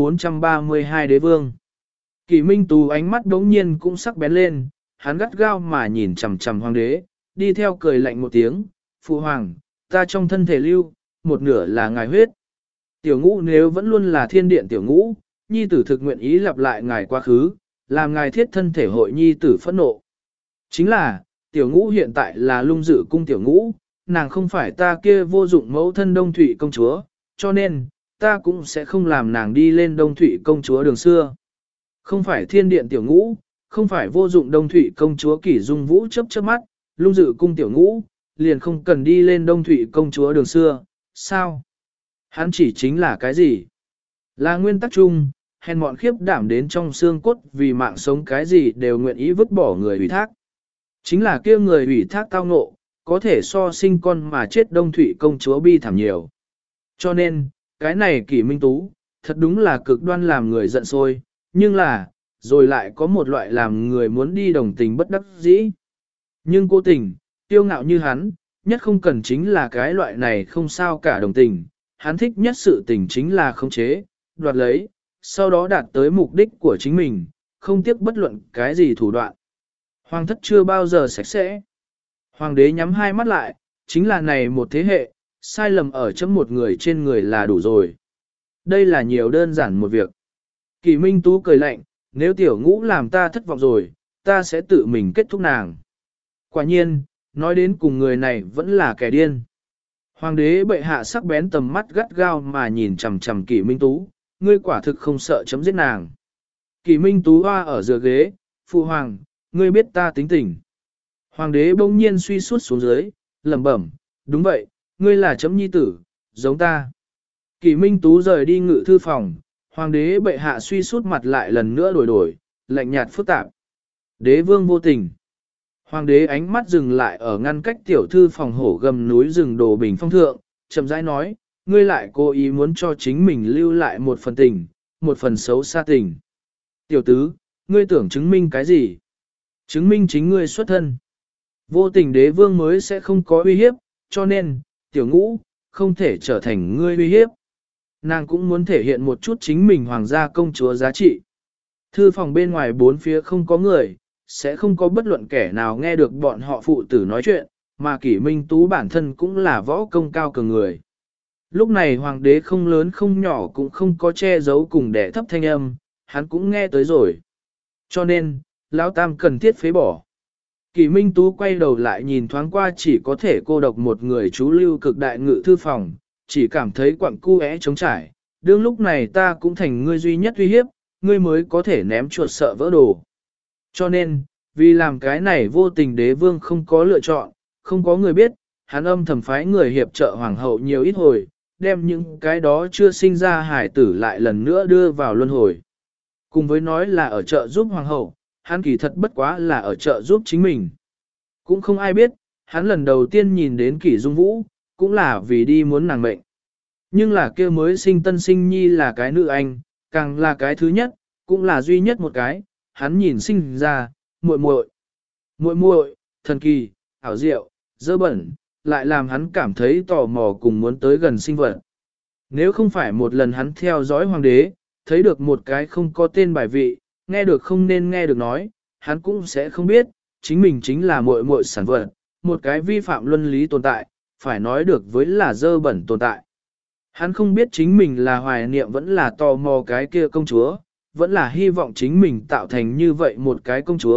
432 đế vương. Kỷ Minh Tú ánh mắt đống nhiên cũng sắc bén lên, hắn gắt gao mà nhìn chằm chằm hoàng đế, đi theo cười lạnh một tiếng, phụ hoàng, ta trong thân thể lưu, một nửa là ngài huyết. Tiểu ngũ nếu vẫn luôn là thiên điện tiểu ngũ, nhi tử thực nguyện ý lặp lại ngài quá khứ, làm ngài thiết thân thể hội nhi tử phẫn nộ. Chính là, tiểu ngũ hiện tại là lung dự cung tiểu ngũ, nàng không phải ta kia vô dụng mẫu thân Đông Thụy công chúa, cho nên, ta cũng sẽ không làm nàng đi lên Đông Thụy công chúa đường xưa. Không phải thiên điện tiểu ngũ, không phải vô dụng Đông Thụy công chúa Kỷ Dung Vũ chớp chớp mắt, lung dự cung tiểu ngũ, liền không cần đi lên Đông Thụy công chúa đường xưa, sao? Hắn chỉ chính là cái gì? Là nguyên tắc chung, hèn mọn khiếp đảm đến trong xương cốt vì mạng sống cái gì đều nguyện ý vứt bỏ người ủy thác. Chính là kia người ủy thác tao ngộ, có thể so sinh con mà chết Đông Thụy công chúa bi thảm nhiều. Cho nên, cái này Kỷ Minh Tú, thật đúng là cực đoan làm người giận sôi, nhưng là, rồi lại có một loại làm người muốn đi đồng tình bất đắc dĩ. Nhưng cố tình, tiêu ngạo như hắn, nhất không cần chính là cái loại này không sao cả đồng tình, hắn thích nhất sự tình chính là khống chế, đoạt lấy, sau đó đạt tới mục đích của chính mình, không tiếc bất luận cái gì thủ đoạn. Hoàng thất chưa bao giờ sạch sẽ. Hoàng đế nhắm 2 mắt lại, chính là này một thế hệ, sai lầm ở chấm một người trên người là đủ rồi. Đây là nhiều đơn giản một việc. Kỷ Minh Tú cười lạnh, nếu tiểu ngũ làm ta thất vọng rồi, ta sẽ tự mình kết thúc nàng. Quả nhiên, nói đến cùng người này vẫn là kẻ điên. Hoàng đế bệ hạ sắc bén tầm mắt gắt gao mà nhìn chằm chằm Kỷ Minh Tú, ngươi quả thực không sợ chấm giết nàng. Kỷ Minh Tú hoa ở giữa ghế, phụ hoàng, ngươi biết ta tính tình. Hoàng đế bỗng nhiên suy suốt xuống dưới, lẩm bẩm, đúng vậy, ngươi là chấm nhi tử, giống ta. Kỷ Minh Tú rời đi ngự thư phòng, hoàng đế bệ hạ suy suốt mặt lại lần nữa đổi, lạnh nhạt phức tạp. Đế vương vô tình. Hoàng đế ánh mắt dừng lại ở ngăn cách tiểu thư phòng hổ gầm núi rừng đồ bình phong thượng, chậm rãi nói, ngươi lại cố ý muốn cho chính mình lưu lại một phần tình, một phần xấu xa tình. Tiểu tứ, ngươi tưởng chứng minh cái gì? Chứng minh chính ngươi xuất thân. Vô tình đế vương mới sẽ không có uy hiếp, cho nên, tiểu ngũ, không thể trở thành ngươi uy hiếp. Nàng cũng muốn thể hiện một chút chính mình hoàng gia công chúa giá trị. Thư phòng bên ngoài 4 phía không có người, sẽ không có bất luận kẻ nào nghe được bọn họ phụ tử nói chuyện, mà Kỷ Minh Tú bản thân cũng là võ công cao cường người. Lúc này hoàng đế không lớn không nhỏ cũng không có che giấu cùng đẻ thấp thanh âm, hắn cũng nghe tới rồi. Cho nên, Lão Tam cần thiết phế bỏ. Kỷ Minh Tú quay đầu lại nhìn thoáng qua chỉ có thể cô độc một người chú lưu cực đại ngự thư phòng, chỉ cảm thấy quặng cu é trống trải, đương lúc này ta cũng thành ngươi duy nhất uy hiếp, ngươi mới có thể ném chuột sợ vỡ đồ. Cho nên, vì làm cái này vô tình đế vương không có lựa chọn, không có người biết, hắn âm thầm phái người hiệp trợ hoàng hậu nhiều ít hồi, đem những cái đó chưa sinh ra hải tử lại lần nữa đưa vào luân hồi. Cùng với nói là ở trợ giúp hoàng hậu, hắn kỳ thật bất quá là ở trợ giúp chính mình. Cũng không ai biết, hắn lần đầu tiên nhìn đến Kỷ Dung Vũ, cũng là vì đi muốn nàng mệnh. Nhưng là kia mới sinh tân sinh nhi là cái nữ anh, càng là cái thứ nhất, cũng là duy nhất một cái, hắn nhìn sinh ra, muội muội, muội muội, thần kỳ, ảo diệu, dơ bẩn, lại làm hắn cảm thấy tò mò cùng muốn tới gần sinh vật. Nếu không phải một lần hắn theo dõi hoàng đế, thấy được một cái không có tên bài vị, nghe được không nên nghe được nói, hắn cũng sẽ không biết, chính mình chính là muội muội sản vật, một cái vi phạm luân lý tồn tại, phải nói được với là dơ bẩn tồn tại. Hắn không biết chính mình là hoài niệm vẫn là tò mò cái kia công chúa, vẫn là hy vọng chính mình tạo thành như vậy một cái công chúa,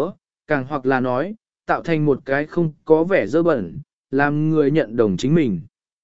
càng hoặc là nói, tạo thành một cái không có vẻ dơ bẩn, làm người nhận đồng chính mình.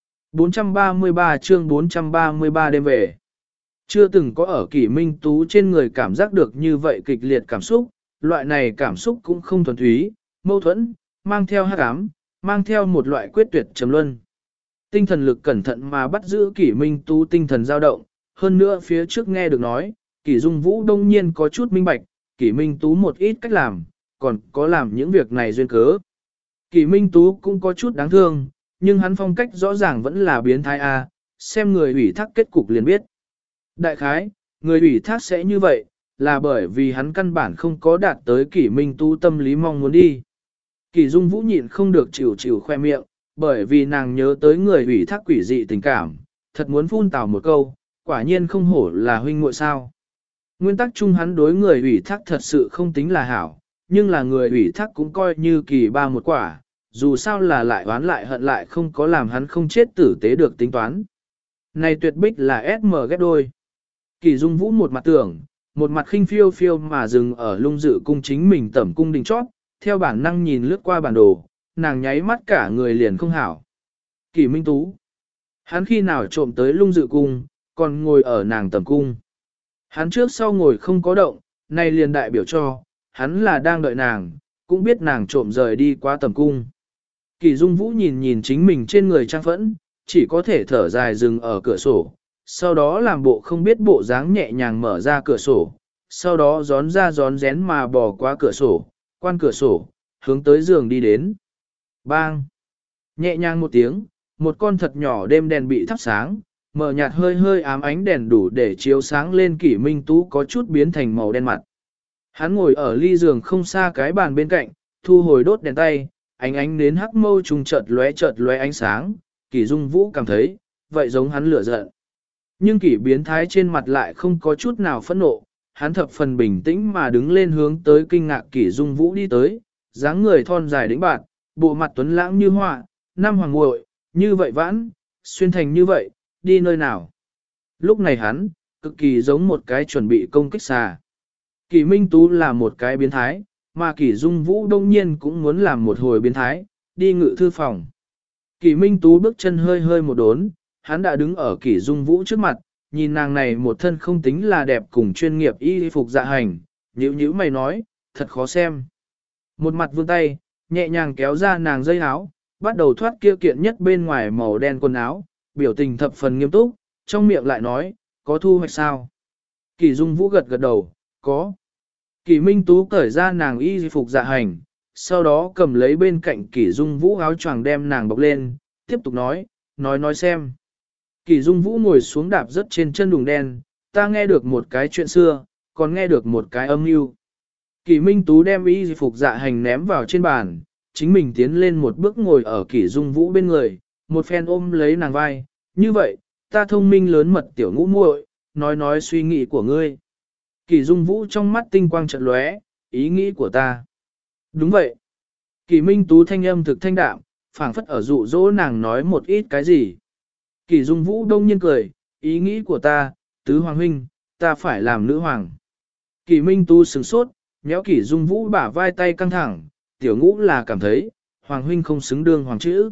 433 chương 433 đêm về. Chưa từng có ở Kỷ Minh Tú trên người cảm giác được như vậy kịch liệt cảm xúc, loại này cảm xúc cũng không thuần túy, mâu thuẫn, mang theo hắc ám, mang theo một loại quyết tuyệt trầm luân. Tinh thần lực cẩn thận mà bắt giữ Kỷ Minh Tú tinh thần dao động, hơn nữa phía trước nghe được nói, Kỷ Dung Vũ đông nhiên có chút minh bạch, Kỷ Minh Tú một ít cách làm, còn có làm những việc này duyên cớ. Kỷ Minh Tú cũng có chút đáng thương, nhưng hắn phong cách rõ ràng vẫn là biến thái A, xem người ủy thác kết cục liền biết. Đại khái, người ủy thác sẽ như vậy, là bởi vì hắn căn bản không có đạt tới Kỷ Minh Tú tâm lý mong muốn đi. Kỷ Dung Vũ nhịn không được chịu chịu khoe miệng, bởi vì nàng nhớ tới người ủy thác quỷ dị tình cảm, thật muốn phun tào một câu, quả nhiên không hổ là huynh muội sao. Nguyên tắc chung hắn đối người ủy thác thật sự không tính là hảo, nhưng là người ủy thác cũng coi như kỳ ba một quả, dù sao là lại oán lại hận lại không có làm hắn không chết tử tế được tính toán. Này tuyệt bích là SM ghép đôi. Kỷ Dung Vũ một mặt tưởng, một mặt khinh phiêu phiêu mà dừng ở lung dự cung chính mình tẩm cung đình chót, theo bản năng nhìn lướt qua bản đồ, nàng nháy mắt cả người liền không hảo. Kỷ Minh Tú. Hắn khi nào trộm tới lung dự cung, còn ngồi ở nàng tẩm cung. Hắn trước sau ngồi không có động, nay liền đại biểu cho, hắn là đang đợi nàng, cũng biết nàng trộm rời đi qua tẩm cung. Kỷ Dung Vũ nhìn nhìn chính mình trên người trang phẫn, chỉ có thể thở dài dừng ở cửa sổ, sau đó làm bộ không biết bộ dáng nhẹ nhàng mở ra cửa sổ, sau đó gión ra gión rén mà bò qua cửa sổ, quan cửa sổ, hướng tới giường đi đến. Bang! Nhẹ nhàng một tiếng, một con thật nhỏ đêm đèn bị thắp sáng, mở nhạt hơi hơi ám ánh đèn đủ để chiếu sáng lên Kỷ Minh Tú có chút biến thành màu đen mặt. Hắn ngồi ở ly giường không xa cái bàn bên cạnh, thu hồi đốt đèn tay, ánh đến hắc mâu trùng chợt lóe ánh sáng, Kỷ Dung Vũ cảm thấy, vậy giống hắn lửa giận. Nhưng Kỷ biến thái trên mặt lại không có chút nào phẫn nộ, hắn thập phần bình tĩnh mà đứng lên hướng tới kinh ngạc Kỷ Dung Vũ đi tới, dáng người thon dài đĩnh bạt, bộ mặt tuấn lãng như họa, năm hoàng muội, như vậy vãn, xuyên thành như vậy, đi nơi nào. Lúc này hắn, cực kỳ giống một cái chuẩn bị công kích xà. Kỷ Minh Tú là một cái biến thái, mà Kỷ Dung Vũ đông nhiên cũng muốn làm một hồi biến thái, đi ngự thư phòng. Kỷ Minh Tú bước chân hơi hơi một đốn, hắn đã đứng ở Kỷ Dung Vũ trước mặt, nhìn nàng này một thân không tính là đẹp cùng chuyên nghiệp y phục dạ hành, nhíu mày nói, thật khó xem. Một mặt vươn tay, nhẹ nhàng kéo ra nàng dây áo, bắt đầu thoát kia kiện nhất bên ngoài màu đen quần áo, biểu tình thập phần nghiêm túc, trong miệng lại nói, có thu hoạch sao? Kỷ Dung Vũ gật gật đầu, có. Kỷ Minh Tú cởi ra nàng y phục dạ hành, sau đó cầm lấy bên cạnh Kỷ Dung Vũ áo choàng đem nàng bọc lên, tiếp tục nói xem. Kỷ Dung Vũ ngồi xuống đạp rất trên chân đùng đen, ta nghe được một cái chuyện xưa, còn nghe được một cái âm mưu. Kỷ Minh Tú đem y phục dạ hành ném vào trên bàn, chính mình tiến lên một bước ngồi ở Kỷ Dung Vũ bên người, một phen ôm lấy nàng vai, như vậy, ta thông minh lớn mật tiểu ngũ muội, nói suy nghĩ của ngươi. Kỷ Dung Vũ trong mắt tinh quang chợt lóe, ý nghĩ của ta. Đúng vậy. Kỷ Minh Tú thanh âm thực thanh đạm, phảng phất ở dụ dỗ nàng nói một ít cái gì. Kỷ Dung Vũ đông nhiên cười, ý nghĩ của ta, tứ hoàng huynh, ta phải làm nữ hoàng. Kỷ Minh Tú sửng sốt, nhéo Kỷ Dung Vũ bả vai tay căng thẳng, tiểu ngũ là cảm thấy, hoàng huynh không xứng đương hoàng chữ.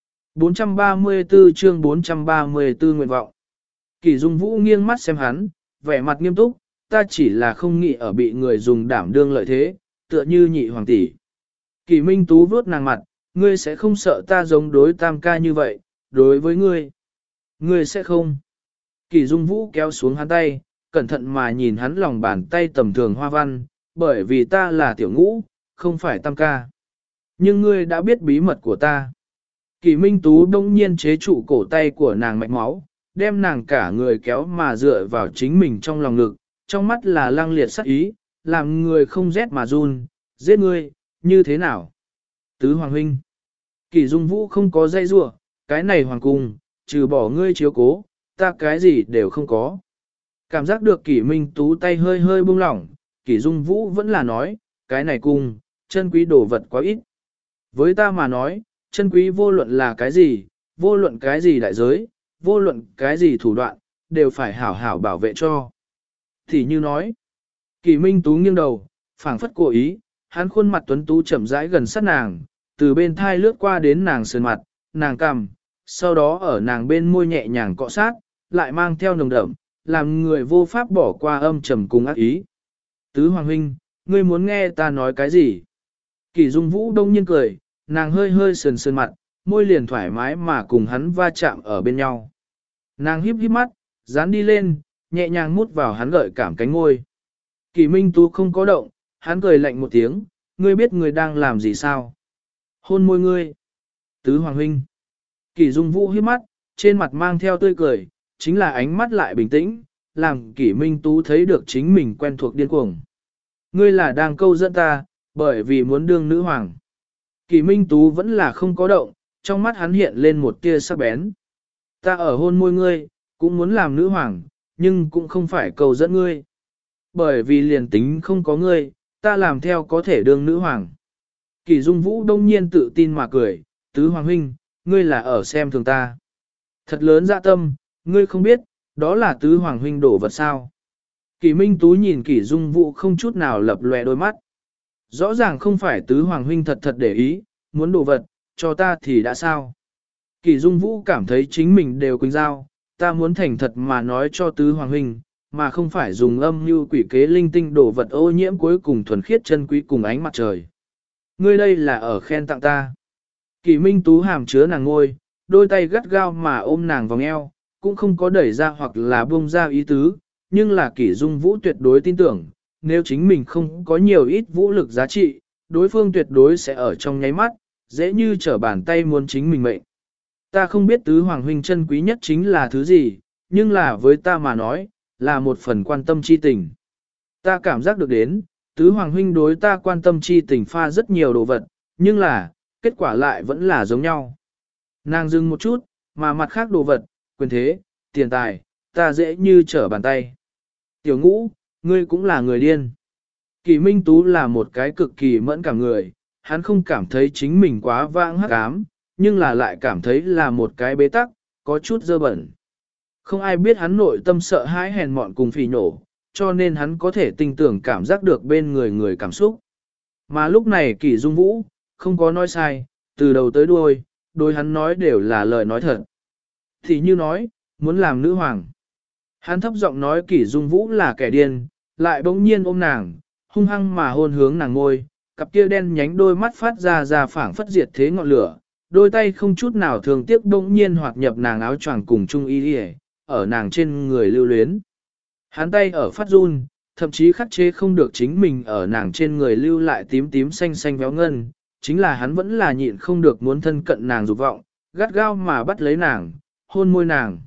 434 chương 434 nguyện vọng. Kỷ Dung Vũ nghiêng mắt xem hắn, vẻ mặt nghiêm túc, ta chỉ là không nghĩ ở bị người dùng đảm đương lợi thế, tựa như nhị hoàng tỷ. Kỷ Minh Tú vuốt nàng mặt, ngươi sẽ không sợ ta giống đối tam ca như vậy, đối với ngươi. Ngươi sẽ không. Kỷ Dung Vũ kéo xuống hắn tay, cẩn thận mà nhìn hắn lòng bàn tay tầm thường hoa văn, bởi vì ta là tiểu ngũ, không phải tam ca. Nhưng ngươi đã biết bí mật của ta. Kỷ Minh Tú đông nhiên chế trụ cổ tay của nàng mạch máu, đem nàng cả người kéo mà dựa vào chính mình trong lòng ngực, trong mắt là lăng liệt sắc ý, làm người không rét mà run, giết ngươi, như thế nào? Tứ Hoàng huynh. Kỷ Dung Vũ không có dây rủa, cái này hoàng cung, trừ bỏ ngươi chiếu cố, ta cái gì đều không có. Cảm giác được Kỷ Minh Tú tay hơi hơi buông lỏng, Kỷ Dung Vũ vẫn là nói, cái này cung, chân quý đồ vật quá ít. Với ta mà nói, chân quý vô luận là cái gì, vô luận cái gì đại giới, vô luận cái gì thủ đoạn, đều phải hảo hảo bảo vệ cho. Thì như nói, Kỷ Minh Tú nghiêng đầu, phảng phất cố ý, hắn khuôn mặt tuấn tú chậm rãi gần sát nàng, từ bên thai lướt qua đến nàng sườn mặt, nàng cằm, sau đó ở nàng bên môi nhẹ nhàng cọ sát, lại mang theo nồng đậm, làm người vô pháp bỏ qua âm trầm cùng ác ý. Tứ Hoàng huynh, ngươi muốn nghe ta nói cái gì? Kỷ Dung Vũ đông nhiên cười, nàng hơi hơi sườn sườn mặt, môi liền thoải mái mà cùng hắn va chạm ở bên nhau. Nàng híp híp mắt, dán đi lên, nhẹ nhàng mút vào hắn gợi cảm cánh ngôi. Kỷ Minh Tú không có động, hắn cười lạnh một tiếng, ngươi biết ngươi đang làm gì sao? Hôn môi ngươi. Tứ Hoàng huynh. Kỷ Dung Vũ híp mắt, trên mặt mang theo tươi cười, chính là ánh mắt lại bình tĩnh, làm Kỷ Minh Tú thấy được chính mình quen thuộc điên cuồng. Ngươi là đang câu dẫn ta, bởi vì muốn đương nữ hoàng. Kỷ Minh Tú vẫn là không có động, trong mắt hắn hiện lên một tia sắc bén. Ta ở hôn môi ngươi, cũng muốn làm nữ hoàng, nhưng cũng không phải câu dẫn ngươi. Bởi vì liền tính không có ngươi, ta làm theo có thể đương nữ hoàng. Kỷ Dung Vũ đông nhiên tự tin mà cười, Tứ Hoàng huynh, ngươi là ở xem thường ta. Thật lớn dạ tâm, ngươi không biết, đó là Tứ Hoàng huynh đổ vật sao. Kỷ Minh Tú nhìn Kỷ Dung Vũ không chút nào lập lòe đôi mắt. Rõ ràng không phải Tứ Hoàng huynh thật thật để ý, muốn đổ vật, cho ta thì đã sao. Kỷ Dung Vũ cảm thấy chính mình đều quỳnh giao, ta muốn thành thật mà nói cho Tứ Hoàng huynh, mà không phải dùng âm mưu quỷ kế linh tinh đổ vật ô nhiễm cuối cùng thuần khiết chân quý cùng ánh mặt trời. Ngươi đây là ở khen tặng ta. Kỷ Minh Tú hàm chứa nàng ngôi, đôi tay gắt gao mà ôm nàng vòng eo, cũng không có đẩy ra hoặc là buông ra ý tứ, nhưng là Kỷ Dung Vũ tuyệt đối tin tưởng, nếu chính mình không có nhiều ít vũ lực giá trị, đối phương tuyệt đối sẽ ở trong nháy mắt, dễ như trở bàn tay muốn chính mình mệnh. Ta không biết Tứ Hoàng huynh chân quý nhất chính là thứ gì, nhưng là với ta mà nói, là một phần quan tâm chi tình. Ta cảm giác được đến, Tứ Hoàng huynh đối ta quan tâm chi tình pha rất nhiều đồ vật, nhưng là, kết quả lại vẫn là giống nhau. Nàng dừng một chút, mà mặt khác đồ vật, quyền thế, tiền tài, ta dễ như trở bàn tay. Tiểu Ngũ, ngươi cũng là người điên. Kỷ Minh Tú là một cái cực kỳ mẫn cảm người, hắn không cảm thấy chính mình quá vãng hắc ám, nhưng là lại cảm thấy là một cái bế tắc, có chút dơ bẩn. Không ai biết hắn nội tâm sợ hãi hèn mọn cùng phỉ nổ, cho nên hắn có thể tinh tưởng cảm giác được bên người người cảm xúc. Mà lúc này Kỷ Dung Vũ, không có nói sai, từ đầu tới đuôi, đôi hắn nói đều là lời nói thật. Thì như nói, muốn làm nữ hoàng. Hắn thấp giọng nói Kỷ Dung Vũ là kẻ điên, lại bỗng nhiên ôm nàng, hung hăng mà hôn hướng nàng ngôi, cặp kia đen nhánh đôi mắt phát ra phảng phất diệt thế ngọn lửa, đôi tay không chút nào thường tiếc bỗng nhiên hoạt nhập nàng áo choàng cùng trung y ở nàng trên người lưu luyến. Hắn tay ở phát run, thậm chí khắc chế không được chính mình ở nàng trên người lưu lại tím tím xanh xanh véo ngân, chính là hắn vẫn là nhịn không được muốn thân cận nàng dục vọng, gắt gao mà bắt lấy nàng, hôn môi nàng.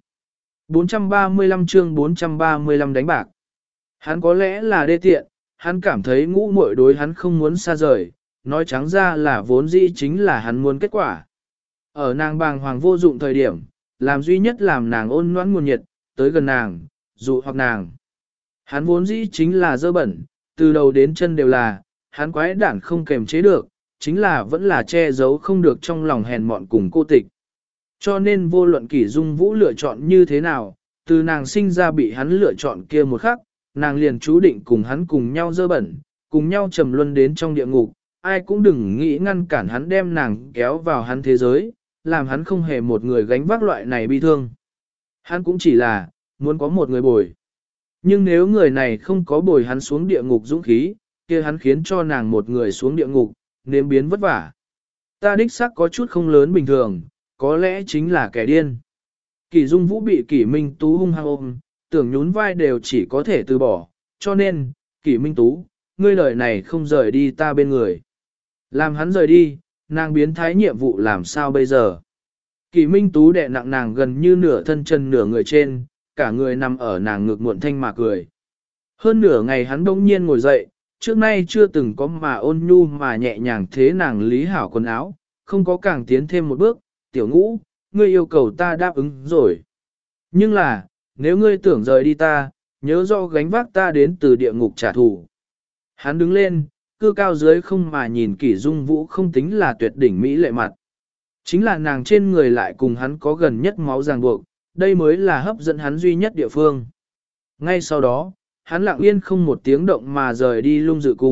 435 chương 435 đánh bạc. Hắn có lẽ là đê tiện, hắn cảm thấy Ngũ muội đối hắn không muốn xa rời, nói trắng ra là vốn dĩ chính là hắn muốn kết quả. Ở nàng bàng hoàng vô dụng thời điểm, làm duy nhất làm nàng ôn noãn nguồn nhiệt, tới gần nàng, dụ hoặc nàng. Hắn vốn dĩ chính là dơ bẩn, từ đầu đến chân đều là, hắn quái đản không kềm chế được, chính là vẫn là che giấu không được trong lòng hèn mọn cùng cô tịch. Cho nên vô luận Kỷ Dung Vũ lựa chọn như thế nào, từ nàng sinh ra bị hắn lựa chọn kia một khắc, nàng liền chú định cùng hắn cùng nhau dơ bẩn, cùng nhau trầm luân đến trong địa ngục, ai cũng đừng nghĩ ngăn cản hắn đem nàng kéo vào hắn thế giới, làm hắn không hề một người gánh vác loại này bi thương. Hắn cũng chỉ là, muốn có một người bồi. Nhưng nếu người này không có bồi hắn xuống địa ngục dũng khí, kia hắn khiến cho nàng một người xuống địa ngục, nếm biến vất vả. Ta đích xác có chút không lớn bình thường, có lẽ chính là kẻ điên. Kỷ Dung Vũ bị Kỷ Minh Tú hung hăng ôm, tưởng nhún vai đều chỉ có thể từ bỏ, cho nên, Kỷ Minh Tú, ngươi lời này không rời đi ta bên người. Làm hắn rời đi, nàng biến thái nhiệm vụ làm sao bây giờ? Kỷ Minh Tú đè nặng nàng gần như nửa thân chân nửa người trên, cả người nằm ở nàng ngực muộn thanh mà cười. Hơn nửa ngày hắn đông nhiên ngồi dậy, trước nay chưa từng có mà ôn nhu mà nhẹ nhàng thế nàng lý hảo quần áo, không có càng tiến thêm một bước, Tiểu Ngũ, ngươi yêu cầu ta đáp ứng rồi. Nhưng là, nếu ngươi tưởng rời đi ta, nhớ rõ gánh vác ta đến từ địa ngục trả thù. Hắn đứng lên, cư cao dưới không mà nhìn Kỷ Dung Vũ không tính là tuyệt đỉnh mỹ lệ mặt. Chính là nàng trên người lại cùng hắn có gần nhất máu ràng buộc, đây mới là hấp dẫn hắn duy nhất địa phương. Ngay sau đó, hắn lặng yên không một tiếng động mà rời đi lung dự cung,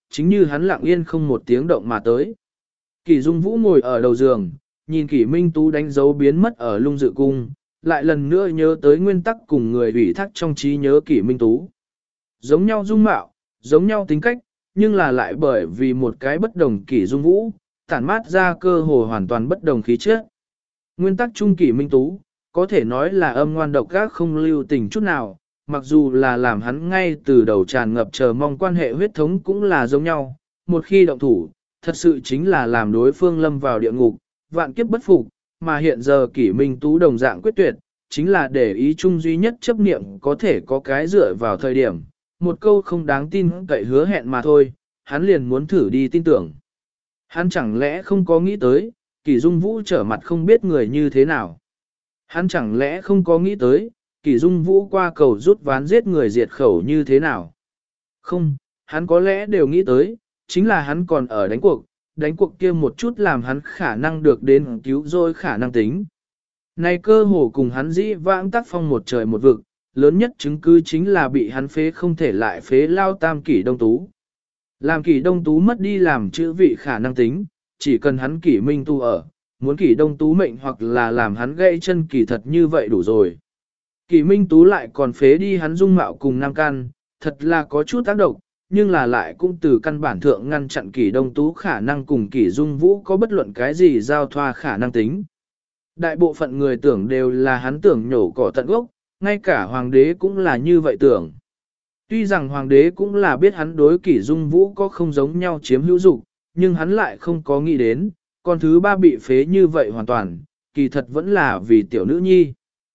chính như hắn lặng yên không một tiếng động mà tới. Kỷ Dung Vũ ngồi ở đầu giường, nhìn Kỷ Minh Tú đánh dấu biến mất ở lung dự cung, lại lần nữa nhớ tới nguyên tắc cùng người ủy thác trong trí nhớ Kỷ Minh Tú. Giống nhau dung mạo, giống nhau tính cách, nhưng là lại bởi vì một cái bất đồng Kỷ Dung Vũ, tản mát ra cơ hồ hoàn toàn bất đồng khí chất. Nguyên tắc chung Kỷ Minh Tú, có thể nói là âm ngoan độc ác không lưu tình chút nào, mặc dù là làm hắn ngay từ đầu tràn ngập chờ mong quan hệ huyết thống cũng là giống nhau, một khi động thủ, thật sự chính là làm đối phương lâm vào địa ngục, vạn kiếp bất phục, mà hiện giờ Kỷ Minh Tú đồng dạng quyết tuyệt, chính là để ý chung duy nhất chấp niệm có thể có cái dựa vào thời điểm, một câu không đáng tin cậy hứa hẹn mà thôi, hắn liền muốn thử đi tin tưởng. Hắn chẳng lẽ không có nghĩ tới, Kỷ Dung Vũ trở mặt không biết người như thế nào. Hắn chẳng lẽ không có nghĩ tới, Kỷ Dung Vũ qua cầu rút ván giết người diệt khẩu như thế nào. Không, hắn có lẽ đều nghĩ tới, chính là hắn còn ở đánh cuộc kia một chút làm hắn khả năng được đến cứu rỗi khả năng tính. Này cơ hồ cùng hắn dĩ vãng tác phong một trời một vực, lớn nhất chứng cứ chính là bị hắn phế không thể lại phế lao tam Kỷ Đông Tú. Làm Kỷ Đông Tú mất đi làm chữ vị khả năng tính, chỉ cần hắn Kỷ Minh Tu ở, muốn Kỷ Đông Tú mệnh hoặc là làm hắn gãy chân kỳ thật như vậy đủ rồi. Kỷ Minh Tú lại còn phế đi hắn dung mạo cùng nam can, thật là có chút tác động, nhưng là lại cũng từ căn bản thượng ngăn chặn Kỷ Đông Tú khả năng cùng Kỷ Dung Vũ có bất luận cái gì giao thoa khả năng tính. Đại bộ phận người tưởng đều là hắn tưởng nhổ cỏ tận gốc, ngay cả hoàng đế cũng là như vậy tưởng. Tuy rằng hoàng đế cũng là biết hắn đối Kỷ Dung Vũ có không giống nhau chiếm hữu dục, nhưng hắn lại không có nghĩ đến, con thứ ba bị phế như vậy hoàn toàn, kỳ thật vẫn là vì tiểu nữ nhi.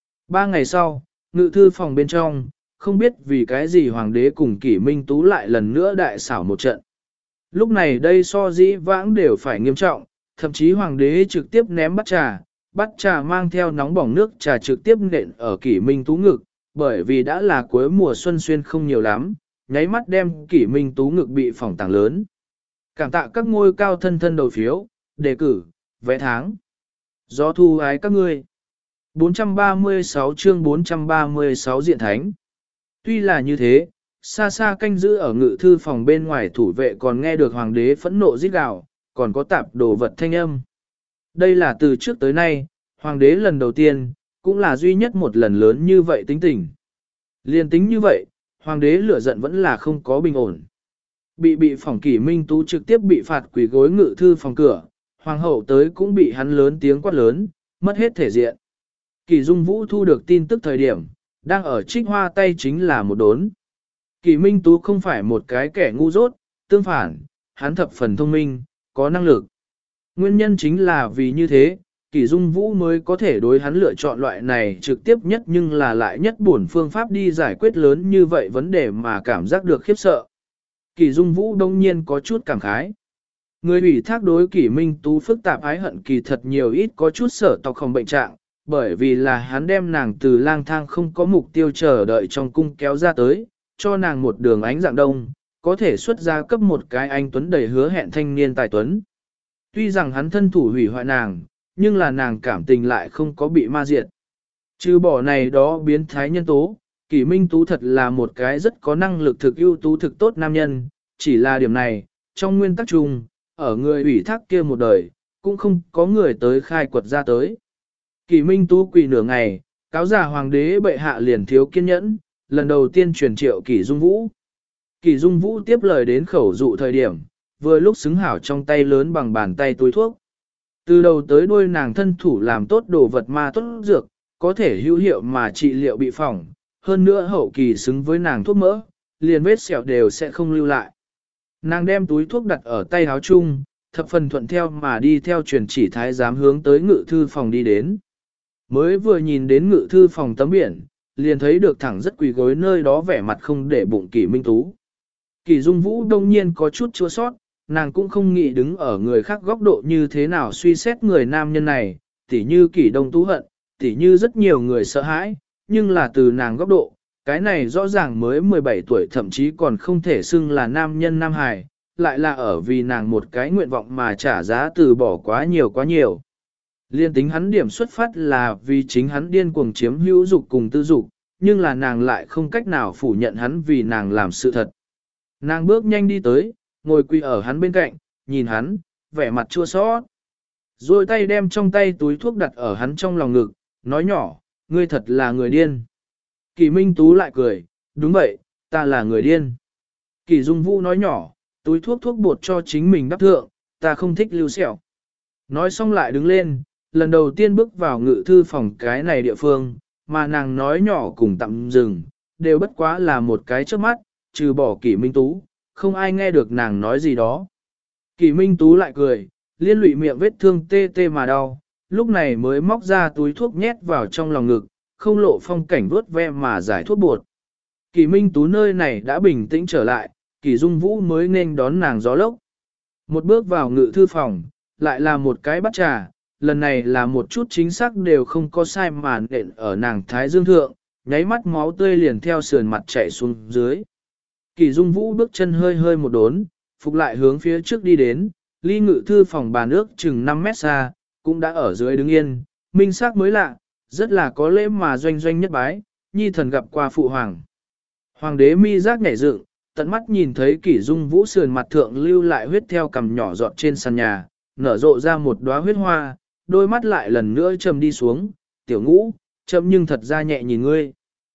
3 ngày sau, ngự thư phòng bên trong, không biết vì cái gì hoàng đế cùng Kỷ Minh Tú lại lần nữa đại xảo một trận. Lúc này đây so dĩ vãng đều phải nghiêm trọng, thậm chí hoàng đế trực tiếp ném bát trà mang theo nóng bỏng nước trà trực tiếp nện ở Kỷ Minh Tú ngực, bởi vì đã là cuối mùa xuân xuyên không nhiều lắm, nháy mắt đem Kỷ Minh Tú ngực bị phỏng tàng lớn. Cảm tạ các ngôi cao thân thân đầu phiếu, đề cử, vé tháng. Gió thu ái các ngươi. 436 chương 436 diện thánh. Tuy là như thế, xa xa canh giữ ở ngự thư phòng bên ngoài thủ vệ còn nghe được hoàng đế phẫn nộ rít gào, còn có tạp đồ vật thanh âm. Đây là từ trước tới nay, hoàng đế lần đầu tiên, cũng là duy nhất một lần lớn như vậy tính tình. Liên tính như vậy, hoàng đế lửa giận vẫn là không có bình ổn. Bị phỏng Kỷ Minh Tú trực tiếp bị phạt quỳ gối ngự thư phòng cửa, hoàng hậu tới cũng bị hắn lớn tiếng quát lớn, mất hết thể diện. Kỷ Dung Vũ thu được tin tức thời điểm, đang ở trích hoa tay chính là một đốn. Kỷ Minh Tú không phải một cái kẻ ngu dốt, tương phản, hắn thập phần thông minh, có năng lực. Nguyên nhân chính là vì như thế, Kỷ Dung Vũ mới có thể đối hắn lựa chọn loại này trực tiếp nhất nhưng là lại nhất buồn phương pháp đi giải quyết lớn như vậy vấn đề mà cảm giác được khiếp sợ. Kỷ Dung Vũ đông nhiên có chút cảm khái. Người ủy thác đối Kỷ Minh Tú phức tạp ái hận kỳ thật nhiều ít có chút sở tộc không bệnh trạng, bởi vì là hắn đem nàng từ lang thang không có mục tiêu chờ đợi trong cung kéo ra tới, cho nàng một đường ánh dạng đông, có thể xuất ra cấp một cái anh tuấn đầy hứa hẹn thanh niên tài tuấn. Tuy rằng hắn thân thủ hủy hoại nàng, nhưng là nàng cảm tình lại không có bị ma diệt. Trừ bỏ này đó biến thái nhân tố, Kỷ Minh Tú thật là một cái rất có năng lực thực ưu tú thực tốt nam nhân, chỉ là điểm này, trong nguyên tắc chung, ở người ủy thác kia một đời, cũng không có người tới khai quật ra tới. Kỷ Minh Tú quỳ nửa ngày, cáo giả hoàng đế bệ hạ liền thiếu kiên nhẫn, lần đầu tiên truyền triệu Kỷ Dung Vũ. Kỷ Dung Vũ tiếp lời đến khẩu dụ thời điểm, vừa lúc xứng hảo trong tay lớn bằng bàn tay túi thuốc. Từ đầu tới đuôi nàng thân thủ làm tốt đồ vật ma tốt dược, có thể hữu hiệu mà trị liệu bị phỏng, hơn nữa hậu kỳ xứng với nàng thuốc mỡ, liền vết sẹo đều sẽ không lưu lại. Nàng đem túi thuốc đặt ở tay áo chung, thập phần thuận theo mà đi theo truyền chỉ thái giám hướng tới ngự thư phòng đi đến. Mới vừa nhìn đến ngự thư phòng tấm biển, liền thấy được thẳng rất quỳ gối nơi đó vẻ mặt không để bụng Kỷ Minh Tú. Kỷ Dung Vũ đông nhiên có chút chua sót, nàng cũng không nghĩ đứng ở người khác góc độ như thế nào suy xét người nam nhân này, tỉ như Kỷ Đông Tú hận, tỉ như rất nhiều người sợ hãi, nhưng là từ nàng góc độ, cái này rõ ràng mới 17 tuổi thậm chí còn không thể xưng là nam nhân nam hài, lại là ở vì nàng một cái nguyện vọng mà trả giá từ bỏ quá nhiều quá nhiều. Liên tính hắn điểm xuất phát là vì chính hắn điên cuồng chiếm hữu dục cùng tư dục, nhưng là nàng lại không cách nào phủ nhận hắn vì nàng làm sự thật. Nàng bước nhanh đi tới, ngồi quỳ ở hắn bên cạnh, nhìn hắn, vẻ mặt chua xót. Rồi tay đem trong tay túi thuốc đặt ở hắn trong lòng ngực, nói nhỏ, ngươi thật là người điên. Kỳ Minh Tú lại cười, đúng vậy, ta là người điên. Kỳ Dung Vũ nói nhỏ, túi thuốc bột cho chính mình đắp thượng, ta không thích lưu sẹo. Nói xong lại đứng lên, lần đầu tiên bước vào ngự thư phòng cái này địa phương, mà nàng nói nhỏ cùng tạm dừng, đều bất quá là một cái trước mắt, trừ bỏ Kỷ Minh Tú, không ai nghe được nàng nói gì đó. Kỷ Minh Tú lại cười, liên lụy miệng vết thương tê tê mà đau, lúc này mới móc ra túi thuốc nhét vào trong lòng ngực, không lộ phong cảnh vuốt ve mà giải thuốc bột. Kỷ Minh Tú nơi này đã bình tĩnh trở lại, Kỷ Dung Vũ mới nên đón nàng gió lốc. Một bước vào ngự thư phòng, lại là một cái bát trà, lần này là một chút chính xác đều không có sai mà nện ở nàng thái dương thượng, nháy mắt máu tươi liền theo sườn mặt chảy xuống dưới. Kỷ Dung Vũ bước chân hơi hơi một đốn, phục lại hướng phía trước đi đến, ly ngự thư phòng bàn ước chừng 5 mét xa, cũng đã ở dưới đứng yên, minh sắc mới lạ, rất là có lễ mà doanh doanh nhất bái, nhi thần gặp qua phụ hoàng. Hoàng đế mi giác nhảy dựng, tận mắt nhìn thấy Kỷ Dung Vũ sườn mặt thượng lưu lại huyết theo cằm nhỏ giọt trên sàn nhà, nở rộ ra một đóa huyết hoa, đôi mắt lại lần nữa trầm đi xuống, tiểu ngũ, chậm nhưng thật ra nhẹ nhìn ngươi.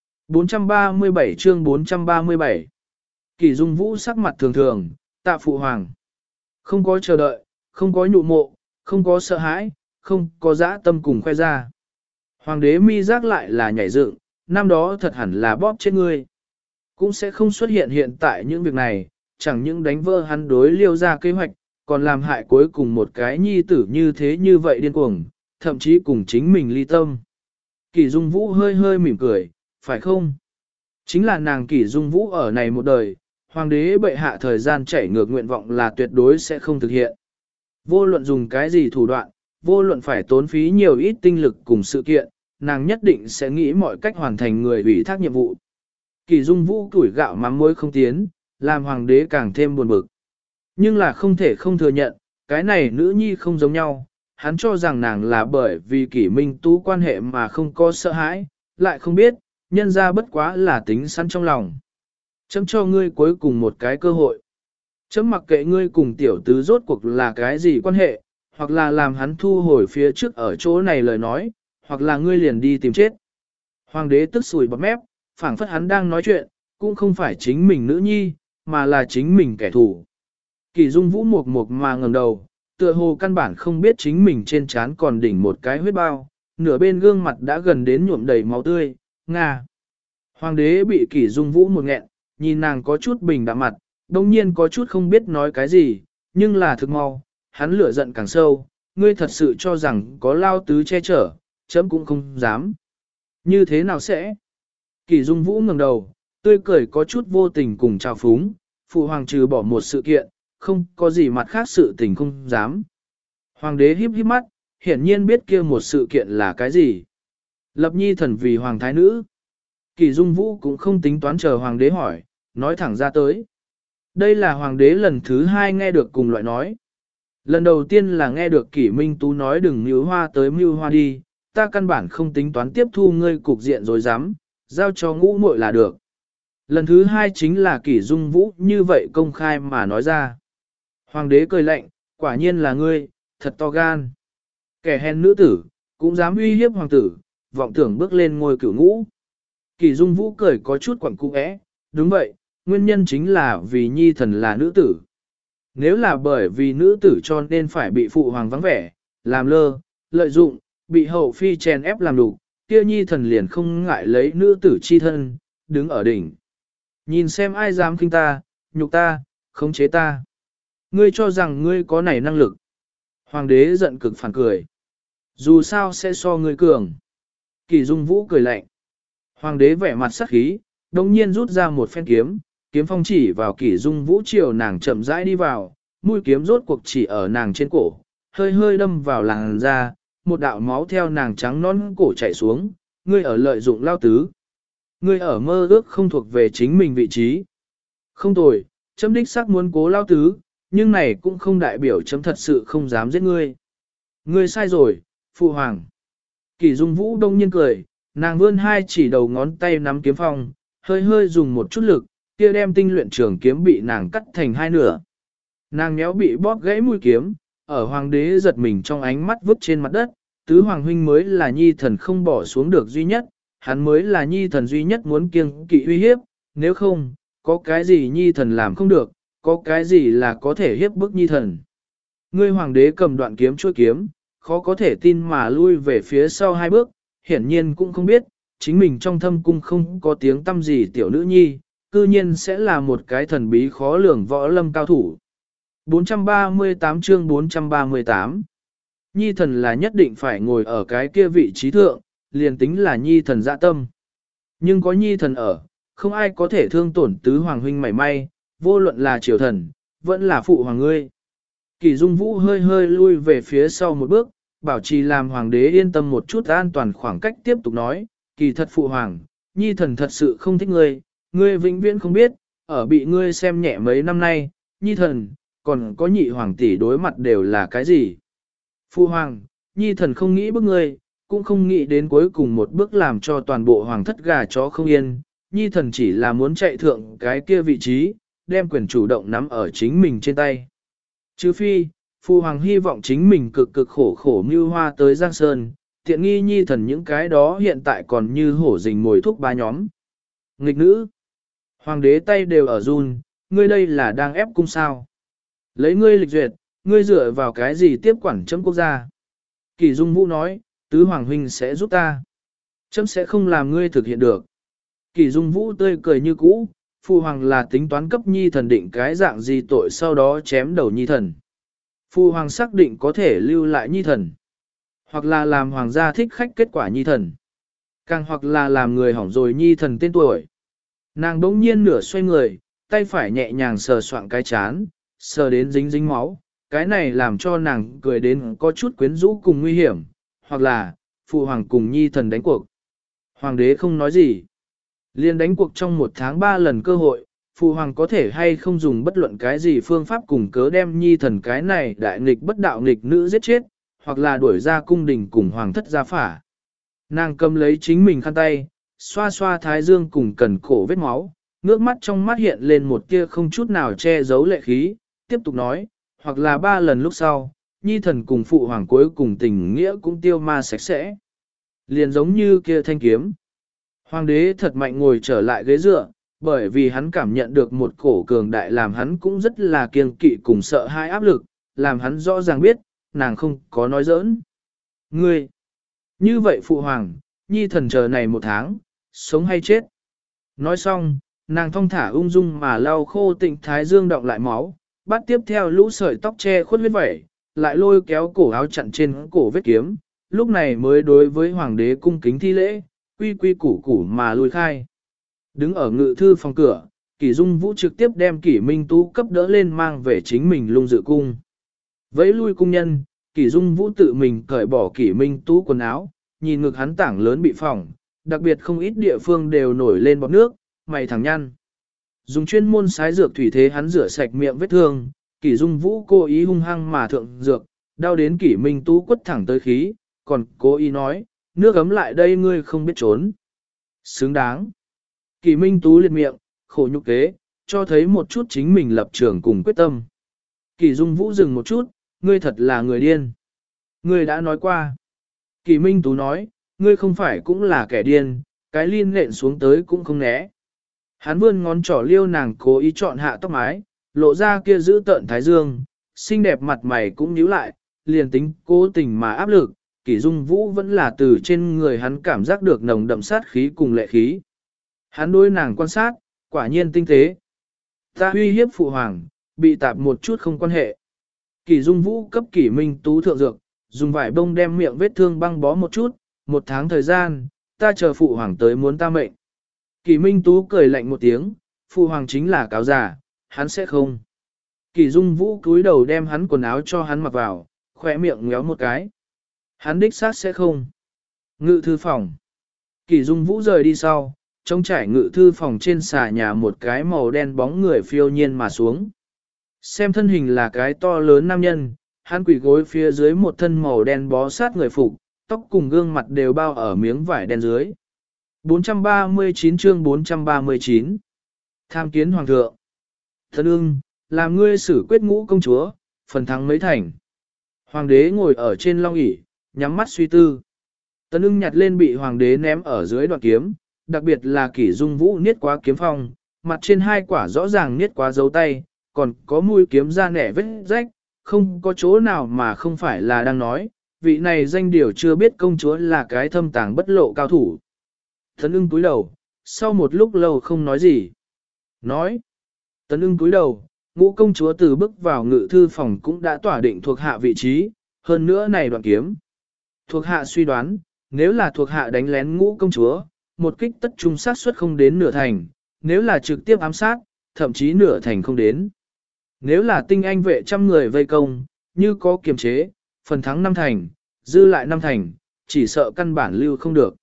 437 chương 437 Kỷ Dung Vũ sắc mặt thường thường, tạ phụ hoàng. Không có chờ đợi, không có nhụ mộ, không có sợ hãi, không có dã tâm cùng khoe ra. Hoàng đế mi giác lại là nhảy dựng, năm đó thật hẳn là bóp chết ngươi. Cũng sẽ không xuất hiện hiện tại những việc này, chẳng những đánh vỡ hắn đối liêu ra kế hoạch, còn làm hại cuối cùng một cái nhi tử như thế như vậy điên cuồng, thậm chí cùng chính mình ly tâm. Kỷ Dung Vũ hơi hơi mỉm cười, phải không? Chính là nàng Kỷ Dung Vũ ở này một đời, hoàng đế bệ hạ thời gian chảy ngược nguyện vọng là tuyệt đối sẽ không thực hiện. Vô luận dùng cái gì thủ đoạn, vô luận phải tốn phí nhiều ít tinh lực cùng sự kiện, nàng nhất định sẽ nghĩ mọi cách hoàn thành người ủy thác nhiệm vụ. Kỷ Dung Vũ tuổi gạo mắm muối không tiến, làm hoàng đế càng thêm buồn bực. Nhưng là không thể không thừa nhận, cái này nữ nhi không giống nhau, hắn cho rằng nàng là bởi vì Kỷ Minh Tú quan hệ mà không có sợ hãi, lại không biết, nhân ra bất quá là tính sẵn trong lòng. Chấm cho ngươi cuối cùng một cái cơ hội. Chấm mặc kệ ngươi cùng tiểu tứ rốt cuộc là cái gì quan hệ, hoặc là làm hắn thu hồi phía trước ở chỗ này lời nói, hoặc là ngươi liền đi tìm chết. Hoàng đế tức sùi bọt mép, phảng phất hắn đang nói chuyện, cũng không phải chính mình nữ nhi, mà là chính mình kẻ thù. Kỷ Dung Vũ mộc mộc mà ngẩng đầu, tựa hồ căn bản không biết chính mình trên trán còn đỉnh một cái huyết bao, nửa bên gương mặt đã gần đến nhuộm đầy máu tươi, nga. Hoàng đế bị Kỷ Dung Vũ một nghẹn, nhìn nàng có chút bình đạm mặt, đồng nhiên có chút không biết nói cái gì, nhưng là thực mau, hắn lửa giận càng sâu, ngươi thật sự cho rằng có lao tứ che chở, chấm cũng không dám. Như thế nào sẽ? Kỷ Dung Vũ ngẩng đầu, tươi cười có chút vô tình cùng trào phúng, phụ hoàng trừ bỏ một sự kiện, không có gì mặt khác sự tình không dám. Hoàng đế híp híp mắt, hiển nhiên biết kia một sự kiện là cái gì. Lập nhi thần vì hoàng thái nữ. Kỷ Dung Vũ cũng không tính toán chờ hoàng đế hỏi, nói thẳng ra tới. Đây là hoàng đế lần thứ 2 nghe được cùng loại nói. Lần đầu tiên là nghe được Kỷ Minh Tú nói đừng mưu hoa tới mưu hoa đi, ta căn bản không tính toán tiếp thu ngươi cục diện rồi dám, giao cho ngũ muội là được. Lần thứ 2 chính là Kỷ Dung Vũ như vậy công khai mà nói ra. Hoàng đế cười lạnh, quả nhiên là ngươi, thật to gan. Kẻ hèn nữ tử, cũng dám uy hiếp hoàng tử, vọng tưởng bước lên ngôi cửu ngũ. Kỷ Dung Vũ cười có chút quẩn cung ẽ, đúng vậy, nguyên nhân chính là vì nhi thần là nữ tử. Nếu là bởi vì nữ tử cho nên phải bị phụ hoàng vắng vẻ, làm lơ, lợi dụng, bị hậu phi chèn ép làm đủ, kia nhi thần liền không ngại lấy nữ tử chi thân, đứng ở đỉnh. Nhìn xem ai dám khinh ta, nhục ta, khống chế ta. Ngươi cho rằng ngươi có nảy năng lực. Hoàng đế giận cực phản cười. Dù sao sẽ so ngươi cường. Kỷ Dung Vũ cười lạnh. Hoàng đế vẻ mặt sắc khí, đồng nhiên rút ra một phen kiếm, kiếm phong chỉ vào Kỷ Dung Vũ chiều nàng chậm rãi đi vào, mũi kiếm rốt cuộc chỉ ở nàng trên cổ, hơi hơi đâm vào làn da, một đạo máu theo nàng trắng non cổ chảy xuống, ngươi ở lợi dụng lao tứ. Ngươi ở mơ ước không thuộc về chính mình vị trí. Không tồi, chấm đích xác muốn cố lao tứ, nhưng này cũng không đại biểu chấm thật sự không dám giết ngươi. Ngươi sai rồi, phụ hoàng. Kỷ Dung Vũ đông nhiên cười, nàng vươn hai chỉ đầu ngón tay nắm kiếm phong, hơi hơi dùng một chút lực, kia đem tinh luyện trường kiếm bị nàng cắt thành hai nửa. Nàng méo bị bóp gãy mũi kiếm, ở hoàng đế giật mình trong ánh mắt vứt trên mặt đất, tứ hoàng huynh mới là nhi thần không bỏ xuống được duy nhất, hắn mới là nhi thần duy nhất muốn kiêng kỵ uy hiếp, nếu không, có cái gì nhi thần làm không được, có cái gì là có thể hiếp bức nhi thần. Ngươi hoàng đế cầm đoạn kiếm chuôi kiếm, khó có thể tin mà lui về phía sau hai bước, hiển nhiên cũng không biết, chính mình trong thâm cung không có tiếng tâm gì tiểu nữ nhi, cư nhiên sẽ là một cái thần bí khó lường võ lâm cao thủ. 438 chương 438 Nhi thần là nhất định phải ngồi ở cái kia vị trí thượng, liền tính là nhi thần dạ tâm. Nhưng có nhi thần ở, không ai có thể thương tổn tứ hoàng huynh mảy may, vô luận là triều thần, vẫn là phụ hoàng ngươi. Kỳ Dung Vũ hơi hơi lui về phía sau một bước, bảo trì làm hoàng đế yên tâm một chút an toàn khoảng cách tiếp tục nói, kỳ thật phụ hoàng, nhi thần thật sự không thích ngươi, ngươi vĩnh viễn không biết, ở bị ngươi xem nhẹ mấy năm nay, nhi thần, còn có nhị hoàng tỷ đối mặt đều là cái gì. Phụ hoàng, nhi thần không nghĩ bức ngươi, cũng không nghĩ đến cuối cùng một bước làm cho toàn bộ hoàng thất gà chó không yên, nhi thần chỉ là muốn chạy thượng cái kia vị trí, đem quyền chủ động nắm ở chính mình trên tay. Chứ phi, phụ hoàng hy vọng chính mình cực cực khổ khổ mưu hoa tới Giang Sơn, tiện nghi nhi thần những cái đó hiện tại còn như hổ rình mồi thúc ba nhóm. Nghịch nữ, hoàng đế tay đều ở run, ngươi đây là đang ép cung sao. Lấy ngươi lịch duyệt, ngươi dựa vào cái gì tiếp quản chấm quốc gia. Kỳ Dung Vũ nói, tứ hoàng huynh sẽ giúp ta. Chấm sẽ không làm ngươi thực hiện được. Kỳ Dung Vũ tươi cười như cũ, phụ hoàng là tính toán cấp nhi thần định cái dạng gì tội sau đó chém đầu nhi thần. Phụ hoàng xác định có thể lưu lại nhi thần. Hoặc là làm hoàng gia thích khách kết quả nhi thần. Càng hoặc là làm người hỏng rồi nhi thần tên tuổi. Nàng đống nhiên nửa xoay người, tay phải nhẹ nhàng sờ soạng cái chán, sờ đến dính dính máu. Cái này làm cho nàng cười đến có chút quyến rũ cùng nguy hiểm. Hoặc là, phụ hoàng cùng nhi thần đánh cuộc. Hoàng đế không nói gì. Liên đánh cuộc trong 1 tháng 3 lần cơ hội, phụ hoàng có thể hay không dùng bất luận cái gì phương pháp cùng cớ đem nhi thần cái này đại nghịch bất đạo nghịch nữ giết chết, hoặc là đuổi ra cung đình cùng hoàng thất gia phả. Nàng cầm lấy chính mình khăn tay, xoa xoa thái dương cùng cần cổ vết máu, ngước mắt trong mắt hiện lên một tia không chút nào che giấu lệ khí, tiếp tục nói, hoặc là 3 lần lúc sau, nhi thần cùng phụ hoàng cuối cùng tình nghĩa cũng tiêu ma sạch sẽ. Liền giống như kia thanh kiếm. Hoàng đế thật mạnh ngồi trở lại ghế dựa, bởi vì hắn cảm nhận được một cổ cường đại làm hắn cũng rất là kiêng kỵ cùng sợ hai áp lực, làm hắn rõ ràng biết, nàng không có nói giỡn. Ngươi! Như vậy phụ hoàng, nhi thần chờ này 1 tháng, sống hay chết? Nói xong, nàng thong thả ung dung mà lau khô tịnh thái dương động lại máu, bắt tiếp theo lũ sợi tóc che khuất huyết vẩy, lại lôi kéo cổ áo chặn trên cổ vết kiếm, lúc này mới đối với hoàng đế cung kính thi lễ, quy quy củ củ mà lui khai. Đứng ở ngự thư phòng cửa, Kỷ Dung Vũ trực tiếp đem Kỷ Minh Tú cấp đỡ lên mang về chính mình lung dự cung. Vẫy lui cung nhân, Kỷ Dung Vũ tự mình cởi bỏ Kỷ Minh Tú quần áo, nhìn ngực hắn tảng lớn bị phỏng, đặc biệt không ít địa phương đều nổi lên bọt nước, mày thẳng nhăn. Dùng chuyên môn sái dược thủy thế hắn rửa sạch miệng vết thương, Kỷ Dung Vũ cố ý hung hăng mà thượng dược, đau đến Kỷ Minh Tú quất thẳng tới khí, còn cố ý nói, nước ấm lại đây ngươi không biết trốn. Xứng đáng. Kỷ Minh Tú liệt miệng, khổ nhục kế, cho thấy một chút chính mình lập trường cùng quyết tâm. Kỷ Dung Vũ dừng một chút, ngươi thật là người điên. Ngươi đã nói qua. Kỷ Minh Tú nói, ngươi không phải cũng là kẻ điên, cái liên lện xuống tới cũng không né. Hắn vươn ngón trỏ liêu nàng cố ý chọn hạ tóc mái, lộ ra kia giữ tợn thái dương, xinh đẹp mặt mày cũng nhíu lại, liền tính cố tình mà áp lực, Kỷ Dung Vũ vẫn là từ trên người hắn cảm giác được nồng đậm sát khí cùng lệ khí. Hắn đối nàng quan sát, quả nhiên tinh tế. Ta uy hiếp phụ hoàng, bị tạp một chút không quan hệ. Kỷ Dung Vũ cấp Kỷ Minh Tú thượng dược, dùng vải bông đem miệng vết thương băng bó một chút, 1 tháng thời gian, ta chờ phụ hoàng tới muốn ta mệnh. Kỷ Minh Tú cười lạnh một tiếng, phụ hoàng chính là cáo giả, hắn sẽ không. Kỷ Dung Vũ cúi đầu đem hắn quần áo cho hắn mặc vào, khỏe miệng ngéo một cái. Hắn đích xác sẽ không. Ngự thư phòng. Kỷ Dung Vũ rời đi sau, trông trải ngự thư phòng trên xà nhà một cái màu đen bóng người phiêu nhiên mà xuống. Xem thân hình là cái to lớn nam nhân, hắn quỳ gối phía dưới một thân màu đen bó sát người phục, tóc cùng gương mặt đều bao ở miếng vải đen dưới. 439 chương 439 Tham kiến hoàng thượng. Thân ưng, làm ngươi xử quyết Ngũ công chúa, phần thắng mấy thành. Hoàng đế ngồi ở trên long ỷ, nhắm mắt suy tư. Tấn ưng nhặt lên bị hoàng đế ném ở dưới đoạn kiếm, đặc biệt là Kỷ Dung Vũ niết quá kiếm phong, mặt trên hai quả rõ ràng niết quá dấu tay, còn có mũi kiếm ra nẻ vết rách, không có chỗ nào mà không phải là đang nói, vị này danh điều chưa biết công chúa là cái thâm tàng bất lộ cao thủ. Tấn ưng cúi đầu, sau một lúc lâu không nói gì. Nói, Tấn ưng cúi đầu, Ngũ công chúa từ bước vào ngự thư phòng cũng đã tỏa định thuộc hạ vị trí, hơn nữa này đoạn kiếm. Thuộc hạ suy đoán, nếu là thuộc hạ đánh lén Ngũ công chúa, một kích tất trung sát suất không đến nửa thành, nếu là trực tiếp ám sát, thậm chí nửa thành không đến. Nếu là tinh anh vệ trăm người vây công, như có kiềm chế, phần thắng 5 thành, dư lại 5 thành, chỉ sợ căn bản lưu không được.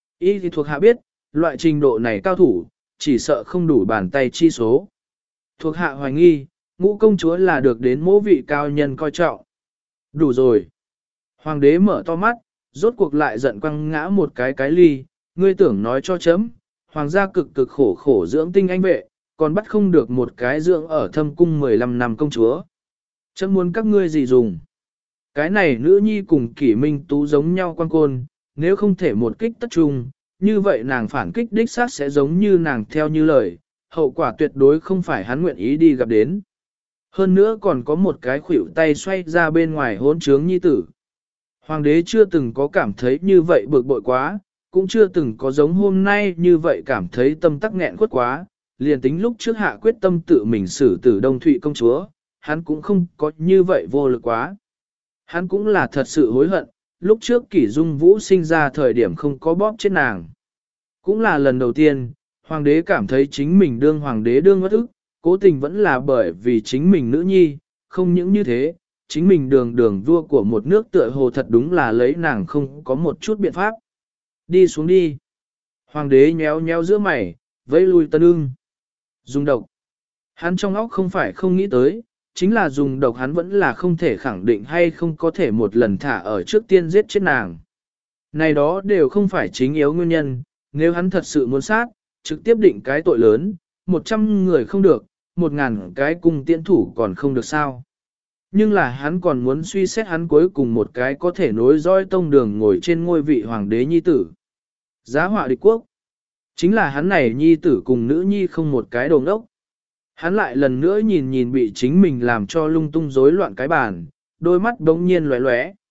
Ý thì thuộc hạ biết, loại trình độ này cao thủ, chỉ sợ không đủ bàn tay chi số. Thuộc hạ hoài nghi, Ngũ công chúa là được đến mỗ vị cao nhân coi trọng. Đủ rồi. Hoàng đế mở to mắt, rốt cuộc lại giận quăng ngã một cái ly, ngươi tưởng nói cho chấm, hoàng gia cực cực khổ khổ dưỡng tinh anh vệ, còn bắt không được một cái dưỡng ở thâm cung 15 năm công chúa. Chấm muốn các ngươi gì dùng? Cái này nữ nhi cùng Kỷ Minh Tú giống nhau quan côn, nếu không thể một kích tất trung, như vậy nàng phản kích đích xác sẽ giống như nàng theo như lời, hậu quả tuyệt đối không phải hắn nguyện ý đi gặp đến. Hơn nữa còn có một cái khuỷu tay xoay ra bên ngoài hỗn trướng nhi tử. Hoàng đế chưa từng có cảm thấy như vậy bực bội quá, cũng chưa từng có giống hôm nay như vậy cảm thấy tâm tắc nghẹn khuất quá, liền tính lúc trước hạ quyết tâm tự mình xử tử Đông Thụy công chúa, hắn cũng không có như vậy vô lực quá. Hắn cũng là thật sự hối hận, lúc trước Kỷ Dung Vũ sinh ra thời điểm không có bóp chết nàng. Cũng là lần đầu tiên, hoàng đế cảm thấy chính mình đương hoàng đế đương bất ức, cố tình vẫn là bởi vì chính mình nữ nhi, không những như thế, chính mình đường vua của một nước tựa hồ thật đúng là lấy nàng không có một chút biện pháp. Đi xuống đi. Hoàng đế nhéo nhéo giữa mày, vẫy lui Tấn ưng. Dùng độc. Hắn trong óc không phải không nghĩ tới, chính là dùng độc hắn vẫn là không thể khẳng định hay không có thể một lần thả ở trước tiên giết chết nàng. Này đó đều không phải chính yếu nguyên nhân, nếu hắn thật sự muốn sát, trực tiếp định cái tội lớn, 100 người không được, 1000 cái cung tiễn thủ còn không được sao. Nhưng là hắn còn muốn suy xét hắn cuối cùng một cái có thể nối dõi tông đường ngồi trên ngôi vị hoàng đế nhi tử. Giá họa địch quốc. Chính là hắn này nhi tử cùng nữ nhi không một cái đồng đốc. Hắn lại lần nữa nhìn bị chính mình làm cho lung tung rối loạn cái bàn, đôi mắt đống nhiên lóe lóe.